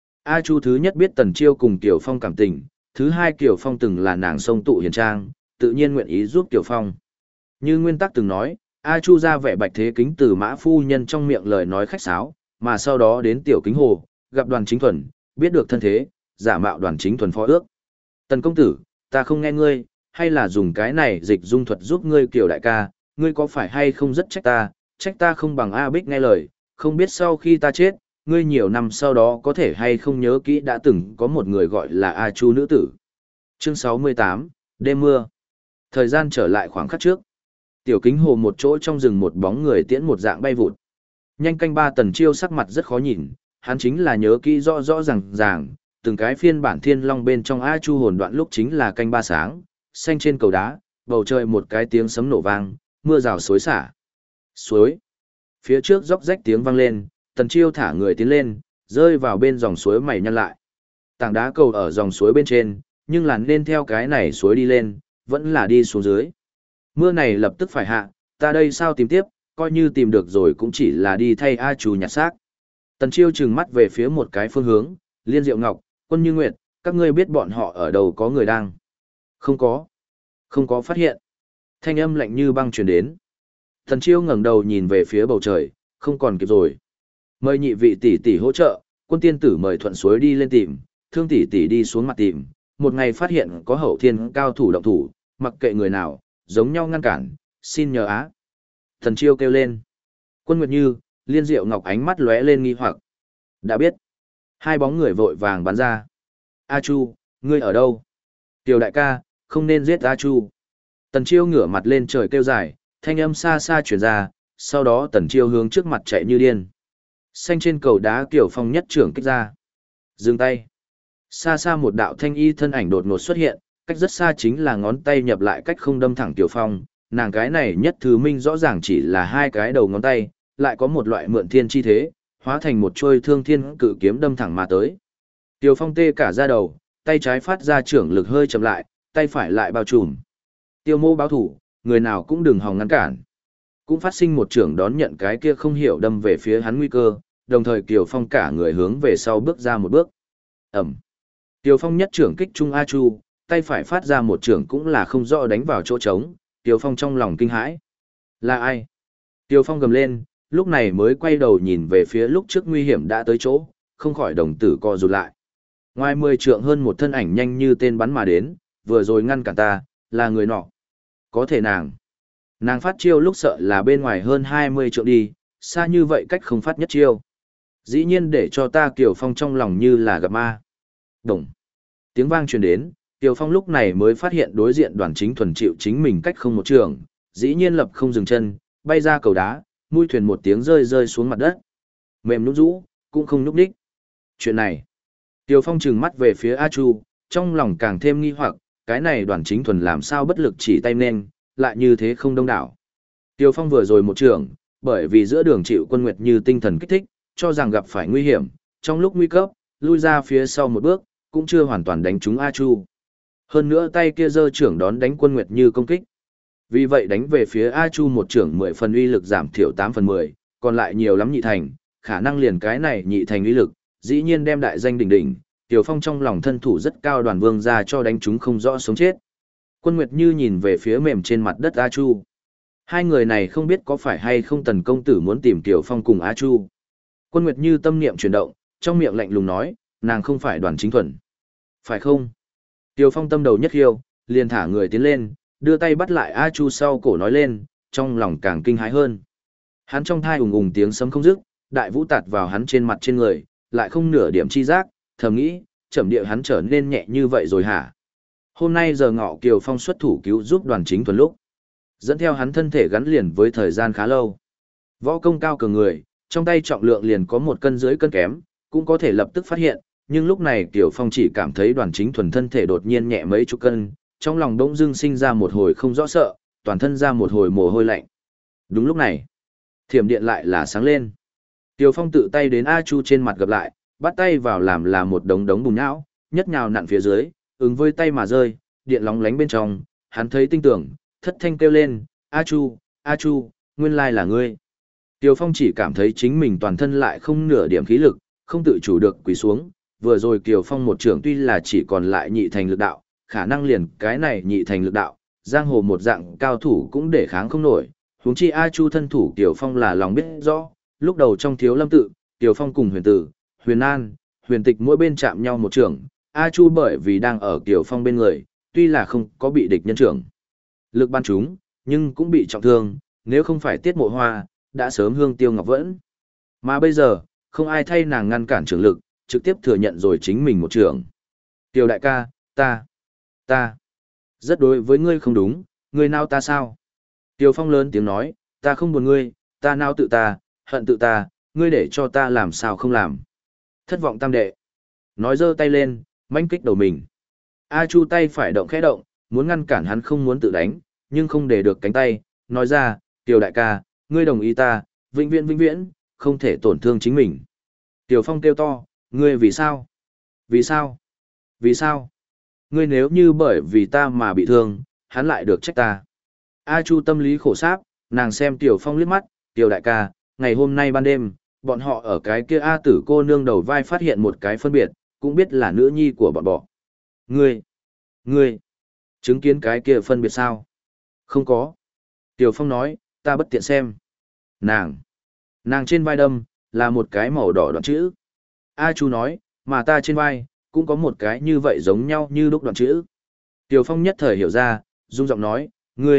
A Chu thứ nhất biết Tần Chiêu cùng Kiều Phong cảm tình, thứ hai Kiều Phong từng là nàng sông tụ hiền trang, tự nhiên nguyện ý giúp Kiều Phong. Như nguyên tắc từng nói, A Chu ra vẻ bạch thế kính từ Mã phu nhân trong miệng lời nói khách sáo, mà sau đó đến Tiểu Kính Hồ, gặp Đoàn Chính Thuần, biết được thân thế, giả mạo Đoàn Chính Thuần phó ước. Tần công tử, ta không nghe ngươi, hay là dùng cái này dịch dung thuật giúp ngươi Kiều đại ca, ngươi có phải hay không rất trách ta không bằng A Bích nghe lời, không biết sau khi ta chết, ngươi nhiều năm sau đó có thể hay không nhớ kỹ đã từng có một người gọi là A Chu nữ tử. Chương 68, đêm mưa. Thời gian trở lại khoảng khắc trước. Tiểu Kính Hồ một chỗ trong rừng một bóng người tiễn một dạng bay vụt. Nhanh canh ba Tần Chiêu sắc mặt rất khó nhìn, hắn chính là nhớ kỹ rõ rõ ràng, từng cái phiên bản Thiên Long bên trong A Chu hồn đoạn lúc chính là canh ba sáng, xanh trên cầu đá, bầu trời một cái tiếng sấm nổ vang, mưa rào xối xả. Suối. Phía trước róc rách tiếng vang lên, Tần Chiêu thả người tiến lên, rơi vào bên dòng suối mày nhăn lại. Tảng đá cầu ở dòng suối bên trên, nhưng là nên theo cái này suối đi lên, vẫn là đi xuống dưới. Mưa này lập tức phải hạ, ta đây sao tìm tiếp, coi như tìm được rồi cũng chỉ là đi thay A Chu nhặt xác. Tần Chiêu trừng mắt về phía một cái phương hướng, Liên Diệu Ngọc, Quân Như Nguyệt, các ngươi biết bọn họ ở đâu có người đang? Không có phát hiện. Thanh âm lạnh như băng truyền đến. Tần Chiêu ngẩng đầu nhìn về phía bầu trời, không còn kịp rồi. Mời nhị vị tỷ tỷ hỗ trợ, Quân tiên tử mời Thuận Suối đi lên tìm, Thương tỷ tỷ đi xuống mặt tìm, một ngày phát hiện có hậu thiên cao thủ động thủ, mặc kệ người nào, giống nhau ngăn cản, xin nhờ á. Thần Chiêu kêu lên. Quân Nguyệt Như, Liên Diệu Ngọc ánh mắt lóe lên nghi hoặc. Đã biết. Hai bóng người vội vàng bắn ra. A Chu, ngươi ở đâu? Tiểu đại ca, không nên giết A Chu. Tần Chiêu ngửa mặt lên trời kêu dài, thanh âm xa xa truyền ra, sau đó Tần Chiêu hướng trước mặt chạy như điên. Xanh trên cầu đá Kiều Phong nhất trưởng kích ra. Dừng tay. Xa xa một đạo thanh y thân ảnh đột ngột xuất hiện, cách rất xa chính là ngón tay nhập lại cách không đâm thẳng Kiều Phong. Nàng cái này nhất thứ minh rõ ràng chỉ là hai cái đầu ngón tay, lại có một loại mượn thiên chi thế, hóa thành một trôi thương thiên cự kiếm đâm thẳng mà tới. Kiều Phong tê cả da đầu, tay trái phát ra trưởng lực hơi chậm lại, tay phải lại bao trùm. Tiêu Mô báo thủ, người nào cũng đừng hòng ngăn cản. Cũng phát sinh một trưởng đón nhận cái kia không hiểu đâm về phía hắn nguy cơ, đồng thời Kiều Phong cả người hướng về sau bước ra một bước. Ẩm. Kiều Phong nhất trưởng kích trung A Chu, tay phải phát ra một trưởng cũng là không rõ đánh vào chỗ trống, Kiều Phong trong lòng kinh hãi. Là ai? Kiều Phong gầm lên, lúc này mới quay đầu nhìn về phía lúc trước nguy hiểm đã tới chỗ, không khỏi đồng tử co rụt lại. Ngoài 10 trượng hơn một thân ảnh nhanh như tên bắn mà đến, vừa rồi ngăn cản ta, là người nọ. Có thể nàng phát chiêu lúc sợ là bên ngoài hơn 20 trượng đi, xa như vậy cách không phát nhất chiêu. Dĩ nhiên để cho ta Kiều Phong trong lòng như là gặp ma. Đồng. Tiếng vang truyền đến, Kiều Phong lúc này mới phát hiện đối diện Đoàn Chính Thuần chịu chính mình cách không một trường, dĩ nhiên lập không dừng chân, bay ra cầu đá, mũi thuyền một tiếng rơi rơi xuống mặt đất. Mềm nhũn rũ, cũng không nhúc đích. Chuyện này. Kiều Phong trừng mắt về phía A Chu, trong lòng càng thêm nghi hoặc, cái này Đoàn Chính Thuần làm sao bất lực chỉ tay nên, lại như thế không đông đảo. Kiều Phong vừa rồi một trường, bởi vì giữa đường chịu Quân Nguyệt Như tinh thần kích thích, cho rằng gặp phải nguy hiểm, trong lúc nguy cấp, lui ra phía sau một bước, cũng chưa hoàn toàn đánh trúng A Chu. Hơn nữa tay kia giơ trưởng đón đánh Quân Nguyệt Như công kích. Vì vậy đánh về phía A Chu một trưởng 10 phần uy lực giảm thiểu 8 phần 10, còn lại nhiều lắm nhị thành, khả năng liền cái này nhị thành uy lực, dĩ nhiên đem đại danh đỉnh đỉnh. Kiều Phong trong lòng thân thủ rất cao Đoàn Vương ra cho đánh chúng không rõ sống chết. Quân Nguyệt Như nhìn về phía mềm trên mặt đất A Chu. Hai người này không biết có phải hay không Tần công tử muốn tìm Kiều Phong cùng A Chu. Quân Nguyệt Như tâm niệm chuyển động, trong miệng lạnh lùng nói, nàng không phải Đoàn Chính Thuần. Phải không? Kiều Phong tâm đầu nhất hiêu, liền thả người tiến lên, đưa tay bắt lại A Chu sau cổ nói lên, trong lòng càng kinh hãi hơn. Hắn trong thai ùng ùng tiếng sấm không dứt, đại vũ tạt vào hắn trên mặt trên người, lại không nửa điểm chi giác, thầm nghĩ, chậm địa hắn trở nên nhẹ như vậy rồi hả? Hôm nay giờ ngọ Kiều Phong xuất thủ cứu giúp Đoàn Chính Thuần lúc. Dẫn theo hắn thân thể gắn liền với thời gian khá lâu. Võ công cao cường người, trong tay trọng lượng liền có 1 cân dưới cân kém, cũng có thể lập tức phát hiện, nhưng lúc này Kiều Phong chỉ cảm thấy Đoàn Chính Thuần thân thể đột nhiên nhẹ mấy chục cân, trong lòng bỗng dưng sinh ra một hồi không rõ sợ, toàn thân ra một hồi mồ hôi lạnh. Đúng lúc này, thiểm điện lại là sáng lên. Kiều Phong tự tay đến A Chu trên mặt gặp lại, bắt tay vào làm là một đống bùn nhão, nhất nhào nặn phía dưới, ứng với tay mà rơi, điện lóng lánh bên trong, hắn thấy tinh tưởng, thất thanh kêu lên, A Chu, nguyên lai là ngươi. Kiều Phong chỉ cảm thấy chính mình toàn thân lại không nửa điểm khí lực, không tự chủ được quỳ xuống, vừa rồi Kiều Phong một trường tuy là chỉ còn lại nhị thành lực đạo, khả năng liền cái này nhị thành lực đạo, giang hồ một dạng cao thủ cũng để kháng không nổi, huống chi A Chu thân thủ Kiều Phong là lòng biết rõ, lúc đầu trong Thiếu Lâm tự, Kiều Phong cùng Huyền Tử, Huyền An, Huyền Tịch mỗi bên chạm nhau một trường, A Chu bởi vì đang ở Kiều Phong bên người, tuy là không có bị địch nhân trưởng lực ban chúng, nhưng cũng bị trọng thương, nếu không phải Tiết Mộ Hoa, đã sớm hương tiêu ngọc vẫn. Mà bây giờ, không ai thay nàng ngăn cản trường lực, trực tiếp thừa nhận rồi chính mình một trường. Kiều đại ca, ta, rất đối với ngươi không đúng, ngươi nào ta sao? Kiều Phong lớn tiếng nói, ta không buồn ngươi, ta nào tự ta, hận tự ta, ngươi để cho ta làm sao không làm. Thất vọng tam đệ. Nói giơ tay lên, mãnh kích đầu mình. A Chu tay phải động khẽ động, muốn ngăn cản hắn không muốn tự đánh, nhưng không để được cánh tay, nói ra, Kiều đại ca, ngươi đồng ý ta, vĩnh viễn, không thể tổn thương chính mình. Kiều Phong kêu to, ngươi vì sao? Vì sao? Vì sao? Ngươi nếu như bởi vì ta mà bị thương, hắn lại được trách ta. A Chu tâm lý khổ sáp, nàng xem Kiều Phong liếc mắt, Kiều đại ca, ngày hôm nay ban đêm, bọn họ ở cái kia A tử cô nương đầu vai phát hiện một cái phân biệt, cũng biết là nữ nhi của bọn họ. Ngươi, chứng kiến cái kia phân biệt sao? Không có. Kiều Phong nói, ta bất tiện xem. Nàng trên vai đâm, là một cái màu đỏ đoạn chữ. A Chu nói, mà ta trên vai, cũng có một cái như vậy giống nhau như đúc đoạn chữ. Tiều Phong nhất thời hiểu ra, rung giọng nói,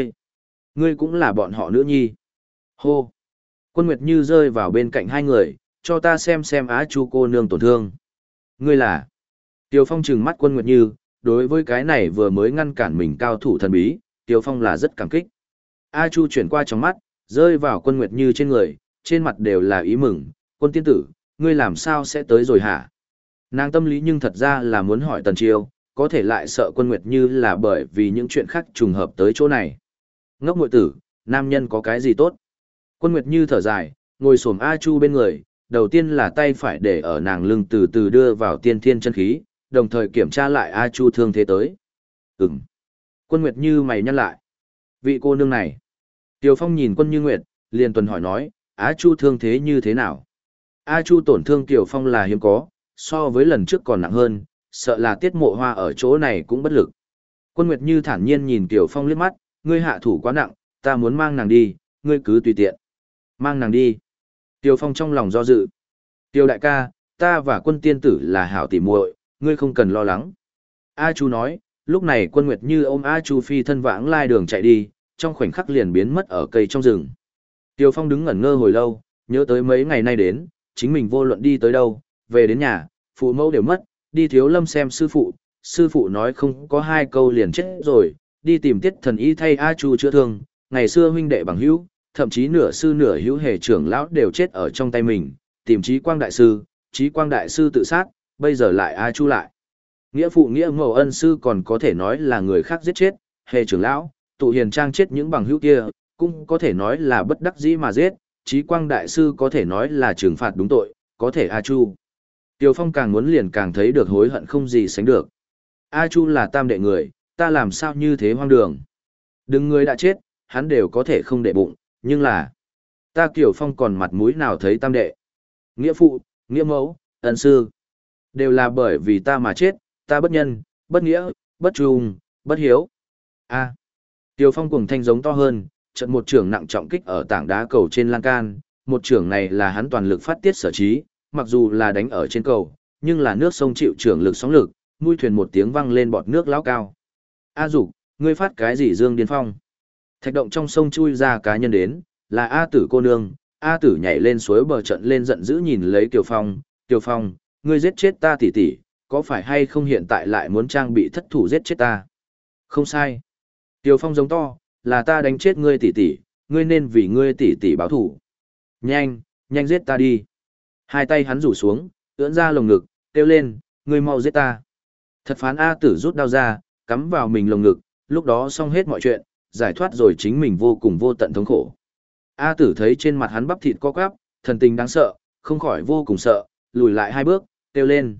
ngươi cũng là bọn họ nữ nhi. Hô! Quân Nguyệt Như rơi vào bên cạnh hai người, cho ta xem Á Chu cô nương tổn thương. Ngươi là... Tiều Phong trừng mắt Quân Nguyệt Như, đối với cái này vừa mới ngăn cản mình cao thủ thần bí, Tiều Phong là rất cảm kích. A Chu chuyển qua trong mắt, rơi vào Quân Nguyệt Như trên người, trên mặt đều là ý mừng, Quân tiên tử, ngươi làm sao sẽ tới rồi hả? Nàng tâm lý nhưng thật ra là muốn hỏi Tần Chiêu, có thể lại sợ Quân Nguyệt Như là bởi vì những chuyện khác trùng hợp tới chỗ này. Ngốc muội tử, nam nhân có cái gì tốt? Quân Nguyệt Như thở dài, ngồi xổm A Chu bên người, đầu tiên là tay phải để ở nàng lưng từ từ đưa vào tiên thiên chân khí, đồng thời kiểm tra lại A Chu thương thế tới. Ừm. Quân Nguyệt Như mày nhăn lại. Vị cô nương này. Tiều Phong nhìn Quân Như Nguyệt, liền tuần hỏi nói, A Chu thương thế như thế nào? A Chu tổn thương Tiều Phong là hiếm có, so với lần trước còn nặng hơn, sợ là Tiết Mộ Hoa ở chỗ này cũng bất lực. Quân Nguyệt Như thản nhiên nhìn Tiều Phong liếc mắt, ngươi hạ thủ quá nặng, ta muốn mang nàng đi, ngươi cứ tùy tiện. Mang nàng đi. Tiều Phong trong lòng do dự. Tiều đại ca, ta và Quân tiên tử là hảo tỉ muội, ngươi không cần lo lắng. A Chu nói, lúc này Quân Nguyệt Như ôm A Chu phi thân vãng lai đường chạy đi, trong khoảnh khắc liền biến mất ở cây trong rừng. Tiều Phong đứng ngẩn ngơ hồi lâu, nhớ tới mấy ngày nay đến, chính mình vô luận đi tới đâu, về đến nhà, phụ mẫu đều mất, đi Thiếu Lâm xem sư phụ nói không có hai câu liền chết rồi, đi tìm Tiết thần y thay A Chu chữa thương, ngày xưa huynh đệ bằng hữu, thậm chí nửa sư nửa hữu hề trưởng lão đều chết ở trong tay mình, tìm Chí Quang đại sư tự sát, bây giờ lại A Chu lại. Nghĩa phụ nghĩa mẫu ân sư còn có thể nói là người khác giết chết, hề trưởng lão, tụ hiền trang chết những bằng hữu kia, cũng có thể nói là bất đắc dĩ mà giết, Chí Quang đại sư có thể nói là trừng phạt đúng tội, có thể A Chu. Tiều Phong càng muốn liền càng thấy được hối hận không gì sánh được. A Chu là tam đệ người, ta làm sao như thế hoang đường. Đừng người đã chết, hắn đều có thể không để bụng, nhưng là... Ta Kiều Phong còn mặt mũi nào thấy tam đệ. Nghĩa phụ, nghĩa mẫu, ân sư. Đều là bởi vì ta mà chết, ta bất nhân, bất nghĩa, bất trung, bất hiếu. A. Tiều Phong cùng thanh giống to hơn, trận một trường nặng trọng kích ở tảng đá cầu trên lan can, một trường này là hắn toàn lực phát tiết sở trí, mặc dù là đánh ở trên cầu, nhưng là nước sông chịu trường lực sóng lực, mũi thuyền một tiếng văng lên bọt nước lão cao. A Dục, ngươi phát cái gì Dương Điên Phong? Thạch động trong sông chui ra cá nhân đến, là A Tử cô nương, A Tử nhảy lên suối bờ trận lên giận dữ nhìn lấy Kiều Phong, Kiều Phong, ngươi giết chết ta tỷ tỷ, có phải hay không hiện tại lại muốn trang bị thất thủ giết chết ta? Không sai. Kiều Phong giống to, là ta đánh chết ngươi tỷ tỷ, ngươi nên vì ngươi tỷ tỷ báo thù. Nhanh, nhanh giết ta đi. Hai tay hắn rủ xuống, ưỡn ra lồng ngực, kêu lên, ngươi mau giết ta. Thật phán A Tử rút đao ra, cắm vào mình lồng ngực, lúc đó xong hết mọi chuyện, giải thoát rồi chính mình vô cùng vô tận thống khổ. A Tử thấy trên mặt hắn bắp thịt co quắp, thần tình đáng sợ, không khỏi vô cùng sợ, lùi lại hai bước, kêu lên,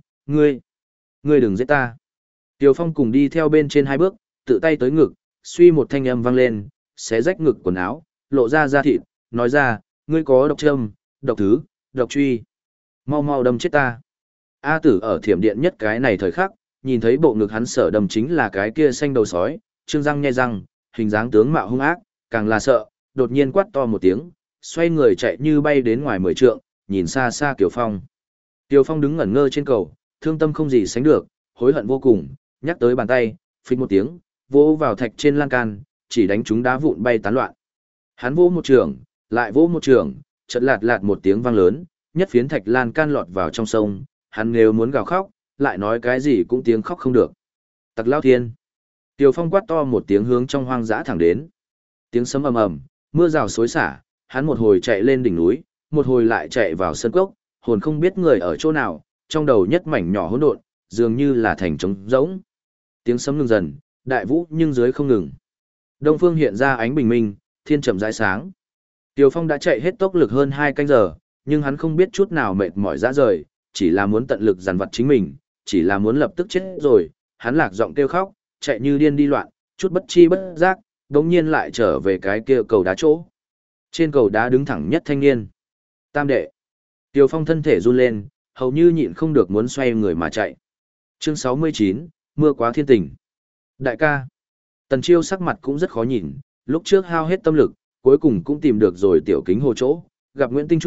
ngươi đừng giết ta. Tiều Phong cùng đi theo bên trên hai bước, tự tay tới ngực, suy một thanh âm vang lên, xé rách ngực quần áo, lộ ra da thịt, nói ra, ngươi có độc châm, độc thứ, độc truy. Mau mau đâm chết ta. A Tử ở thiểm điện nhất cái này thời khắc, nhìn thấy bộ ngực hắn sở đâm chính là cái kia xanh đầu sói, trương răng nhe răng, hình dáng tướng mạo hung ác, càng là sợ, đột nhiên quát to một tiếng, xoay người chạy như bay đến ngoài 10 trượng, nhìn xa xa Kiều Phong. Kiều Phong đứng ngẩn ngơ trên cầu, thương tâm không gì sánh được, hối hận vô cùng, nhắc tới bàn tay, phịch một tiếng, vỗ vào thạch trên lan can, chỉ đánh chúng đá vụn bay tán loạn. Hắn vỗ một trường, lại vỗ một trường, chợt lạt lạt một tiếng vang lớn, nhất phiến thạch lan can lọt vào trong sông, hắn nếu muốn gào khóc, lại nói cái gì cũng tiếng khóc không được. Tặc Lao Thiên. Kiều Phong quát to một tiếng hướng trong hoang dã thẳng đến. Tiếng sấm ầm ầm, mưa rào xối xả, hắn một hồi chạy lên đỉnh núi, một hồi lại chạy vào sân cốc, hồn không biết người ở chỗ nào, trong đầu nhất mảnh nhỏ hỗn độn, dường như là thành trống rỗng. Tiếng sấm ngừng dần, đại vũ nhưng dưới không ngừng. Đông phương hiện ra ánh bình minh, thiên chậm rãi sáng. Kiều Phong đã chạy hết tốc lực hơn 2 canh giờ, nhưng hắn không biết chút nào mệt mỏi rã rời, chỉ là muốn tận lực dằn vặt chính mình, chỉ là muốn lập tức chết rồi, hắn lạc giọng kêu khóc, chạy như điên đi loạn, chút bất chi bất giác, đống nhiên lại trở về cái kia cầu đá chỗ. Trên cầu đá đứng thẳng nhất thanh niên. Tam đệ. Kiều Phong thân thể run lên, hầu như nhịn không được muốn xoay người mà chạy. Chương 69, mưa quá thiên tình. Đại ca. Tần Chiêu sắc mặt cũng rất khó nhìn, lúc trước hao hết tâm lực, cuối cùng cũng tìm được rồi tiểu kính hồ chỗ, gặp Nguyễn Tinh Trúc,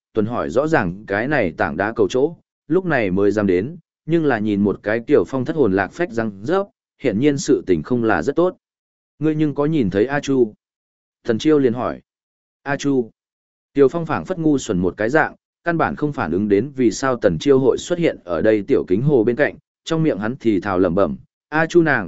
tuần hỏi rõ ràng cái này tảng đá cầu chỗ, lúc này mới dám đến, nhưng là nhìn một cái Kiều Phong thất hồn lạc phách răng rớp, hiển nhiên sự tình không là rất tốt. Ngươi nhưng có nhìn thấy A Chu? Tần Chiêu liền hỏi. A Chu. Kiều Phong phảng phất ngu xuẩn một cái dạng, căn bản không phản ứng đến vì sao Tần Chiêu hội xuất hiện ở đây tiểu kính hồ bên cạnh, trong miệng hắn thì thào lẩm bẩm, A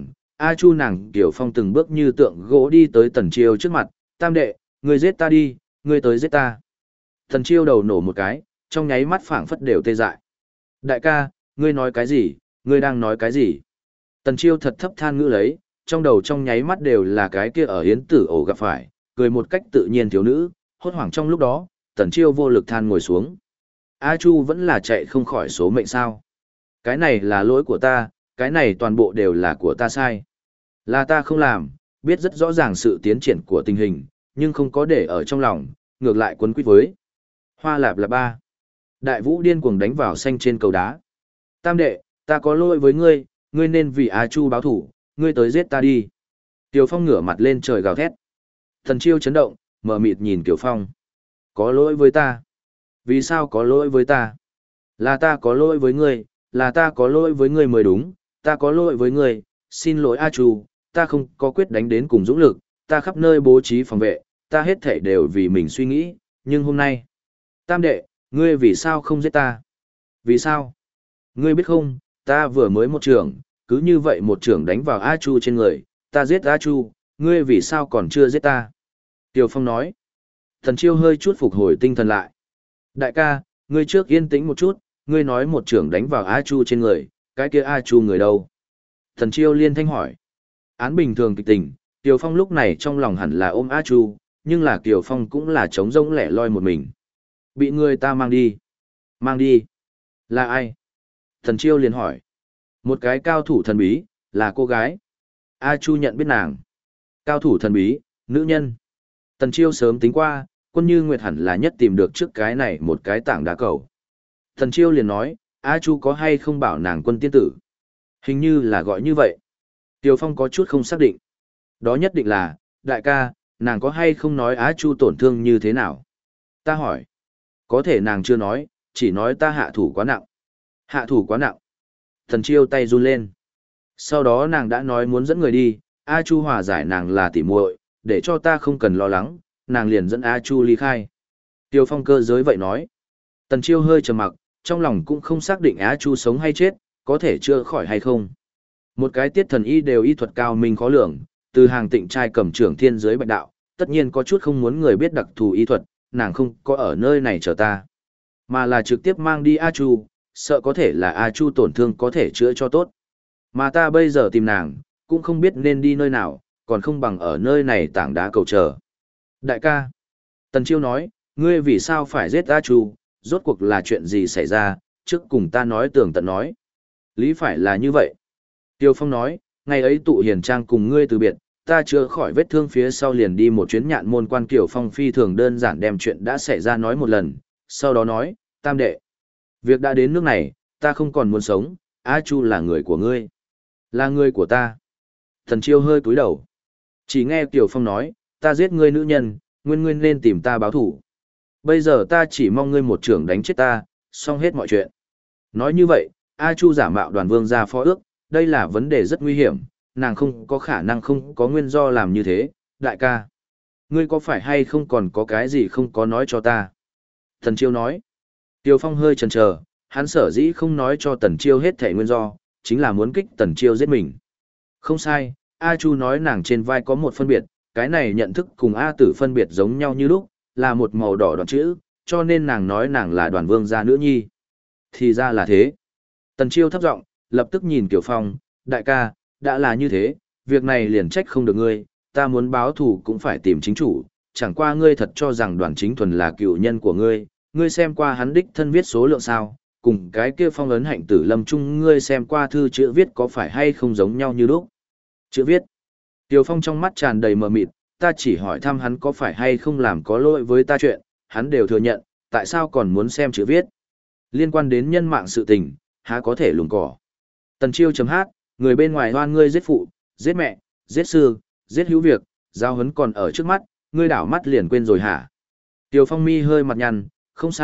Chu nàng, Kiều Phong từng bước như tượng gỗ đi tới Tần Chiêu trước mặt, tam đệ, ngươi giết ta đi, ngươi tới giết ta. Tần Chiêu đầu nổ một cái, trong nháy mắt phảng phất đều tê dại. Đại ca, ngươi nói cái gì, ngươi đang nói cái gì? Tần Chiêu thật thấp than ngữ lấy, trong đầu trong nháy mắt đều là cái kia ở hiến tử ổ gặp phải, cười một cách tự nhiên thiếu nữ, hốt hoảng trong lúc đó, Tần Chiêu vô lực than ngồi xuống. A Chu vẫn là chạy không khỏi số mệnh sao. Cái này là lỗi của ta, cái này toàn bộ đều là của ta sai. Là ta không làm, biết rất rõ ràng sự tiến triển của tình hình, nhưng không có để ở trong lòng, ngược lại quấn quýt với. Hoa lạp là ba. Đại vũ điên cuồng đánh vào xanh trên cầu đá. Tam đệ, ta có lỗi với ngươi, ngươi nên vì A Chu báo thủ, ngươi tới giết ta đi. Kiều Phong ngửa mặt lên trời gào thét. Tần Chiêu chấn động, mờ mịt nhìn Kiều Phong. Có lỗi với ta. Vì sao có lỗi với ta? Là ta có lỗi với ngươi, là ta có lỗi với ngươi mới đúng, ta có lỗi với ngươi, xin lỗi A Chu, ta không có quyết đánh đến cùng dũng lực, ta khắp nơi bố trí phòng vệ, ta hết thảy đều vì mình suy nghĩ, nhưng hôm nay. Tam đệ, ngươi vì sao không giết ta? Vì sao? Ngươi biết không, ta vừa mới một trường, cứ như vậy một trường đánh vào A Chu trên người, ta giết A Chu, ngươi vì sao còn chưa giết ta? Tiêu Phong nói. Thần Chiêu hơi chút phục hồi tinh thần lại. Đại ca, ngươi trước yên tĩnh một chút, ngươi nói một trưởng đánh vào A Chu trên người, cái kia A Chu người đâu? Thần Chiêu liên thanh hỏi. Án bình thường kịch tình, Tiêu Phong lúc này trong lòng hẳn là ôm A Chu, nhưng là Tiêu Phong cũng là trống rỗng lẻ loi một mình. Bị người ta mang đi. Mang đi. Là ai? Thần Chiêu liền hỏi. Một cái cao thủ thần bí, là cô gái. A Chu nhận biết nàng. Cao thủ thần bí, nữ nhân. Tần Chiêu sớm tính qua, Quân Như Nguyệt hẳn là nhất tìm được trước cái này một cái tảng đá cầu. Tần Chiêu liền nói, A Chu có hay không bảo nàng Quân tiên tử? Hình như là gọi như vậy. Tiêu Phong có chút không xác định. Đó nhất định là, đại ca, nàng có hay không nói A Chu tổn thương như thế nào? Ta hỏi. Có thể nàng chưa nói, chỉ nói ta hạ thủ quá nặng. Hạ thủ quá nặng. Tần Chiêu tay run lên. Sau đó nàng đã nói muốn dẫn người đi, A Chu hòa giải nàng là tỉ muội, để cho ta không cần lo lắng, nàng liền dẫn A Chu ly khai. Tiêu Phong cơ giới vậy nói. Tần Chiêu hơi trầm mặc, trong lòng cũng không xác định A Chu sống hay chết, có thể chữa khỏi hay không. Một cái tiết thần y đều y thuật cao minh khó lường, từ hàng tịnh trai cầm trưởng thiên giới bạch đạo, tất nhiên có chút không muốn người biết đặc thù y thuật, nàng không có ở nơi này chờ ta. Mà là trực tiếp mang đi A Chu, sợ có thể là A Chu tổn thương có thể chữa cho tốt. Mà ta bây giờ tìm nàng, cũng không biết nên đi nơi nào, còn không bằng ở nơi này tảng đá cầu chờ. Đại ca. Tần Chiêu nói, ngươi vì sao phải giết A Chu, rốt cuộc là chuyện gì xảy ra, trước cùng ta nói tường tận nói. Lý phải là như vậy. Tiêu Phong nói, ngày ấy tụ hiền trang cùng ngươi từ biệt, ta chữa khỏi vết thương phía sau liền đi một chuyến nhạn môn quan Kiều Phong phi thường đơn giản đem chuyện đã xảy ra nói một lần, sau đó nói, tam đệ. Việc đã đến nước này, ta không còn muốn sống, A Chu là người của ngươi. Là người của ta. Thần Chiêu hơi cúi đầu. Chỉ nghe Kiều Phong nói, ta giết ngươi nữ nhân, nguyên nguyên nên tìm ta báo thủ. Bây giờ ta chỉ mong ngươi một trưởng đánh chết ta, xong hết mọi chuyện. Nói như vậy, A Chu giả mạo đoàn vương ra phó ước, đây là vấn đề rất nguy hiểm, nàng không có khả năng không có nguyên do làm như thế, đại ca. Ngươi có phải hay không còn có cái gì không có nói cho ta? Thần Chiêu nói. Tiêu Phong hơi chần chờ, hắn sở dĩ không nói cho Tần Chiêu hết thể nguyên do, chính là muốn kích Tần Chiêu giết mình. Không sai, A Chu nói nàng trên vai có một phân biệt, cái này nhận thức cùng A Tử phân biệt giống nhau như lúc, là một màu đỏ đoạn chữ, cho nên nàng nói nàng là đoàn vương gia nữ nhi. Thì ra là thế. Tần Chiêu thấp giọng, lập tức nhìn Kiều Phong, đại ca, đã là như thế, việc này liền trách không được ngươi, ta muốn báo thù cũng phải tìm chính chủ, chẳng qua ngươi thật cho rằng đoàn chính thuần là cựu nhân của ngươi, ngươi xem qua hắn đích thân viết số lượng sao, cùng cái kia phong ấn hạnh tử lâm trung ngươi xem qua thư chữ viết có phải hay không giống nhau như lúc. Chữ viết. Kiều Phong trong mắt tràn đầy mờ mịt, ta chỉ hỏi thăm hắn có phải hay không làm có lỗi với ta chuyện, hắn đều thừa nhận, tại sao còn muốn xem chữ viết. Liên quan đến nhân mạng sự tình, há có thể lùng cỏ. Tần Chiêu chấm hát, người bên ngoài hoan ngươi giết phụ, giết mẹ, giết sư, giết hữu việc, giao hấn còn ở trước mắt, ngươi đảo mắt liền quên rồi hả? Kiều Phong mi hơi mặt nhăn, không sai,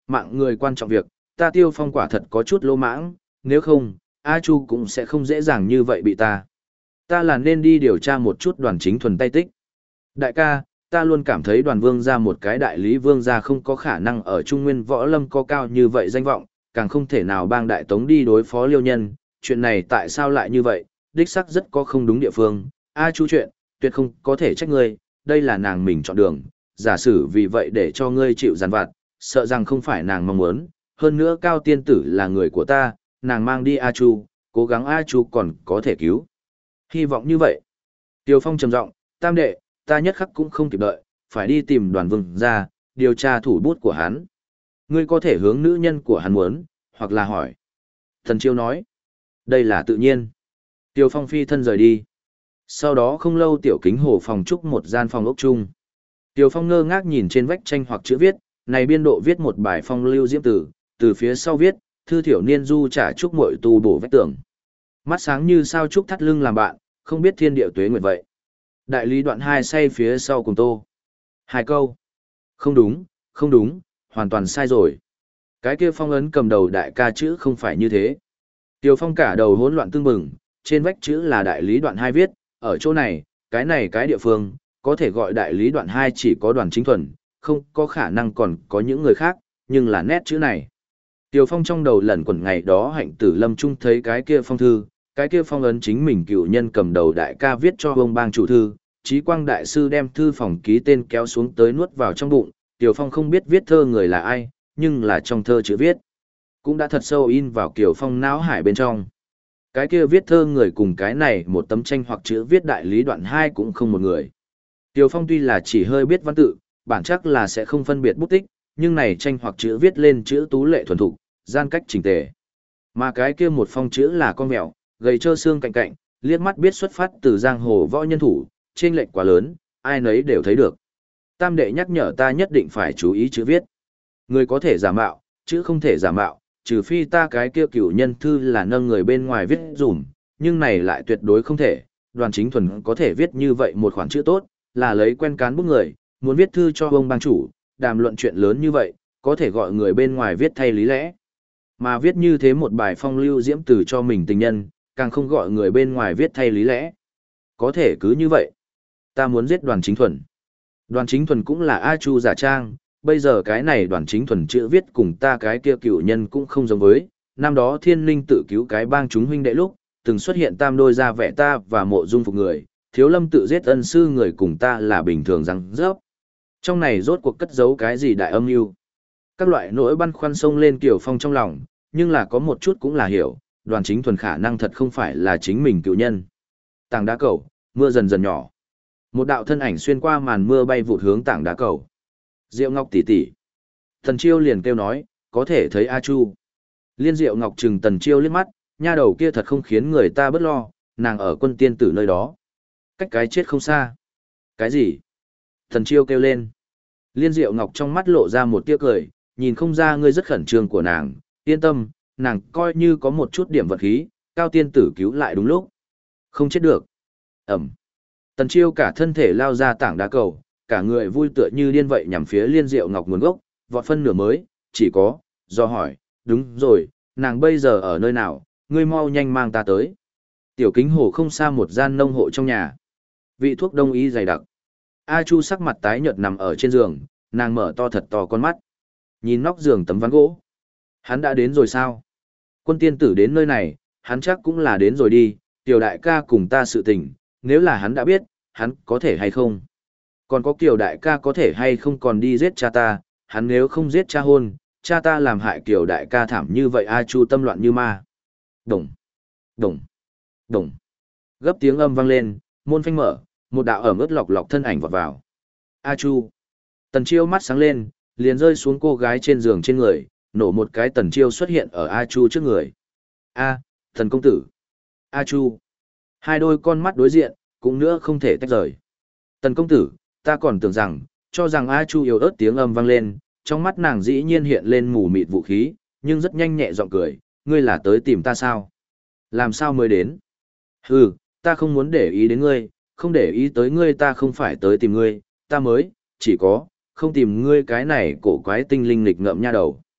Mạng người quan trọng việc, ta Tiêu Phong quả thật có chút lỗ mãng, nếu không, A Chu cũng sẽ không dễ dàng như vậy bị ta. Ta là nên đi điều tra một chút Đoàn Chính Thuần tay tích. Đại ca, ta luôn cảm thấy Đoàn Vương gia một cái đại lý vương gia không có khả năng ở Trung Nguyên Võ Lâm có cao như vậy danh vọng, càng không thể nào bang Đại Tống đi đối phó Liêu Nhân, chuyện này tại sao lại như vậy, đích xác rất có không đúng địa phương. A Chu chuyện, tuyệt không có thể trách ngươi, đây là nàng mình chọn đường, giả sử vì vậy để cho ngươi chịu giàn vặt, sợ rằng không phải nàng mong muốn, hơn nữa Cao tiên tử là người của ta, nàng mang đi A Chu, cố gắng A Chu còn có thể cứu. Hy vọng như vậy. Tiêu Phong trầm giọng, tam đệ, ta nhất khắc cũng không kịp đợi, phải đi tìm Đoàn Vương ra, điều tra thủ bút của hắn. Ngươi có thể hướng nữ nhân của hắn muốn, hoặc là hỏi. Thần Chiêu nói, đây là tự nhiên. Tiêu Phong phi thân rời đi. Sau đó không lâu Tiểu Kính Hồ phòng trúc một gian phòng ốc chung. Tiêu Phong ngơ ngác nhìn trên vách tranh hoặc chữ viết, này biên độ viết một bài phong lưu diễm tử, từ phía sau viết, thư thiểu niên du trả trúc muội tu bổ vách tường. Mắt sáng như sao trúc thắt lưng làm bạn, không biết thiên địa tuế nguyệt vậy. Đại lý đoạn 2 say phía sau cùng tô. 2 câu. Không đúng, không đúng, hoàn toàn sai rồi. Cái kia phong ấn cầm đầu đại ca chữ không phải như thế. Tiêu Phong cả đầu hỗn loạn tương bừng, trên vách chữ là đại lý đoạn 2 viết, ở chỗ này cái địa phương, có thể gọi đại lý đoạn 2 chỉ có Đoàn Chính Thuần, không có khả năng còn có những người khác, nhưng là nét chữ này. Tiêu Phong trong đầu lẩn quẩn ngày đó Hạnh Tử Lâm Trung thấy cái kia phong thư, cái kia phong ấn chính mình cựu nhân cầm đầu đại ca viết cho ông bang chủ thư, Chí Quang đại sư đem thư phòng ký tên kéo xuống tới nuốt vào trong bụng, Tiêu Phong không biết viết thơ người là ai, nhưng là trong thơ chữ viết, cũng đã thật sâu in vào Kiều Phong não hải bên trong. Cái kia viết thơ người cùng cái này một tấm tranh hoặc chữ viết đại lý đoạn 2 cũng không một người. Tiêu Phong tuy là chỉ hơi biết văn tự, bản chắc là sẽ không phân biệt bút tích, nhưng này tranh hoặc chữ viết lên chữ tú lệ thuần thục, gian cách chỉnh tề. Mà cái kia một phong chữ là con mèo, gầy trơ xương cạnh cạnh, liếc mắt biết xuất phát từ giang hồ võ nhân thủ, chênh lệch quá lớn, ai nấy đều thấy được. Tam đệ nhắc nhở ta nhất định phải chú ý chữ viết. Người có thể giả mạo, chữ không thể giả mạo, trừ phi ta cái kia cửu nhân thư là nâng người bên ngoài viết dùm, nhưng này lại tuyệt đối không thể. Đoàn Chính Thuần có thể viết như vậy một khoản chữ tốt, là lấy quen cán bút người, muốn viết thư cho ông bang chủ, đàm luận chuyện lớn như vậy, có thể gọi người bên ngoài viết thay lý lẽ. Mà viết như thế một bài phong lưu diễm từ cho mình tình nhân, càng không gọi người bên ngoài viết thay lý lẽ. Có thể cứ như vậy. Ta muốn giết Đoàn Chính Thuần. Đoàn Chính Thuần cũng là A Chu giả trang, bây giờ cái này Đoàn Chính Thuần chữ viết cùng ta cái kia cựu nhân cũng không giống với. Năm đó Thiên Linh tự cứu cái bang chúng huynh đệ lúc, từng xuất hiện tam đôi ra vẻ ta và mộ dung phục người, Thiếu Lâm tự giết ân sư người cùng ta là bình thường răng rớp. Trong này rốt cuộc cất giấu cái gì đại âm mưu? Các loại nỗi băn khoăn sông lên Kiều Phong trong lòng, nhưng là có một chút cũng là hiểu, Đoàn Chính Thuần khả năng thật không phải là chính mình cựu nhân. Tảng đá cầu, mưa dần dần nhỏ. Một đạo thân ảnh xuyên qua màn mưa bay vụt hướng tảng đá cầu. Diệu Ngọc tỷ tỷ. Tần Chiêu liền kêu nói, có thể thấy A Chu. Liên Diệu Ngọc trừng Tần Chiêu liếc mắt, nha đầu kia thật không khiến người ta bất lo, nàng ở Quân Tiên tử nơi đó. Cách cái chết không xa. Cái gì? Tần Chiêu kêu lên. Liên Diệu Ngọc trong mắt lộ ra một tia cười, nhìn không ra ngươi rất khẩn trương của nàng, yên tâm, nàng coi như có một chút điểm vật khí, Cao tiên tử cứu lại đúng lúc. Không chết được. Ẩm. Tần Chiêu cả thân thể lao ra tảng đá cầu, cả người vui tựa như điên vậy nhằm phía Liên Diệu Ngọc nguồn gốc, vọt phân nửa mới, chỉ có, do hỏi, đúng rồi, nàng bây giờ ở nơi nào, ngươi mau nhanh mang ta tới. Tiểu Kính Hồ không xa một gian nông hộ trong nhà. Vị thuốc đông y dày đặc. A Chu sắc mặt tái nhợt nằm ở trên giường, nàng mở to thật to con mắt. Nhìn nóc giường tấm ván gỗ. Hắn đã đến rồi sao? Quân tiên tử đến nơi này, hắn chắc cũng là đến rồi đi, tiểu đại ca cùng ta sự tình, nếu là hắn đã biết, hắn có thể hay không? Còn có Kiều đại ca có thể hay không còn đi giết cha ta, hắn nếu không giết cha hôn, cha ta làm hại Kiều đại ca thảm như vậy. A Chu tâm loạn như ma. Đồng, đồng, đồng. Gấp tiếng âm vang lên, môn phanh mở, một đạo ẩm ướt lọc lọc thân ảnh vọt vào. A Chu. Tần Chiêu mắt sáng lên, liền rơi xuống cô gái trên giường trên người, nổ một cái Tần Chiêu xuất hiện ở A Chu trước người. A, thần công tử. A Chu. Hai đôi con mắt đối diện, cũng nữa không thể tách rời. Tần công tử, ta còn tưởng rằng, cho rằng A Chu yếu ớt tiếng âm vang lên, trong mắt nàng dĩ nhiên hiện lên mù mịt vũ khí, nhưng rất nhanh nhẹ giọng cười, ngươi là tới tìm ta sao? Làm sao mới đến? Hừ, ta không muốn để ý đến ngươi, không để ý tới ngươi ta không phải tới tìm ngươi, ta mới, chỉ có, không tìm ngươi cái này cổ quái tinh linh lịch ngợm nha đầu.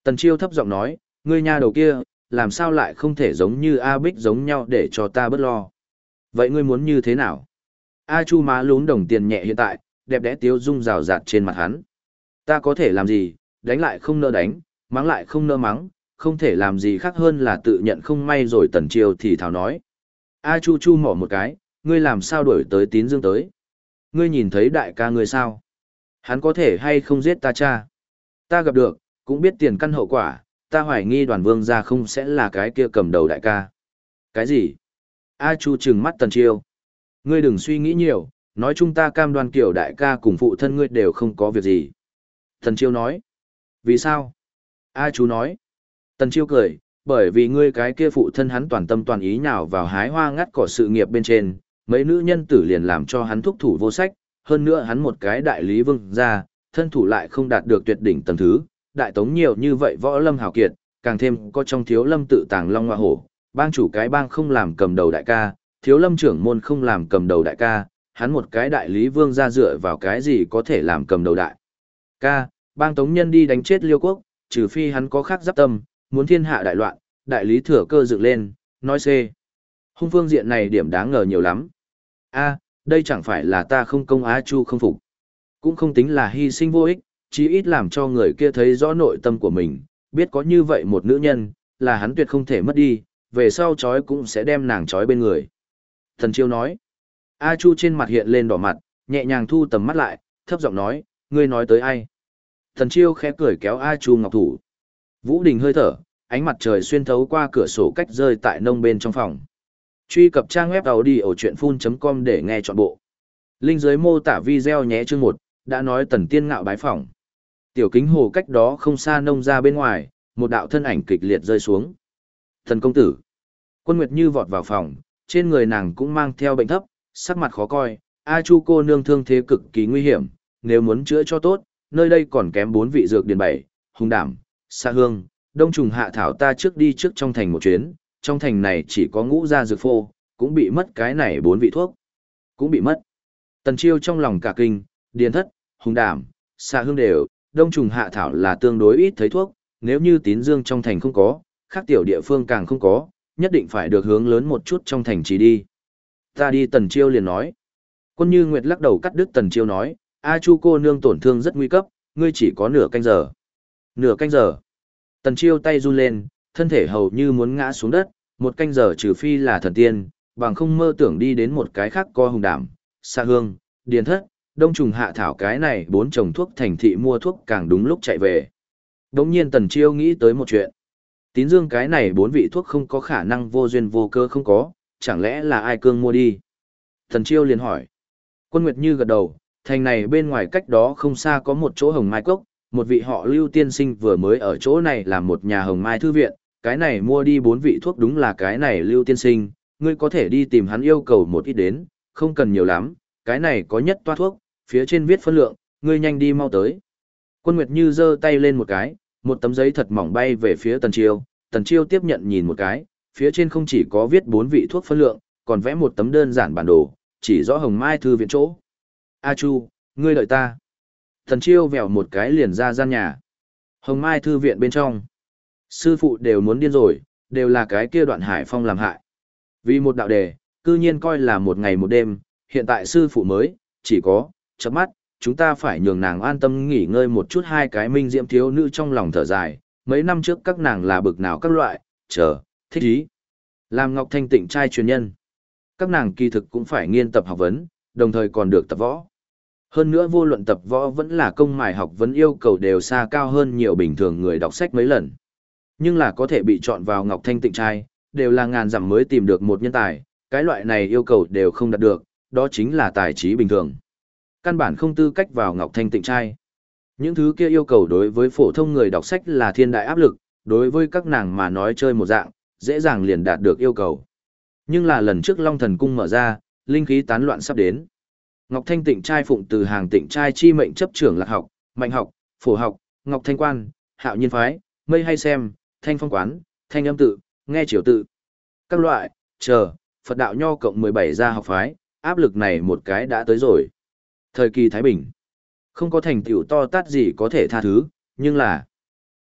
Tần Chiêu thấp giọng nói, ngươi nha đầu kia, làm sao lại không thể giống như A Bích giống nhau để cho ta bớt lo. Vậy ngươi muốn như thế nào? A Chu má lún đồng tiền nhẹ hiện tại, đẹp đẽ tiếu dung rào rạt trên mặt hắn. Ta có thể làm gì, đánh lại không nỡ đánh, mắng lại không nỡ mắng, không thể làm gì khác hơn là tự nhận không may rồi. Tần Chiêu thì thào nói. A Chu chu mỏ một cái, ngươi làm sao đuổi tới Tín Dương tới? Ngươi nhìn thấy đại ca ngươi sao? Hắn có thể hay không giết ta cha? Ta gặp được, cũng biết tiền căn hậu quả, ta hoài nghi Đoàn Vương gia không sẽ là cái kia cầm đầu đại ca. Cái gì? A Chu trừng mắt Tần Chiêu. Ngươi đừng suy nghĩ nhiều, nói chung ta cam đoan kiểu đại ca cùng phụ thân ngươi đều không có việc gì. Tần Chiêu nói. Vì sao? A Chu nói. Tần Chiêu cười, bởi vì ngươi cái kia phụ thân hắn toàn tâm toàn ý nhào vào hái hoa ngắt cỏ sự nghiệp bên trên, mấy nữ nhân tử liền làm cho hắn thúc thủ vô sách, hơn nữa hắn một cái đại lý vương gia, thân thủ lại không đạt được tuyệt đỉnh tầng thứ, đại tống nhiều như vậy võ lâm hào kiệt, càng thêm có trong thiếu lâm tự tàng long hoa hổ, bang chủ cái bang không làm cầm đầu đại ca, thiếu lâm trưởng môn không làm cầm đầu đại ca, hắn một cái đại lý vương gia dựa vào cái gì có thể làm cầm đầu đại ca, bang tống nhân đi đánh chết Liêu Quốc, trừ phi hắn có khác giáp tâm, muốn thiên hạ đại loạn, đại lý thừa cơ dựng lên, nói C. Hung phương diện này điểm đáng ngờ nhiều lắm. A, đây chẳng phải là ta không công Á Chu không phục. Cũng không tính là hy sinh vô ích, chí ít làm cho người kia thấy rõ nội tâm của mình, biết có như vậy một nữ nhân, là hắn tuyệt không thể mất đi, về sau chói cũng sẽ đem nàng chói bên người. Thần Chiêu nói. A Chu trên mặt hiện lên đỏ mặt, nhẹ nhàng thu tầm mắt lại, thấp giọng nói, ngươi nói tới ai? Thần Chiêu khẽ cười kéo A Chu ngọc thủ. Vũ Đình hơi thở, ánh mặt trời xuyên thấu qua cửa sổ cách rơi tại nông bên trong phòng. Truy cập trang web audiochuyenphun.com để nghe trọn bộ. Link dưới mô tả video nhé. Chương 1, đã nói Tần Tiên Ngạo bái phỏng. Tiểu Kính Hồ cách đó không xa nông ra bên ngoài, một đạo thân ảnh kịch liệt rơi xuống. Thần công tử. Quân Nguyệt Như vọt vào phòng, trên người nàng cũng mang theo bệnh thấp, sắc mặt khó coi. A Chu cô nương thương thế cực kỳ nguy hiểm, nếu muốn chữa cho tốt, nơi đây còn kém 4 vị dược điển 7, hung đảm, xa hương, đông trùng hạ thảo ta trước đi trước trong thành một chuyến, trong thành này chỉ có ngũ gia dược phô, cũng bị mất cái này 4 vị thuốc. Cũng bị mất. Tần Chiêu trong lòng cả kinh, điền thất, hung đảm, xa hương đều, đông trùng hạ thảo là tương đối ít thấy thuốc, nếu như Tín Dương trong thành không có, khác tiểu địa phương càng không có, nhất định phải được hướng lớn một chút trong thành chỉ đi. Ta đi. Tần Chiêu liền nói. Quân Như Nguyệt lắc đầu cắt đứt Tần Chiêu nói, A Chu cô nương tổn thương rất nguy cấp, ngươi chỉ có nửa canh giờ. Nửa canh giờ. Tần Chiêu tay run lên, thân thể hầu như muốn ngã xuống đất, một canh giờ trừ phi là thần tiên, bằng không mơ tưởng đi đến một cái khác co hùng đảm, xa hương, điền thất, đông trùng hạ thảo cái này 4 chồng thuốc thành thị mua thuốc càng đúng lúc chạy về. Đống nhiên Tần Chiêu nghĩ tới một chuyện. Tín Dương cái này 4 vị thuốc không có khả năng vô duyên vô cơ không có, chẳng lẽ là ai cương mua đi? Tần Chiêu liền hỏi. Quân Nguyệt Như gật đầu, thành này bên ngoài cách đó không xa có một chỗ hồng mai cốc, một vị họ Lưu tiên sinh vừa mới ở chỗ này làm một nhà hồng mai thư viện, cái này mua đi 4 vị thuốc đúng là cái này Lưu tiên sinh, ngươi có thể đi tìm hắn yêu cầu một ít đến, không cần nhiều lắm, cái này có nhất toa thuốc, phía trên viết phân lượng, ngươi nhanh đi mau tới. Quân Nguyệt Như giơ tay lên một cái, một tấm giấy thật mỏng bay về phía Tần Chiêu tiếp nhận nhìn một cái, phía trên không chỉ có viết 4 vị thuốc phân lượng, còn vẽ một tấm đơn giản bản đồ, chỉ rõ hồng mai thư viện chỗ. A Chu, ngươi đợi ta. Tần Chiêu vèo một cái liền ra gian nhà. Hồng mai thư viện bên trong. Sư phụ đều muốn điên rồi, đều là cái kia Đoạn Hải Phong làm hại. Vì một đạo đề, cư nhiên coi là một ngày một đêm, hiện tại sư phụ mới, chỉ có, chớp mắt, chúng ta phải nhường nàng an tâm nghỉ ngơi một chút. Hai cái minh diễm thiếu nữ trong lòng thở dài, mấy năm trước các nàng là bực nào các loại, thích ý. Làm Ngọc Thanh Tịnh trai truyền nhân. Các nàng kỳ thực cũng phải nghiên tập học vấn, đồng thời còn được tập võ. Hơn nữa vô luận tập võ vẫn là công mài học vấn yêu cầu đều xa cao hơn nhiều bình thường người đọc sách mấy lần. Nhưng là có thể bị chọn vào Ngọc Thanh Tịnh trai, đều là ngàn dặm mới tìm được một nhân tài, cái loại này yêu cầu đều không đạt được, đó chính là tài trí bình thường. Căn bản không tư cách vào Ngọc Thanh Tịnh trai. Những thứ kia yêu cầu đối với phổ thông người đọc sách là thiên đại áp lực, đối với các nàng mà nói chơi một dạng, dễ dàng liền đạt được yêu cầu. Nhưng là lần trước Long Thần Cung mở ra, linh khí tán loạn sắp đến. Ngọc Thanh Tịnh trai phụng từ hàng Tịnh trai chi mệnh chấp trưởng Lạc học, Mạnh học, Phổ học, Ngọc Thanh quan, Hạo Nhiên phái, Mây hay xem, Thanh Phong quán, Thanh âm tự, Nghe triều tự. Các loại, Phật đạo nho cộng 17 gia học phái, áp lực này một cái đã tới rồi. Thời kỳ Thái Bình, không có thành tựu to tát gì có thể tha thứ, nhưng là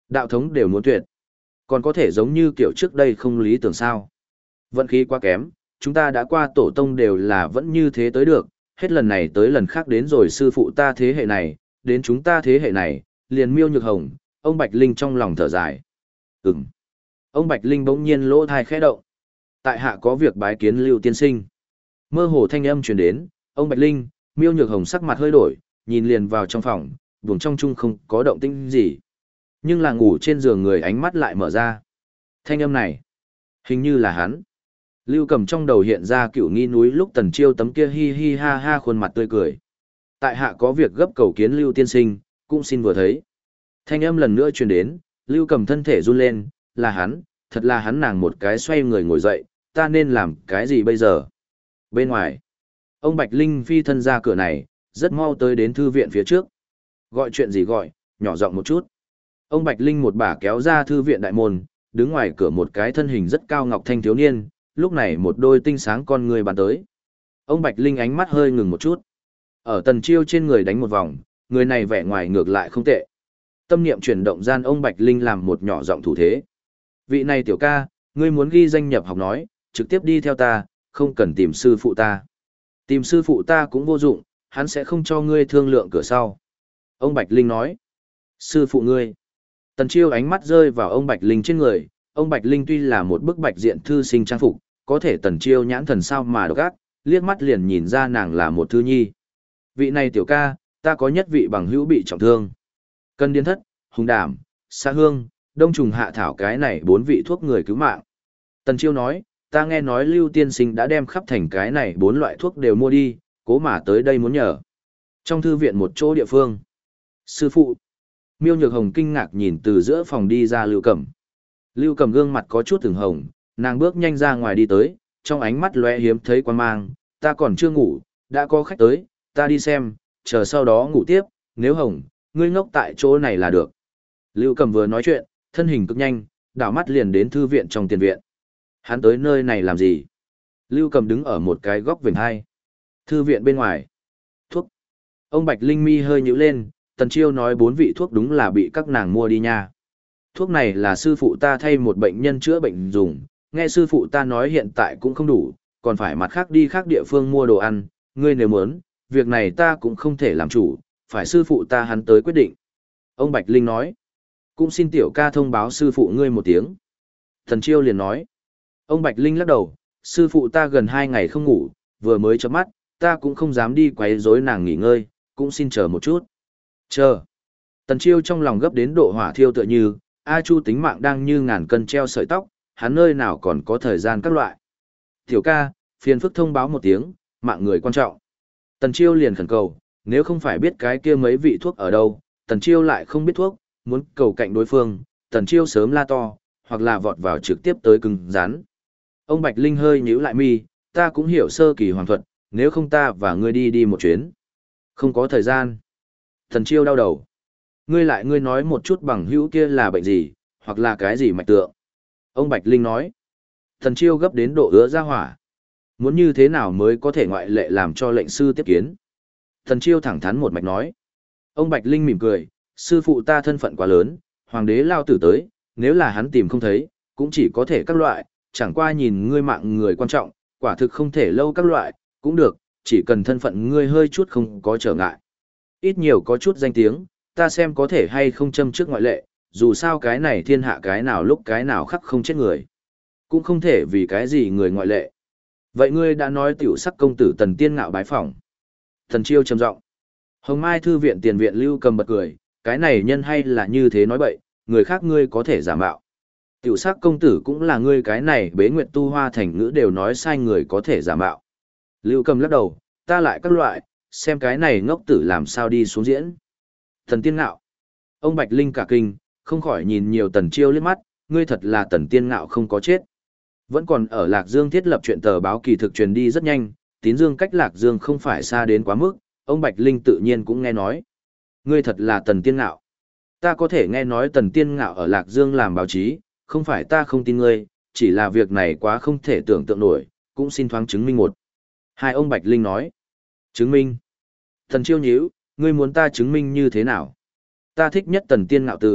Đạo thống đều muốn tuyệt. Còn có thể giống như kiểu trước đây không lý tưởng sao. Vận khí quá kém, chúng ta đã qua tổ tông đều là vẫn như thế tới được, hết lần này tới lần khác đến rồi sư phụ ta thế hệ này, đến chúng ta thế hệ này, liền Miêu Nhược Hồng, ông Bạch Linh trong lòng thở dài. Ừm. Ông Bạch Linh bỗng nhiên lỗ thai khẽ động. Tại hạ có việc bái kiến Lưu tiên sinh. Mơ hồ thanh âm truyền đến, ông Bạch Linh, Miêu Nhược Hồng sắc mặt hơi đổi, nhìn liền vào trong phòng, buồng trong chung không có động tĩnh gì. Nhưng là ngủ trên giường người ánh mắt lại mở ra. Thanh âm này, hình như là hắn. Lưu Cầm trong đầu hiện ra Cửu Nghi núi lúc Tần Chiêu tấm kia hi hi ha ha khuôn mặt tươi cười. Tại hạ có việc gấp cầu kiến Lưu tiên sinh, cũng xin vừa thấy. Thanh âm lần nữa truyền đến, Lưu Cầm thân thể run lên, là hắn, thật là hắn. Nàng một cái xoay người ngồi dậy, ta nên làm cái gì bây giờ? Bên ngoài, ông Bạch Linh phi thân ra cửa này, rất mau tới đến thư viện phía trước. Gọi chuyện gì gọi, nhỏ giọng một chút. Ông Bạch Linh một bà kéo ra thư viện đại môn, đứng ngoài cửa một cái thân hình rất cao ngọc thanh thiếu niên, lúc này một đôi tinh sáng con người bàn tới. Ông Bạch Linh ánh mắt hơi ngừng một chút. Ở Tần Chiêu trên người đánh một vòng, người này vẻ ngoài ngược lại không tệ. Tâm niệm chuyển động gian ông Bạch Linh làm một nhỏ giọng thủ thế. Vị này tiểu ca, ngươi muốn ghi danh nhập học nói, trực tiếp đi theo ta, không cần tìm sư phụ ta. Tìm sư phụ ta cũng vô dụng, hắn sẽ không cho ngươi thương lượng cửa sau. Ông Bạch Linh nói. Sư phụ ngươi. Tần Chiêu ánh mắt rơi vào ông Bạch Linh trên người. Ông Bạch Linh tuy là một bức bạch diện thư sinh trang phục, có thể Tần Chiêu nhãn thần sao mà độc ác, liếc mắt liền nhìn ra nàng là một thư nhi. Vị này tiểu ca, ta có nhất vị bằng hữu bị trọng thương. Cân điên thất, hùng đảm, sa hương, đông trùng hạ thảo, cái này 4 vị thuốc người cứu mạng. Tần Chiêu nói, ta nghe nói Lưu tiên sinh đã đem khắp thành cái này 4 loại thuốc đều mua đi, cố mà tới đây muốn nhờ. Trong thư viện một chỗ địa phương. Sư phụ. Miêu Nhược Hồng kinh ngạc nhìn từ giữa phòng đi ra Lưu Cẩm. Lưu Cẩm gương mặt có chút ửng hồng, nàng bước nhanh ra ngoài đi tới, trong ánh mắt lóe hiếm thấy quan mang, ta còn chưa ngủ, đã có khách tới, ta đi xem, chờ sau đó ngủ tiếp, nếu Hồng, ngươi ngốc tại chỗ này là được. Lưu Cẩm vừa nói chuyện, thân hình cực nhanh, đảo mắt liền đến thư viện trong tiền viện. Hắn tới nơi này làm gì? Lưu Cẩm đứng ở một cái góc vểnh hai. Thư viện bên ngoài. Thuốc. Ông Bạch Linh mi hơi nhíu lên, Tần Chiêu nói 4 vị thuốc đúng là bị các nàng mua đi nha. Thuốc này là sư phụ ta thay một bệnh nhân chữa bệnh dùng, nghe sư phụ ta nói hiện tại cũng không đủ, còn phải mặt khác đi khác địa phương mua đồ ăn, ngươi nếu muốn, việc này ta cũng không thể làm chủ, phải sư phụ ta hắn tới quyết định. Ông Bạch Linh nói, cũng xin tiểu ca thông báo sư phụ ngươi một tiếng. Tần Chiêu liền nói, ông Bạch Linh lắc đầu, sư phụ ta gần 2 ngày không ngủ, vừa mới chớp mắt, ta cũng không dám đi quấy rối nàng nghỉ ngơi, cũng xin chờ một chút. Chờ. Tần Chiêu trong lòng gấp đến độ hỏa thiêu tựa như, A Chu tính mạng đang như ngàn cân treo sợi tóc, hắn nơi nào còn có thời gian các loại. Tiểu ca, phiền phức thông báo một tiếng, mạng người quan trọng. Tần Chiêu liền khẩn cầu, nếu không phải biết cái kia mấy vị thuốc ở đâu, Tần Chiêu lại không biết thuốc, muốn cầu cạnh đối phương, Tần Chiêu sớm la to, hoặc là vọt vào trực tiếp tới cứng rắn. Ông Bạch Linh hơi nhíu lại mi, ta cũng hiểu sơ kỳ hoàng thuật, nếu không ta và ngươi đi một chuyến. Không có thời gian. Tần Chiêu đau đầu. Ngươi nói một chút bằng hữu kia là bệnh gì, hoặc là cái gì mạch tượng. Ông Bạch Linh nói. Tần Chiêu gấp đến độ ứa ra hỏa. Muốn như thế nào mới có thể ngoại lệ làm cho lệnh sư tiếp kiến. Tần Chiêu thẳng thắn một mạch nói. Ông Bạch Linh mỉm cười, sư phụ ta thân phận quá lớn, hoàng đế lao tử tới, nếu là hắn tìm không thấy, cũng chỉ có thể các loại, chẳng qua nhìn ngươi mạng người quan trọng, quả thực không thể lâu các loại, cũng được, chỉ cần thân phận ngươi hơi chút không có trở ngại. Ít nhiều có chút danh tiếng, ta xem có thể hay không châm trước ngoại lệ, dù sao cái này thiên hạ cái nào lúc cái nào khắc không chết người. Cũng không thể vì cái gì người ngoại lệ. Vậy ngươi đã nói tiểu sắc công tử Tần Tiên Ngạo bái phỏng. Thần Chiêu trầm giọng. Hồng Mai thư viện tiền viện Lưu Cầm bật cười, cái này nhân hay là như thế nói bậy, người khác ngươi có thể giả mạo. Tiểu sắc công tử cũng là ngươi cái này bế nguyện tu hoa thành ngữ đều nói sai người có thể giả mạo. Lưu Cầm lắc đầu, ta lại các loại, xem cái này ngốc tử làm sao đi xuống diễn. Tần Tiên Ngạo. Ông Bạch Linh cả kinh, không khỏi nhìn nhiều Tần Chiêu liếc mắt, ngươi thật là Tần Tiên Ngạo không có chết. Vẫn còn ở Lạc Dương thiết lập chuyện tờ báo kỳ thực truyền đi rất nhanh, Tín Dương cách Lạc Dương không phải xa đến quá mức, ông Bạch Linh tự nhiên cũng nghe nói. Ngươi thật là Tần Tiên Ngạo. Ta có thể nghe nói Tần Tiên Ngạo ở Lạc Dương làm báo chí, không phải ta không tin ngươi, chỉ là việc này quá không thể tưởng tượng nổi, cũng xin thoáng chứng minh một. Hai ông Bạch Linh nói. Chứng minh. Tần Chiêu nhíu, ngươi muốn ta chứng minh như thế nào? Ta thích nhất Tần Tiên Ngạo từ,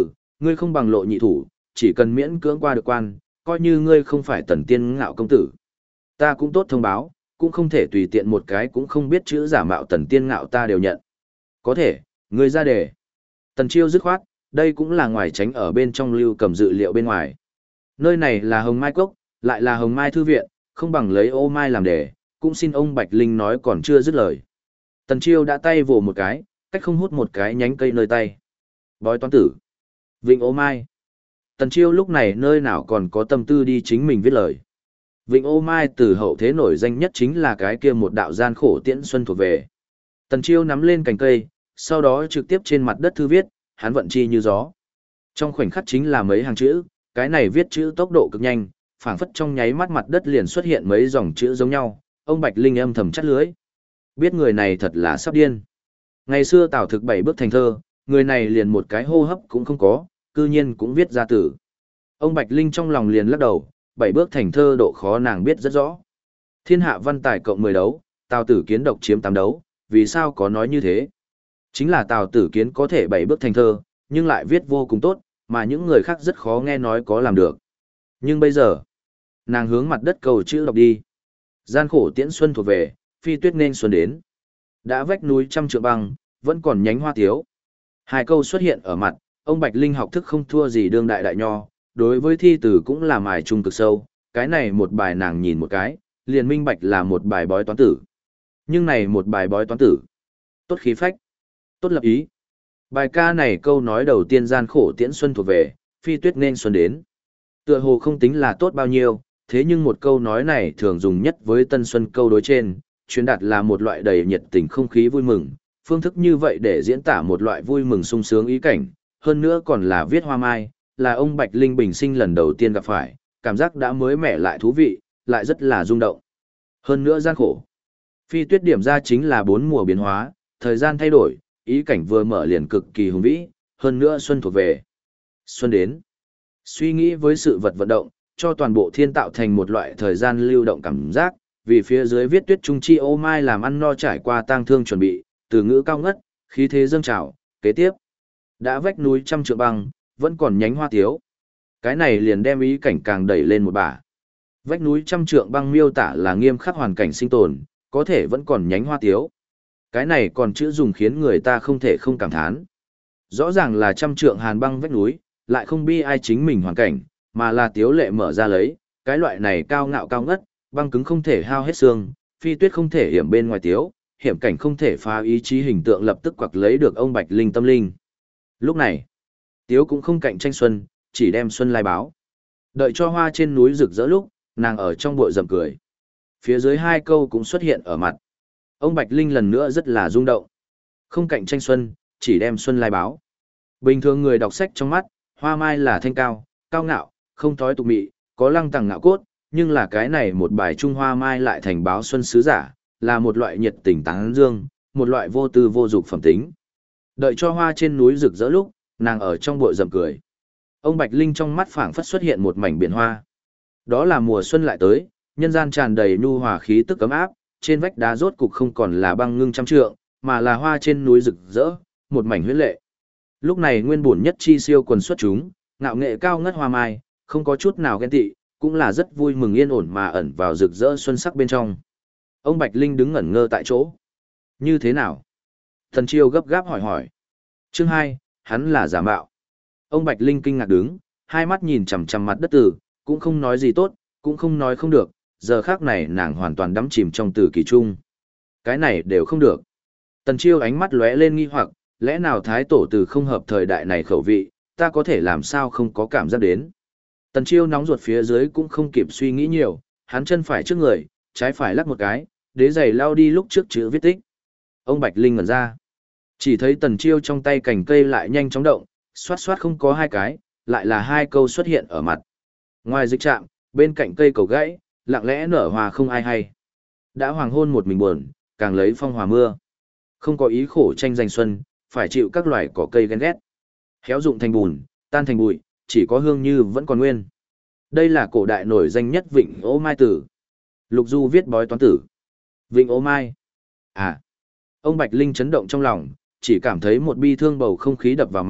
Ngươi không bằng lộ nhị thủ, chỉ cần miễn cưỡng qua được quan, coi như ngươi không phải tần tiên ngạo công tử. Ta cũng tốt thông báo, cũng không thể tùy tiện một cái cũng không biết chữ giả mạo tần tiên ngạo ta đều nhận. Có thể, ngươi ra đề. Tần Chiêu dứt khoát, đây cũng là ngoài tránh ở bên trong Lưu Cầm dự liệu bên ngoài. Nơi này là Hồng Mai Cốc, lại là Hồng Mai Thư Viện, không bằng lấy ô mai làm đề, cũng xin ông Bạch Linh nói còn chưa dứt lời. Tần Chiêu đã tay vồ một cái, cách không hút một cái nhánh cây nơi tay. Bói toán tử. Vịnh ô mai. Tần Chiêu lúc này nơi nào còn có tâm tư đi chính mình viết lời. Vịnh ô mai từ hậu thế nổi danh nhất chính là cái kia một đạo gian khổ tiễn xuân thuộc về. Tần Chiêu nắm lên cành cây, sau đó trực tiếp trên mặt đất thư viết, hắn vận chi như gió. Trong khoảnh khắc chính là mấy hàng chữ, cái này viết chữ tốc độ cực nhanh, phảng phất trong nháy mắt mặt đất liền xuất hiện mấy dòng chữ giống nhau, ông Bạch Linh âm thầm chắt lưới. Biết người này thật là sắp điên. Ngày xưa Tào Thực 7 bước thành thơ, người này liền một cái hô hấp cũng không có, cư nhiên cũng viết ra tử. Ông Bạch Linh trong lòng liền lắc đầu, 7 bước thành thơ độ khó nàng biết rất rõ. Thiên hạ văn tài cộng 10 đấu, Tào Tử Kiến độc chiếm 8 đấu, vì sao có nói như thế? Chính là Tào Tử Kiến có thể 7 bước thành thơ, nhưng lại viết vô cùng tốt, mà những người khác rất khó nghe nói có làm được. Nhưng bây giờ, nàng hướng mặt đất cầu chữ đọc đi. Gian khổ tiễn xuân thuộc về, phi tuyết nên xuân đến. Đã vách núi trăm trượng băng, vẫn còn nhánh hoa tiếu. Hai câu xuất hiện ở mặt, ông Bạch Linh học thức không thua gì đương đại đại nho, đối với thi tử cũng là mài trung cực sâu, cái này một bài nàng nhìn một cái, liền minh bạch là một bài bói toán tử. Nhưng này một bài bói toán tử, tốt khí phách, tốt lập ý. Bài ca này câu nói đầu tiên gian khổ tiễn xuân thuộc về, phi tuyết nên xuân đến. Tựa hồ không tính là tốt bao nhiêu, thế nhưng một câu nói này thường dùng nhất với tân xuân câu đối trên, truyền đạt là một loại đầy nhiệt tình không khí vui mừng, phương thức như vậy để diễn tả một loại vui mừng sung sướng ý cảnh, hơn nữa còn là viết hoa mai, là ông Bạch Linh bình sinh lần đầu tiên gặp phải, cảm giác đã mới mẻ lại thú vị, lại rất là rung động. Hơn nữa gian khổ. Phi tuyết điểm ra chính là 4 mùa biến hóa, thời gian thay đổi, ý cảnh vừa mở liền cực kỳ hùng vĩ, hơn nữa xuân thuộc về. Xuân đến. Suy nghĩ với sự vật vận động, cho toàn bộ thiên tạo thành một loại thời gian lưu động cảm giác, vì phía dưới viết tuyết trung chi ô mai làm ăn no trải qua tang thương chuẩn bị, từ ngữ cao ngất, khí thế dâng trào, kế tiếp. Đã vách núi trăm trượng băng, vẫn còn nhánh hoa tiếu. Cái này liền đem ý cảnh càng đẩy lên một bả. Vách núi trăm trượng băng miêu tả là nghiêm khắc hoàn cảnh sinh tồn, có thể vẫn còn nhánh hoa tiếu. Cái này còn chữ dùng khiến người ta không thể không cảm thán. Rõ ràng là trăm trượng hàn băng vách núi, lại không bi ai chính mình hoàn cảnh, mà là tiếu lệ mở ra lấy, cái loại này cao ngạo cao ngất, băng cứng không thể hao hết xương, phi tuyết không thể hiểm bên ngoài tiếu, hiểm cảnh không thể phá ý chí hình tượng lập tức quặc lấy được ông Bạch Linh tâm linh. Lúc này, tiếu cũng không cạnh tranh xuân, chỉ đem xuân lai báo. Đợi cho hoa trên núi rực rỡ lúc, nàng ở trong bụi rậm cười. Phía dưới hai câu cũng xuất hiện ở mặt. Ông Bạch Linh lần nữa rất là rung động. Không cạnh tranh xuân, chỉ đem xuân lai báo. Bình thường người đọc sách trong mắt, hoa mai là thanh cao, cao ngạo, không thói tục mị, có lăng tàng ngạo cốt, nhưng là cái này một bài trung hoa mai lại thành báo xuân sứ giả, là một loại nhiệt tình tán dương, một loại vô tư vô dục phẩm tính. Đợi cho hoa trên núi rực rỡ lúc, nàng ở trong bụi rậm cười. Ông Bạch Linh trong mắt phảng phất xuất hiện một mảnh biển hoa. Đó là mùa xuân lại tới, nhân gian tràn đầy nhu hòa khí tức ấm áp, trên vách đá rốt cục không còn là băng ngưng trăm trượng, mà là hoa trên núi rực rỡ, một mảnh huyễn lệ. Lúc này nguyên bổn nhất chi siêu quần xuất chúng, ngạo nghệ cao ngất hoa mai, không có chút nào ghen tị, cũng là rất vui mừng yên ổn mà ẩn vào rực rỡ xuân sắc bên trong. Ông Bạch Linh đứng ngẩn ngơ tại chỗ. Như thế nào? Thần Chiêu gấp gáp hỏi hỏi. Chương 2, hắn là giả mạo. Ông Bạch Linh kinh ngạc đứng, hai mắt nhìn chằm chằm mặt đất tử, cũng không nói gì tốt, cũng không nói không được, giờ khác này nàng hoàn toàn đắm chìm trong tử kỳ trung. Cái này đều không được. Tần Chiêu ánh mắt lóe lên nghi hoặc, lẽ nào thái tổ từ không hợp thời đại này khẩu vị, ta có thể làm sao không có cảm giác đến. Tần Chiêu nóng ruột phía dưới cũng không kịp suy nghĩ nhiều, hắn chân phải trước người, trái phải lắc một cái, đế giày lao đi lúc trước chữ viết tích. Ông Bạch Linh ngẩn ra. Chỉ thấy Tần Chiêu trong tay cành cây lại nhanh chóng động, xoát xoát không có hai cái, lại là hai câu xuất hiện ở mặt. Ngoài dịch trạm, bên cạnh cây cầu gãy, lặng lẽ nở hoa không ai hay. Đã hoàng hôn một mình buồn, càng lấy phong hòa mưa. Không có ý khổ tranh giành xuân, phải chịu các loài cỏ cây ghen ghét. Héo rụng thành bùn, tan thành bụi, chỉ có hương như vẫn còn nguyên. Đây là cổ đại nổi danh nhất Vịnh Ô Mai Tử. Lục Du viết bói toán tử. Vịnh Ô Mai. À. Ông Bạch Linh chấn động trong lòng, chỉ cảm thấy một bi thương bầu không khí đập vào mặt,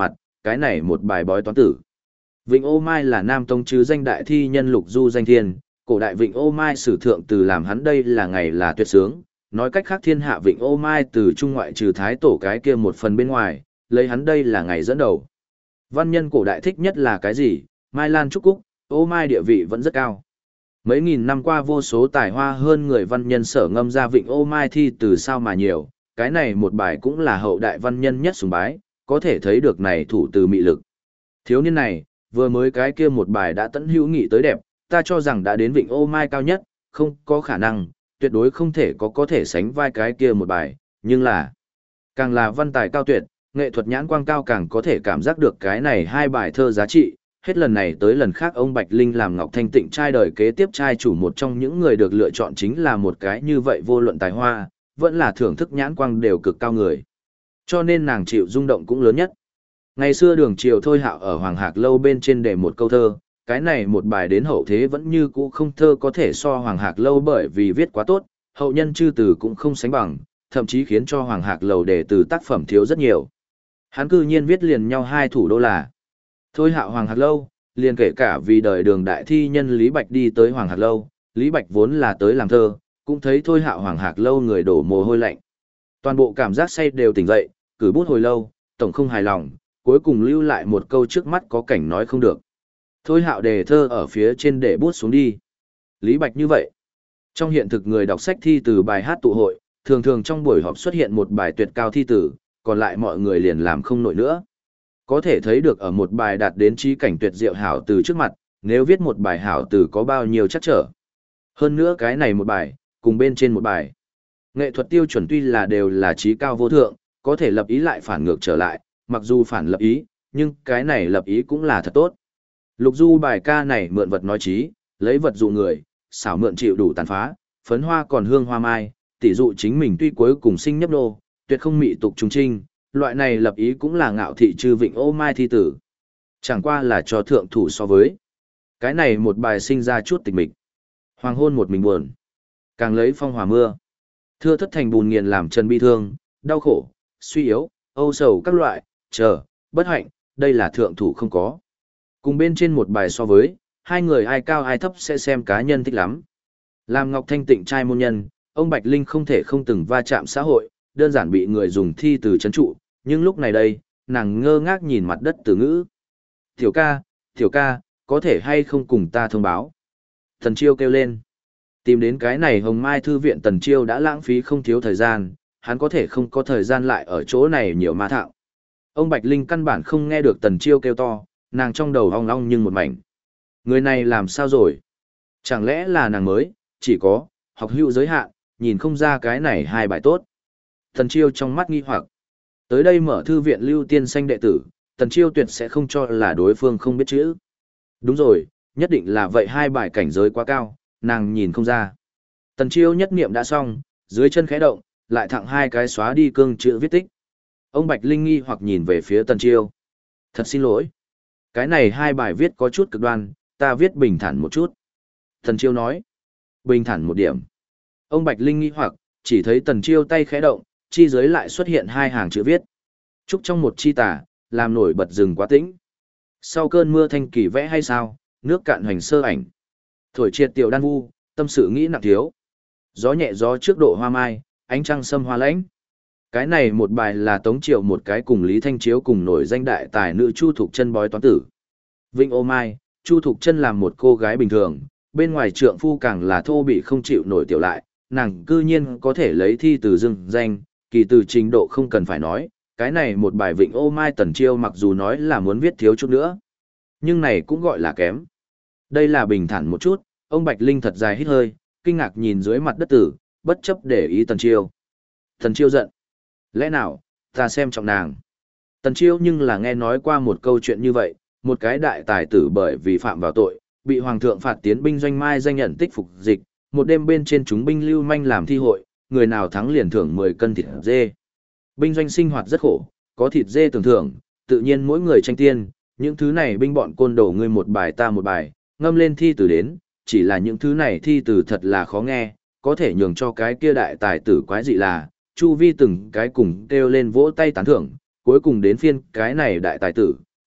cái này một bài bói toán tử. Vịnh Ô Mai là Nam Tông chứ danh đại thi nhân Lục Du danh thiên, cổ đại Vịnh Ô Mai sử thượng từ làm hắn đây là ngày là tuyệt sướng, nói cách khác thiên hạ Vịnh Ô Mai từ trung ngoại trừ thái tổ cái kia một phần bên ngoài, lấy hắn đây là ngày dẫn đầu. Văn nhân cổ đại thích nhất là cái gì? Mai Lan Trúc Cúc, Ô Mai địa vị vẫn rất cao. Mấy nghìn năm qua vô số tài hoa hơn người văn nhân sở ngâm ra Vịnh Ô Mai thi từ sao mà nhiều, cái này một bài cũng là hậu đại văn nhân nhất sùng bái, có thể thấy được này thủ từ mị lực. Thiếu niên này, vừa mới cái kia một bài đã tận hữu nghị tới đẹp, ta cho rằng đã đến Vịnh Ô Mai cao nhất, không có khả năng, tuyệt đối không thể có thể sánh vai cái kia một bài, nhưng là, càng là văn tài cao tuyệt, nghệ thuật nhãn quang cao càng có thể cảm giác được cái này hai bài thơ giá trị. Hết lần này tới lần khác ông Bạch Linh làm Ngọc Thanh Tịnh trai đời kế tiếp trai chủ một trong những người được lựa chọn chính là một cái như vậy vô luận tài hoa, vẫn là thưởng thức nhãn quang đều cực cao người. Cho nên nàng chịu rung động cũng lớn nhất. Ngày xưa đường triều Thôi Hạo ở Hoàng Hạc Lâu bên trên để một câu thơ, cái này một bài đến hậu thế vẫn như cũ không thơ có thể so Hoàng Hạc Lâu bởi vì viết quá tốt, hậu nhân chư từ cũng không sánh bằng, thậm chí khiến cho Hoàng Hạc Lầu để từ tác phẩm thiếu rất nhiều. Hắn cư nhiên viết liền nhau hai thủ đô là Thôi Hạo Hoàng Hạc Lâu, liền kể cả vì đời đường đại thi nhân Lý Bạch đi tới Hoàng Hạc Lâu, Lý Bạch vốn là tới làm thơ, cũng thấy Thôi Hạo Hoàng Hạc Lâu người đổ mồ hôi lạnh. Toàn bộ cảm giác say đều tỉnh dậy, cử bút hồi lâu, tổng không hài lòng, cuối cùng lưu lại một câu trước mắt có cảnh nói không được. Thôi Hạo đề thơ ở phía trên để bút xuống đi. Lý Bạch như vậy. Trong hiện thực người đọc sách thi từ bài hát tụ hội, thường thường trong buổi họp xuất hiện một bài tuyệt cao thi tử, còn lại mọi người liền làm không nổi nữa. Có thể thấy được ở một bài đạt đến trí cảnh tuyệt diệu hảo từ trước mặt, nếu viết một bài hảo từ có bao nhiêu chắc trở. Hơn nữa cái này một bài, cùng bên trên một bài. Nghệ thuật tiêu chuẩn tuy là đều là trí cao vô thượng, có thể lập ý lại phản ngược trở lại, mặc dù phản lập ý, nhưng cái này lập ý cũng là thật tốt. Lục Du bài ca này mượn vật nói trí, lấy vật dụ người, xảo mượn chịu đủ tàn phá, phấn hoa còn hương hoa mai, tỷ dụ chính mình tuy cuối cùng sinh nhấp nô, tuyệt không mị tục trung trinh, loại này lập ý cũng là ngạo thị trừ Vịnh Ô Mai thi tử. Chẳng qua là cho thượng thủ so với. Cái này một bài sinh ra chút tịch mịch. Hoàng hôn một mình buồn. Càng lấy phong hòa mưa. Thưa thất thành bùn nghiền làm chân bi thương, đau khổ, suy yếu, âu sầu các loại, bất hạnh, đây là thượng thủ không có. Cùng bên trên một bài so với, hai người ai cao ai thấp sẽ xem cá nhân thích lắm. Làm Ngọc Thanh Tịnh trai môn nhân, ông Bạch Linh không thể không từng va chạm xã hội, đơn giản bị người dùng thi từ chấn trụ, nhưng lúc này đây, nàng ngơ ngác nhìn mặt đất từ ngữ. Tiểu ca, có thể hay không cùng ta thông báo? Tần Chiêu kêu lên. Tìm đến cái này Hồng Mai Thư viện Tần Chiêu đã lãng phí không thiếu thời gian, hắn có thể không có thời gian lại ở chỗ này nhiều ma thạo. Ông Bạch Linh căn bản không nghe được Tần Chiêu kêu to, nàng trong đầu ong ong nhưng một mảnh. Người này làm sao rồi? Chẳng lẽ là nàng mới, chỉ có, học hữu giới hạn, nhìn không ra cái này hai bài tốt. Tần Chiêu trong mắt nghi hoặc. Tới đây mở thư viện lưu tiên sanh đệ tử, Tần Chiêu tuyệt sẽ không cho là đối phương không biết chữ. Đúng rồi, nhất định là vậy hai bài cảnh giới quá cao, nàng nhìn không ra. Tần Chiêu nhất niệm đã xong, dưới chân khẽ động, lại thẳng hai cái xóa đi cương chữ viết tích. Ông Bạch Linh nghi hoặc nhìn về phía Tần Chiêu. Thật xin lỗi. Cái này hai bài viết có chút cực đoan, ta viết bình thản một chút. Tần Chiêu nói. Bình thản một điểm. Ông Bạch Linh nghi hoặc, chỉ thấy Tần Chiêu tay khẽ động, chi dưới lại xuất hiện hai hàng chữ viết. Trúc trong một chi tả, làm nổi bật rừng quá tĩnh. Sau cơn mưa thanh kỳ vẽ hay sao, nước cạn hoành sơ ảnh. Thổi triệt tiểu đan vu, tâm sự nghĩ nặng thiếu. Gió nhẹ gió trước độ hoa mai, ánh trăng sâm hoa lãnh. Cái này một bài là Tống Triều một cái cùng Lý Thanh Chiếu cùng nổi danh đại tài nữ Chu Thục Chân bói toán tử. Vịnh Ô Mai, Chu Thục Chân làm một cô gái bình thường, bên ngoài trượng phu càng là thô bị không chịu nổi tiểu lại, nàng cư nhiên có thể lấy thi từ dưng danh, kỳ từ trình độ không cần phải nói, cái này một bài Vịnh Ô Mai Tần Chiêu mặc dù nói là muốn viết thiếu chút nữa, nhưng này cũng gọi là kém. Đây là bình thản một chút, ông Bạch Linh thật dài hít hơi, kinh ngạc nhìn dưới mặt đất tử, bất chấp để ý Tần Chiêu. Tần Chiêu giận. Lẽ nào, ta xem trọng nàng. Tần Chiêu nhưng là nghe nói qua một câu chuyện như vậy, một cái đại tài tử bởi vì phạm vào tội, bị hoàng thượng phạt tiến binh doanh mai danh nhận tích phục dịch, một đêm bên trên chúng binh lưu manh làm thi hội, người nào thắng liền thưởng 10 cân thịt dê. Binh doanh sinh hoạt rất khổ, có thịt dê tưởng thưởng, tự nhiên mỗi người tranh tiên, những thứ này binh bọn côn đồ ngươi một bài ta một bài, ngâm lên thi từ đến, chỉ là những thứ này thi từ thật là khó nghe, có thể nhường cho cái kia đại tài tử quái dị là, chu vi từng cái cùng kêu lên vỗ tay tán thưởng, cuối cùng đến phiên cái này đại tài tử,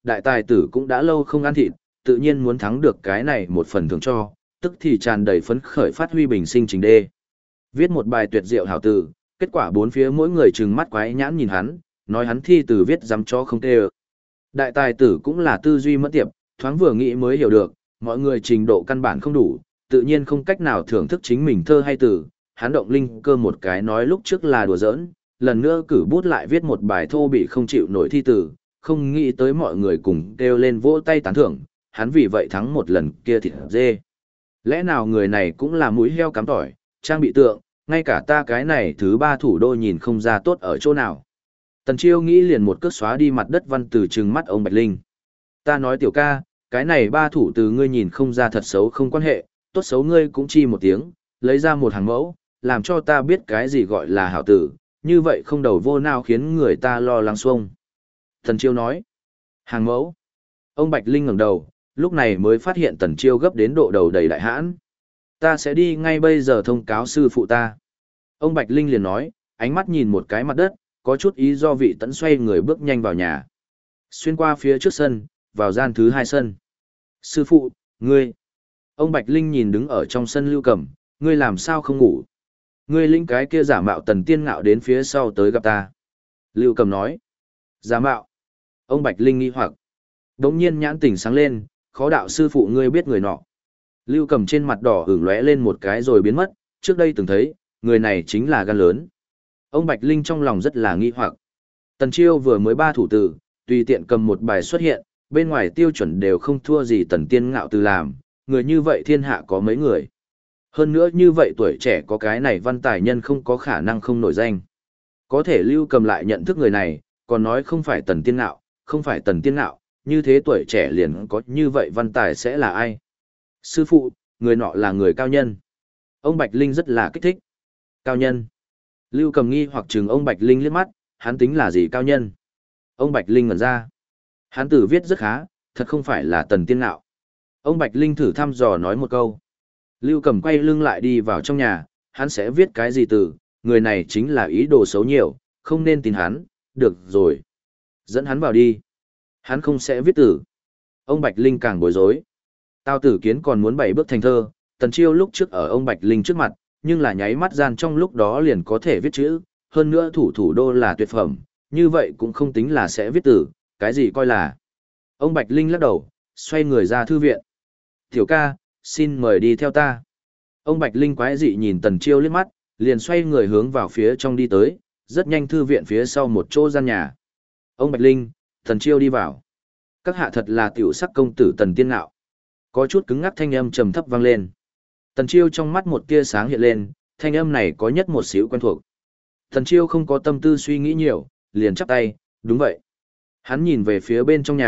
đại tài tử cũng đã lâu không ăn thịt, tự nhiên muốn thắng được cái này một phần thưởng cho, tức thì tràn đầy phấn khởi phát huy bình sinh trình đê. Viết một bài tuyệt diệu hảo từ, kết quả bốn phía mỗi người trừng mắt quái nhãn nhìn hắn, nói hắn thi từ viết dám cho không tê ơ. Đại tài tử cũng là tư duy mất tiệp, thoáng vừa nghĩ mới hiểu được, mọi người trình độ căn bản không đủ, tự nhiên không cách nào thưởng thức chính mình thơ hay từ, hắn động linh cơ một cái nói lúc trước là đùa giỡn, lần nữa cử bút lại viết một bài thô bị không chịu nổi thi từ, không nghĩ tới mọi người cùng kêu lên vỗ tay tán thưởng, hắn vì vậy thắng một lần kia thịt dê. Lẽ nào người này cũng là mũi heo cắm tỏi, trang bị tượng, ngay cả ta cái này thứ ba thủ đô nhìn không ra tốt ở chỗ nào. Tần Chiêu nghĩ liền một cước xóa đi mặt đất văn từ trừng mắt ông Bạch Linh. Ta nói tiểu ca, cái này ba thủ từ ngươi nhìn không ra thật xấu không quan hệ, tốt xấu ngươi cũng chi một tiếng, lấy ra một hàng mẫu, làm cho ta biết cái gì gọi là hảo tử, như vậy không đầu vô nào khiến người ta lo lắng xuông. Tần Chiêu nói, hàng mẫu. Ông Bạch Linh ngẩng đầu, lúc này mới phát hiện Tần Chiêu gấp đến độ đầu đầy đại hãn. Ta sẽ đi ngay bây giờ thông cáo sư phụ ta. Ông Bạch Linh liền nói, ánh mắt nhìn một cái mặt đất, có chút ý do vị tẫn xoay người bước nhanh vào nhà. Xuyên qua phía trước sân, vào gian thứ hai sân. Sư phụ, ngươi. Ông Bạch Linh nhìn đứng ở trong sân Lưu Cầm, ngươi làm sao không ngủ? Ngươi linh cái kia giả mạo Tần Tiên Ngạo đến phía sau tới gặp ta. Lưu Cầm nói. Giả mạo. Ông Bạch Linh nghi hoặc. Đống nhiên nhãn tỉnh sáng lên, khó đạo sư phụ ngươi biết người nọ. Lưu Cầm trên mặt đỏ ửng lóe lên một cái rồi biến mất, trước đây từng thấy, người này chính là gan lớn. Ông Bạch Linh trong lòng rất là nghi hoặc. Tần Chiêu vừa mới ba thủ tử, tùy tiện cầm một bài xuất hiện, bên ngoài tiêu chuẩn đều không thua gì Tần Tiên Ngạo từ làm, người như vậy thiên hạ có mấy người. Hơn nữa như vậy tuổi trẻ có cái này văn tài nhân không có khả năng không nổi danh. Có thể Lưu Cầm lại nhận thức người này, còn nói không phải Tần Tiên Ngạo, không phải Tần Tiên Ngạo, như thế tuổi trẻ liền có như vậy văn tài sẽ là ai? Sư phụ, người nọ là người cao nhân. Ông Bạch Linh rất là kích thích. Cao nhân. Lưu Cầm nghi hoặc chừng ông Bạch Linh liếc mắt, hắn tính là gì cao nhân? Ông Bạch Linh ngẩn ra. Hắn tử viết rất khá, thật không phải là Tần Tiên Ngạo. Ông Bạch Linh thử thăm dò nói một câu. Lưu Cầm quay lưng lại đi vào trong nhà, hắn sẽ viết cái gì từ, người này chính là ý đồ xấu nhiều, không nên tin hắn, được rồi. Dẫn hắn vào đi. Hắn không sẽ viết tử. Ông Bạch Linh càng bối rối. Tào Tử Kiến còn muốn bày bước thành thơ, Tần Chiêu lúc trước ở ông Bạch Linh trước mặt, nhưng là nháy mắt gian trong lúc đó liền có thể viết chữ, hơn nữa thủ đô là tuyệt phẩm, như vậy cũng không tính là sẽ viết tử, cái gì coi là. Ông Bạch Linh lắc đầu, xoay người ra thư viện. Tiểu ca, xin mời đi theo ta. Ông Bạch Linh quái dị nhìn Tần Chiêu liếc mắt, liền xoay người hướng vào phía trong đi tới, rất nhanh thư viện phía sau một chỗ gian nhà. Ông Bạch Linh, Tần Chiêu đi vào. Các hạ thật là tiểu sắc công tử Tần Tiên Ngạo. Có chút cứng ngắc thanh âm trầm thấp vang lên. Tần Chiêu trong mắt một tia sáng hiện lên, thanh âm này có nhất một xíu quen thuộc. Tần Chiêu không có tâm tư suy nghĩ nhiều, liền chắp tay, đúng vậy. Hắn nhìn về phía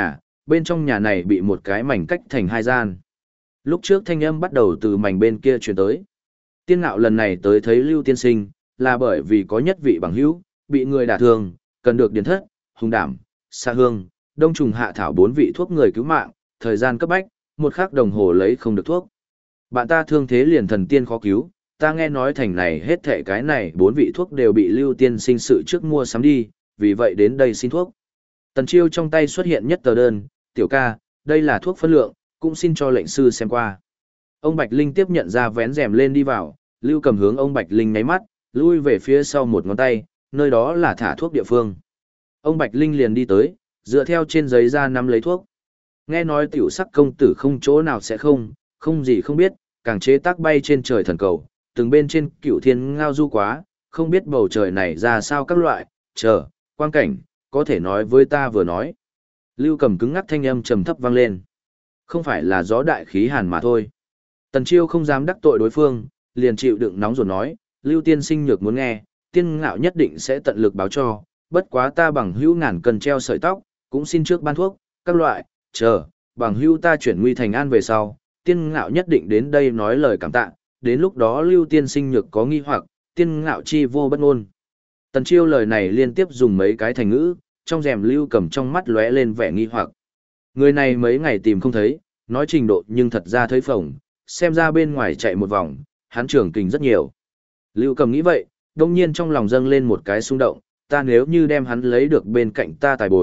bên trong nhà này bị một cái mảnh cách thành hai gian. Lúc trước thanh âm bắt đầu từ mảnh bên kia truyền tới. Tiên Ngạo lần này tới thấy Lưu Tiên Sinh, là bởi vì có nhất vị bằng hữu, bị người đả thương, cần được điền thất, hùng đảm, xa hương, đông trùng hạ thảo 4 vị thuốc người cứu mạng, thời gian cấp bách, 1 khắc đồng hồ lấy không được thuốc. Bạn ta thương thế liền thần tiên khó cứu, ta nghe nói thành này hết thảy cái này 4 vị thuốc đều bị Lưu Tiên Sinh sự trước mua sắm đi, vì vậy đến đây xin thuốc. Tần Chiêu trong tay xuất hiện nhất tờ đơn, tiểu ca, đây là thuốc phân lượng, cũng xin cho lệnh sư xem qua. Ông Bạch Linh tiếp nhận ra vén rèm lên đi vào, Lưu Cầm hướng ông Bạch Linh nháy mắt, lui về phía sau một ngón tay, nơi đó là thả thuốc địa phương. Ông Bạch Linh liền đi tới, dựa theo trên giấy ra nắm lấy thuốc. Nghe nói tiểu sắc công tử không chỗ nào sẽ không gì không biết, càng chế tác bay trên trời thần cầu, từng bên trên cửu thiên ngao du quá, không biết bầu trời này ra sao các loại, quang cảnh, có thể nói với ta vừa nói. Lưu Cầm cứng ngắc thanh âm trầm thấp vang lên. Không phải là gió đại khí hàn mà thôi. Tần Chiêu không dám đắc tội đối phương, liền chịu đựng nóng rồi nói, Lưu Tiên Sinh nhược muốn nghe, Tiên Ngạo nhất định sẽ tận lực báo cho, bất quá ta bằng hữu ngàn cần treo sợi tóc, cũng xin trước ban thuốc, các loại, bằng hữu ta chuyển nguy thành an về sau, Tiên Ngạo nhất định đến đây nói lời cảm tạ, đến lúc đó Lưu Tiên Sinh nhược có nghi hoặc, Tiên Ngạo chi vô bất ngôn. Tần Chiêu lời này liên tiếp dùng mấy cái thành ngữ, trong rèm Lưu Cầm trong mắt lóe lên vẻ nghi hoặc. Người này mấy ngày tìm không thấy, nói trình độ nhưng thật ra thấy phồng, xem ra bên ngoài chạy một vòng, hắn trưởng kình rất nhiều. Lưu Cầm nghĩ vậy, đông nhiên trong lòng dâng lên một cái xung động, ta nếu như đem hắn lấy được bên cạnh ta tài bồi,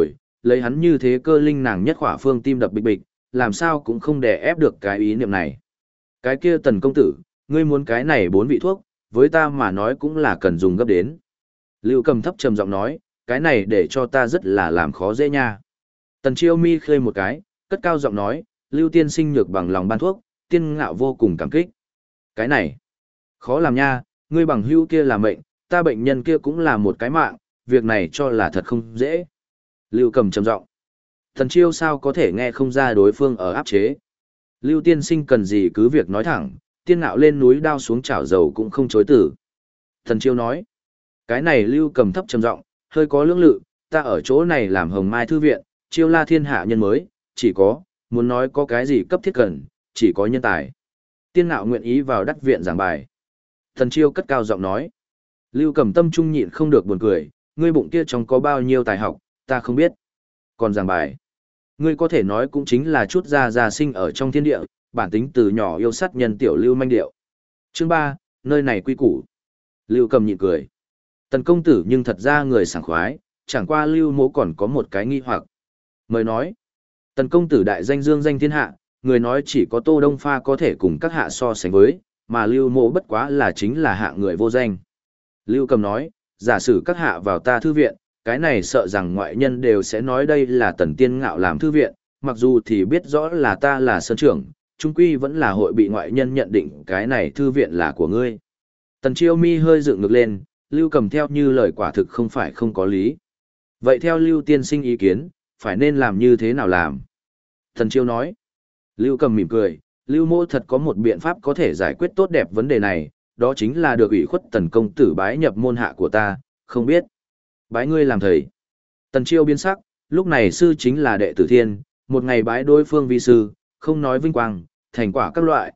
lấy hắn như thế cơ linh nàng nhất khỏa phương tim đập bịch bịch, làm sao cũng không đè ép được cái ý niệm này. Cái kia Tần công tử, ngươi muốn cái này 4 vị thuốc, với ta mà nói cũng là cần dùng gấp đến. Lưu Cầm thấp trầm giọng nói, cái này để cho ta rất là làm khó dễ nha. Tần Chiêu Mi khơi một cái, cất cao giọng nói, Lưu tiên sinh nhược bằng lòng ban thuốc, tiên ngạo vô cùng cảm kích. Cái này, khó làm nha, ngươi bằng hữu kia là mệnh, ta bệnh nhân kia cũng là một cái mạng, việc này cho là thật không dễ. Lưu Cầm trầm giọng. Tần Chiêu sao có thể nghe không ra đối phương ở áp chế. Lưu tiên sinh cần gì cứ việc nói thẳng, tiên ngạo lên núi đao xuống chảo dầu cũng không chối từ. Tần Chiêu nói, cái này Lưu Cầm thấp trầm giọng, hơi có lưỡng lự, ta ở chỗ này làm Hồng Mai Thư Viện, chiêu la thiên hạ nhân mới, chỉ có, muốn nói có cái gì cấp thiết cần, chỉ có nhân tài. Tiên ngạo nguyện ý vào đắc viện giảng bài. Tần Chiêu cất cao giọng nói, Lưu Cầm tâm trung nhịn không được buồn cười, ngươi bụng kia trong có bao nhiêu tài học, ta không biết. Còn giảng bài, ngươi có thể nói cũng chính là chút gia sinh ở trong thiên địa, bản tính từ nhỏ yêu sát nhân tiểu lưu manh điệu. Chương 3, nơi này quy củ. Lưu Cầm nhịn cười. Tần công tử nhưng thật ra người sảng khoái, chẳng qua Lưu mỗ còn có một cái nghi hoặc. Mời nói, Tần công tử đại danh dương danh thiên hạ, người nói chỉ có Tô Đông Pha có thể cùng các hạ so sánh với, mà Lưu mỗ bất quá là chính là hạ người vô danh. Lưu Cầm nói, giả sử các hạ vào ta thư viện, cái này sợ rằng ngoại nhân đều sẽ nói đây là Tần tiên ngạo làm thư viện, mặc dù thì biết rõ là ta là sơn trưởng, trung quy vẫn là hội bị ngoại nhân nhận định cái này thư viện là của ngươi. Tần Chiêu Mi hơi dựng ngược lên, Lưu Cầm theo như lời quả thực không phải không có lý. Vậy theo Lưu tiên sinh ý kiến, phải nên làm như thế nào làm? Tần Chiêu nói. Lưu Cầm mỉm cười, Lưu mỗ thật có một biện pháp có thể giải quyết tốt đẹp vấn đề này, đó chính là được ủy khuất Tần công tử bái nhập môn hạ của ta, không biết. Bái ngươi làm thầy. Tần Chiêu biến sắc, lúc này sư chính là đệ tử thiên, một ngày bái đối phương vi sư, không nói vinh quang, thành quả các loại,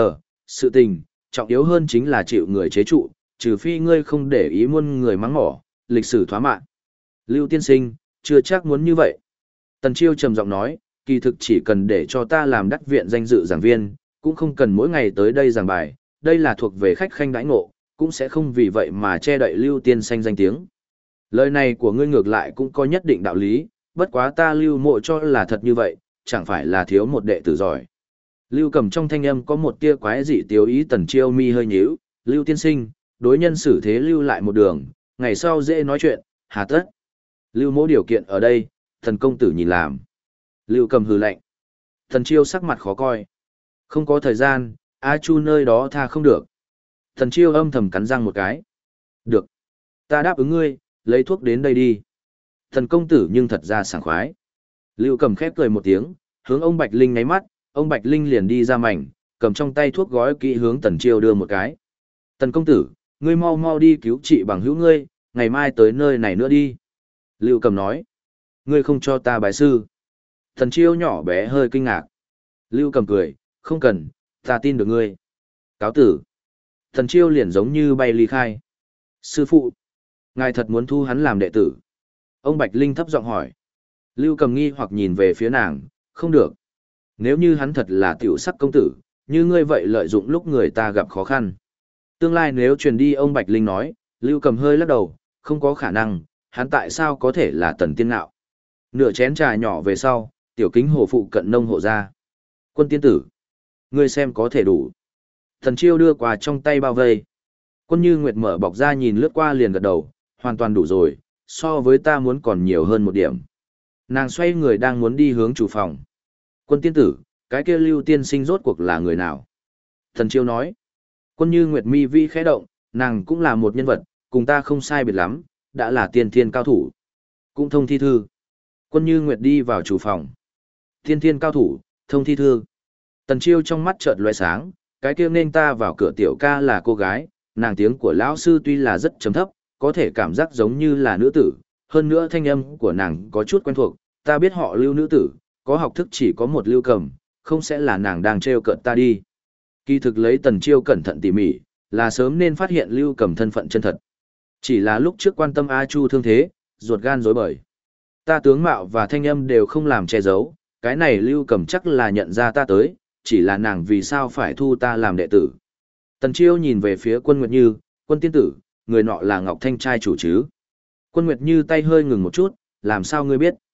sự tình, trọng yếu hơn chính là chịu người chế trụ, trừ phi ngươi không để ý muôn người mắng mỏ, lịch sử thoá mạn. Lưu tiên sinh, chưa chắc muốn như vậy. Tần Chiêu trầm giọng nói, kỳ thực chỉ cần để cho ta làm đắc viện danh dự giảng viên, cũng không cần mỗi ngày tới đây giảng bài, đây là thuộc về khách khanh đãi ngộ, cũng sẽ không vì vậy mà che đậy Lưu tiên sinh danh tiếng. Lời này của ngươi ngược lại cũng có nhất định đạo lý, bất quá ta Lưu mộ cho là thật như vậy, chẳng phải là thiếu một đệ tử giỏi. Lưu Cầm trong thanh âm có một tia quái dị tiêu ý. Tần Chiêu mi hơi nhíu, Lưu tiên sinh, đối nhân xử thế lưu lại một đường, ngày sau dễ nói chuyện, hà tất. Lưu mỗ điều kiện ở đây, thần công tử nhìn làm. Lưu Cầm hừ lạnh. Tần Chiêu sắc mặt khó coi. Không có thời gian, A Chu nơi đó tha không được. Tần Chiêu âm thầm cắn răng một cái. Được. Ta đáp ứng ngươi, lấy thuốc đến đây đi. Thần công tử nhưng thật ra sảng khoái. Lưu Cầm khép cười một tiếng, hướng ông Bạch Linh nháy mắt, ông Bạch Linh liền đi ra mảnh, cầm trong tay thuốc gói kỹ hướng Tần Chiêu đưa một cái. Tần công tử, ngươi mau mau đi cứu trị bằng hữu ngươi, ngày mai tới nơi này nữa đi. Lưu Cầm nói, ngươi không cho ta bái sư. Tần Chiêu nhỏ bé hơi kinh ngạc. Lưu Cầm cười, không cần, ta tin được ngươi. Cáo tử. Tần Chiêu liền giống như bay ly khai. Sư phụ, ngài thật muốn thu hắn làm đệ tử. Ông Bạch Linh thấp giọng hỏi. Lưu Cầm nghi hoặc nhìn về phía nàng, không được. Nếu như hắn thật là tiểu sắc công tử, như ngươi vậy lợi dụng lúc người ta gặp khó khăn. Tương lai nếu truyền đi, ông Bạch Linh nói, Lưu Cầm hơi lắc đầu, không có khả năng, hắn tại sao có thể là Tần tiên ngạo. Nửa chén trà nhỏ về sau, tiểu kính hồ phụ cận nông hộ ra. Quân tiên tử, ngươi xem có thể đủ. Thần Chiêu đưa quà trong tay bao vây. Quân Như Nguyệt mở bọc ra nhìn lướt qua liền gật đầu, hoàn toàn đủ rồi, so với ta muốn còn nhiều hơn một điểm. Nàng xoay người đang muốn đi hướng chủ phòng. Quân tiên tử, cái kia Lưu tiên sinh rốt cuộc là người nào? Thần Chiêu nói. Quân Như Nguyệt mi vi khẽ động, nàng cũng là một nhân vật, cùng ta không sai biệt lắm, đã là tiên thiên cao thủ. Cũng thông thi thư. Quân Như Nguyệt đi vào chủ phòng. Tiên thiên cao thủ, thông thi thư. Tần Chiêu trong mắt chợt lóe sáng, cái kia nên ta vào cửa tiểu ca là cô gái, nàng tiếng của lão sư tuy là rất trầm thấp, có thể cảm giác giống như là nữ tử, hơn nữa thanh âm của nàng có chút quen thuộc, ta biết họ Lưu nữ tử, có học thức chỉ có một Lưu Cầm, không sẽ là nàng đang trêu cợt ta đi. Kỳ thực lấy Tần Chiêu cẩn thận tỉ mỉ, là sớm nên phát hiện Lưu Cầm thân phận chân thật. Chỉ là lúc trước quan tâm A Chu thương thế, ruột gan rối bời. Ta tướng mạo và thanh âm đều không làm che giấu, cái này Lưu Cầm chắc là nhận ra ta tới, chỉ là nàng vì sao phải thu ta làm đệ tử. Tần Chiêu nhìn về phía Quân Nguyệt Như, Quân tiên tử, người nọ là Ngọc Thanh trai chủ chứ. Quân Nguyệt Như tay hơi ngừng một chút, làm sao ngươi biết?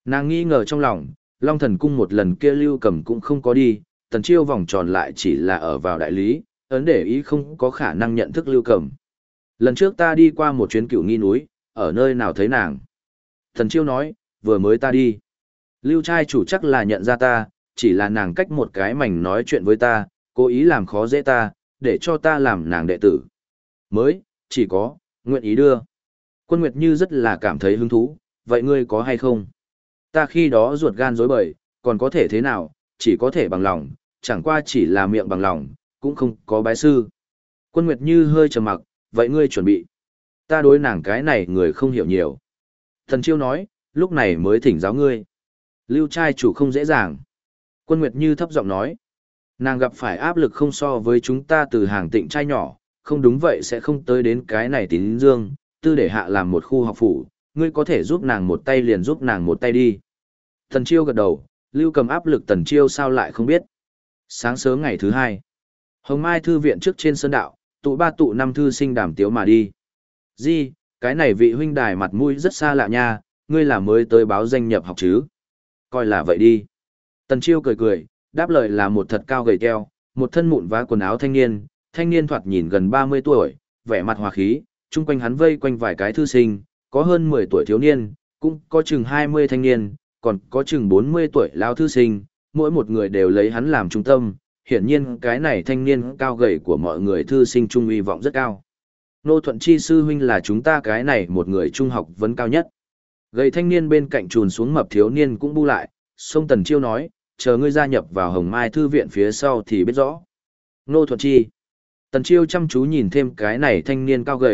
Nàng nghi ngờ trong lòng, Long Thần Cung một lần kia Lưu Cầm cũng không có đi, Tần Chiêu vòng tròn lại chỉ là ở vào đại lý, ấn để ý không có khả năng nhận thức Lưu Cầm. Lần trước ta đi qua một chuyến Cửu Nghi núi, ở nơi nào thấy nàng? Tần Chiêu nói, vừa mới ta đi. Lưu trai chủ chắc là nhận ra ta, chỉ là nàng cách một cái mảnh nói chuyện với ta, cố ý làm khó dễ ta, để cho ta làm nàng đệ tử. Mới, chỉ có, nguyện ý đưa. Quân Nguyệt Như rất là cảm thấy hứng thú, vậy ngươi có hay không? Ta khi đó ruột gan rối bời, còn có thể thế nào, chỉ có thể bằng lòng, chẳng qua chỉ là miệng bằng lòng, cũng không có bái sư. Quân Nguyệt Như hơi trầm mặc, vậy ngươi chuẩn bị. Ta đối nàng cái này người không hiểu nhiều. Thần Chiêu nói, lúc này mới thỉnh giáo ngươi. Lưu trai chủ không dễ dàng. Quân Nguyệt Như thấp giọng nói, nàng gặp phải áp lực không so với chúng ta từ hàng tịnh trai nhỏ, không đúng vậy sẽ không tới đến cái này Tín Dương, tư để hạ làm một khu học phủ, ngươi có thể giúp nàng một tay liền giúp nàng một tay đi. Tần Chiêu gật đầu, Lưu Cầm áp lực Tần Chiêu sao lại không biết. Sáng sớm ngày thứ hai, Hồng Mai thư viện trước trên sơn đạo, tụ ba tụ năm thư sinh đàm tiếu mà đi. Di, cái này vị huynh đài mặt mũi rất xa lạ nha, ngươi là mới tới báo danh nhập học chứ? Coi là vậy đi. Tần Chiêu cười cười, đáp lời là một thật cao gầy teo, một thân mụn vá quần áo thanh niên thoạt nhìn gần 30 tuổi, vẻ mặt hòa khí, chung quanh hắn vây quanh vài cái thư sinh, có hơn 10 tuổi thiếu niên, cũng có chừng 20 thanh niên, còn có chừng 40 tuổi lão thư sinh, mỗi một người đều lấy hắn làm trung tâm, hiển nhiên cái này thanh niên cao gầy của mọi người thư sinh trung uy vọng rất cao. Nô Thuận Chi sư huynh là chúng ta cái này một người trung học vấn cao nhất. Gầy thanh niên bên cạnh trùn xuống mập thiếu niên cũng bu lại, sông Tần Chiêu nói, chờ ngươi gia nhập vào Hồng Mai thư viện phía sau thì biết rõ. Nô Thuận Chi. Tần Chiêu chăm chú nhìn thêm cái này thanh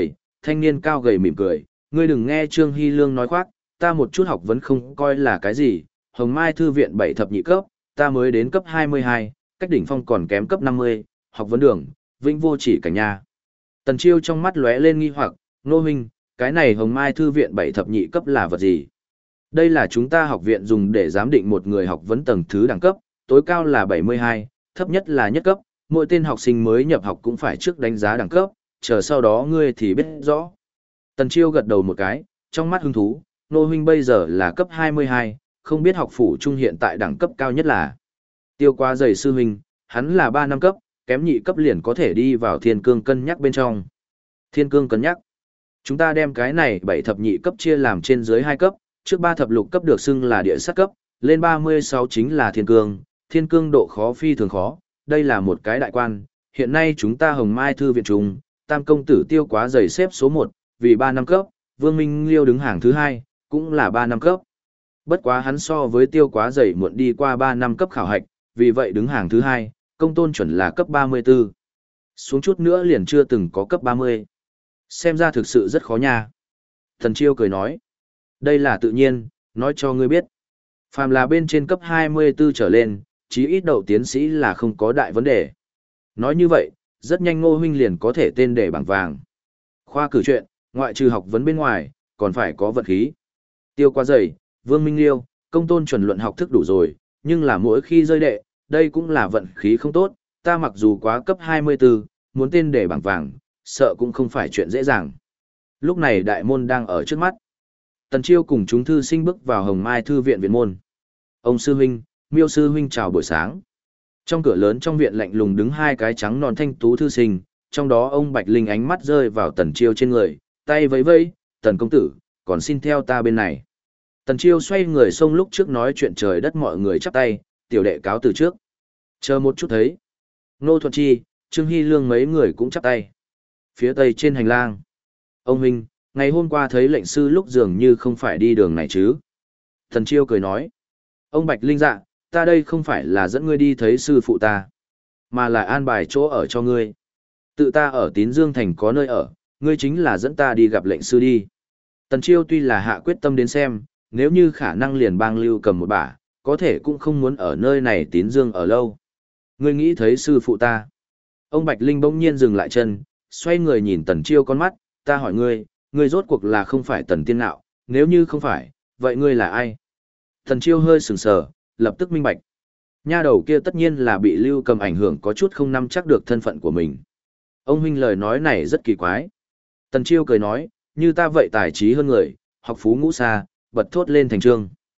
niên cao gầy mỉm cười, ngươi đừng nghe Trương Hy Lương nói khoác, ta một chút học vấn không coi là cái gì, Hồng Mai thư viện 7 thập nhị cấp, ta mới đến cấp 22, cách đỉnh phong còn kém cấp 50, học vấn đường, vĩnh vô chỉ cảnh nha. Tần Chiêu trong mắt lóe lên nghi hoặc, nô huynh, cái này Hồng Mai thư viện 7 thập nhị cấp là vật gì? Đây là chúng ta học viện dùng để giám định một người học vấn tầng thứ đẳng cấp, tối cao là 72, thấp nhất là nhất cấp, mỗi tên học sinh mới nhập học cũng phải trước đánh giá đẳng cấp, chờ sau đó ngươi thì biết rõ. Tần Chiêu gật đầu một cái, trong mắt hứng thú, nô huynh bây giờ là cấp 22, không biết học phủ trung hiện tại đẳng cấp cao nhất là. Tiêu Quá Dày sư huynh, hắn là 3 năm cấp, kém nhị cấp liền có thể đi vào Thiên Cương cân nhắc bên trong. Thiên Cương cân nhắc. Chúng ta đem cái này 7 thập nhị cấp chia làm trên dưới 2 cấp, trước 3 thập lục cấp được xưng là địa sát cấp, lên 36 chính là Thiên Cương độ khó phi thường khó, đây là một cái đại quan, hiện nay chúng ta Hồng Mai thư viện trung, Tam công tử Tiêu Quá Dày xếp số 1, vì 3 năm cấp, Vương Minh Liêu đứng hàng thứ 2, cũng là 3 năm cấp. Bất quá hắn so với Tiêu Quá Dày muộn đi qua 3 năm cấp khảo hạch, vì vậy đứng hàng thứ 2, công tôn chuẩn là cấp 34. Xuống chút nữa liền chưa từng có cấp 30. Xem ra thực sự rất khó nha. Thần Chiêu cười nói, đây là tự nhiên, nói cho ngươi biết. Phàm là bên trên cấp 24 trở lên, chí ít đậu tiến sĩ là không có đại vấn đề. Nói như vậy, rất nhanh Ngô huynh liền có thể tên để bảng vàng. Khoa cử chuyện, ngoại trừ học vấn bên ngoài, còn phải có vận khí. Tiêu Quá Dày, Vương Minh Liêu, công tôn chuẩn luận học thức đủ rồi, nhưng là mỗi khi rơi đệ, đây cũng là vận khí không tốt, ta mặc dù quá cấp 24, muốn tên để bảng vàng, sợ cũng không phải chuyện dễ dàng. Lúc này đại môn đang ở trước mắt. Tần Chiêu cùng chúng thư sinh bước vào Hồng Mai thư viện viện môn. Ông sư huynh, Miêu sư huynh chào buổi sáng. Trong cửa lớn trong viện lạnh lùng đứng 2 cái trắng non thanh tú thư sinh, trong đó ông Bạch Linh ánh mắt rơi vào Tần Chiêu trên người, tay vẫy vẫy, "Tần công tử, còn xin theo ta bên này." Tần Chiêu xoay người xông lúc trước nói chuyện trời đất mọi người chắp tay, "Tiểu đệ cáo từ trước." Chờ một chút thấy. Nô Thuận Chi, Trương Hy Lương mấy người cũng chắp tay. Phía tây trên hành lang. "Ông huynh, ngày hôm qua thấy lệnh sư lúc dường như không phải đi đường này chứ?" Tần Chiêu cười nói. "Ông Bạch Linh dạ, ta đây không phải là dẫn ngươi đi thấy sư phụ ta, mà là an bài chỗ ở cho ngươi. Tự ta ở Tín Dương Thành có nơi ở, ngươi chính là dẫn ta đi gặp lệnh sư đi." Tần Chiêu tuy là hạ quyết tâm đến xem, nếu như khả năng liền bang Lưu Cầm một bả, có thể cũng không muốn ở nơi này Tín Dương ở lâu. "Ngươi nghĩ thấy sư phụ ta?" Ông Bạch Linh bỗng nhiên dừng lại chân, xoay người nhìn Tần Chiêu con mắt, "Ta hỏi ngươi, ngươi rốt cuộc là không phải Tần Tiên Nạo, nếu như không phải, vậy ngươi là ai?" Tần Chiêu hơi sửng sờ, lập tức minh bạch. Nha đầu kia tất nhiên là bị Lưu Cầm ảnh hưởng có chút không nắm chắc được thân phận của mình. Ông huynh lời nói này rất kỳ quái. Tần Chiêu cười nói, "Như ta vậy tài trí hơn người, học phú ngũ xa, bật thốt lên thành trương."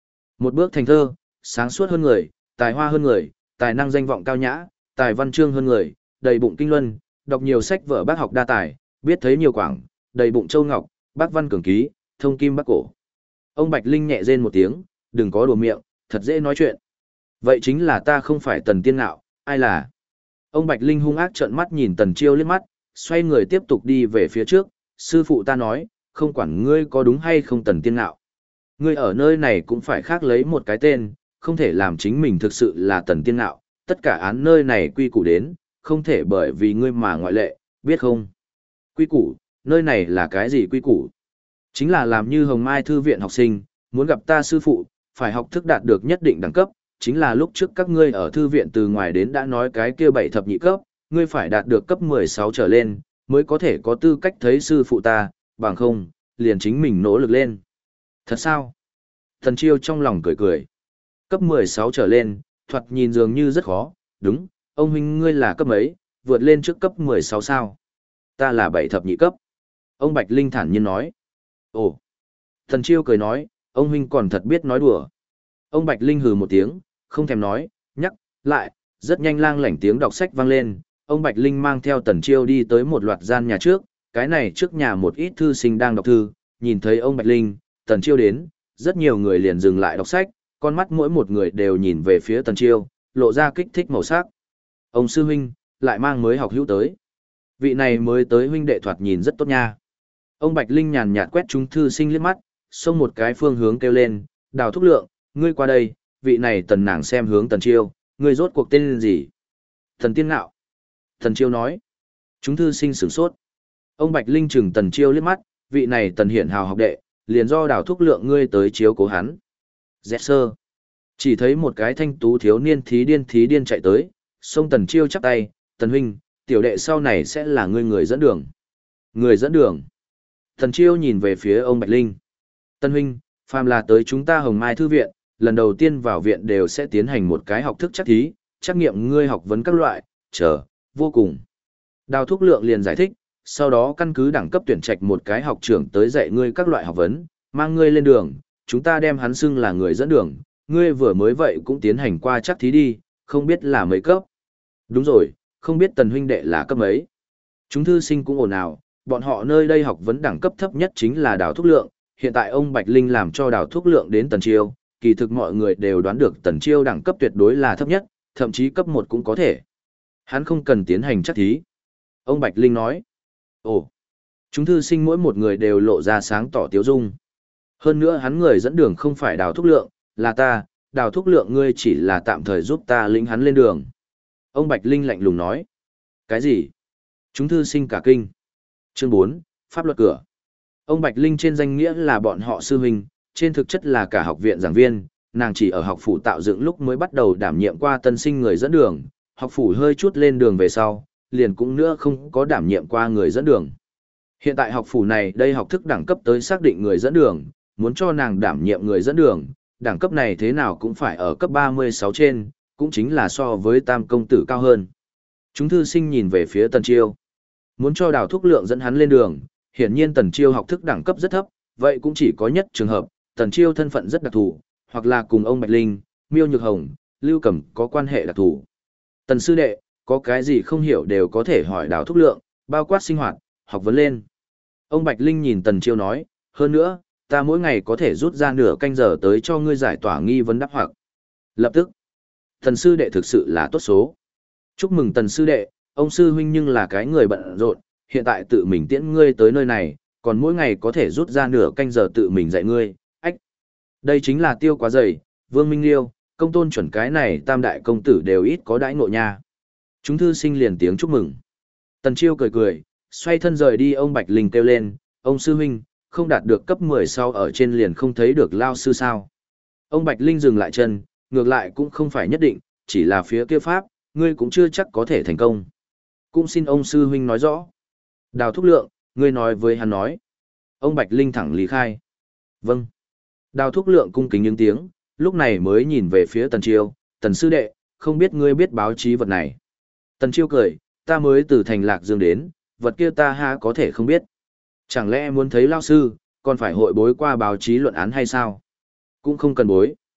Một bước thành thơ, sáng suốt hơn người, tài hoa hơn người, tài năng danh vọng cao nhã, tài văn chương hơn người, đầy bụng kinh luân, đọc nhiều sách vở bác học đa tài, biết thấy nhiều quảng, đầy bụng châu ngọc, bác văn cường ký, thông kim bác cổ. Ông Bạch Linh nhẹ rên một tiếng, đừng có đùa miệng, thật dễ nói chuyện. Vậy chính là ta không phải Tần Tiên Ngạo, ai là? Ông Bạch Linh hung ác trợn mắt nhìn Tần Chiêu liếc mắt, xoay người tiếp tục đi về phía trước, sư phụ ta nói, không quản ngươi có đúng hay không Tần Tiên Ngạo. Ngươi ở nơi này cũng phải khác lấy một cái tên, không thể làm chính mình thực sự là Tần Tiên Ngạo, tất cả án nơi này quy củ đến, không thể bởi vì ngươi mà ngoại lệ, biết không? Quy củ, nơi này là cái gì quy củ? Chính là làm như Hồng Mai Thư viện học sinh, muốn gặp ta sư phụ, phải học thức đạt được nhất định đẳng cấp, chính là lúc trước các ngươi ở thư viện từ ngoài đến đã nói cái kia 7 thập nhị cấp, ngươi phải đạt được cấp 16 trở lên, mới có thể có tư cách thấy sư phụ ta, bằng không, liền chính mình nỗ lực lên. Thật sao? Thần Chiêu trong lòng cười cười. Cấp 16 trở lên, thoạt nhìn dường như rất khó, đúng, ông huynh ngươi là cấp mấy, vượt lên trước cấp 16 sao? Ta là 7 thập nhị cấp. Ông Bạch Linh thản nhiên nói. Ồ. Thần Chiêu cười nói, ông huynh còn thật biết nói đùa. Ông Bạch Linh hừ một tiếng, không thèm nói, nhắc, lại, rất nhanh lang lảnh tiếng đọc sách vang lên. Ông Bạch Linh mang theo Tần Chiêu đi tới một loạt gian nhà trước, cái này trước nhà một ít thư sinh đang đọc thư, nhìn thấy ông Bạch Linh, Tần Chiêu đến, rất nhiều người liền dừng lại đọc sách, con mắt mỗi một người đều nhìn về phía Tần Chiêu, lộ ra kích thích màu sắc. Ông sư huynh, lại mang mới học hữu tới. Vị này mới tới huynh đệ thoạt nhìn rất tốt nha. Ông Bạch Linh nhàn nhạt quét chúng thư sinh liếc mắt, xông một cái phương hướng kêu lên, Đào Thúc Lượng, ngươi qua đây, vị này Tần nàng xem hướng Tần Chiêu, ngươi rốt cuộc tên gì? Tần Tiên Ngạo. Tần Chiêu nói. Chúng thư sinh sửng sốt. Ông Bạch Linh chừng Tần Chiêu liếc mắt, vị này Tần hiển hào học đệ, liền do Đào Thúc Lượng ngươi tới chiếu cố hắn. Dẹt sơ. Chỉ thấy một cái thanh tú thiếu niên thí điên chạy tới, xông Tần Chiêu chắp tay, Tần huynh, tiểu đệ sau này sẽ là ngươi người dẫn đường. Người dẫn đường. Tần Chiêu nhìn về phía ông Bạch Linh. Tần huynh, phàm là tới chúng ta Hồng Mai Thư viện, lần đầu tiên vào viện đều sẽ tiến hành một cái học thức trắc thí, trắc nghiệm ngươi học vấn các loại, vô cùng. Đào Thúc Lượng liền giải thích, sau đó căn cứ đẳng cấp tuyển trạch một cái học trưởng tới dạy ngươi các loại học vấn, mang ngươi lên đường, chúng ta đem hắn xưng là người dẫn đường, ngươi vừa mới vậy cũng tiến hành qua trắc thí đi, không biết là mấy cấp. Đúng rồi, không biết Tần huynh đệ là cấp mấy. Chúng thư sinh cũng ồn ào, bọn họ nơi đây học vấn đẳng cấp thấp nhất chính là Đào Thúc Lượng, hiện tại ông Bạch Linh làm cho Đào Thúc Lượng đến Tần Chiêu, kỳ thực mọi người đều đoán được Tần Chiêu đẳng cấp tuyệt đối là thấp nhất, thậm chí cấp 1 cũng có thể. Hắn không cần tiến hành trắc thí. Ông Bạch Linh nói. Ồ, chúng thư sinh mỗi một người đều lộ ra sáng tỏ tiếu dung. Hơn nữa hắn người dẫn đường không phải Đào Thúc Lượng, là ta, Đào Thúc Lượng ngươi chỉ là tạm thời giúp ta lĩnh hắn lên đường. Ông Bạch Linh lạnh lùng nói. Cái gì? Chúng thư sinh cả kinh. Chương 4, Pháp luật cửa. Ông Bạch Linh trên danh nghĩa là bọn họ sư huynh, trên thực chất là cả học viện giảng viên, nàng chỉ ở học phủ tạo dựng lúc mới bắt đầu đảm nhiệm qua tân sinh người dẫn đường, học phủ hơi chút lên đường về sau, liền cũng nữa không có đảm nhiệm qua người dẫn đường. Hiện tại học phủ này đây học thức đẳng cấp tới xác định người dẫn đường, muốn cho nàng đảm nhiệm người dẫn đường, đẳng cấp này thế nào cũng phải ở cấp 36 trên, cũng chính là so với tam công tử cao hơn. Chúng thư sinh nhìn về phía Tần Chiêu. Muốn cho Đào Thúc Lượng dẫn hắn lên đường, hiển nhiên Tần Chiêu học thức đẳng cấp rất thấp, vậy cũng chỉ có nhất trường hợp, Tần Chiêu thân phận rất đặc thù, hoặc là cùng ông Bạch Linh, Miêu Nhược Hồng, Lưu Cẩm có quan hệ đặc thù. Tần sư đệ, có cái gì không hiểu đều có thể hỏi Đào Thúc Lượng, bao quát sinh hoạt, học vấn lên. Ông Bạch Linh nhìn Tần Chiêu nói, hơn nữa, ta mỗi ngày có thể rút ra nửa canh giờ tới cho ngươi giải tỏa nghi vấn đáp hoặc. Lập tức, Tần sư đệ thực sự là tốt số. Chúc mừng Tần sư đệ, ông sư huynh nhưng là cái người bận rộn, hiện tại tự mình tiễn ngươi tới nơi này, còn mỗi ngày có thể rút ra nửa canh giờ tự mình dạy ngươi, ách. Đây chính là tiêu quá dày, Vương Minh Liêu, công tôn chuẩn cái này tam đại công tử đều ít có đãi ngộ nha. Chúng thư sinh liền tiếng chúc mừng. Tần Chiêu cười cười, xoay thân rời đi ông Bạch Linh kêu lên, ông sư huynh, không đạt được cấp 10 sau ở trên liền không thấy được lao sư sao. Ông Bạch Linh dừng lại chân, ngược lại cũng không phải nhất định, chỉ là phía kia pháp, ngươi cũng chưa chắc có thể thành công. Cũng xin ông sư huynh nói rõ. Đào Thúc Lượng, ngươi nói với hắn nói. Ông Bạch Linh thẳng lý khai. Vâng. Đào Thúc Lượng cung kính những tiếng, lúc này mới nhìn về phía Tần Chiêu, Tần sư đệ, không biết ngươi biết báo chí vật này. Tần Chiêu cười, ta mới từ thành Lạc Dương đến, vật kia ta ha có thể không biết. Chẳng lẽ muốn thấy lao sư, còn phải hội bối qua báo chí luận án hay sao? Cũng không cần bối.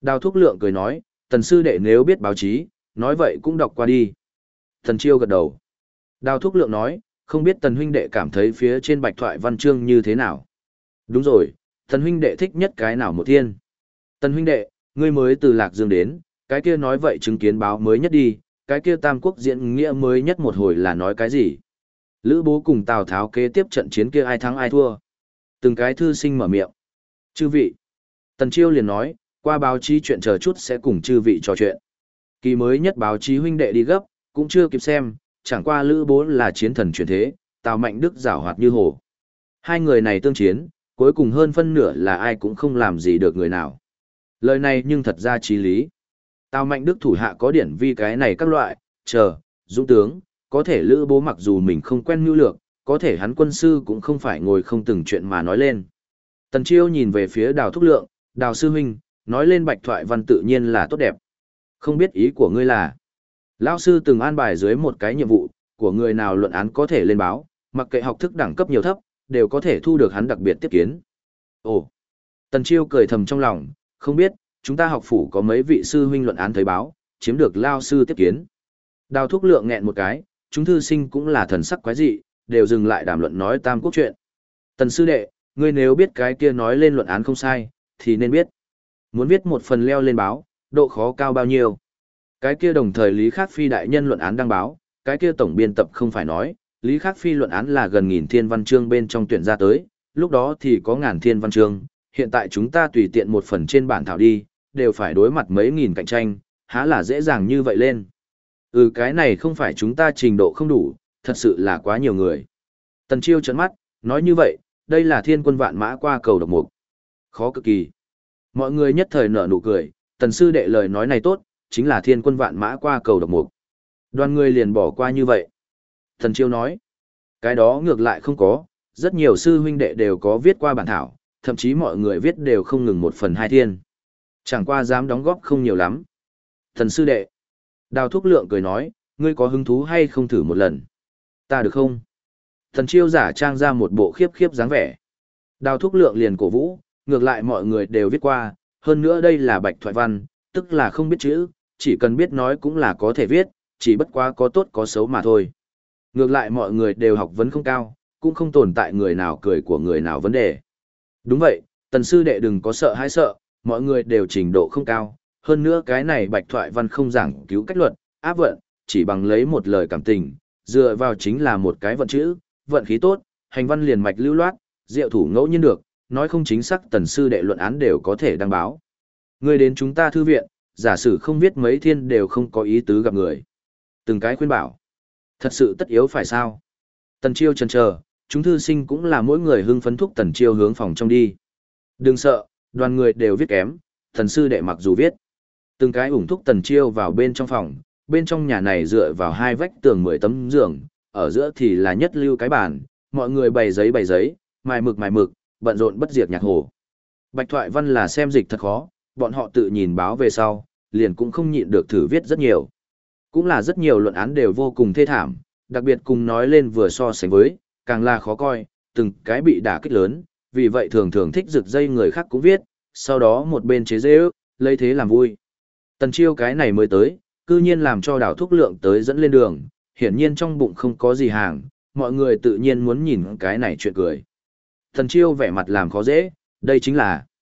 Đào Thúc Lượng cười nói, Tần sư đệ nếu biết báo chí, nói vậy cũng đọc qua đi. Tần Chiêu gật đầu. Đào Thúc Lượng nói, không biết Tần huynh đệ cảm thấy phía trên bạch thoại văn chương như thế nào. Đúng rồi, Tần huynh đệ thích nhất cái nào một thiên. Tần huynh đệ, ngươi mới từ Lạc Dương đến, cái kia nói vậy chứng kiến báo mới nhất đi, cái kia Tam Quốc diễn nghĩa mới nhất một hồi là nói cái gì? Lữ Bố cùng Tào Tháo kế tiếp trận chiến kia ai thắng ai thua? Từng cái thư sinh mở miệng. Chư vị. Tần Chiêu liền nói, qua báo chí chuyện chờ chút sẽ cùng chư vị trò chuyện. Kỳ mới nhất báo chí huynh đệ đi gấp, cũng chưa kịp xem, chẳng qua Lữ Bố là chiến thần chuyển thế, Tào Mạnh Đức giảo hoạt như hổ. Hai người này tương chiến, cuối cùng hơn phân nửa là ai cũng không làm gì được người nào. Lời này nhưng thật ra chí lý. Tào Mạnh Đức thủ hạ có điển vi cái này các loại, dũng tướng, có thể Lữ Bố mặc dù mình không quen mưu lược, có thể hắn quân sư cũng không phải ngồi không từng chuyện mà nói lên. Tần Chiêu nhìn về phía Đào Thúc Lượng, Đào sư huynh, nói lên bạch thoại văn tự nhiên là tốt đẹp. Không biết ý của ngươi là, lão sư từng an bài dưới một cái nhiệm vụ, của người nào luận án có thể lên báo, mặc kệ học thức đẳng cấp nhiều thấp, đều có thể thu được hắn đặc biệt tiếp kiến. Ồ, Tần Chiêu cười thầm trong lòng, không biết, chúng ta học phủ có mấy vị sư huynh luận án thấy báo, chiếm được lao sư tiếp kiến. Đào Thúc Lượng nghẹn một cái, chúng thư sinh cũng là thần sắc quái dị, đều dừng lại đàm luận nói Tam Quốc chuyện. Tần sư đệ, ngươi nếu biết cái kia nói lên luận án không sai, thì nên biết. Muốn viết một phần leo lên báo, độ khó cao bao nhiêu. Cái kia đồng thời Lý Khắc Phi đại nhân luận án đăng báo, cái kia tổng biên tập không phải nói, Lý Khắc Phi luận án là gần 1000 thiên văn chương bên trong tuyển ra tới, lúc đó thì có 1000 thiên văn chương, hiện tại chúng ta tùy tiện một phần trên bản thảo đi, đều phải đối mặt mấy nghìn cạnh tranh, há là dễ dàng như vậy lên. Cái này không phải chúng ta trình độ không đủ, thật sự là quá nhiều người. Tần Chiêu trợn mắt, nói như vậy, đây là thiên quân vạn mã qua cầu độc mục. Khó cực kỳ. Mọi người nhất thời nở nụ cười, Tần sư đệ lời nói này tốt, chính là thiên quân vạn mã qua cầu độc mục. Đoàn người liền bỏ qua như vậy. Tần Chiêu nói, cái đó ngược lại không có, rất nhiều sư huynh đệ đều có viết qua bản thảo, thậm chí mọi người viết đều không ngừng 1/2 thiên. Chẳng qua dám đóng góp không nhiều lắm. Tần sư đệ. Đào Thúc Lượng cười nói, ngươi có hứng thú hay không thử một lần? Ta được không? Tần Chiêu giả trang ra một bộ khiếp khiếp dáng vẻ. Đào Thúc Lượng liền cổ vũ, ngược lại mọi người đều viết qua, hơn nữa đây là bạch thoại văn, tức là không biết chữ, chỉ cần biết nói cũng là có thể viết, chỉ bất quá có tốt có xấu mà thôi. Ngược lại mọi người đều học vấn không cao, cũng không tồn tại người nào cười của người nào vấn đề. Đúng vậy, Tần sư đệ đừng có sợ hãi sợ, mọi người đều trình độ không cao, hơn nữa cái này bạch thoại văn không giảng cứu cách luật, áp vận, chỉ bằng lấy một lời cảm tình, dựa vào chính là một cái vận chữ, vận khí tốt, hành văn liền mạch lưu loát, diệu thủ ngẫu nhiên được, nói không chính xác Tần sư đệ luận án đều có thể đăng báo. Người đến chúng ta thư viện, giả sử không viết mấy thiên đều không có ý tứ gặp người. Từng cái khuyên bảo. Thật sự tất yếu phải sao? Tần Chiêu chần chờ, chúng thư sinh cũng là mỗi người hưng phấn thúc Tần Chiêu hướng phòng trong đi. Đừng sợ, đoàn người đều viết kém, Tần sư đệ mặc dù viết. Từng cái ủng thúc Tần Chiêu vào bên trong phòng, bên trong nhà này dựa vào hai vách tường 10 tấm giường, ở giữa thì là nhất lưu cái bàn, mọi người bày giấy, mài mực, bận rộn bất diệt nhạc hồ. Bạch thoại văn là xem dịch thật khó, bọn họ tự nhìn báo về sau, liền cũng không nhịn được thử viết rất nhiều. Cũng là rất nhiều luận án đều vô cùng thê thảm, đặc biệt cùng nói lên vừa so sánh với, càng là khó coi, từng cái bị đả kích lớn, vì vậy thường thường thích rực dây người khác cũng viết, sau đó một bên chế giễu, lấy thế làm vui. Tần Chiêu cái này mới tới, cư nhiên làm cho Đào Thúc Lượng tới dẫn lên đường, hiển nhiên trong bụng không có gì hàng, mọi người tự nhiên muốn nhìn cái này chuyện cười. Tần Chiêu vẻ mặt làm khó dễ, đây chính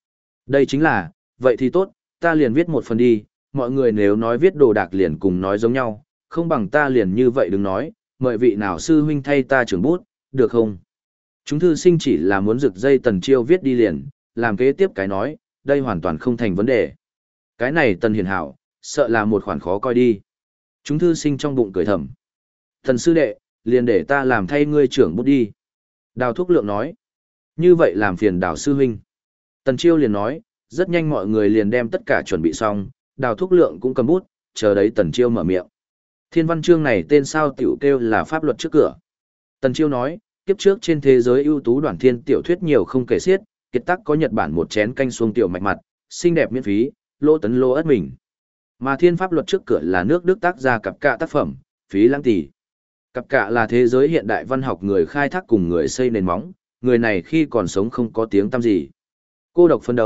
là, vậy thì tốt, ta liền viết một phần đi, mọi người nếu nói viết đồ đạc liền cùng nói giống nhau, không bằng ta liền như vậy đừng nói, mời vị nào sư huynh thay ta trưởng bút, được không? Chúng thư sinh chỉ là muốn rực dây Tần Chiêu viết đi liền, làm kế tiếp cái nói, đây hoàn toàn không thành vấn đề. Cái này Tần Hiền Hảo, sợ là một khoản khó coi đi. Chúng thư sinh trong bụng cười thầm. Tần sư đệ, liền để ta làm thay ngươi trưởng bút đi. Đào Thúc Lượng nói. Như vậy làm phiền Đào sư huynh. Tần Chiêu liền nói, rất nhanh mọi người liền đem tất cả chuẩn bị xong, Đào Thúc Lượng cũng cầm bút, chờ đấy Tần Chiêu mở miệng. Thiên văn chương này tên sao tiểu kêu là pháp luật trước cửa. Tần Chiêu nói, kiếp trước trên thế giới ưu tú đoạn thiên tiểu thuyết nhiều không kể xiết, kiệt tác có Nhật Bản một chén canh xuông tiểu mạch mặt, xinh đẹp miễn phí, lô tấn lô ất mình. Mà thiên pháp luật trước cửa là nước Đức tác gia cặp cạ tác phẩm, phí lãng tỷ. Cặp cạ là thế giới hiện đại văn học người khai thác cùng người xây nền móng, người này khi còn sống không có tiếng tăm gì. Cô độc phân đấu,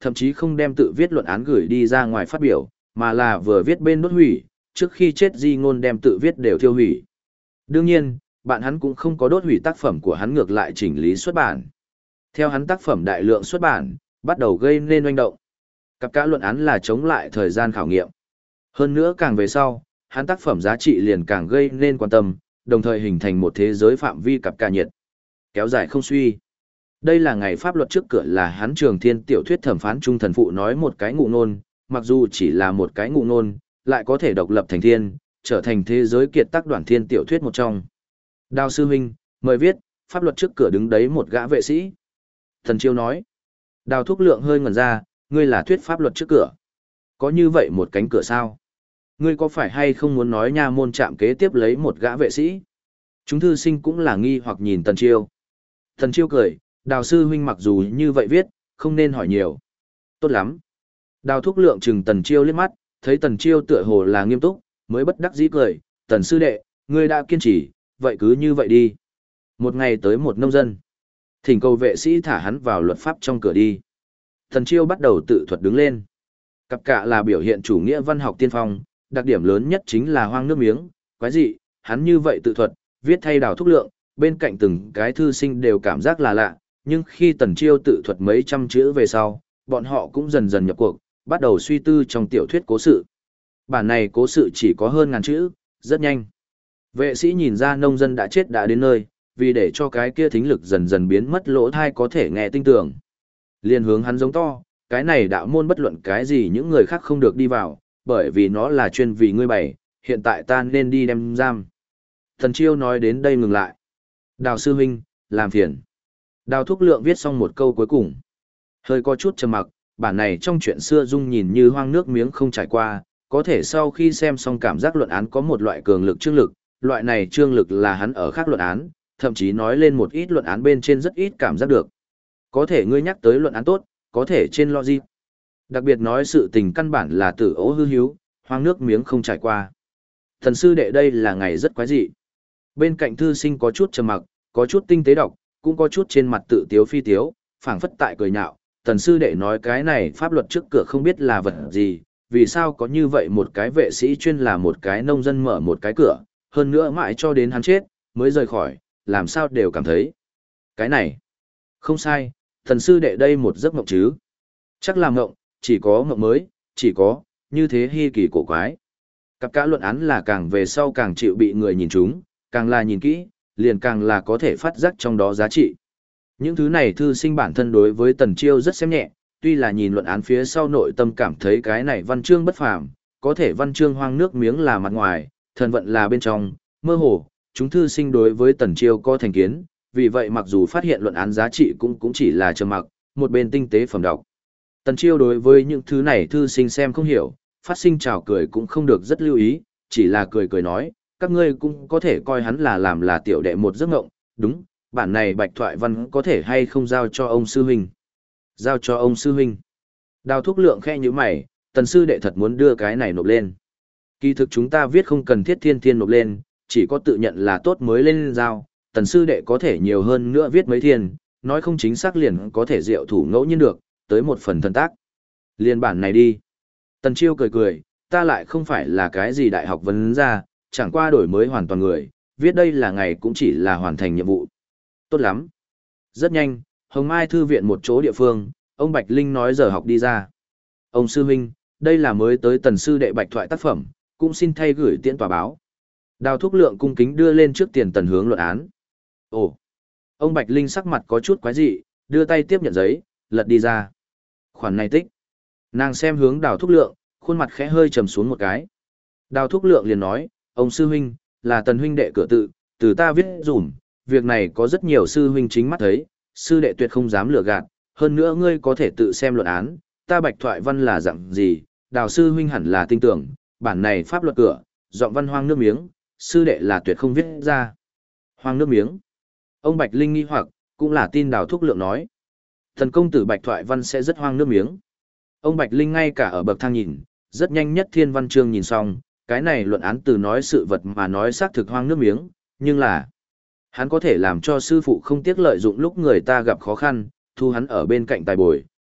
thậm chí không đem tự viết luận án gửi đi ra ngoài phát biểu, mà là vừa viết bên đốt hủy, trước khi chết di ngôn đem tự viết đều thiêu hủy. Đương nhiên, bạn hắn cũng không có đốt hủy tác phẩm của hắn, ngược lại chỉnh lý xuất bản. Theo hắn tác phẩm đại lượng xuất bản, bắt đầu gây nên oanh động. Cặp cả luận án là chống lại thời gian khảo nghiệm. Hơn nữa càng về sau, hắn tác phẩm giá trị liền càng gây nên quan tâm, đồng thời hình thành một thế giới phạm vi cặp cả nhiệt. Kéo dài không suy. Đây là ngày pháp luật trước cửa là hắn Trường Thiên tiểu thuyết thẩm phán trung thần phụ nói một cái ngụ ngôn, mặc dù chỉ là một cái ngụ ngôn, lại có thể độc lập thành thiên, trở thành thế giới kiệt tác đoạn thiên tiểu thuyết một trong. Đào sư huynh, mời viết, pháp luật trước cửa đứng đấy một gã vệ sĩ. Thần Chiêu nói. Đào Thúc Lượng hơi ngẩn ra, ngươi là thuyết pháp luật trước cửa. Có như vậy một cánh cửa sao? Ngươi có phải hay không muốn nói nha môn trạm kế tiếp lấy một gã vệ sĩ? Chúng thư sinh cũng là nghi hoặc nhìn Tần Chiêu. Tần Chiêu cười, Đào sư huynh mặc dù như vậy viết, không nên hỏi nhiều. Tốt lắm. Đào Thúc Lượng chừng Tần Chiêu liếc mắt, thấy Tần Chiêu tựa hồ là nghiêm túc, mới bất đắc dĩ cười, Tần sư đệ, ngươi đã kiên trì, vậy cứ như vậy đi. Một ngày tới một nông dân. Thỉnh cầu vệ sĩ thả hắn vào luật pháp trong cửa đi. Tần Chiêu bắt đầu tự thuật đứng lên. Cặp cả là biểu hiện chủ nghĩa văn học tiên phong, đặc điểm lớn nhất chính là hoang nước miếng, quái dị, hắn như vậy tự thuật, viết thay Đào Thúc Lượng, bên cạnh từng cái thư sinh đều cảm giác là lạ, nhưng khi Tần Chiêu tự thuật mấy trăm chữ về sau, bọn họ cũng dần dần nhập cuộc, bắt đầu suy tư trong tiểu thuyết cố sự. Bản này cố sự chỉ có hơn ngàn chữ, rất nhanh. Vệ sĩ nhìn ra nông dân đã chết đã đến nơi, vì để cho cái kia thính lực dần dần biến mất lỗ thai có thể nghe tinh tường. Liên hướng hắn giống to, cái này đạo môn bất luận cái gì những người khác không được đi vào, bởi vì nó là chuyên vì ngươi bày, hiện tại ta nên đi đem giam. Thần Chiêu nói đến đây ngừng lại. Đào sư huynh, làm phiền. Đào Thúc Lượng viết xong một câu cuối cùng. Hơi có chút trầm mặc, bản này trong chuyện xưa dung nhìn như hoang nước miếng không trải qua, có thể sau khi xem xong cảm giác luận án có một loại cường lực chương lực, loại này chương lực là hắn ở khác luận án, thậm chí nói lên một ít luận án bên trên rất ít cảm giác được. Có thể ngươi nhắc tới luận án tốt, có thể trên logic. Đặc biệt nói sự tình căn bản là tử ố hư hiếu, hoang nước miếng không trải qua. Thần sư đệ đây là ngày rất quái dị. Bên cạnh thư sinh có chút trầm mặc, có chút tinh tế đọc, cũng có chút trên mặt tự tiếu phi tiếu, phảng phất tại cười nhạo. Thần sư đệ nói cái này pháp luật trước cửa không biết là vật gì, vì sao có như vậy một cái vệ sĩ chuyên là một cái nông dân mở một cái cửa, hơn nữa mãi cho đến hắn chết, mới rời khỏi, làm sao đều cảm thấy. Cái này, không sai, thần sư đệ đây một giấc mộng chứ. Chắc là mộng, chỉ có mộng mới, chỉ có, như thế hy kỳ cổ quái. Cặp cả luận án là càng về sau càng chịu bị người nhìn trúng, càng là nhìn kỹ, liền càng là có thể phát giác trong đó giá trị. Những thứ này thư sinh bản thân đối với Tần Chiêu rất xem nhẹ, tuy là nhìn luận án phía sau nội tâm cảm thấy cái này văn chương bất phàm, có thể văn chương hoang nước miếng là mặt ngoài, thần vận là bên trong, mơ hồ, chúng thư sinh đối với Tần Chiêu có thành kiến, vì vậy mặc dù phát hiện luận án giá trị cũng chỉ là trầm mặc, một bên tinh tế phẩm đọc. Tần Chiêu đối với những thứ này thư sinh xem không hiểu, phát sinh chào cười cũng không được rất lưu ý, chỉ là cười cười nói, các ngươi cũng có thể coi hắn là làm là tiểu đệ một giấc ngộng, đúng, bản này bạch thoại văn có thể hay không giao cho ông sư huynh. Giao cho ông sư huynh. Đào Thúc Lượng khẽ như mày, Tần sư đệ thật muốn đưa cái này nộp lên. Kỳ thực chúng ta viết không cần thiết thiên thiên nộp lên, chỉ có tự nhận là tốt mới lên giao, Tần sư đệ có thể nhiều hơn nữa viết mấy thiên, nói không chính xác liền có thể diệu thủ ngẫu nhiên được, tới một phần thân tác. Liên bản này đi. Tần Chiêu cười cười, ta lại không phải là cái gì đại học vấn ra, chẳng qua đổi mới hoàn toàn người, viết đây là ngày cũng chỉ là hoàn thành nhiệm vụ. Tốt lắm. Rất nhanh, Hồng Mai thư viện một chỗ địa phương, ông Bạch Linh nói giờ học đi ra. Ông sư huynh, đây là mới tới Tần sư đệ bạch thoại tác phẩm, cũng xin thay gửi tiễn tòa báo. Đào Thúc Lượng cung kính đưa lên trước tiền Tần hướng luận án. Ồ. Ông Bạch Linh sắc mặt có chút quái dị, đưa tay tiếp nhận giấy, lật đi ra. Khoản này tích. Nàng xem hướng Đào Thúc Lượng, khuôn mặt khẽ hơi trầm xuống một cái. Đào Thúc Lượng liền nói, ông sư huynh, là Tần huynh đệ cửa tự, từ ta viết dùm, việc này có rất nhiều sư huynh chính mắt thấy, sư đệ tuyệt không dám lừa gạt, hơn nữa ngươi có thể tự xem luận án, ta bạch thoại văn là dạng gì, Đào sư huynh hẳn là tin tưởng, bản này pháp luật cửa, giọng văn hoang nước miếng, sư đệ là tuyệt không viết ra. Hoang nước miếng. Ông Bạch Linh nghi hoặc, cũng là tin Đào Thúc Lượng nói. Thần công tử bạch thoại văn sẽ rất hoang nước miếng. Ông Bạch Linh ngay cả ở bậc thang nhìn, rất nhanh nhất thiên văn chương nhìn xong, cái này luận án từ nói sự vật mà nói xác thực hoang nước miếng, nhưng là hắn có thể làm cho sư phụ không tiếc lợi dụng lúc người ta gặp khó khăn, thu hắn ở bên cạnh tài bồi,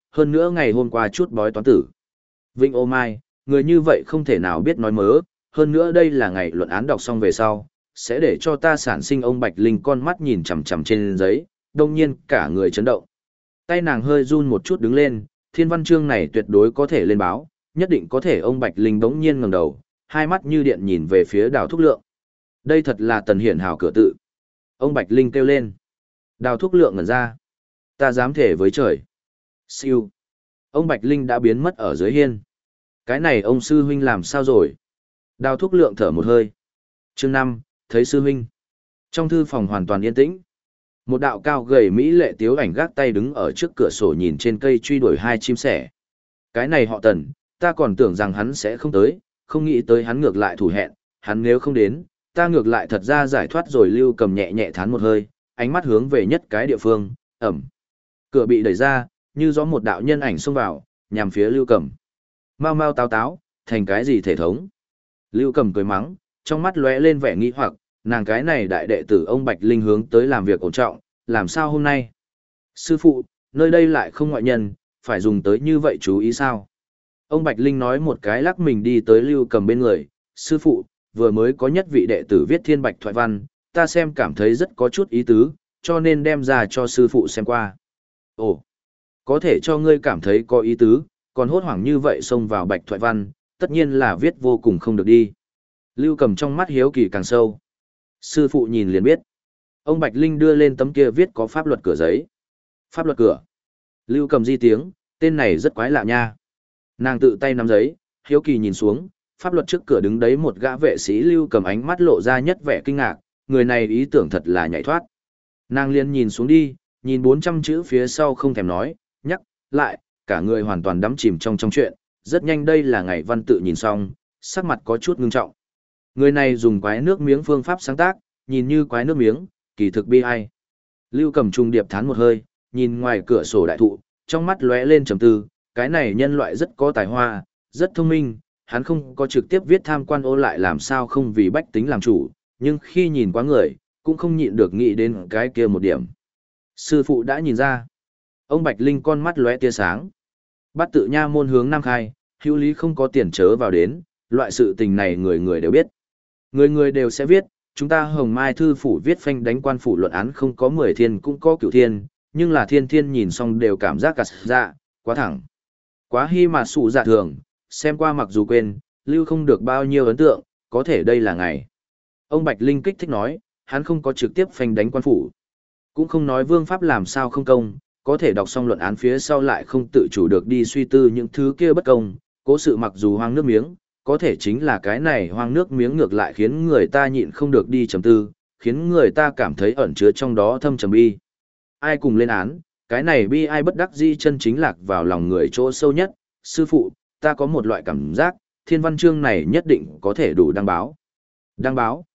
hơn nữa ngày hôm qua chút bói toán tử. Vinh ô mai, người như vậy không thể nào biết nói mớ, hơn nữa đây là ngày luận án đọc xong về sau, sẽ để cho ta sản sinh ông Bạch Linh con mắt nhìn chằm chằm trên giấy, đông nhiên cả người chấn động. Tay nàng hơi run một chút đứng lên, thiên văn chương này tuyệt đối có thể lên báo, nhất định có thể. Ông Bạch Linh bỗng nhiên ngẩng đầu, hai mắt như điện nhìn về phía Đào Thúc Lượng. Đây thật là Tần Hiển Hào cửa tự. Ông Bạch Linh kêu lên. Đào Thúc Lượng ngẩn ra. Ta dám thể với trời. Siêu. Ông Bạch Linh đã biến mất ở dưới hiên. Cái này ông sư huynh làm sao rồi? Đào Thúc Lượng thở một hơi. Chương 5, thấy sư huynh. Trong thư phòng hoàn toàn yên tĩnh. Một đạo cao gầy mỹ lệ tiếu ảnh gác tay đứng ở trước cửa sổ nhìn trên cây truy đuổi hai chim sẻ. Cái này họ Tần, ta còn tưởng rằng hắn sẽ không tới, không nghĩ tới hắn ngược lại thủ hẹn, hắn nếu không đến, ta ngược lại thật ra giải thoát rồi. Lưu Cầm nhẹ nhẹ thán một hơi, ánh mắt hướng về nhất cái địa phương, ẩm. Cửa bị đẩy ra, như gió một đạo nhân ảnh xông vào, nhằm phía Lưu Cầm. Mau mau táo táo, thành cái gì thể thống? Lưu Cầm cười mắng, trong mắt lóe lên vẻ nghi hoặc, nàng cái này đại đệ tử ông Bạch Linh hướng tới làm việc ổn trọng, làm sao hôm nay? Sư phụ, nơi đây lại không ngoại nhân, phải dùng tới như vậy chú ý sao? Ông Bạch Linh nói một cái lắc mình đi tới Lưu Cầm bên người, sư phụ, vừa mới có nhất vị đệ tử viết thiên bạch thoại văn, ta xem cảm thấy rất có chút ý tứ, cho nên đem ra cho sư phụ xem qua. Ồ, có thể cho ngươi cảm thấy có ý tứ, còn hốt hoảng như vậy xông vào bạch thoại văn, tất nhiên là viết vô cùng không được đi. Lưu Cầm trong mắt hiếu kỳ càng sâu. Sư phụ nhìn liền biết. Ông Bạch Linh đưa lên tấm kia viết có pháp luật cửa giấy. Pháp luật cửa. Lưu Cầm di tiếng, tên này rất quái lạ nha. Nàng tự tay nắm giấy, hiếu kỳ nhìn xuống, pháp luật trước cửa đứng đấy một gã vệ sĩ. Lưu Cầm ánh mắt lộ ra nhất vẻ kinh ngạc, người này ý tưởng thật là nhảy thoát. Nàng liền nhìn xuống đi, nhìn 400 chữ phía sau không thèm nói, nhắc, lại, cả người hoàn toàn đắm chìm trong chuyện. Rất nhanh đây là ngày văn tự nhìn xong, sắc mặt có chút ngưng trọng. Người này dùng quái nước miếng phương pháp sáng tác, nhìn như quái nước miếng, kỳ thực bi ai. Lưu Cầm trung điệp thán một hơi, nhìn ngoài cửa sổ đại thụ, trong mắt lóe lên trầm tư, cái này nhân loại rất có tài hoa, rất thông minh, hắn không có trực tiếp viết tham quan ô lại làm sao không vì bách tính làm chủ, nhưng khi nhìn quá người, cũng không nhịn được nghĩ đến cái kia một điểm. Sư phụ đã nhìn ra. Ông Bạch Linh con mắt lóe tia sáng. Bát tự nha môn hướng Nam Khai, hữu lý không có tiền chớ vào đến, loại sự tình này người người đều biết. Người người đều sẽ viết, chúng ta Hồng Mai thư phủ viết phanh đánh quan phủ luận án không có 10 thiên cũng có cửu thiên, nhưng là thiên thiên nhìn xong đều cảm giác cặt dạ, quá thẳng. Quá hy mà sụ dạ thường, xem qua mặc dù quên, lưu không được bao nhiêu ấn tượng, có thể đây là ngày. Ông Bạch Linh kích thích nói, hắn không có trực tiếp phanh đánh quan phủ. Cũng không nói vương pháp làm sao không công, có thể đọc xong luận án phía sau lại không tự chủ được đi suy tư những thứ kia bất công, cố sự mặc dù hoang nước miếng, có thể chính là cái này hoang nước miếng ngược lại khiến người ta nhịn không được đi trầm tư, khiến người ta cảm thấy ẩn chứa trong đó thâm trầm bi. Ai cùng lên án, cái này bi ai bất đắc dĩ chân chính lạc vào lòng người chỗ sâu nhất. Sư phụ, ta có một loại cảm giác, thiên văn chương này nhất định có thể đủ đăng báo. Đăng báo?